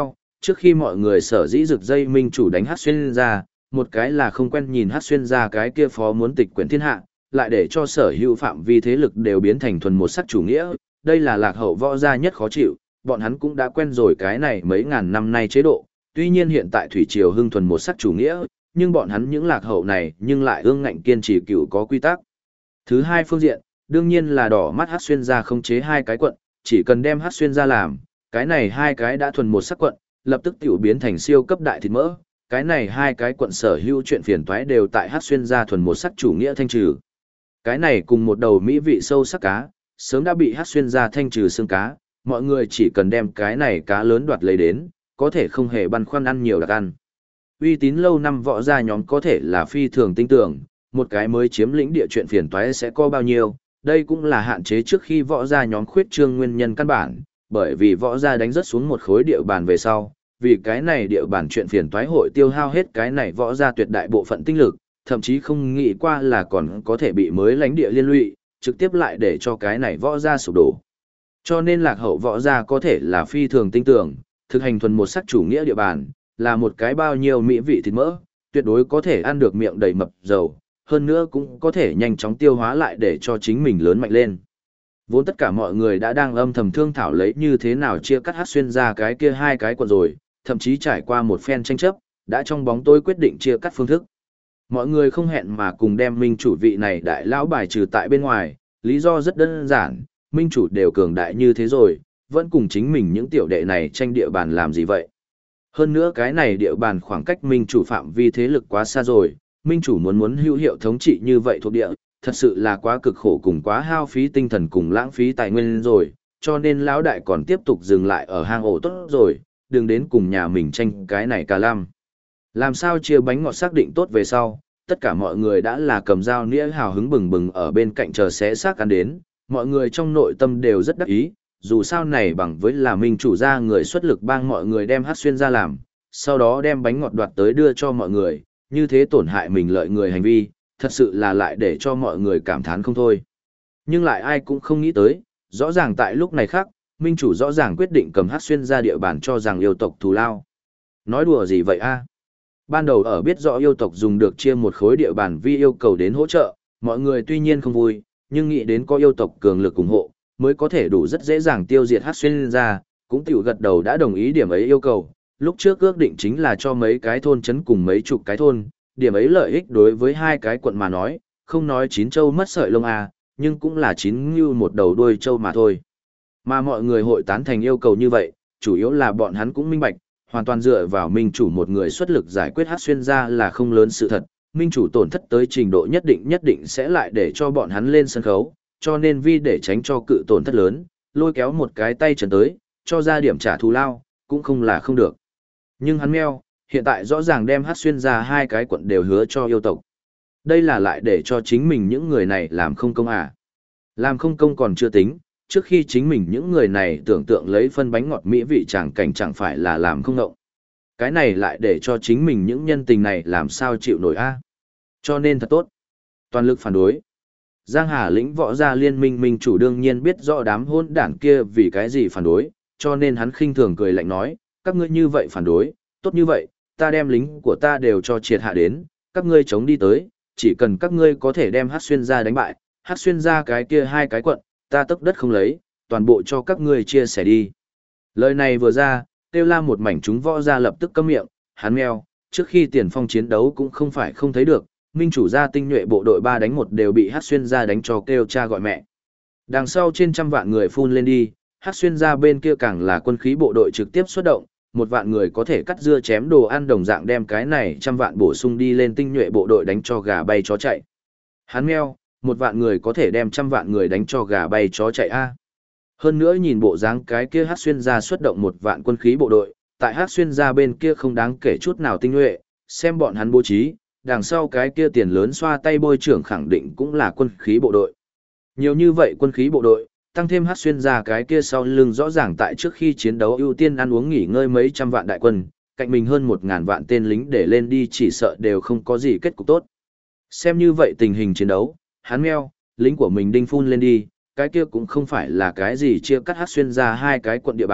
trước khi mọi người sở dĩ rực dây minh chủ đánh hát xuyên ra, một cái là không quen nhìn hát xuyên ra cái kia phó muốn tịch quyển thiên hạ, lại để cho sở hữu phạm vi thế lực đều biến thành thuần một sắc chủ nghĩa, đây là lạc hậu võ gia nhất khó chịu, bọn hắn cũng đã quen rồi cái này mấy ngàn năm nay chế độ, tuy nhiên hiện tại thủy triều hưng thuần một sắc chủ nghĩa, nhưng bọn hắn những lạc hậu này nhưng lại ương ngạnh kiên trì cựu có quy tắc. Thứ hai phương diện, đương nhiên là đỏ mắt hát xuyên ra khống chế hai cái quận, chỉ cần đem hát xuyên ra làm, cái này hai cái đã thuần một sắc quận, lập tức tiểu biến thành siêu cấp đại thịt mỡ, cái này hai cái quận sở hữu chuyện phiền toái đều tại hát xuyên ra thuần một sắc chủ nghĩa thanh trừ. Cái này cùng một đầu mỹ vị sâu sắc cá, sớm đã bị hát xuyên ra thanh trừ xương cá, mọi người chỉ cần đem cái này cá lớn đoạt lấy đến, có thể không hề băn khoăn ăn nhiều đặc ăn. Uy tín lâu năm võ gia nhóm có thể là phi thường tinh tưởng, một cái mới chiếm lĩnh địa chuyện phiền toái sẽ có bao nhiêu, đây cũng là hạn chế trước khi võ gia nhóm khuyết trương nguyên nhân căn bản, bởi vì võ gia đánh rất xuống một khối địa bàn về sau, vì cái này địa bàn chuyện phiền toái hội tiêu hao hết cái này võ gia tuyệt đại bộ phận tinh lực, thậm chí không nghĩ qua là còn có thể bị mới lãnh địa liên lụy, trực tiếp lại để cho cái này võ gia sụp đổ. Cho nên lạc hậu võ gia có thể là phi thường tinh tưởng, thực hành thuần một sắc chủ nghĩa địa bàn, là một cái bao nhiêu mỹ vị thịt mỡ, tuyệt đối có thể ăn được miệng đầy mập dầu, hơn nữa cũng có thể nhanh chóng tiêu hóa lại để cho chính mình lớn mạnh lên. Vốn tất cả mọi người đã đang âm thầm thương thảo lấy như thế nào chia cắt hát xuyên ra cái kia hai cái quận rồi, thậm chí trải qua một phen tranh chấp, đã trong bóng tối quyết định chia cắt phương thức. Mọi người không hẹn mà cùng đem minh chủ vị này đại lão bài trừ tại bên ngoài, lý do rất đơn giản, minh chủ đều cường đại như thế rồi, vẫn cùng chính mình những tiểu đệ này tranh địa bàn làm gì vậy. Hơn nữa cái này địa bàn khoảng cách minh chủ phạm vi thế lực quá xa rồi, minh chủ muốn hữu hiệu thống trị như vậy thuộc địa, thật sự là quá cực khổ cùng quá hao phí tinh thần cùng lãng phí tài nguyên rồi, cho nên lão đại còn tiếp tục dừng lại ở hang ổ tốt rồi, đừng đến cùng nhà mình tranh cái này cả lam. Làm sao chia bánh ngọt xác định tốt về sau, tất cả mọi người đã là cầm dao nĩa hào hứng bừng bừng ở bên cạnh chờ xé xác ăn đến, mọi người trong nội tâm đều rất đắc ý, dù sao này bằng với là minh chủ ra người xuất lực bang mọi người đem hát xuyên ra làm, sau đó đem bánh ngọt đoạt tới đưa cho mọi người, như thế tổn hại mình lợi người hành vi, thật sự là lại để cho mọi người cảm thán không thôi. Nhưng lại ai cũng không nghĩ tới, rõ ràng tại lúc này khác, minh chủ rõ ràng quyết định cầm hát xuyên ra địa bàn cho rằng yêu tộc thù lao. Nói đùa gì vậy a? Ban đầu ở biết rõ yêu tộc dùng được chia một khối địa bàn vì yêu cầu đến hỗ trợ, mọi người tuy nhiên không vui, nhưng nghĩ đến có yêu tộc cường lực ủng hộ, mới có thể đủ rất dễ dàng tiêu diệt hát xuyên ra, cũng tiểu gật đầu đã đồng ý điểm ấy yêu cầu. Lúc trước ước định chính là cho mấy cái thôn chấn cùng mấy chục cái thôn, điểm ấy lợi ích đối với hai cái quận mà nói, không nói chín châu mất sợi lông à, nhưng cũng là chín như một đầu đuôi châu mà thôi. Mà mọi người hội tán thành yêu cầu như vậy, chủ yếu là bọn hắn cũng minh bạch, hoàn toàn dựa vào minh chủ một người xuất lực giải quyết hát xuyên ra là không lớn sự thật, minh chủ tổn thất tới trình độ nhất định sẽ lại để cho bọn hắn lên sân khấu, cho nên vì để tránh cho cự tổn thất lớn, lôi kéo một cái tay trần tới, cho ra điểm trả thù lao, cũng không là không được. Nhưng hắn meo, hiện tại rõ ràng đem hát xuyên ra hai cái quận đều hứa cho yêu tộc. Đây là lại để cho chính mình những người này làm không công à. Làm không công còn chưa tính, trước khi chính mình những người này tưởng tượng lấy phân bánh ngọt mỹ vị chẳng cảnh chẳng phải là làm không ngộng. Cái này lại để cho chính mình những nhân tình này làm sao chịu nổi a. Cho nên thật tốt. Toàn lực phản đối. Giang Hà lĩnh võ gia liên minh minh chủ đương nhiên biết rõ đám hôn đảng kia vì cái gì phản đối, cho nên hắn khinh thường cười lạnh nói, các ngươi như vậy phản đối, tốt như vậy, ta đem lính của ta đều cho triệt hạ đến, các ngươi chống đi tới, chỉ cần các ngươi có thể đem hát xuyên ra đánh bại, hát xuyên ra cái kia hai cái quận, ta tấc đất không lấy, toàn bộ cho các ngươi chia sẻ đi. Lời này vừa ra, kêu la một mảnh chúng võ gia lập tức câm miệng, hắn meo, trước khi tiền phong chiến đấu cũng không phải không thấy được, minh chủ gia tinh nhuệ bộ đội 3 đánh 1 đều bị hát xuyên ra đánh cho kêu cha gọi mẹ. Đằng sau trên trăm vạn người phun lên đi, hát xuyên ra bên kia càng là quân khí bộ đội trực tiếp xuất động, 1 vạn người có thể cắt dưa chém đồ ăn đồng dạng đem cái này trăm vạn bổ sung đi lên tinh nhuệ bộ đội đánh cho gà bay chó chạy. Hắn meo, 1 vạn người có thể đem trăm vạn người đánh cho gà bay chó chạy a. Hơn nữa nhìn bộ dáng cái kia hát xuyên ra xuất động 1 vạn quân khí bộ đội, tại hát xuyên ra bên kia không đáng kể chút nào tinh nhuệ, xem bọn hắn bố trí, đằng sau cái kia tiền lớn xoa tay bôi trưởng khẳng định cũng là quân khí bộ đội. Nhiều như vậy quân khí bộ đội, tăng thêm hát xuyên ra cái kia sau lưng rõ ràng tại trước khi chiến đấu ưu tiên ăn uống nghỉ ngơi mấy trăm vạn đại quân, cạnh mình hơn 1000 vạn tên lính để lên đi chỉ sợ đều không có gì kết cục tốt. Xem như vậy tình hình chiến đấu, hắn meo, lính của mình đinh phun lên đi, cái kia cũng không phải là cái gì chia cắt hát xuyên ra hai cái quận địa bàn,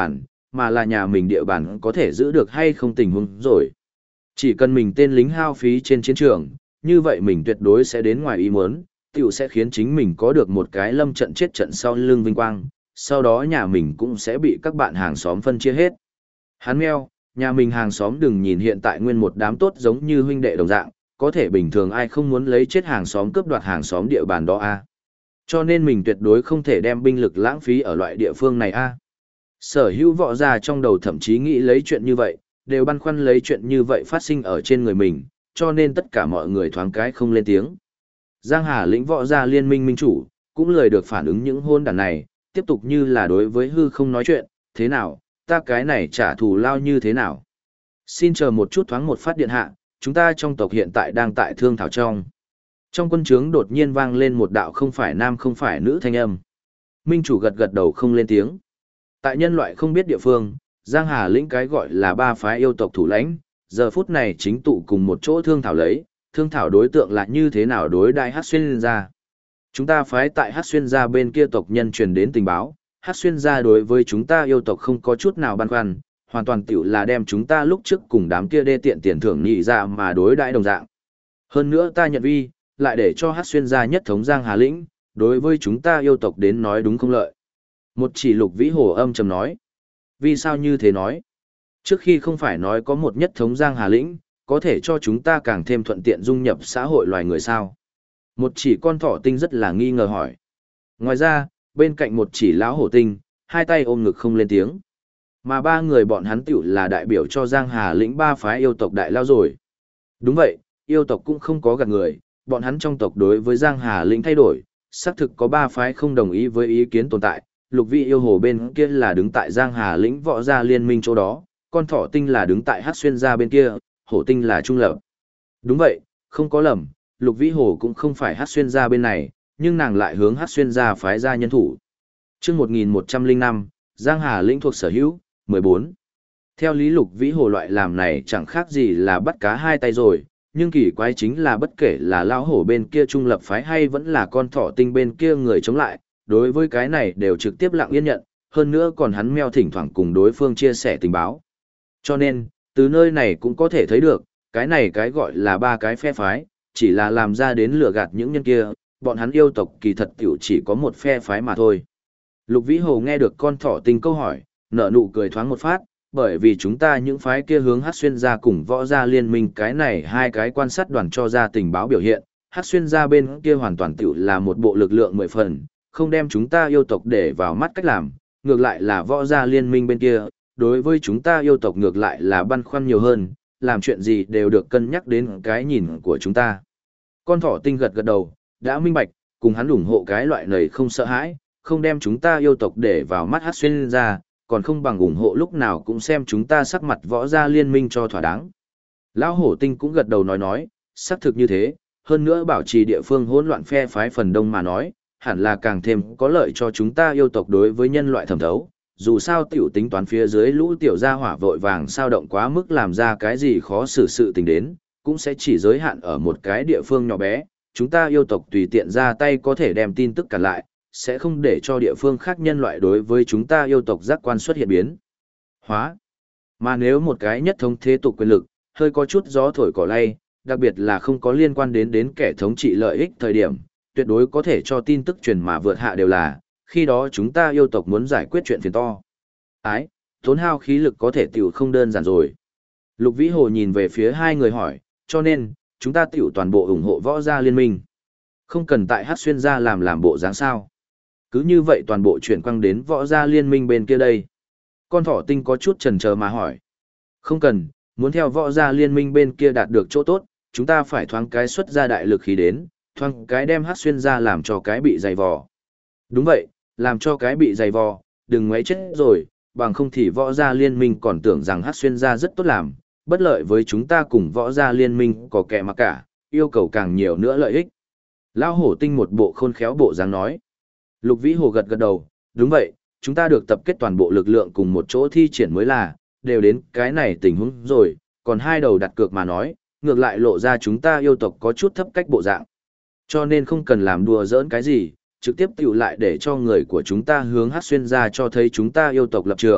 mà là nhà mình địa bàn có thể giữ được hay không tình huống rồi. Chỉ cần mình tên lính hao phí trên chiến trường, như vậy mình tuyệt đối sẽ đến ngoài ý muốn, tiểu sẽ khiến chính mình có được một cái lâm trận chết trận sau lưng vinh quang, sau đó nhà mình cũng sẽ bị các bạn hàng xóm phân chia hết. Hắn meo, nhà mình hàng xóm đừng nhìn hiện tại nguyên một đám tốt giống như huynh đệ đồng dạng, có thể bình thường ai không muốn lấy chết hàng xóm cướp đoạt hàng xóm địa bàn đó a. Cho nên mình tuyệt đối không thể đem binh lực lãng phí ở loại địa phương này a. Sở hữu võ gia trong đầu thậm chí nghĩ lấy chuyện như vậy, đều băn khoăn lấy chuyện như vậy phát sinh ở trên người mình, cho nên tất cả mọi người thoáng cái không lên tiếng. Giang Hà lĩnh võ gia liên minh minh chủ, cũng lười được phản ứng những hôn đàn này, tiếp tục như là đối với hư không nói chuyện, thế nào, ta cái này trả thù lao như thế nào. Xin chờ một chút thoáng một phát điện hạ, chúng ta trong tộc hiện tại đang tại thương thảo trong. Trong quân trướng đột nhiên vang lên một đạo không phải nam không phải nữ thanh âm. Minh chủ gật gật đầu không lên tiếng. Tại nhân loại không biết địa phương, Giang Hà lĩnh cái gọi là ba phái yêu tộc thủ lãnh, giờ phút này chính tụ cùng một chỗ thương thảo lấy, thương thảo đối tượng là như thế nào đối đại Hắc Xuyên gia. Chúng ta phái tại Hắc Xuyên gia bên kia tộc nhân truyền đến tình báo, Hắc Xuyên gia đối với chúng ta yêu tộc không có chút nào băn khoăn, hoàn toàn tiểu là đem chúng ta lúc trước cùng đám kia đê tiện tiền thưởng nhị ra mà đối đãi đồng dạng. Hơn nữa ta nhận vi, lại để cho Hắc Xuyên gia nhất thống Giang Hà lĩnh, đối với chúng ta yêu tộc đến nói đúng không lợi. Một chỉ Lục Vĩ Hồ âm trầm nói. Vì sao như thế nói? Trước khi không phải nói có một nhất thống Giang Hà lĩnh, có thể cho chúng ta càng thêm thuận tiện dung nhập xã hội loài người sao? Một chỉ con thỏ tinh rất là nghi ngờ hỏi. Ngoài ra, bên cạnh một chỉ lão hổ tinh, hai tay ôm ngực không lên tiếng. Mà ba người bọn hắn tiểu là đại biểu cho Giang Hà lĩnh ba phái yêu tộc đại lao rồi. Đúng vậy, yêu tộc cũng không có gạt người, bọn hắn trong tộc đối với Giang Hà lĩnh thay đổi, xác thực có ba phái không đồng ý với ý kiến tồn tại. Lục Vị yêu hồ bên kia là đứng tại Giang Hà lĩnh võ gia liên minh chỗ đó, con thỏ tinh là đứng tại Hắc Xuyên gia bên kia, hổ tinh là trung lập. Đúng vậy, không có lầm, Lục Vĩ Hồ cũng không phải Hắc Xuyên gia bên này, nhưng nàng lại hướng Hắc Xuyên gia phái ra nhân thủ. Chương 1105, Giang Hà lĩnh thuộc sở hữu, 14. Theo lý Lục Vĩ Hồ loại làm này chẳng khác gì là bắt cá hai tay rồi, nhưng kỳ quái chính là bất kể là lão hổ bên kia trung lập phái hay vẫn là con thỏ tinh bên kia người chống lại, đối với cái này đều trực tiếp lặng yên nhận, hơn nữa còn hắn meo thỉnh thoảng cùng đối phương chia sẻ tình báo. Cho nên, từ nơi này cũng có thể thấy được, cái này cái gọi là ba cái phe phái, chỉ là làm ra đến lừa gạt những nhân kia, bọn hắn yêu tộc kỳ thật tiểu chỉ có một phe phái mà thôi. Lục Vĩ Hồ nghe được con thỏ tinh câu hỏi, nở nụ cười thoáng một phát, bởi vì chúng ta những phái kia hướng Hắc Xuyên gia cùng võ gia liên minh cái này hai cái quan sát đoàn cho ra tình báo biểu hiện, Hắc Xuyên gia bên kia hoàn toàn tiểu là một bộ lực lượng 10 phần, không đem chúng ta yêu tộc để vào mắt cách làm, ngược lại là võ gia liên minh bên kia, đối với chúng ta yêu tộc ngược lại là băn khoăn nhiều hơn, làm chuyện gì đều được cân nhắc đến cái nhìn của chúng ta. Con thỏ tinh gật gật đầu, đã minh bạch, cùng hắn ủng hộ cái loại này không sợ hãi, không đem chúng ta yêu tộc để vào mắt Hắc Xuyên gia, còn không bằng ủng hộ lúc nào cũng xem chúng ta sắc mặt võ gia liên minh cho thỏa đáng. Lão hổ tinh cũng gật đầu nói, xác thực như thế, hơn nữa bảo trì địa phương hỗn loạn phe phái phần đông mà nói, hẳn là càng thêm có lợi cho chúng ta yêu tộc đối với nhân loại thẩm thấu. Dù sao tiểu tính toán phía dưới lũ tiểu gia hỏa vội vàng sao động quá mức làm ra cái gì khó xử sự tình đến, cũng sẽ chỉ giới hạn ở một cái địa phương nhỏ bé, chúng ta yêu tộc tùy tiện ra tay có thể đem tin tức cản lại, sẽ không để cho địa phương khác nhân loại đối với chúng ta yêu tộc giác quan xuất hiện biến hóa. Mà nếu một cái nhất thống thế tục quyền lực, hơi có chút gió thổi cỏ lay, đặc biệt là không có liên quan đến kẻ thống trị lợi ích thời điểm, tuyệt đối có thể cho tin tức truyền mà vượt hạ đều là, khi đó chúng ta yêu tộc muốn giải quyết chuyện phiền to. Ái, tốn hao khí lực có thể tiểu không đơn giản rồi. Lục Vĩ Hồ nhìn về phía hai người hỏi, cho nên, chúng ta tiểu toàn bộ ủng hộ võ gia liên minh. Không cần tại Hắc Xuyên gia làm bộ dáng sao. Cứ như vậy toàn bộ chuyển quăng đến võ gia liên minh bên kia đây. Con thỏ tinh có chút chần chờ mà hỏi. Không cần, muốn theo võ gia liên minh bên kia đạt được chỗ tốt, chúng ta phải thoáng cái xuất ra đại lực khí đến, thoáng cái đem Hắc Xuyên gia làm cho cái bị dày vò. Đúng vậy, làm cho cái bị dày vò, đừng ngoáy chết rồi, bằng không thì võ gia liên minh còn tưởng rằng Hắc Xuyên gia rất tốt làm, bất lợi với chúng ta cùng võ gia liên minh có kẻ mà cả, yêu cầu càng nhiều nữa lợi ích. Lão hổ tinh một bộ khôn khéo bộ dáng nói. Lục Vĩ Hồ gật gật đầu, đúng vậy, chúng ta được tập kết toàn bộ lực lượng cùng một chỗ thi triển mới là, đều đến cái này tình huống rồi, còn hai đầu đặt cược mà nói, ngược lại lộ ra chúng ta yêu tộc có chút thấp cách bộ dạng. Cho nên không cần làm đùa giỡn cái gì, trực tiếp tiểu lại để cho người của chúng ta hướng Hắc Xuyên gia cho thấy chúng ta yêu tộc lập trường,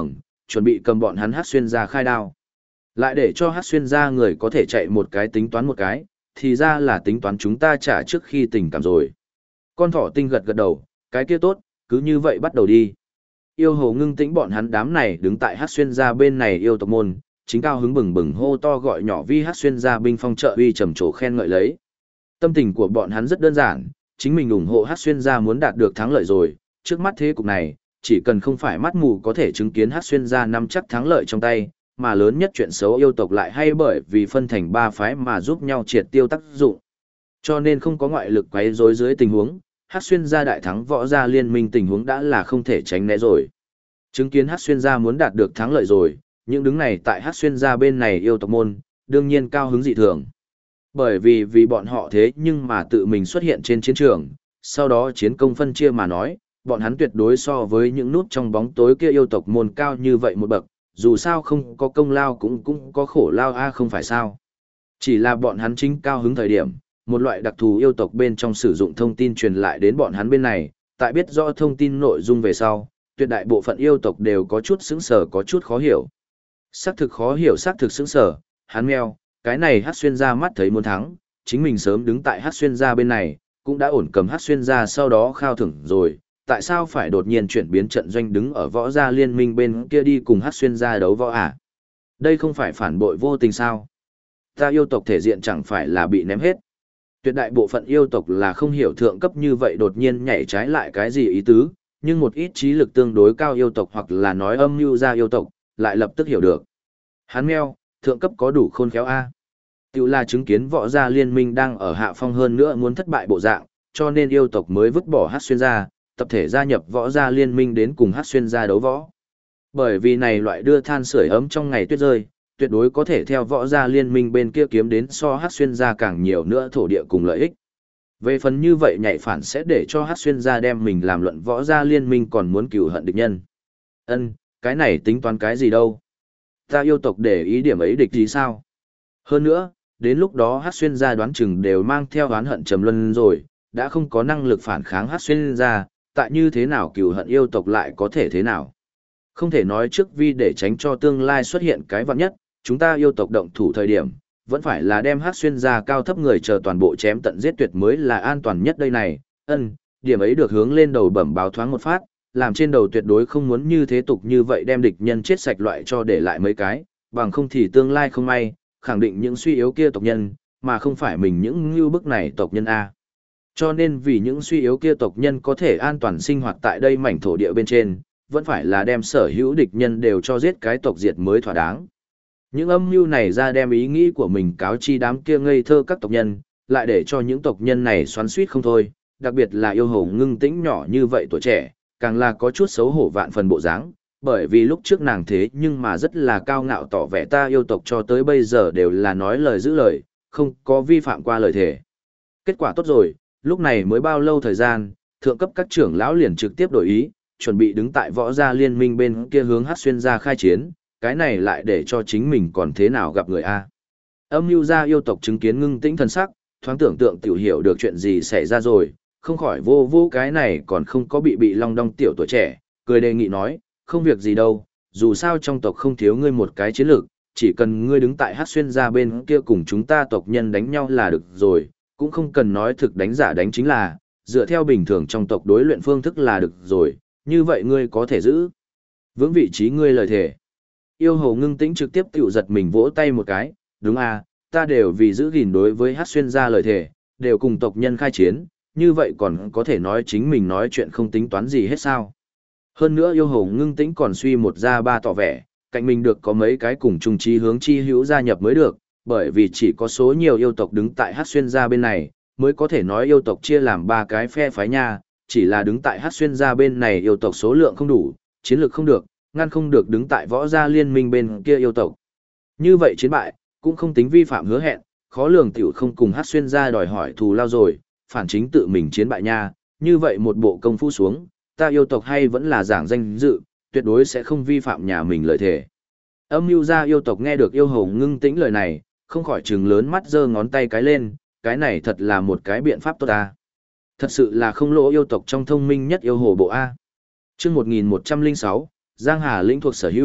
chuẩn bị cầm bọn hắn Hắc Xuyên gia khai đao. Lại để cho Hắc Xuyên gia người có thể chạy một cái tính toán một cái, thì ra là tính toán chúng ta trả trước khi tình cảm rồi. Con thỏ tinh gật gật đầu, cái kia tốt, cứ như vậy bắt đầu đi. Yêu hồ ngưng tĩnh bọn hắn đám này đứng tại Hắc Xuyên gia bên này yêu tộc môn, chính cao hứng bừng bừng hô to gọi nhỏ vi Hắc Xuyên gia binh phong trợ uy trầm trồ khen ngợi lấy. Tâm tình của bọn hắn rất đơn giản, chính mình ủng hộ Hắc Xuyên gia muốn đạt được thắng lợi rồi, trước mắt thế cục này, chỉ cần không phải mắt mù có thể chứng kiến Hắc Xuyên gia nắm chắc thắng lợi trong tay, mà lớn nhất chuyện xấu yêu tộc lại hay bởi vì phân thành ba phái mà giúp nhau triệt tiêu tác dụng. Cho nên không có ngoại lực quấy rối dưới tình huống, Hắc Xuyên gia đại thắng võ gia liên minh tình huống đã là không thể tránh né rồi. Chứng kiến Hắc Xuyên gia muốn đạt được thắng lợi rồi, những đứng này tại Hắc Xuyên gia bên này yêu tộc môn, đương nhiên cao hứng dị thường. Bởi vì bọn họ thế nhưng mà tự mình xuất hiện trên chiến trường, sau đó chiến công phân chia mà nói, bọn hắn tuyệt đối so với những nút trong bóng tối kia yêu tộc môn cao như vậy một bậc, dù sao không có công lao cũng có khổ lao a không phải sao. Chỉ là bọn hắn chính cao hứng thời điểm, một loại đặc thù yêu tộc bên trong sử dụng thông tin truyền lại đến bọn hắn bên này, tại biết rõ thông tin nội dung về sau, tuyệt đại bộ phận yêu tộc đều có chút sững sờ có chút khó hiểu. Xác thực khó hiểu xác thực sững sờ, hắn meo, cái này Hắc Xuyên gia mắt thấy muốn thắng, chính mình sớm đứng tại Hắc Xuyên gia bên này, cũng đã ổn cầm Hắc Xuyên gia sau đó khao thưởng rồi, tại sao phải đột nhiên chuyển biến trận doanh đứng ở võ gia liên minh bên kia đi cùng Hắc Xuyên gia đấu võ à? Đây không phải phản bội vô tình sao? Ta yêu tộc thể diện chẳng phải là bị ném hết. Tuyệt đại bộ phận yêu tộc là không hiểu thượng cấp như vậy đột nhiên nhảy trái lại cái gì ý tứ, nhưng một ít trí lực tương đối cao yêu tộc hoặc là nói âm mưu gia yêu tộc, lại lập tức hiểu được. Hắn meo, thượng cấp có đủ khôn khéo a. Tiểu là chứng kiến võ gia liên minh đang ở hạ phong hơn nữa muốn thất bại bộ dạng, cho nên yêu tộc mới vứt bỏ Hắc Xuyên gia, tập thể gia nhập võ gia liên minh đến cùng Hắc Xuyên gia đấu võ. Bởi vì này loại đưa than sưởi ấm trong ngày tuyết rơi, tuyệt đối có thể theo võ gia liên minh bên kia kiếm đến so Hắc Xuyên gia càng nhiều nữa thổ địa cùng lợi ích. Về phần như vậy nhạy phản sẽ để cho Hắc Xuyên gia đem mình làm luận võ gia liên minh còn muốn cừu hận địch nhân. Ân, cái này tính toán cái gì đâu? Ta yêu tộc để ý điểm ấy địch gì sao? Hơn nữa, đến lúc đó Hắc Xuyên gia đoán chừng đều mang theo oán hận trầm luân rồi, đã không có năng lực phản kháng Hắc Xuyên gia, tại như thế nào cừu hận yêu tộc lại có thể thế nào? Không thể nói trước vì để tránh cho tương lai xuất hiện cái vạn nhất, chúng ta yêu tộc động thủ thời điểm, vẫn phải là đem Hắc Xuyên gia cao thấp người chờ toàn bộ chém tận giết tuyệt mới là an toàn nhất đây này. Điểm ấy được hướng lên đầu bẩm báo thoáng một phát, làm trên đầu tuyệt đối không muốn như thế tục như vậy đem địch nhân chết sạch loại cho để lại mấy cái, bằng không thì tương lai không may, khẳng định những suy yếu kia tộc nhân, mà không phải mình những như bức này tộc nhân A. Cho nên vì những suy yếu kia tộc nhân có thể an toàn sinh hoạt tại đây mảnh thổ địa bên trên, vẫn phải là đem sở hữu địch nhân đều cho giết cái tộc diệt mới thỏa đáng. Những âm mưu này ra đem ý nghĩ của mình cáo chi đám kia ngây thơ các tộc nhân, lại để cho những tộc nhân này xoắn xuýt không thôi, đặc biệt là yêu hồ ngưng tĩnh nhỏ như vậy tuổi trẻ, càng là có chút xấu hổ vạn phần bộ dáng, bởi vì lúc trước nàng thế nhưng mà rất là cao ngạo tỏ vẻ ta yêu tộc cho tới bây giờ đều là nói lời giữ lời, không có vi phạm qua lời thề. Kết quả tốt rồi, lúc này mới bao lâu thời gian, thượng cấp các trưởng lão liền trực tiếp đổi ý, chuẩn bị đứng tại võ gia liên minh bên kia hướng Hắc Xuyên gia khai chiến, cái này lại để cho chính mình còn thế nào gặp người A. Âm mưu gia yêu tộc chứng kiến ngưng tĩnh thần sắc, thoáng tưởng tượng tiểu hiểu được chuyện gì xảy ra rồi, không khỏi vô cái này còn không có bị long đong tiểu tuổi trẻ, cười đề nghị nói, không việc gì đâu, dù sao trong tộc không thiếu ngươi một cái chiến lược, chỉ cần ngươi đứng tại Hắc Xuyên gia bên kia cùng chúng ta tộc nhân đánh nhau là được rồi, cũng không cần nói thực đánh giả đánh chính là, dựa theo bình thường trong tộc đối luyện phương thức là được rồi, như vậy ngươi có thể giữ vững vị trí ngươi lời thề. Yêu hồ ngưng tĩnh trực tiếp tiểu giật mình vỗ tay một cái, đúng à, ta đều vì giữ gìn đối với Hắc Xuyên gia lời thề, đều cùng tộc nhân khai chiến, như vậy còn có thể nói chính mình nói chuyện không tính toán gì hết sao. Hơn nữa yêu hồ ngưng tĩnh còn suy một ra ba tỏ vẻ, cạnh mình được có mấy cái cùng chung chí hướng chi hữu gia nhập mới được, bởi vì chỉ có số nhiều yêu tộc đứng tại Hắc Xuyên gia bên này, mới có thể nói yêu tộc chia làm ba cái phe phái nha, chỉ là đứng tại Hắc Xuyên gia bên này yêu tộc số lượng không đủ, chiến lược không được, ngăn không được đứng tại võ gia liên minh bên kia yêu tộc. Như vậy chiến bại, cũng không tính vi phạm hứa hẹn, khó lường tiểu không cùng Hắc Xuyên gia đòi hỏi thù lao rồi, phản chính tự mình chiến bại nha, như vậy một bộ công phu xuống, ta yêu tộc hay vẫn là giảng danh dự, tuyệt đối sẽ không vi phạm nhà mình lời thề. Âm mưu gia yêu tộc nghe được yêu hồ ngưng tĩnh lời này, không khỏi trừng lớn mắt giơ ngón tay cái lên, cái này thật là một cái biện pháp tốt ta. Thật sự là không lỗ yêu tộc trong thông minh nhất yêu hồ bộ A. Chương 1106, Giang Hà lĩnh thuộc sở hữu,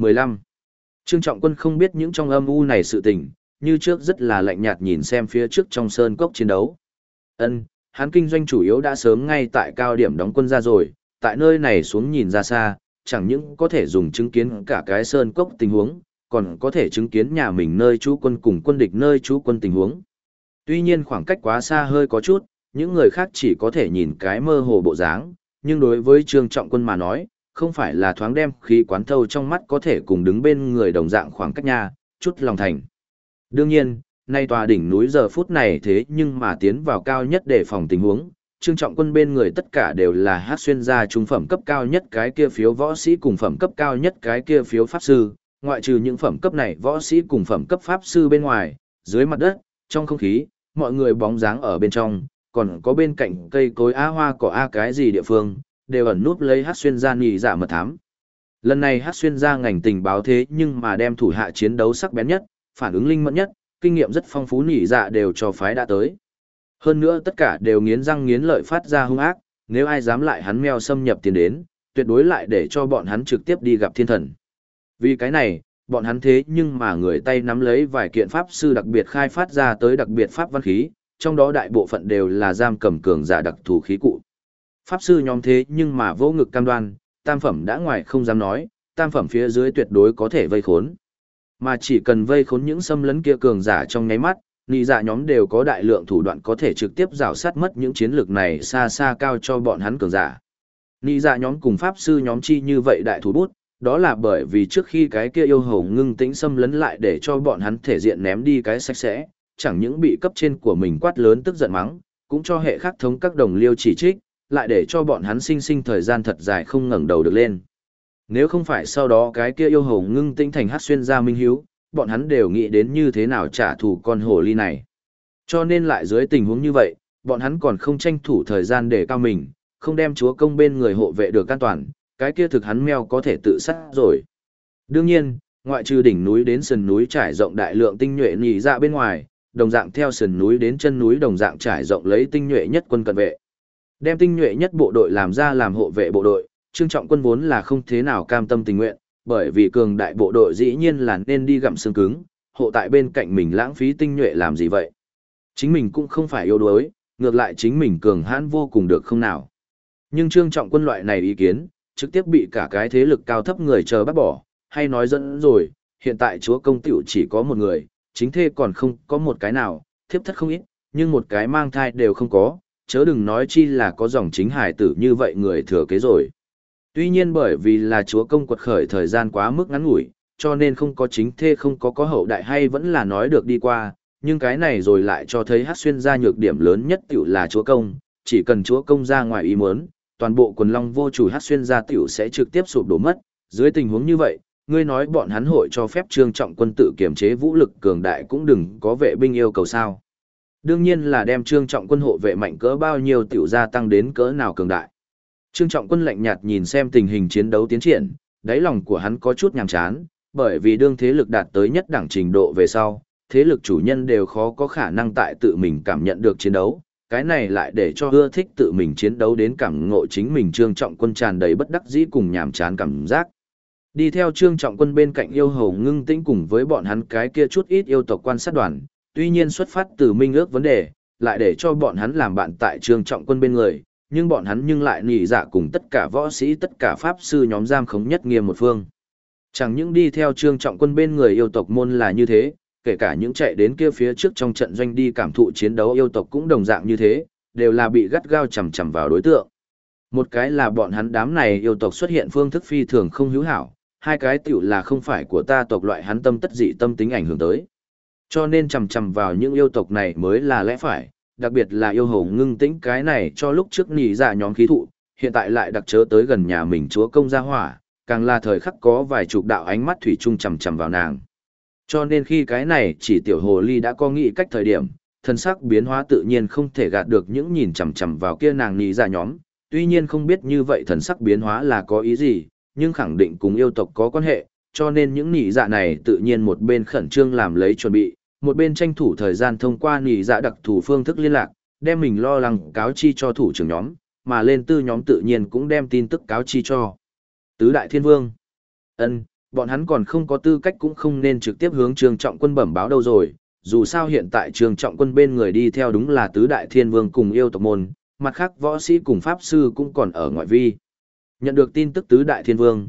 15. Trương Trọng Quân không biết những trong âm u này sự tình, như trước rất là lạnh nhạt nhìn xem phía trước trong sơn cốc chiến đấu. Hắn kinh doanh chủ yếu đã sớm ngay tại cao điểm đóng quân ra rồi, tại nơi này xuống nhìn ra xa, chẳng những có thể dùng chứng kiến cả cái sơn cốc tình huống, còn có thể chứng kiến nhà mình nơi trú quân cùng quân địch nơi trú quân tình huống. Tuy nhiên khoảng cách quá xa hơi có chút, những người khác chỉ có thể nhìn cái mơ hồ bộ dáng, nhưng đối với Trương Trọng Quân mà nói, không phải là thoáng đem khí quán thâu trong mắt có thể cùng đứng bên người đồng dạng khoảng cách nha, chút lòng thành. Đương nhiên, nay tòa đỉnh núi giờ phút này thế nhưng mà tiến vào cao nhất để phòng tình huống, Trương Trọng Quân bên người tất cả đều là hát xuyên gia trung phẩm cấp cao nhất cái kia phiếu võ sĩ cùng phẩm cấp cao nhất cái kia phiếu pháp sư, ngoại trừ những phẩm cấp này võ sĩ cùng phẩm cấp pháp sư bên ngoài, dưới mặt đất, trong không khí, mọi người bóng dáng ở bên trong, còn có bên cạnh cây cối á hoa cỏ a cái gì địa phương, đều ẩn núp lấy hát xuyên gia nhị dạ mật thám. Lần này hát xuyên gia ngành tình báo thế nhưng mà đem thủ hạ chiến đấu sắc bén nhất, phản ứng linh mẫn nhất, kinh nghiệm rất phong phú nhị dạ đều cho phái đã tới. Hơn nữa tất cả đều nghiến răng nghiến lợi phát ra hung ác, nếu ai dám lại hắn meo xâm nhập tiến đến, tuyệt đối lại để cho bọn hắn trực tiếp đi gặp thiên thần. Vì cái này, bọn hắn thế nhưng mà người tay nắm lấy vài kiện pháp sư đặc biệt khai phát ra tới đặc biệt pháp văn khí, trong đó đại bộ phận đều là giam cầm cường giả đặc thù khí cụ. Pháp sư nhóm thế nhưng mà vô ngực cam đoan, tam phẩm đã ngoài không dám nói, tam phẩm phía dưới tuyệt đối có thể vây khốn. Mà chỉ cần vây khốn những xâm lấn kia cường giả trong nháy mắt, nị dạ nhóm đều có đại lượng thủ đoạn có thể trực tiếp rào sát mất những chiến lược này xa xa cao cho bọn hắn cường giả. Nị dạ nhóm cùng pháp sư nhóm chi như vậy đại thủ bút, đó là bởi vì trước khi cái kia yêu hầu ngưng tĩnh xâm lấn lại để cho bọn hắn thể diện ném đi cái sạch sẽ, chẳng những bị cấp trên của mình quát lớn tức giận mắng, cũng cho hệ khắc thống các đồng liêu chỉ trích, lại để cho bọn hắn sinh sinh thời gian thật dài không ngẩng đầu được lên. Nếu không phải sau đó cái kia yêu hầu ngưng tĩnh thành hát xuyên gia minh hiếu, bọn hắn đều nghĩ đến như thế nào trả thù con hồ ly này. Cho nên lại dưới tình huống như vậy, bọn hắn còn không tranh thủ thời gian để cao mình, không đem chúa công bên người hộ vệ được an toàn, cái kia thực hắn meo có thể tự sát rồi. Đương nhiên, ngoại trừ đỉnh núi đến sườn núi trải rộng đại lượng tinh nhuệ nhị dạ bên ngoài, đồng dạng theo sườn núi đến chân núi đồng dạng trải rộng lấy tinh nhuệ nhất quân cận vệ. Đem tinh nhuệ nhất bộ đội làm ra làm hộ vệ bộ đội, Trương Trọng Quân vốn là không thế nào cam tâm tình nguyện, bởi vì cường đại bộ đội dĩ nhiên là nên đi gặm xương cứng, hộ tại bên cạnh mình lãng phí tinh nhuệ làm gì vậy. Chính mình cũng không phải yếu đuối, ngược lại chính mình cường hãn vô cùng được không nào. Nhưng Trương Trọng Quân loại này ý kiến, trực tiếp bị cả cái thế lực cao thấp người chờ bắt bỏ, hay nói dẫn rồi, hiện tại chúa công tiểu chỉ có một người, chính thê còn không có một cái nào, thiếp thất không ít, nhưng một cái mang thai đều không có, chớ đừng nói chi là có dòng chính hài tử như vậy người thừa kế rồi. Tuy nhiên bởi vì là chúa công quật khởi thời gian quá mức ngắn ngủi, cho nên không có chính thê không có hậu đại hay vẫn là nói được đi qua, nhưng cái này rồi lại cho thấy hát xuyên ra nhược điểm lớn nhất tiểu là chúa công, chỉ cần chúa công ra ngoài ý muốn, toàn bộ quần long vô chủ hát xuyên ra tiểu sẽ trực tiếp sụp đổ mất. Dưới tình huống như vậy, ngươi nói bọn hắn hội cho phép Trương Trọng Quân tự kiểm chế vũ lực cường đại cũng đừng có vệ binh yêu cầu sao. Đương nhiên là đem Trương Trọng Quân hộ vệ mạnh cỡ bao nhiêu tiểu gia tăng đến cỡ nào cường đại. Trương Trọng Quân lạnh nhạt nhìn xem tình hình chiến đấu tiến triển, đáy lòng của hắn có chút nhàm chán, bởi vì đương thế lực đạt tới nhất đẳng trình độ về sau, thế lực chủ nhân đều khó có khả năng tại tự mình cảm nhận được chiến đấu, cái này lại để cho ưa thích tự mình chiến đấu đến cảm ngộ chính mình Trương Trọng Quân tràn đầy bất đắc dĩ cùng nhàm chán cảm giác. Đi theo Trương Trọng Quân bên cạnh yêu hầu ngưng tĩnh cùng với bọn hắn cái kia chút ít yêu tộc quan sát đoàn, tuy nhiên xuất phát từ minh ước vấn đề, lại để cho bọn hắn làm bạn tại Trương Trọng Quân bên người, nhưng bọn hắn nhưng lại nỉ dạ cùng tất cả võ sĩ tất cả pháp sư nhóm giam khống nhất nghiêm một phương. Chẳng những đi theo Trương Trọng Quân bên người yêu tộc môn là như thế, kể cả những chạy đến kia phía trước trong trận doanh đi cảm thụ chiến đấu yêu tộc cũng đồng dạng như thế, đều là bị gắt gao chầm chầm vào đối tượng. Một cái là bọn hắn đám này yêu tộc xuất hiện phương thức phi thường không hữu hảo, hai cái tiểu là không phải của ta tộc loại hắn tâm tất dị tâm tính ảnh hưởng tới. Cho nên chầm chầm vào những yêu tộc này mới là lẽ phải, đặc biệt là yêu hầu ngưng tĩnh cái này cho lúc trước nỉ dạ nhóm khí thụ, hiện tại lại đặc chớ tới gần nhà mình chúa công gia hỏa, càng là thời khắc có vài chục đạo ánh mắt thủy chung chầm chầm vào nàng. Cho nên khi cái này chỉ tiểu hồ ly đã có nghĩ cách thời điểm, thân sắc biến hóa tự nhiên không thể gạt được những nhìn chầm chầm vào kia nàng nỉ dạ nhóm, tuy nhiên không biết như vậy thần sắc biến hóa là có ý gì, nhưng khẳng định cùng yêu tộc có quan hệ, cho nên những nỉ dạ này tự nhiên một bên khẩn trương làm lấy chuẩn bị, một bên tranh thủ thời gian thông qua nỉ dạ đặc thù phương thức liên lạc, đem mình lo lắng cáo chi cho thủ trưởng nhóm, mà lên tư nhóm tự nhiên cũng đem tin tức cáo chi cho Tứ Đại Thiên Vương. Bọn hắn còn không có tư cách cũng không nên trực tiếp hướng Trương Trọng Quân bẩm báo đâu rồi, dù sao hiện tại Trương Trọng Quân bên người đi theo đúng là tứ đại thiên vương cùng yêu tộc môn, mặt khác võ sĩ cùng pháp sư cũng còn ở ngoại vi. Nhận được tin tức tứ đại thiên vương,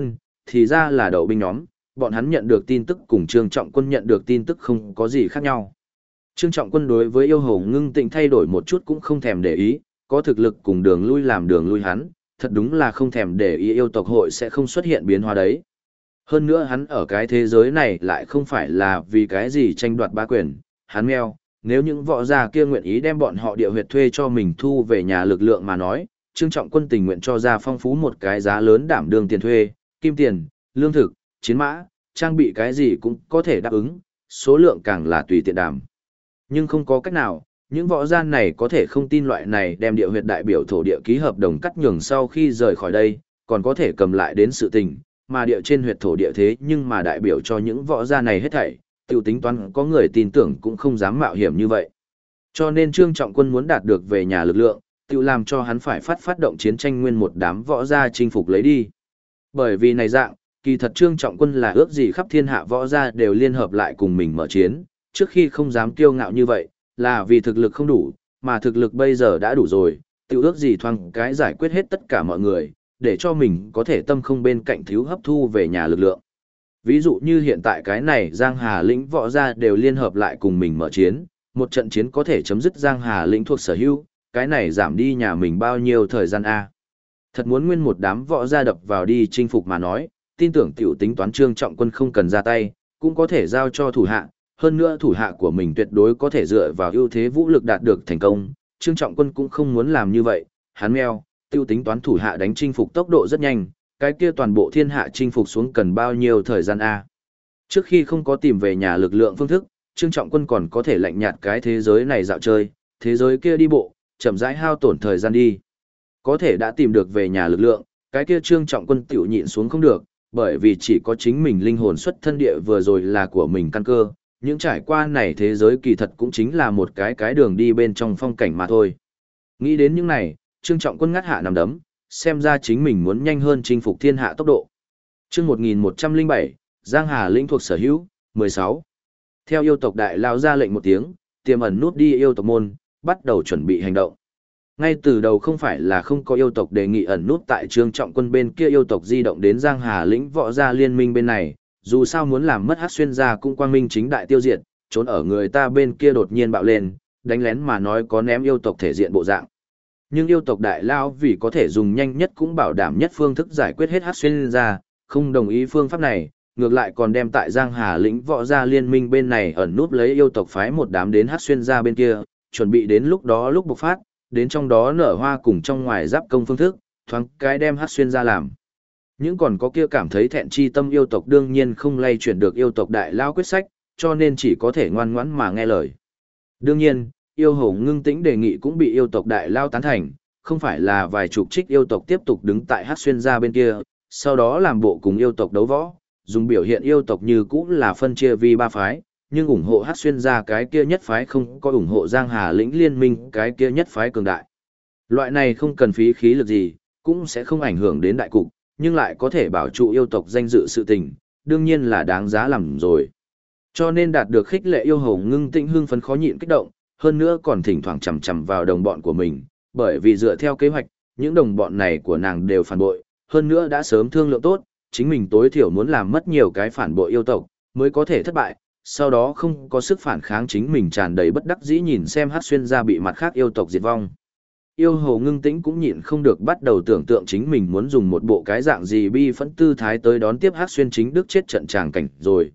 thì ra là đậu binh nhóm, bọn hắn nhận được tin tức cùng Trương Trọng Quân nhận được tin tức không có gì khác nhau. Trương Trọng Quân đối với yêu hồ ngưng tịnh thay đổi một chút cũng không thèm để ý, có thực lực cùng đường lui làm đường lui hắn, thật đúng là không thèm để ý yêu tộc hội sẽ không xuất hiện biến hóa đấy. Hơn nữa hắn ở cái thế giới này lại không phải là vì cái gì tranh đoạt bá quyền, hắn meo, nếu những võ gia kia nguyện ý đem bọn họ địa huyệt thuê cho mình thu về nhà lực lượng mà nói, Trương Trọng Quân tình nguyện cho ra phong phú một cái giá lớn đảm đương tiền thuê, kim tiền, lương thực, chiến mã, trang bị cái gì cũng có thể đáp ứng, số lượng càng là tùy tiện đảm. Nhưng không có cách nào, những võ gian này có thể không tin loại này đem địa huyệt đại biểu thổ địa ký hợp đồng cắt nhường sau khi rời khỏi đây, còn có thể cầm lại đến sự tình, mà địa trên huyệt thổ địa thế nhưng mà đại biểu cho những võ gia này hết thảy, tiểu tính toán có người tin tưởng cũng không dám mạo hiểm như vậy. Cho nên Trương Trọng Quân muốn đạt được về nhà lực lượng, tiểu làm cho hắn phải phát động chiến tranh nguyên một đám võ gia chinh phục lấy đi. Bởi vì này dạng, kỳ thật Trương Trọng Quân là ước gì khắp thiên hạ võ gia đều liên hợp lại cùng mình mở chiến, trước khi không dám kiêu ngạo như vậy, là vì thực lực không đủ, mà thực lực bây giờ đã đủ rồi, tiểu ước gì thoáng cái giải quyết hết tất cả mọi người, để cho mình có thể tâm không bên cạnh thiếu hấp thu về nhà lực lượng. Ví dụ như hiện tại cái này Giang Hà lĩnh võ gia đều liên hợp lại cùng mình mở chiến, một trận chiến có thể chấm dứt Giang Hà lĩnh thuộc sở hữu, cái này giảm đi nhà mình bao nhiêu thời gian a. Thật muốn nguyên một đám võ gia đập vào đi chinh phục mà nói, tin tưởng tiểu tính toán Trương Trọng Quân không cần ra tay, cũng có thể giao cho thủ hạ, hơn nữa thủ hạ của mình tuyệt đối có thể dựa vào ưu thế vũ lực đạt được thành công, Trương Trọng Quân cũng không muốn làm như vậy, hắn meo, tiêu tính toán thủ hạ đánh chinh phục tốc độ rất nhanh, cái kia toàn bộ thiên hạ chinh phục xuống cần bao nhiêu thời gian a. Trước khi không có tìm về nhà lực lượng phương thức, Trương Trọng Quân còn có thể lạnh nhạt cái thế giới này dạo chơi, thế giới kia đi bộ, chậm rãi hao tổn thời gian đi. Có thể đã tìm được về nhà lực lượng, cái kia Trương Trọng Quân tiểu nhịn xuống không được, bởi vì chỉ có chính mình linh hồn xuất thân địa vừa rồi là của mình căn cơ, những trải qua này thế giới kỳ thật cũng chính là một cái đường đi bên trong phong cảnh mà thôi. Nghĩ đến những này, Trương Trọng Quân ngắt hạ nằm đấm, xem ra chính mình muốn nhanh hơn chinh phục thiên hạ tốc độ. Chương 1107, Giang Hà lĩnh thuộc sở hữu, 16. Theo yêu tộc đại lao ra lệnh một tiếng, tiềm ẩn nút đi yêu tộc môn, bắt đầu chuẩn bị hành động. Ngay từ đầu không phải là không có yêu tộc đề nghị ẩn nút tại Trương Trọng Quân bên kia yêu tộc di động đến Giang Hà lĩnh võ gia liên minh bên này, dù sao muốn làm mất Hắc Xuyên gia cũng quang minh chính đại tiêu diệt, trốn ở người ta bên kia đột nhiên bạo lên, đánh lén mà nói có ném yêu tộc thể diện bộ dạng. Nhưng yêu tộc đại lao vì có thể dùng nhanh nhất cũng bảo đảm nhất phương thức giải quyết hết Hắc Xuyên gia, không đồng ý phương pháp này, ngược lại còn đem tại Giang Hà lĩnh võ gia liên minh bên này ẩn núp lấy yêu tộc phái một đám đến Hắc Xuyên gia bên kia, chuẩn bị đến lúc đó lúc bộc phát, đến trong đó nở hoa cùng trong ngoài giáp công phương thức, thoáng cái đem Hắc Xuyên gia làm. Những còn có kia cảm thấy thẹn chi tâm yêu tộc đương nhiên không lay chuyển được yêu tộc đại lao quyết sách, cho nên chỉ có thể ngoan ngoãn mà nghe lời. Đương nhiên, yêu hổ ngưng tĩnh đề nghị cũng bị yêu tộc đại lao tán thành, không phải là vài chục trích yêu tộc tiếp tục đứng tại Hắc Xuyên gia bên kia, sau đó làm bộ cùng yêu tộc đấu võ, dùng biểu hiện yêu tộc như cũ là phân chia vì ba phái, nhưng ủng hộ Hắc Xuyên gia cái kia nhất phái không có ủng hộ Giang Hà lĩnh liên minh cái kia nhất phái cường đại. Loại này không cần phí khí lực gì, cũng sẽ không ảnh hưởng đến đại cục, nhưng lại có thể bảo trụ yêu tộc danh dự sự tình, đương nhiên là đáng giá làm rồi. Cho nên đạt được khích lệ yêu hổ ngưng tĩnh hưng phấn khó nhịn kích động, hơn nữa còn thỉnh thoảng chằm chằm vào đồng bọn của mình, bởi vì dựa theo kế hoạch, những đồng bọn này của nàng đều phản bội, hơn nữa đã sớm thương lượng tốt, chính mình tối thiểu muốn làm mất nhiều cái phản bội yêu tộc, mới có thể thất bại, sau đó không có sức phản kháng chính mình tràn đầy bất đắc dĩ nhìn xem Hắc Xuyên gia bị mặt khác yêu tộc diệt vong. Yêu hồ ngưng tĩnh cũng nhịn không được bắt đầu tưởng tượng chính mình muốn dùng một bộ cái dạng gì bi phẫn tư thái tới đón tiếp Hắc Xuyên chính đức chết trận tràng cảnh rồi,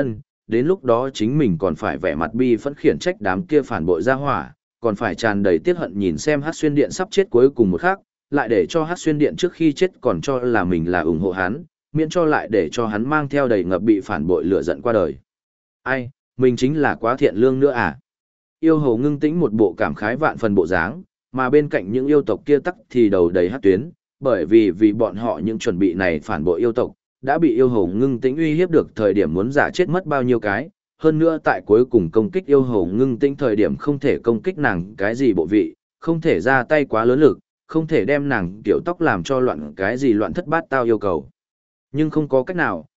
đến lúc đó chính mình còn phải vẻ mặt bi phẫn khiển trách đám kia phản bội ra hỏa, còn phải tràn đầy tiếc hận nhìn xem Hắc Xuyên điện sắp chết cuối cùng một khắc, lại để cho Hắc Xuyên điện trước khi chết còn cho là mình là ủng hộ hắn, miễn cho lại để cho hắn mang theo đầy ngập bị phản bội lửa giận qua đời. Ai, mình chính là quá thiện lương nữa à? Yêu hồ ngưng tĩnh một bộ cảm khái vạn phần bộ dáng, mà bên cạnh những yêu tộc kia tắc thì đầu đầy hắc tuyến, bởi vì bọn họ những chuẩn bị này phản bội yêu tộc, đã bị yêu hồ ngưng tĩnh uy hiếp được thời điểm muốn giả chết mất bao nhiêu cái, hơn nữa tại cuối cùng công kích yêu hồ ngưng tĩnh thời điểm không thể công kích nàng cái gì bộ vị, không thể ra tay quá lớn lực, không thể đem nàng tiểu tóc làm cho loạn cái gì loạn thất bát tao yêu cầu. Nhưng không có cách nào,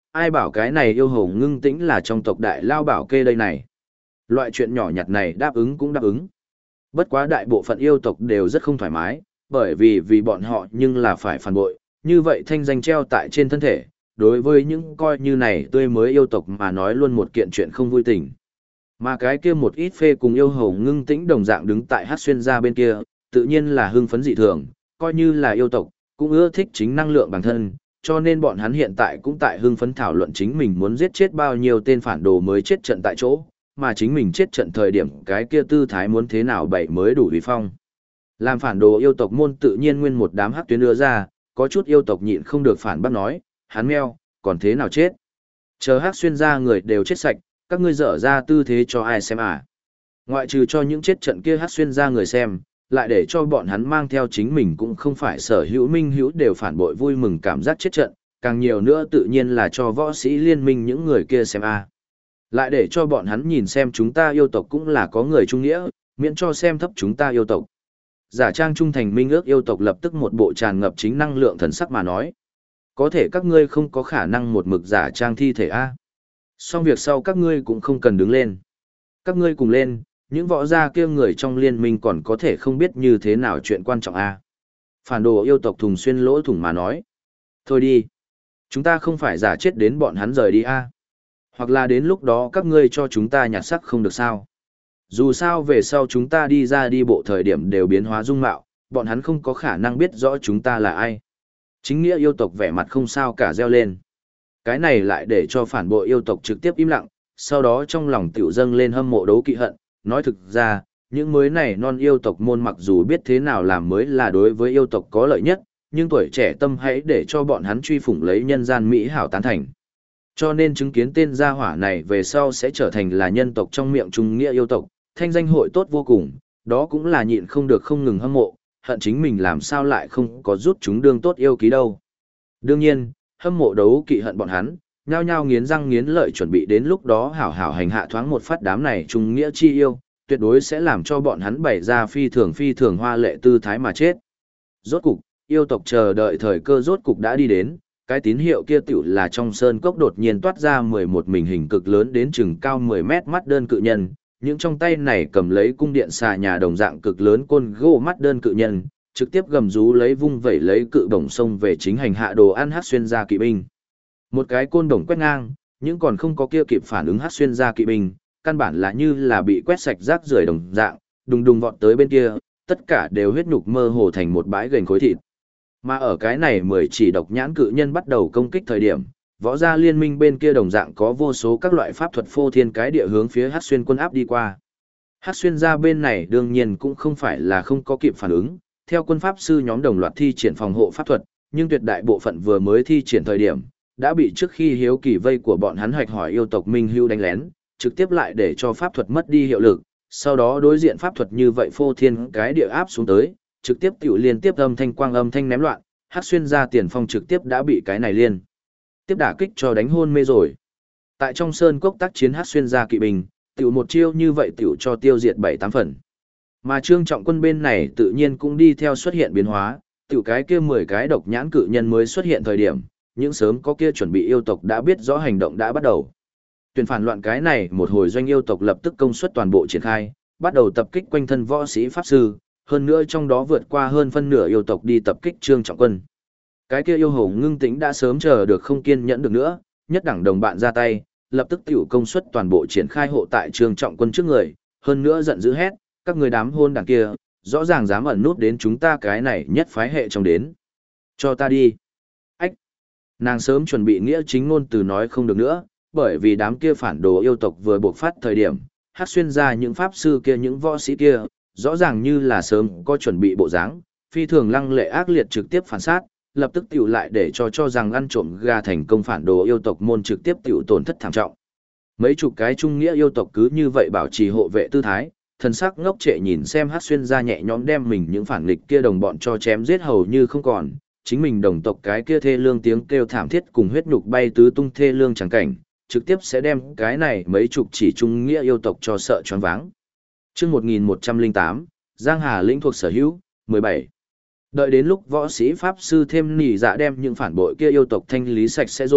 ai bảo cái này yêu hồ ngưng tĩnh là trong tộc đại lao bảo kê đây này. Loại chuyện nhỏ nhặt này đáp ứng cũng đáp ứng. Bất quá đại bộ phận yêu tộc đều rất không thoải mái, bởi vì bọn họ nhưng là phải phản bội, như vậy thanh danh treo tại trên thân thể, đối với những coi như này tươi mới yêu tộc mà nói luôn một kiện chuyện không vui tình. Mà cái kia một ít phê cùng yêu hầu ngưng tĩnh đồng dạng đứng tại hát xuyên ra bên kia, tự nhiên là hưng phấn dị thường, coi như là yêu tộc, cũng ưa thích chính năng lượng bản thân, cho nên bọn hắn hiện tại cũng tại hưng phấn thảo luận chính mình muốn giết chết bao nhiêu tên phản đồ mới chết trận tại chỗ, mà chính mình chết trận thời điểm cái kia tư thái muốn thế nào bậy mới đủ uy phong. Làm phản đồ yêu tộc môn tự nhiên nguyên một đám hắc tuyến đưa ra, có chút yêu tộc nhịn không được phản bác nói, hắn meo, còn thế nào chết? Chờ hắc xuyên ra người đều chết sạch, các ngươi dở ra tư thế cho ai xem à? Ngoại trừ cho những chết trận kia hắc xuyên ra người xem, lại để cho bọn hắn mang theo chính mình cũng không phải sở hữu minh hữu đều phản bội vui mừng cảm giác chết trận, càng nhiều nữa tự nhiên là cho võ sĩ liên minh những người kia xem à. Lại để cho bọn hắn nhìn xem chúng ta yêu tộc cũng là có người trung nghĩa, miễn cho xem thấp chúng ta yêu tộc. Giả trang trung thành minh ước yêu tộc lập tức một bộ tràn ngập chính năng lượng thần sắc mà nói. Có thể các ngươi không có khả năng một mực giả trang thi thể A. Xong việc sau các ngươi cũng không cần đứng lên. Các ngươi cùng lên, những võ gia kia người trong liên minh còn có thể không biết như thế nào chuyện quan trọng A. Phản đồ yêu tộc thùng xuyên lỗ thủng mà nói. Thôi đi. Chúng ta không phải giả chết đến bọn hắn rời đi A. Hoặc là đến lúc đó các ngươi cho chúng ta nhặt sắc không được sao. Dù sao về sau chúng ta đi ra đi bộ thời điểm đều biến hóa dung mạo, bọn hắn không có khả năng biết rõ chúng ta là ai. Chính nghĩa yêu tộc vẻ mặt không sao cả reo lên. Cái này lại để cho phản bội yêu tộc trực tiếp im lặng, sau đó trong lòng tiểu dâng lên hâm mộ đấu kỵ hận. Nói thực ra, những mới này non yêu tộc môn mặc dù biết thế nào làm mới là đối với yêu tộc có lợi nhất, nhưng tuổi trẻ tâm hãy để cho bọn hắn truy phủng lấy nhân gian mỹ hảo tán thành. Cho nên chứng kiến tên gia hỏa này về sau sẽ trở thành là nhân tộc trong miệng trung nghĩa yêu tộc, thanh danh hội tốt vô cùng, đó cũng là nhịn không được không ngừng hâm mộ, hận chính mình làm sao lại không có rút chúng đương tốt yêu ký đâu. Đương nhiên, hâm mộ đấu kỵ hận bọn hắn, nhao nhao nghiến răng nghiến lợi chuẩn bị đến lúc đó hảo hảo hành hạ thoáng một phát đám này trung nghĩa chi yêu, tuyệt đối sẽ làm cho bọn hắn bày ra phi thường hoa lệ tư thái mà chết. Rốt cục, yêu tộc chờ đợi thời cơ rốt cục đã đi đến, cái tín hiệu kia tiểu là trong sơn cốc đột nhiên toát ra 11 mình hình cực lớn đến chừng cao 10 mét mắt đơn cự nhân, những trong tay này cầm lấy cung điện xà nhà đồng dạng cực lớn côn gỗ mắt đơn cự nhân, trực tiếp gầm rú lấy vung vẩy lấy cự đồng sông về chính hành hạ đồ ăn hát xuyên ra kỵ binh. Một cái côn đồng quét ngang, những còn không có kia kịp phản ứng hát xuyên ra kỵ binh, căn bản là như là bị quét sạch rác rưởi đồng dạng, đùng đùng vọt tới bên kia, tất cả đều huyết nhục mơ hồ thành một bãi gềnh khối thịt. Mà ở cái này 10 chỉ độc nhãn cự nhân bắt đầu công kích thời điểm, võ gia liên minh bên kia đồng dạng có vô số các loại pháp thuật phô thiên cái địa hướng phía Hắc Xuyên quân áp đi qua. Hắc Xuyên gia bên này đương nhiên cũng không phải là không có kịp phản ứng, theo quân pháp sư nhóm đồng loạt thi triển phòng hộ pháp thuật, nhưng tuyệt đại bộ phận vừa mới thi triển thời điểm, đã bị trước khi hiếu kỳ vây của bọn hắn hoạch hỏi yêu tộc Minh Hưu đánh lén, trực tiếp lại để cho pháp thuật mất đi hiệu lực, sau đó đối diện pháp thuật như vậy phô thiên cái địa áp xuống tới, trực tiếp tiểu liên tiếp âm thanh quang âm thanh ném loạn, Hắc Xuyên gia tiền phong trực tiếp đã bị cái này liên tiếp đả kích cho đánh hôn mê rồi. Tại trong sơn cốc tác chiến Hắc Xuyên gia kỵ binh, tiểu một chiêu như vậy tiểu cho tiêu diệt 7-8 phần. Mà Trương Trọng Quân bên này tự nhiên cũng đi theo xuất hiện biến hóa, tiểu cái kia 10 cái độc nhãn cự nhân mới xuất hiện thời điểm, những sớm có kia chuẩn bị yêu tộc đã biết rõ hành động đã bắt đầu. Tuyển phản loạn cái này một hồi doanh yêu tộc lập tức công suất toàn bộ triển khai, bắt đầu tập kích quanh thân võ sĩ pháp sư, hơn nữa trong đó vượt qua hơn phân nửa yêu tộc đi tập kích Trương Trọng Quân. Cái kia yêu hồ ngưng tĩnh đã sớm chờ được không kiên nhẫn được nữa, nhất đẳng đồng bạn ra tay, lập tức tiểu công suất toàn bộ triển khai hộ tại Trương Trọng Quân trước người, hơn nữa giận dữ hét, các người đám hôn đảng kia, rõ ràng dám ẩn nút đến chúng ta cái này nhất phái hệ trong đến. Cho ta đi. Ách. Nàng sớm chuẩn bị nghĩa chính ngôn từ nói không được nữa, bởi vì đám kia phản đồ yêu tộc vừa buộc phát thời điểm, Hắc Xuyên ra những pháp sư kia những võ sĩ kia, rõ ràng như là sớm có chuẩn bị bộ dáng, phi thường lăng lệ ác liệt trực tiếp phản sát, lập tức tiểu lại để cho rằng ăn trộm gà thành công phản đồ yêu tộc môn trực tiếp tiểu tổn thất thảm trọng. Mấy chục cái trung nghĩa yêu tộc cứ như vậy bảo trì hộ vệ tư thái, thần sắc ngốc trệ nhìn xem Hắc Xuyên ra nhẹ nhõm đem mình những phản nghịch kia đồng bọn cho chém giết hầu như không còn, chính mình đồng tộc cái kia thê lương tiếng kêu thảm thiết cùng huyết nhục bay tứ tung thê lương chẳng cảnh, trực tiếp sẽ đem cái này mấy chục chỉ trung nghĩa yêu tộc cho sợ choáng váng. Chương 1108, Giang Hà lĩnh thuộc sở hữu, 17. Đợi đến lúc võ sĩ pháp sư thêm nỉ dạ đem những phản bội kia yêu tộc thanh lý sạch sẽ rồi,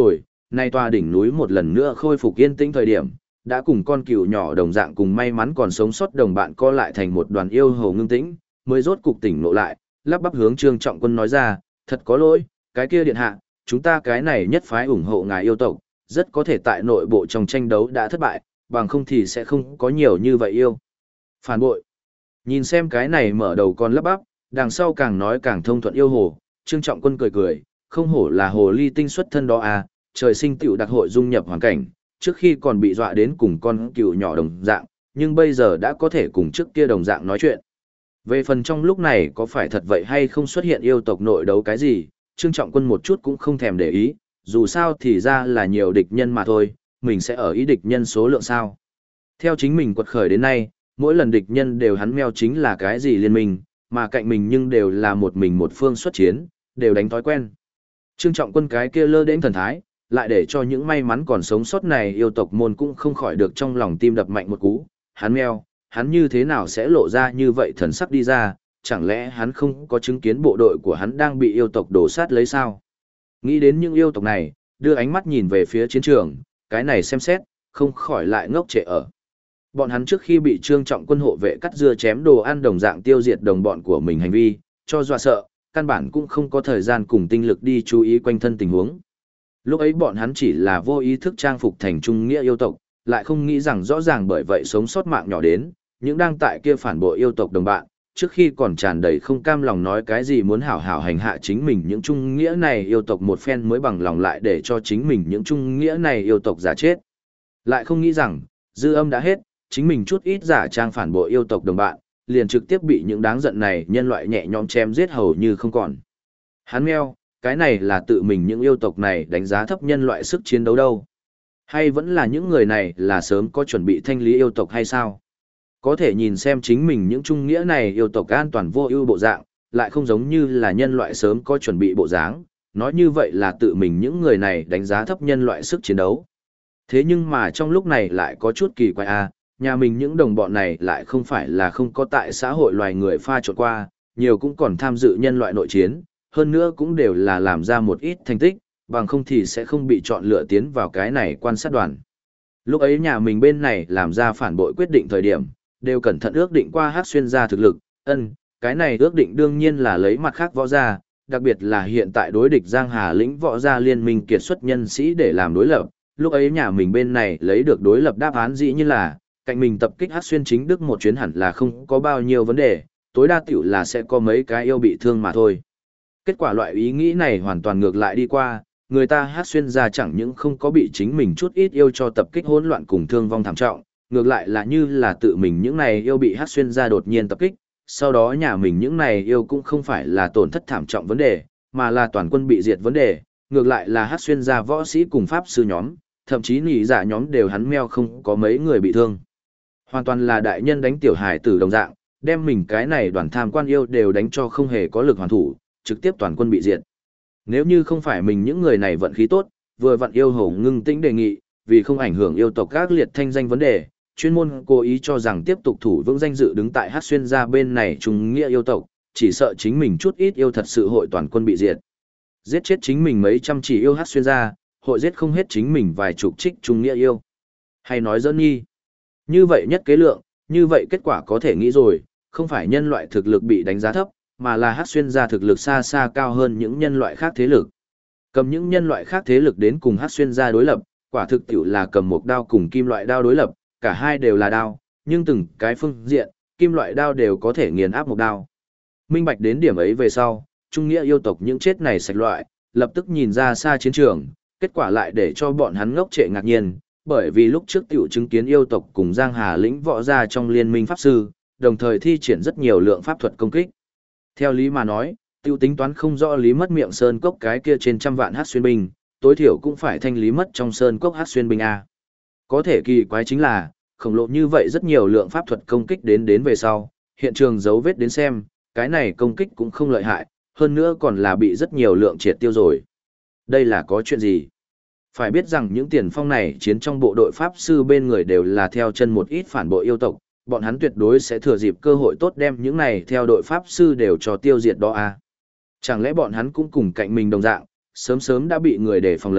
nay tòa đỉnh núi một lần nữa khôi phục yên tĩnh thời điểm, đã cùng con cừu nhỏ đồng dạng cùng may mắn còn sống sót đồng bạn co lại thành một đoàn yêu hầu ngưng tĩnh, mới rốt cục tỉnh ngộ lại, lắp bắp hướng Trương Trọng Quân nói ra, thật có lỗi, cái kia điện hạ, chúng ta cái này nhất phái ủng hộ ngài yêu tộc, rất có thể tại nội bộ trong tranh đấu đã thất bại, bằng không thì sẽ không có nhiều như vậy yêu. Phản bội. Nhìn xem cái này mở đầu con lắp bắp, đằng sau càng nói càng thông thuận yêu hồ, Trương Trọng Quân cười cười, không hổ là hồ ly tinh xuất thân đó à, trời sinh tiểu đặc hội dung nhập hoàn cảnh, trước khi còn bị dọa đến cùng con cừu nhỏ đồng dạng, nhưng bây giờ đã có thể cùng trước kia đồng dạng nói chuyện. Về phần trong lúc này có phải thật vậy hay không xuất hiện yêu tộc nội đấu cái gì, Trương Trọng Quân một chút cũng không thèm để ý, dù sao thì ra là nhiều địch nhân mà thôi, mình sẽ ở ý địch nhân số lượng sao. Theo chính mình quật khởi đến nay, mỗi lần địch nhân đều hắn meo chính là cái gì liên minh, mà cạnh mình nhưng đều là một mình một phương xuất chiến, đều đánh thói quen. Trương Trọng Quân cái kia lơ đễnh thần thái, lại để cho những may mắn còn sống sót này yêu tộc môn cũng không khỏi được trong lòng tim đập mạnh một cú, hắn meo, hắn như thế nào sẽ lộ ra như vậy thần sắc đi ra, chẳng lẽ hắn không có chứng kiến bộ đội của hắn đang bị yêu tộc đổ sát lấy sao? Nghĩ đến những yêu tộc này, đưa ánh mắt nhìn về phía chiến trường, cái này xem xét, không khỏi lại ngốc trệ ở. Bọn hắn trước khi bị Trương Trọng Quân hộ vệ cắt dưa chém đồ ăn đồng dạng tiêu diệt đồng bọn của mình hành vi, cho dọa sợ, căn bản cũng không có thời gian cùng tinh lực đi chú ý quanh thân tình huống. Lúc ấy bọn hắn chỉ là vô ý thức trang phục thành trung nghĩa yêu tộc, lại không nghĩ rằng rõ ràng bởi vậy sống sót mạng nhỏ đến, những đang tại kia phản bội yêu tộc đồng bạn, trước khi còn tràn đầy không cam lòng nói cái gì muốn hảo hảo hành hạ chính mình những trung nghĩa này yêu tộc một phen mới bằng lòng lại để cho chính mình những trung nghĩa này yêu tộc giả chết. Lại không nghĩ rằng, dư âm đã hết, chính mình chút ít giả trang phản bội yêu tộc đồng bạn, liền trực tiếp bị những đáng giận này nhân loại nhẹ nhõm chém giết hầu như không còn. Hắn meo, cái này là tự mình những yêu tộc này đánh giá thấp nhân loại sức chiến đấu đâu. Hay vẫn là những người này là sớm có chuẩn bị thanh lý yêu tộc hay sao? Có thể nhìn xem chính mình những trung nghĩa này yêu tộc an toàn vô ưu bộ dạng, lại không giống như là nhân loại sớm có chuẩn bị bộ dáng, nói như vậy là tự mình những người này đánh giá thấp nhân loại sức chiến đấu. Thế nhưng mà trong lúc này lại có chút kỳ quái a, nhà mình những đồng bọn này lại không phải là không có tại xã hội loài người pha trộn qua, nhiều cũng còn tham dự nhân loại nội chiến, hơn nữa cũng đều là làm ra một ít thành tích, bằng không thì sẽ không bị chọn lựa tiến vào cái này quan sát đoàn. Lúc ấy nhà mình bên này làm ra phản bội quyết định thời điểm, đều cẩn thận ước định qua Hắc Xuyên gia thực lực, cái này ước định đương nhiên là lấy mặt khác võ gia, đặc biệt là hiện tại đối địch Giang Hà lĩnh võ gia liên minh kiệt xuất nhân sĩ để làm đối lập, lúc ấy nhà mình bên này lấy được đối lập đáp án dĩ như là, cạnh mình tập kích Hắc Xuyên chính đức một chuyến hẳn là không có bao nhiêu vấn đề, tối đa tiểu là sẽ có mấy cái yêu bị thương mà thôi. Kết quả loại ý nghĩ này hoàn toàn ngược lại đi qua, người ta Hắc Xuyên gia chẳng những không có bị chính mình chút ít yêu cho tập kích hỗn loạn cùng thương vong thảm trọng, ngược lại là như là tự mình những này yêu bị Hắc Xuyên gia đột nhiên tập kích, sau đó nhà mình những này yêu cũng không phải là tổn thất thảm trọng vấn đề, mà là toàn quân bị diệt vấn đề, ngược lại là Hắc Xuyên gia võ sĩ cùng pháp sư nhóm, thậm chí nỉ giả nhóm đều hắn meo không có mấy người bị thương. Hoàn toàn là đại nhân đánh tiểu hài tử đồng dạng, đem mình cái này đoàn tham quan yêu đều đánh cho không hề có lực hoàn thủ, trực tiếp toàn quân bị diệt. Nếu như không phải mình những người này vận khí tốt, vừa vặn yêu hầu ngưng tĩnh đề nghị, vì không ảnh hưởng yêu tộc các liệt thanh danh vấn đề, chuyên môn cố ý cho rằng tiếp tục thủ vững danh dự đứng tại Hắc Xuyên gia bên này trung nghĩa yêu tộc, chỉ sợ chính mình chút ít yêu thật sự hội toàn quân bị diệt. Giết chết chính mình mấy trăm chỉ yêu Hắc Xuyên gia, hội giết không hết chính mình vài chục trích trung nghĩa yêu. Hay nói dẫn nhi. Như vậy nhất kế lượng, như vậy kết quả có thể nghĩ rồi, không phải nhân loại thực lực bị đánh giá thấp, mà là Hắc Xuyên gia thực lực xa xa cao hơn những nhân loại khác thế lực. Cầm những nhân loại khác thế lực đến cùng Hắc Xuyên gia đối lập, quả thực tiểu là cầm một đao cùng kim loại đao đối lập, cả hai đều là đao, nhưng từng cái phương diện, kim loại đao đều có thể nghiền áp một đao. Minh bạch đến điểm ấy về sau, trung nghĩa yêu tộc những chết này sạch loại, lập tức nhìn ra xa chiến trường, kết quả lại để cho bọn hắn ngốc trệ ngạc nhiên, bởi vì lúc trước tiểu chứng kiến yêu tộc cùng Giang Hà lĩnh võ gia trong liên minh pháp sư, đồng thời thi triển rất nhiều lượng pháp thuật công kích. Theo lý mà nói, tiêu tính toán không rõ lý mất miệng sơn cốc cái kia trên trăm vạn Hắc Xuyên binh, tối thiểu cũng phải thanh lý mất trong sơn cốc Hắc Xuyên binh a. Có thể kỳ quái chính là, khổng lồ như vậy rất nhiều lượng pháp thuật công kích đến về sau, hiện trường dấu vết đến xem, cái này công kích cũng không lợi hại, hơn nữa còn là bị rất nhiều lượng triệt tiêu rồi. Đây là có chuyện gì? Phải biết rằng những tiền phong này chiến trong bộ đội pháp sư bên người đều là theo chân một ít phản bội yêu tộc, bọn hắn tuyệt đối sẽ thừa dịp cơ hội tốt đem những này theo đội pháp sư đều cho tiêu diệt đó à. Chẳng lẽ bọn hắn cũng cùng cạnh mình đồng dạng, sớm sớm đã bị người để phòng lấy,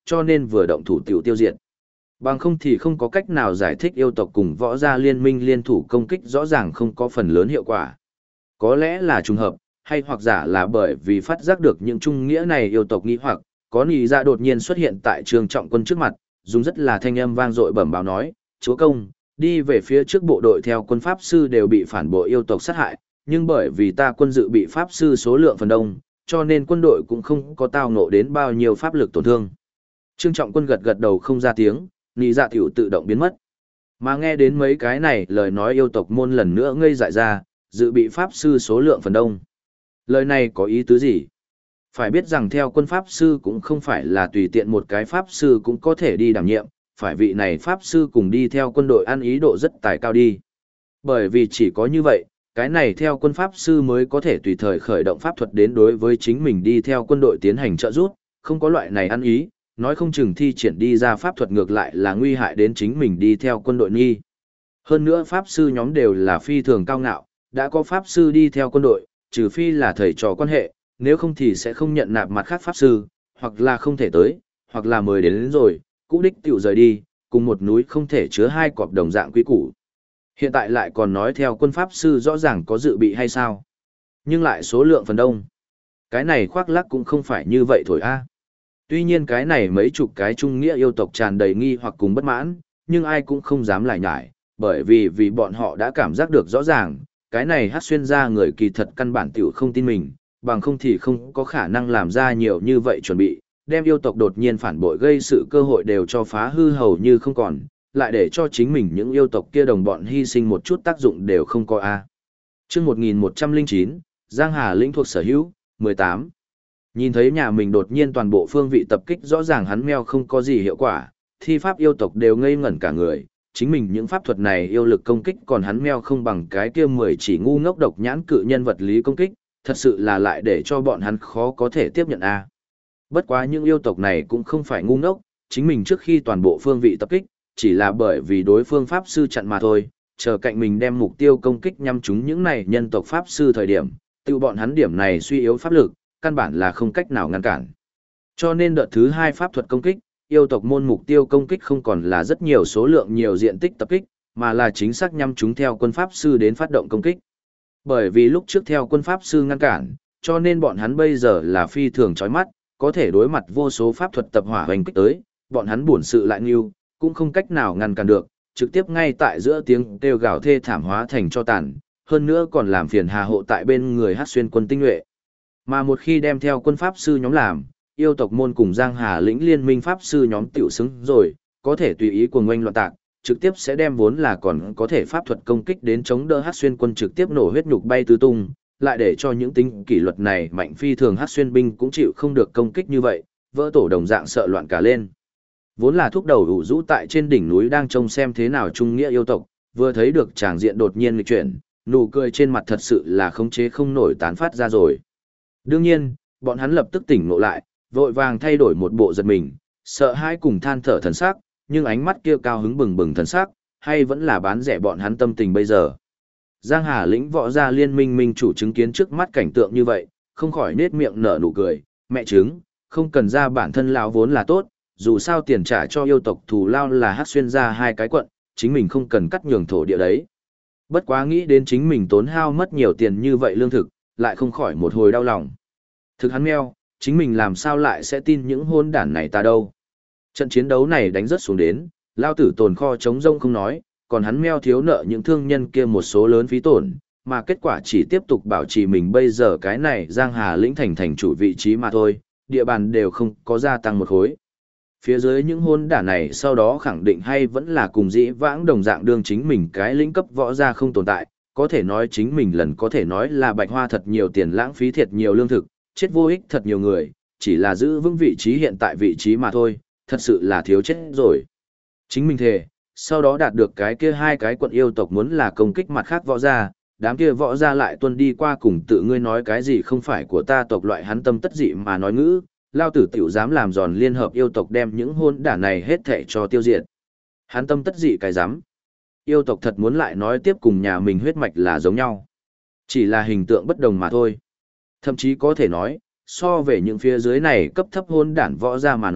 cho nên vừa động thủ tiểu tiêu diệt. Bằng không thì không có cách nào giải thích yêu tộc cùng võ gia liên minh liên thủ công kích rõ ràng không có phần lớn hiệu quả. Có lẽ là trùng hợp, hay hoặc giả là bởi vì phát giác được những trung nghĩa này yêu tộc nghi hoặc, có nị dạ đột nhiên xuất hiện tại Trương Trọng Quân trước mặt, dùng rất là thanh âm vang dội bẩm báo nói, chúa công, đi về phía trước bộ đội theo quân pháp sư đều bị phản bội yêu tộc sát hại, nhưng bởi vì ta quân dự bị pháp sư số lượng phần đông, cho nên quân đội cũng không có tao ngộ đến bao nhiêu pháp lực tổn thương. Trương Trọng Quân gật gật đầu không ra tiếng, nị dạ tiểu tự động biến mất. Mà nghe đến mấy cái này lời nói yêu tộc môn lần nữa ngây dại ra, dự bị pháp sư số lượng phần đông. Lời này có ý tứ gì? Phải biết rằng theo quân pháp sư cũng không phải là tùy tiện một cái pháp sư cũng có thể đi đảm nhiệm, phải vị này pháp sư cùng đi theo quân đội ăn ý độ rất tài cao đi. Bởi vì chỉ có như vậy, cái này theo quân pháp sư mới có thể tùy thời khởi động pháp thuật đến đối với chính mình đi theo quân đội tiến hành trợ giúp, không có loại này ăn ý, nói không chừng thi triển đi ra pháp thuật ngược lại là nguy hại đến chính mình đi theo quân đội nghi. Hơn nữa pháp sư nhóm đều là phi thường cao ngạo, đã có pháp sư đi theo quân đội, trừ phi là thầy trò quan hệ, nếu không thì sẽ không nhận nạp mặt khác pháp sư, hoặc là không thể tới, hoặc là mời đến rồi, cũ đích tiểu rời đi, cùng một núi không thể chứa hai cọp đồng dạng quý củ. Hiện tại lại còn nói theo quân pháp sư rõ ràng có dự bị hay sao? Nhưng lại số lượng phần đông. Cái này khoác lác cũng không phải như vậy thôi a. Tuy nhiên cái này mấy chục cái trung nghĩa yêu tộc tràn đầy nghi hoặc cùng bất mãn, nhưng ai cũng không dám lại nhải, bởi vì bọn họ đã cảm giác được rõ ràng, cái này hát xuyên ra người kỳ thật căn bản tiểu không tin mình, bằng không thì không có khả năng làm ra nhiều như vậy chuẩn bị, đem yêu tộc đột nhiên phản bội gây sự cơ hội đều cho phá hư hầu như không còn, lại để cho chính mình những yêu tộc kia đồng bọn hy sinh một chút tác dụng đều không có a. Chương 1109, Giang Hà lĩnh thuộc sở hữu, 18. Nhìn thấy nhà mình đột nhiên toàn bộ phương vị tập kích rõ ràng hắn meo không có gì hiệu quả, thi pháp yêu tộc đều ngây ngẩn cả người, chính mình những pháp thuật này yêu lực công kích còn hắn meo không bằng cái kia 10 chỉ ngu ngốc độc nhãn cự nhân vật lý công kích, thật sự là lại để cho bọn hắn khó có thể tiếp nhận a. Bất quá những yêu tộc này cũng không phải ngu ngốc, chính mình trước khi toàn bộ phương vị tập kích, chỉ là bởi vì đối phương pháp sư chặn mà thôi, chờ cạnh mình đem mục tiêu công kích nhắm chúng những này nhân tộc pháp sư thời điểm, tự bọn hắn điểm này suy yếu pháp lực, căn bản là không cách nào ngăn cản. Cho nên đợt thứ 2 pháp thuật công kích, yêu tộc môn mục tiêu công kích không còn là rất nhiều số lượng nhiều diện tích tập kích, mà là chính xác nhắm chúng theo quân pháp sư đến phát động công kích. Bởi vì lúc trước theo quân pháp sư ngăn cản, cho nên bọn hắn bây giờ là phi thường chói mắt, có thể đối mặt vô số pháp thuật tập hỏa hoành kích tới, bọn hắn buồn sự lại nghiêu, cũng không cách nào ngăn cản được, trực tiếp ngay tại giữa tiếng kêu gào thê thảm hóa thành cho tàn, hơn nữa còn làm phiền hà hộ tại bên người hát xuyên quân tinh nhuệ. Mà một khi đem theo quân pháp sư nhóm làm, yêu tộc môn cùng Giang Hà lĩnh liên minh pháp sư nhóm tiểu xứng rồi, có thể tùy ý cuồng oanh loạn tạc, trực tiếp sẽ đem vốn là còn có thể pháp thuật công kích đến chống đỡ hát xuyên quân trực tiếp nổ huyết nhục bay tứ tung, lại để cho những tính kỷ luật này mạnh phi thường hát xuyên binh cũng chịu không được công kích như vậy, vỡ tổ đồng dạng sợ loạn cả lên. Vốn là thúc đầu ủ rũ tại trên đỉnh núi đang trông xem thế nào trung nghĩa yêu tộc, vừa thấy được tràng diện đột nhiên nghịch chuyển, nụ cười trên mặt thật sự là khống chế không nổi tán phát ra rồi. Đương nhiên, bọn hắn lập tức tỉnh ngộ lại, vội vàng thay đổi một bộ giật mình, sợ hãi cùng than thở thần sắc, nhưng ánh mắt kia cao hứng bừng bừng thần sắc, hay vẫn là bán rẻ bọn hắn tâm tình bây giờ. Giang Hà lĩnh võ gia liên minh minh chủ chứng kiến trước mắt cảnh tượng như vậy, không khỏi nết miệng nở nụ cười, mẹ chứng, không cần ra bản thân lão vốn là tốt, dù sao tiền trả cho yêu tộc thù lao là hát xuyên ra 2 cái quận, chính mình không cần cắt nhường thổ địa đấy. Bất quá nghĩ đến chính mình tốn hao mất nhiều tiền như vậy lương thực, lại không khỏi một hồi đau lòng. Thực hắn meo, chính mình làm sao lại sẽ tin những hôn đản này ta đâu. Trận chiến đấu này đánh rất xuống đến, lao tử tồn kho chống rông không nói, còn hắn meo thiếu nợ những thương nhân kia một số lớn phí tổn, mà kết quả chỉ tiếp tục bảo trì mình bây giờ cái này Giang Hà lĩnh thành chủ vị trí mà thôi, địa bàn đều không có gia tăng một khối. Phía dưới những hôn đả này sau đó khẳng định hay vẫn là cùng dĩ vãng đồng dạng đương chính mình cái lĩnh cấp võ gia không tồn tại, có thể nói chính mình lần có thể nói là bạch hoa thật nhiều tiền lãng phí thiệt nhiều lương thực, chết vô ích thật nhiều người, chỉ là giữ vững vị trí hiện tại vị trí mà thôi, thật sự là thiếu chết rồi. Chính mình thề, sau đó đạt được cái kia 2 cái quận yêu tộc muốn là công kích mặt khác võ gia, đám kia võ gia lại tuân đi qua cùng tự ngươi nói cái gì không phải của ta tộc loại hắn tâm tất dị mà nói ngữ, lao tử tiểu dám làm giòn liên hợp yêu tộc đem những hôn đả này hết thảy cho tiêu diệt. Hắn tâm tất dị cái dám. Yêu tộc thật muốn lại nói tiếp cùng nhà mình huyết mạch là giống nhau. Chỉ là hình tượng bất đồng mà thôi. Thậm chí có thể nói, so về những phía dưới này cấp thấp hôn đản võ gia mà nói,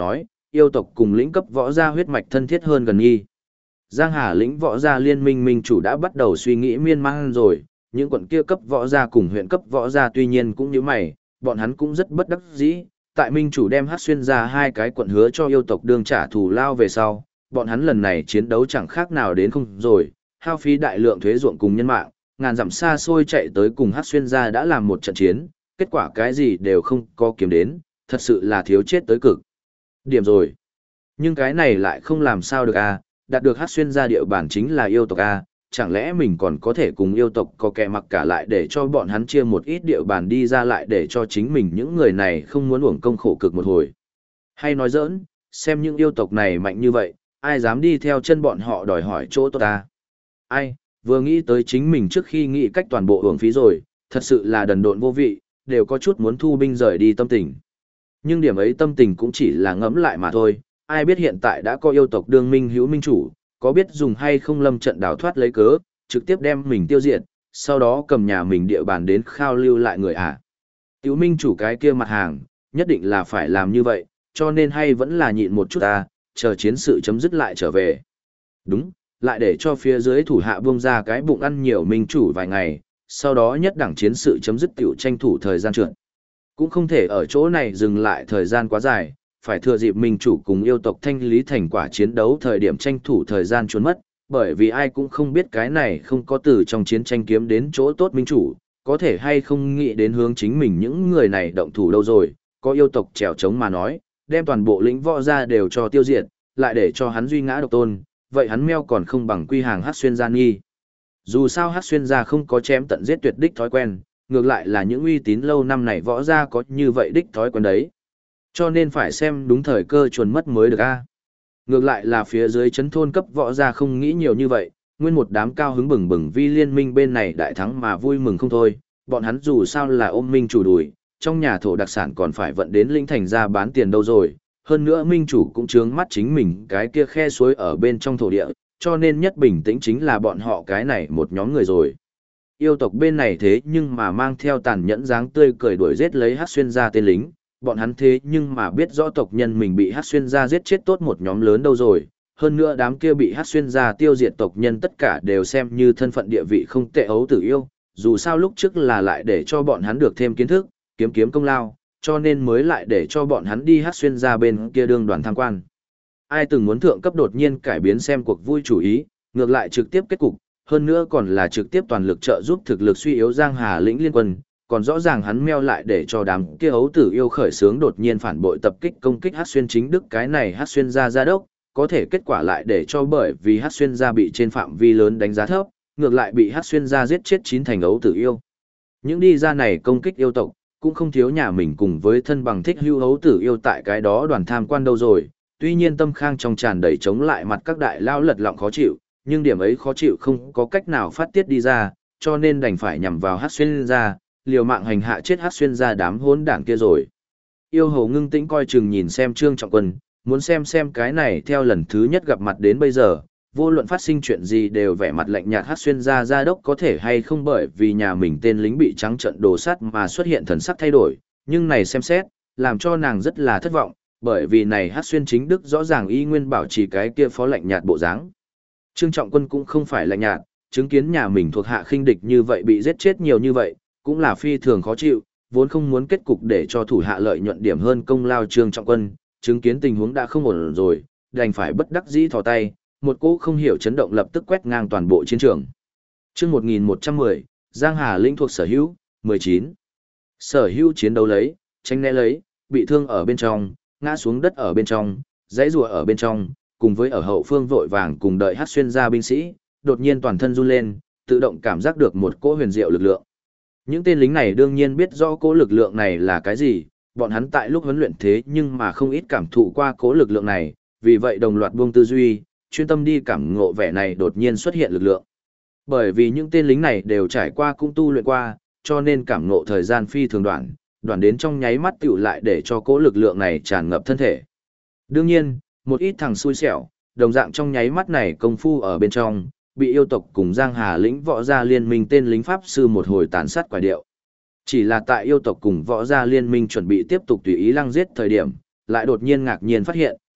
yêu tộc cùng lĩnh cấp võ gia huyết mạch thân thiết hơn gần nghi. Giang Hà lĩnh võ gia liên minh minh chủ đã bắt đầu suy nghĩ miên man rồi, những quận kia cấp võ gia cùng huyện cấp võ gia tuy nhiên cũng như mày, bọn hắn cũng rất bất đắc dĩ, tại minh chủ đem Hắc Xuyên ra hai cái quận hứa cho yêu tộc đương trả thù lao về sau, bọn hắn lần này chiến đấu chẳng khác nào đến không rồi, hao phí đại lượng thuế ruộng cùng nhân mạng, ngàn dặm xa xôi chạy tới cùng Hắc Xuyên gia đã làm một trận chiến, kết quả cái gì đều không có kiếm đến, thật sự là thiếu chết tới cực. Điểm rồi. Nhưng cái này lại không làm sao được a, đạt được Hắc Xuyên gia địa bàn chính là yêu tộc a, chẳng lẽ mình còn có thể cùng yêu tộc có kẻ mặc cả lại để cho bọn hắn chia một ít địa bàn đi ra lại để cho chính mình những người này không muốn uổng công khổ cực một hồi. Hay nói giỡn, xem những yêu tộc này mạnh như vậy, ai dám đi theo chân bọn họ đòi hỏi chỗ tốt ta. Ai, vừa nghĩ tới chính mình trước khi nghĩ cách toàn bộ uổng phí rồi, thật sự là đần độn vô vị, đều có chút muốn thu binh rời đi tâm tình. Nhưng điểm ấy tâm tình cũng chỉ là ngẫm lại mà thôi, ai biết hiện tại đã có yêu tộc đương minh hữu minh chủ, có biết dùng hay không lâm trận đào thoát lấy cớ, trực tiếp đem mình tiêu diệt, sau đó cầm nhà mình địa bàn đến khao lưu lại người à. Tiểu minh chủ cái kia mặt hàng, nhất định là phải làm như vậy, cho nên hay vẫn là nhịn một chút ta, chờ chiến sự chấm dứt lại trở về. Đúng, lại để cho phía dưới thủ hạ buông ra cái bụng ăn nhiều minh chủ vài ngày, sau đó nhất đẳng chiến sự chấm dứt tiểu tranh thủ thời gian trượt. Cũng không thể ở chỗ này dừng lại thời gian quá dài, phải thừa dịp minh chủ cùng yêu tộc thanh lý thành quả chiến đấu thời điểm tranh thủ thời gian trốn mất, bởi vì ai cũng không biết cái này không có từ trong chiến tranh kiếm đến chỗ tốt minh chủ, có thể hay không nghĩ đến hướng chính mình những người này động thủ đâu rồi, có yêu tộc trèo trống mà nói, đem toàn bộ lĩnh võ ra đều cho tiêu diệt, lại để cho hắn duy ngã độc tôn, vậy hắn meo còn không bằng quy hàng Hắc Xuyên gia nghi. Dù sao Hắc Xuyên gia không có chém tận giết tuyệt đích thói quen, ngược lại là những uy tín lâu năm này võ gia có như vậy đích thói quen đấy. Cho nên phải xem đúng thời cơ chuồn mất mới được a. Ngược lại là phía dưới chấn thôn cấp võ gia không nghĩ nhiều như vậy, nguyên một đám cao hứng bừng bừng vì liên minh bên này đại thắng mà vui mừng không thôi, bọn hắn dù sao là ôm minh chủ đuổi, trong nhà thổ đặc sản còn phải vận đến linh thành ra bán tiền đâu rồi, hơn nữa minh chủ cũng chướng mắt chính mình cái kia khe suối ở bên trong thổ địa, cho nên nhất bình tĩnh chính là bọn họ cái này một nhóm người rồi. Yêu tộc bên này thế nhưng mà mang theo tàn nhẫn dáng tươi cười đuổi giết lấy Hắc Xuyên gia tên lính, bọn hắn thế nhưng mà biết rõ tộc nhân mình bị Hắc Xuyên gia giết chết tốt một nhóm lớn đâu rồi, hơn nữa đám kia bị Hắc Xuyên gia tiêu diệt tộc nhân tất cả đều xem như thân phận địa vị không tệ ấu tử yêu, dù sao lúc trước là lại để cho bọn hắn được thêm kiến thức, kiếm kiếm công lao, cho nên mới lại để cho bọn hắn đi Hắc Xuyên gia bên kia đương đoàn tham quan. Ai từng muốn thượng cấp đột nhiên cải biến xem cuộc vui chủ ý, ngược lại trực tiếp kết cục, hơn nữa còn là trực tiếp toàn lực trợ giúp thực lực suy yếu Giang Hà lĩnh liên quân, còn rõ ràng hắn meo lại để cho đám kia ấu tử yêu khởi sướng đột nhiên phản bội tập kích công kích Hắc Xuyên chính đức cái này Hắc Xuyên gia đốc, có thể kết quả lại để cho bởi vì Hắc Xuyên gia bị trên phạm vi lớn đánh giá thấp, ngược lại bị Hắc Xuyên gia giết chết 9 thành ấu tử yêu. Những đi ra này công kích yêu tộc, cũng không thiếu nhà mình cùng với thân bằng thích hưu ấu tử yêu tại cái đó đoàn tham quan đâu rồi, tuy nhiên tâm khang trong tràn đầy chống lại mặt các đại lao lật lọng khó chịu, nhưng điểm ấy khó chịu không có cách nào phát tiết đi ra, cho nên đành phải nhằm vào Hắc Xuyên gia, liều mạng hành hạ chết Hắc Xuyên gia đám hỗn đảng kia rồi. Yêu Hầu ngưng tĩnh coi chừng nhìn xem Trương Trọng Quân, muốn xem cái này theo lần thứ nhất gặp mặt đến bây giờ, vô luận phát sinh chuyện gì đều vẻ mặt lạnh nhạt Hắc Xuyên gia đốc có thể hay không bởi vì nhà mình tên lính bị trắng trận đổ sắt mà xuất hiện thần sắc thay đổi, nhưng này xem xét, làm cho nàng rất là thất vọng, bởi vì này Hắc Xuyên chính đức rõ ràng y nguyên bảo trì cái kia phó lạnh nhạt bộ dáng. Trương Trọng Quân cũng không phải lạnh nhạt, chứng kiến nhà mình thuộc hạ khinh địch như vậy bị giết chết nhiều như vậy, cũng là phi thường khó chịu, vốn không muốn kết cục để cho thủ hạ lợi nhuận điểm hơn công lao Trương Trọng Quân, chứng kiến tình huống đã không ổn rồi, đành phải bất đắc dĩ thò tay, một cỗ không hiểu chấn động lập tức quét ngang toàn bộ chiến trường. Chương 1110, Giang Hà lĩnh thuộc sở hữu, 19. Sở hữu chiến đấu lấy, tranh né lấy, bị thương ở bên trong, ngã xuống đất ở bên trong, dãy rùa ở bên trong, cùng với ở hậu phương vội vàng cùng đợi Hắc Xuyên gia binh sĩ, đột nhiên toàn thân run lên, tự động cảm giác được một cỗ huyền diệu lực lượng. Những tên lính này đương nhiên biết rõ cỗ lực lượng này là cái gì, bọn hắn tại lúc huấn luyện thế nhưng mà không ít cảm thụ qua cỗ lực lượng này, vì vậy đồng loạt buông tư duy, chuyên tâm đi cảm ngộ vẻ này đột nhiên xuất hiện lực lượng. Bởi vì những tên lính này đều trải qua cũng tu luyện qua, cho nên cảm ngộ thời gian phi thường đoạn đến trong nháy mắt tựu lại để cho cỗ lực lượng này tràn ngập thân thể. Đương nhiên, một ít thằng xui xẻo, đồng dạng trong nháy mắt này công phu ở bên trong, bị yêu tộc cùng Giang Hà lĩnh võ gia liên minh tên lính pháp sư một hồi tàn sát quả điệu. Chỉ là tại yêu tộc cùng võ gia liên minh chuẩn bị tiếp tục tùy ý lăng giết thời điểm, lại đột nhiên ngạc nhiên phát hiện,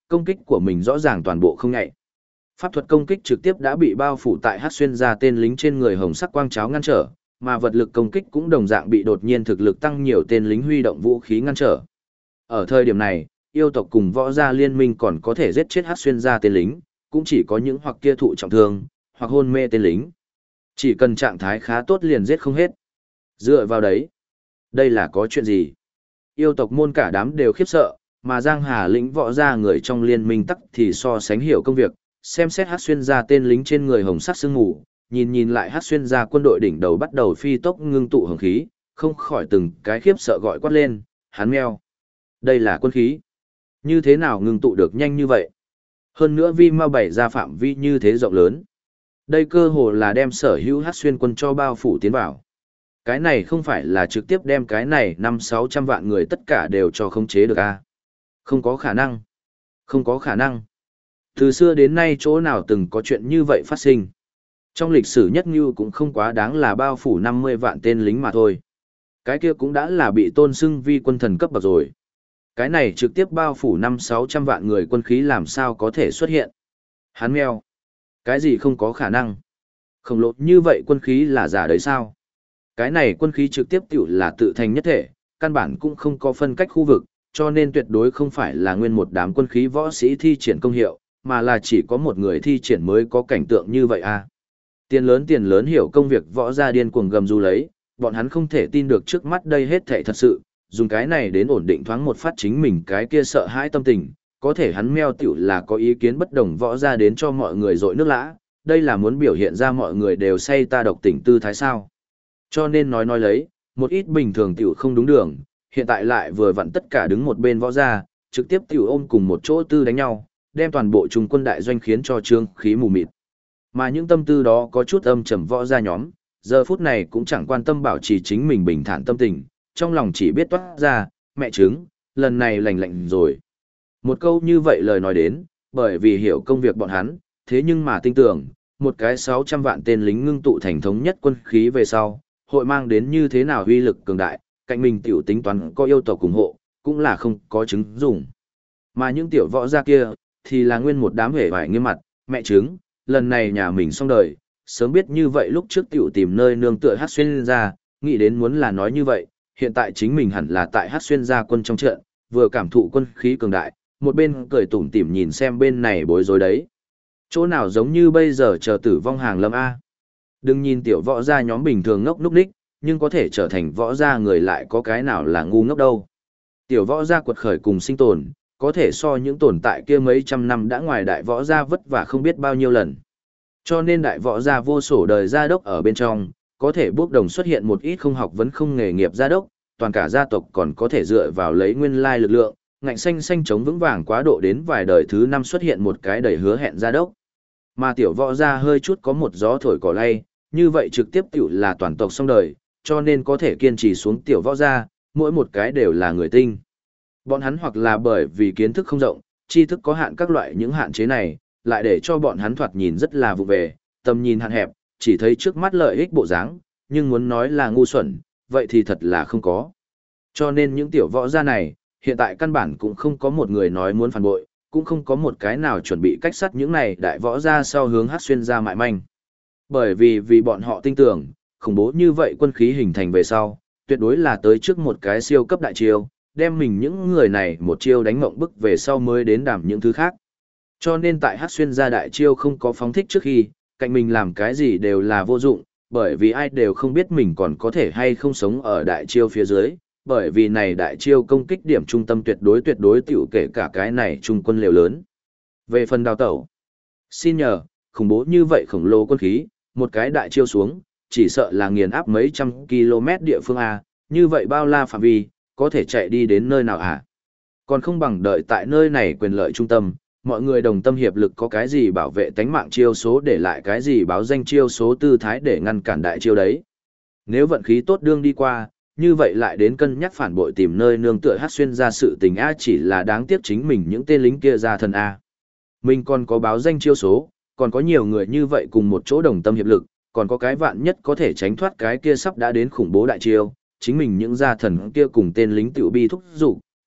công kích của mình rõ ràng toàn bộ không ngại. Pháp thuật công kích trực tiếp đã bị bao phủ tại Hắc Xuyên gia tên lính trên người hồng sắc quang cháo ngăn trở, mà vật lực công kích cũng đồng dạng bị đột nhiên thực lực tăng nhiều tên lính huy động vũ khí ngăn trở. Ở thời điểm này, yêu tộc cùng võ gia liên minh còn có thể giết chết Hắc Xuyên gia tên lính, cũng chỉ có những hoặc kia thụ trọng thương, hoặc hôn mê tên lính. Chỉ cần trạng thái khá tốt liền giết không hết. Dựa vào đấy, đây là có chuyện gì? Yêu tộc môn cả đám đều khiếp sợ, mà Giang Hà lĩnh võ gia người trong liên minh tắc thì so sánh hiểu công việc, xem xét Hắc Xuyên gia tên lính trên người hồng sắc sương mù, nhìn lại Hắc Xuyên gia quân đội đỉnh đầu bắt đầu phi tốc ngưng tụ hồng khí, không khỏi từng cái khiếp sợ gọi quát lên, hắn meo. Đây là quân khí. Như thế nào ngưng tụ được nhanh như vậy? Hơn nữa vi ma bảy ra phạm vi như thế rộng lớn. Đây cơ hồ là đem sở hữu Hắc Xuyên quân cho bao phủ tiến vào. Cái này không phải là trực tiếp đem cái này 500-600 vạn người tất cả đều cho khống chế được à? Không có khả năng. Không có khả năng. Từ xưa đến nay chỗ nào từng có chuyện như vậy phát sinh. Trong lịch sử nhất như cũng không quá đáng là bao phủ 50 vạn tên lính mà thôi. Cái kia cũng đã là bị tôn xưng vi quân thần cấp bậc rồi. Cái này trực tiếp bao phủ 500-600 vạn người quân khí làm sao có thể xuất hiện. Hắn meo. Cái gì không có khả năng. Khổng lồ như vậy quân khí là giả đấy sao? Cái này quân khí trực tiếp tiểu là tự thành nhất thể, căn bản cũng không có phân cách khu vực, cho nên tuyệt đối không phải là nguyên một đám quân khí võ sĩ thi triển công hiệu, mà là chỉ có một người thi triển mới có cảnh tượng như vậy à. Tiền lớn hiểu công việc võ gia điên cuồng gầm rú lấy, bọn hắn không thể tin được trước mắt đây hết thảy thật sự, dùng cái này đến ổn định thoáng một phát chính mình cái kia sợ hãi tâm tình, có thể hắn meo tiểu là có ý kiến bất đồng võ gia đến cho mọi người dội nước lã, đây là muốn biểu hiện ra mọi người đều say ta độc tỉnh tư thái sao. Cho nên nói lấy, một ít bình thường tiểu không đúng đường, hiện tại lại vừa vặn tất cả đứng một bên võ gia, trực tiếp tiểu ôm cùng một chỗ tư đánh nhau, đem toàn bộ trung quân đại doanh khiến cho trương khí mù mịt. Mà những tâm tư đó có chút âm trầm võ gia nhóm, giờ phút này cũng chẳng quan tâm bảo trì chính mình bình thản tâm tình, trong lòng chỉ biết toát ra, mẹ trứng, lần này lành rồi. Một câu như vậy lời nói đến, bởi vì hiểu công việc bọn hắn, thế nhưng mà tin tưởng, một cái 600 vạn tên lính ngưng tụ thành thống nhất quân khí về sau, hội mang đến như thế nào uy lực cường đại, cạnh mình tiểu tính toán có yêu tộc ủng hộ, cũng là không có chứng dùng. Mà những tiểu võ gia kia, thì là nguyên một đám hề vải nghiêm mặt, mẹ trứng, lần này nhà mình xong đời, sớm biết như vậy lúc trước tiểu tìm nơi nương tựa Hắc Xuyên gia, nghĩ đến muốn là nói như vậy, hiện tại chính mình hẳn là tại Hắc Xuyên gia quân trong trận, vừa cảm thụ quân khí cường đại, một bên cười tủm tỉm nhìn xem bên này bối rối đấy. Chỗ nào giống như bây giờ chờ tử vong hàng lâm A. Đừng nhìn tiểu võ gia nhóm bình thường ngốc núc ních, nhưng có thể trở thành võ gia người lại có cái nào là ngu ngốc đâu. Tiểu võ gia quật khởi cùng sinh tồn, có thể so những tồn tại kia mấy trăm năm đã ngoài đại võ gia vất vả không biết bao nhiêu lần. Cho nên đại võ gia vô sổ đời gia đốc ở bên trong, có thể bước đồng xuất hiện một ít không học vấn không nghề nghiệp gia đốc, toàn cả gia tộc còn có thể dựa vào lấy nguyên lai lực lượng, ngạnh xanh chống vững vàng quá độ đến vài đời thứ năm xuất hiện một cái đầy hứa hẹn gia đốc. Mà tiểu võ gia hơi chút có một gió thổi cỏ lay, như vậy trực tiếp tiểu là toàn tộc xong đời, cho nên có thể kiên trì xuống tiểu võ gia, mỗi một cái đều là người tinh. Bọn hắn hoặc là bởi vì kiến thức không rộng, tri thức có hạn các loại những hạn chế này, lại để cho bọn hắn thoạt nhìn rất là vụ về, tầm nhìn hạn hẹp, chỉ thấy trước mắt lợi ích bộ dáng, nhưng muốn nói là ngu xuẩn, vậy thì thật là không có. Cho nên những tiểu võ gia này, hiện tại căn bản cũng không có một người nói muốn phản bội, cũng không có một cái nào chuẩn bị cách sắt những này đại võ gia sau hướng Hắc Xuyên gia mại manh. Bởi vì bọn họ tin tưởng, khủng bố như vậy quân khí hình thành về sau, tuyệt đối là tới trước một cái siêu cấp đại chiêu, đem mình những người này một chiêu đánh mộng bức về sau mới đến đảm những thứ khác. Cho nên tại Hắc Xuyên gia đại chiêu không có phóng thích trước khi, cạnh mình làm cái gì đều là vô dụng, bởi vì ai đều không biết mình còn có thể hay không sống ở đại chiêu phía dưới, bởi vì này đại chiêu công kích điểm trung tâm tuyệt đối tiểu kể cả cái này trung quân liều lớn. Về phần đào tẩu, xin nhờ, khủng bố như vậy khổng lồ quân khí, một cái đại chiêu xuống, chỉ sợ là nghiền áp mấy trăm km địa phương A, như vậy bao la phạm vi, có thể chạy đi đến nơi nào à? Còn không bằng đợi tại nơi này quyền lợi trung tâm, mọi người đồng tâm hiệp lực có cái gì bảo vệ tánh mạng chiêu số để lại cái gì báo danh chiêu số tư thái để ngăn cản đại chiêu đấy. Nếu vận khí tốt đương đi qua, như vậy lại đến cân nhắc phản bội tìm nơi nương tựa Hắc Xuyên ra sự tình A chỉ là đáng tiếc chính mình những tên lính kia ra thần A. Mình còn có báo danh chiêu số, còn có nhiều người như vậy cùng một chỗ đồng tâm hiệp lực, còn có cái vạn nhất có thể tránh thoát cái kia sắp đã đến khủng bố đại chiêu, chính mình những gia thần kia cùng tên lính tiểu bi thúc dục,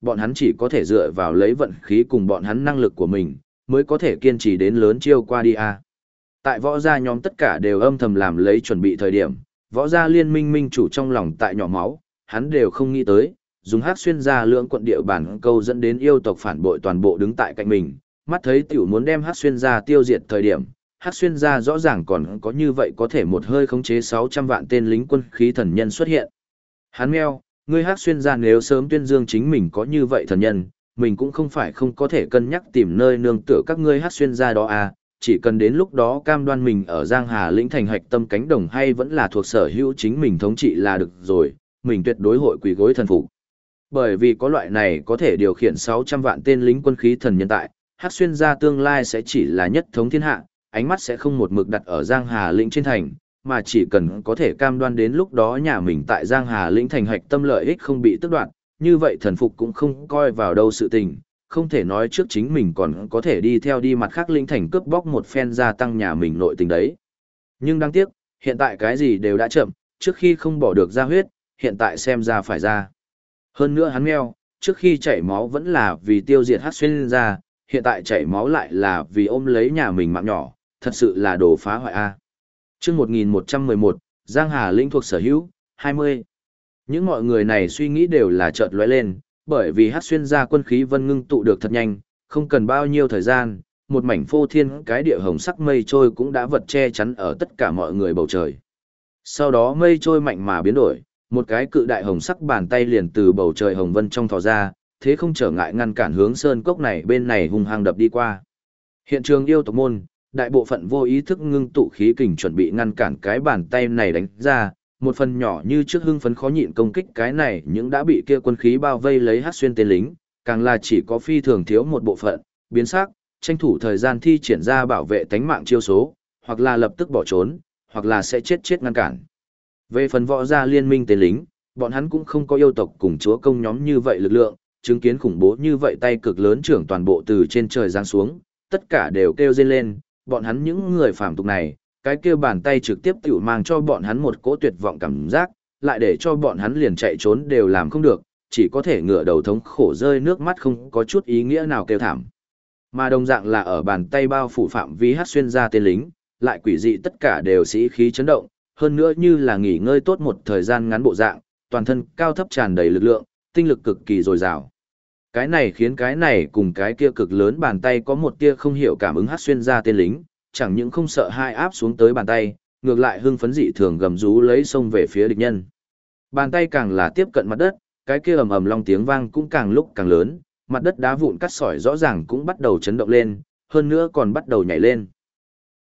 bọn hắn chỉ có thể dựa vào lấy vận khí cùng bọn hắn năng lực của mình, mới có thể kiên trì đến lớn chiêu qua đi a. Tại võ gia nhóm tất cả đều âm thầm làm lấy chuẩn bị thời điểm, võ gia liên minh minh chủ trong lòng tại nhỏ máu, hắn đều không nghĩ tới, dùng Hắc Xuyên gia lưỡng quận địa bản câu dẫn đến yêu tộc phản bội toàn bộ đứng tại cạnh mình, mắt thấy tiểu muốn đem Hắc Xuyên gia tiêu diệt thời điểm, Hắc Xuyên gia rõ ràng còn có như vậy có thể một hơi khống chế 600 vạn tên lính quân khí thần nhân xuất hiện. Hắn meo, ngươi Hắc Xuyên gia nếu sớm tuyên dương chính mình có như vậy thần nhân, mình cũng không phải không có thể cân nhắc tìm nơi nương tựa các ngươi Hắc Xuyên gia đó à, chỉ cần đến lúc đó cam đoan mình ở Giang Hà lĩnh thành hạch tâm cánh đồng hay vẫn là thuộc sở hữu chính mình thống trị là được rồi, mình tuyệt đối hội quỳ gối thần phục. Bởi vì có loại này có thể điều khiển 600 vạn tên lính quân khí thần nhân tại, Hắc Xuyên gia tương lai sẽ chỉ là nhất thống thiên hạ, ánh mắt sẽ không một mực đặt ở Giang Hà lĩnh trên thành, mà chỉ cần có thể cam đoan đến lúc đó nhà mình tại Giang Hà lĩnh thành hạch tâm lợi ích không bị tước đoạt, như vậy thần phục cũng không coi vào đâu sự tình, không thể nói trước chính mình còn có thể đi theo đi mặt khác lĩnh thành cướp bóc một phen gia tăng nhà mình nội tình đấy. Nhưng đáng tiếc, hiện tại cái gì đều đã chậm, trước khi không bỏ được ra huyết, hiện tại xem ra phải ra. Hơn nữa hắn meo, trước khi chảy máu vẫn là vì tiêu diệt Hắc Xuyên gia, hiện tại chảy máu lại là vì ôm lấy nhà mình mạng nhỏ, thật sự là đồ phá hoại a. Chương 1111, Giang Hà lĩnh thuộc sở hữu, 20. Những mọi người này suy nghĩ đều là chợt lóe lên, bởi vì Hắc Xuyên gia quân khí vân ngưng tụ được thật nhanh, không cần bao nhiêu thời gian, một mảnh phô thiên cái địa hồng sắc mây trôi cũng đã vật che chắn ở tất cả mọi người bầu trời. Sau đó mây trôi mạnh mà biến đổi, một cái cự đại hồng sắc bàn tay liền từ bầu trời hồng vân trong thò ra, thế không trở ngại ngăn cản hướng sơn cốc này bên này hung hăng đập đi qua. Hiện trường yêu tộc môn, đại bộ phận vô ý thức ngưng tụ khí kình chuẩn bị ngăn cản cái bàn tay này đánh ra, một phần nhỏ như trước hưng phấn khó nhịn công kích cái này những đã bị kia quân khí bao vây lấy Hắc Xuyên tên lính, càng là chỉ có phi thường thiếu một bộ phận, biến sắc, tranh thủ thời gian thi triển ra bảo vệ tánh mạng chiêu số, hoặc là lập tức bỏ trốn, hoặc là sẽ chết ngăn cản. Về phần võ gia liên minh tên lính, bọn hắn cũng không có yêu tộc cùng chúa công nhóm như vậy lực lượng, chứng kiến khủng bố như vậy tay cực lớn trưởng toàn bộ từ trên trời giáng xuống, tất cả đều kêu rên lên, bọn hắn những người phàm tục này, cái kêu bàn tay trực tiếp tiểu mang cho bọn hắn một cỗ tuyệt vọng cảm giác, lại để cho bọn hắn liền chạy trốn đều làm không được, chỉ có thể ngửa đầu thống khổ rơi nước mắt không có chút ý nghĩa nào kêu thảm. Mà đồng dạng là ở bàn tay bao phủ phạm vi Hắc Xuyên gia tên lính, lại quỷ dị tất cả đều sĩ khí chấn động, hơn nữa như là nghỉ ngơi tốt một thời gian ngắn bộ dạng, toàn thân cao thấp tràn đầy lực lượng, tinh lực cực kỳ dồi dào. Cái này khiến cái này cùng cái kia cực lớn bàn tay có một tia không hiểu cảm ứng Hắc Xuyên gia tên lính, chẳng những không sợ hai áp xuống tới bàn tay, ngược lại hưng phấn dị thường gầm rú lấy xông về phía địch nhân. Bàn tay càng là tiếp cận mặt đất, cái kia ầm ầm long tiếng vang cũng càng lúc càng lớn, mặt đất đá vụn cắt sỏi rõ ràng cũng bắt đầu chấn động lên, hơn nữa còn bắt đầu nhảy lên.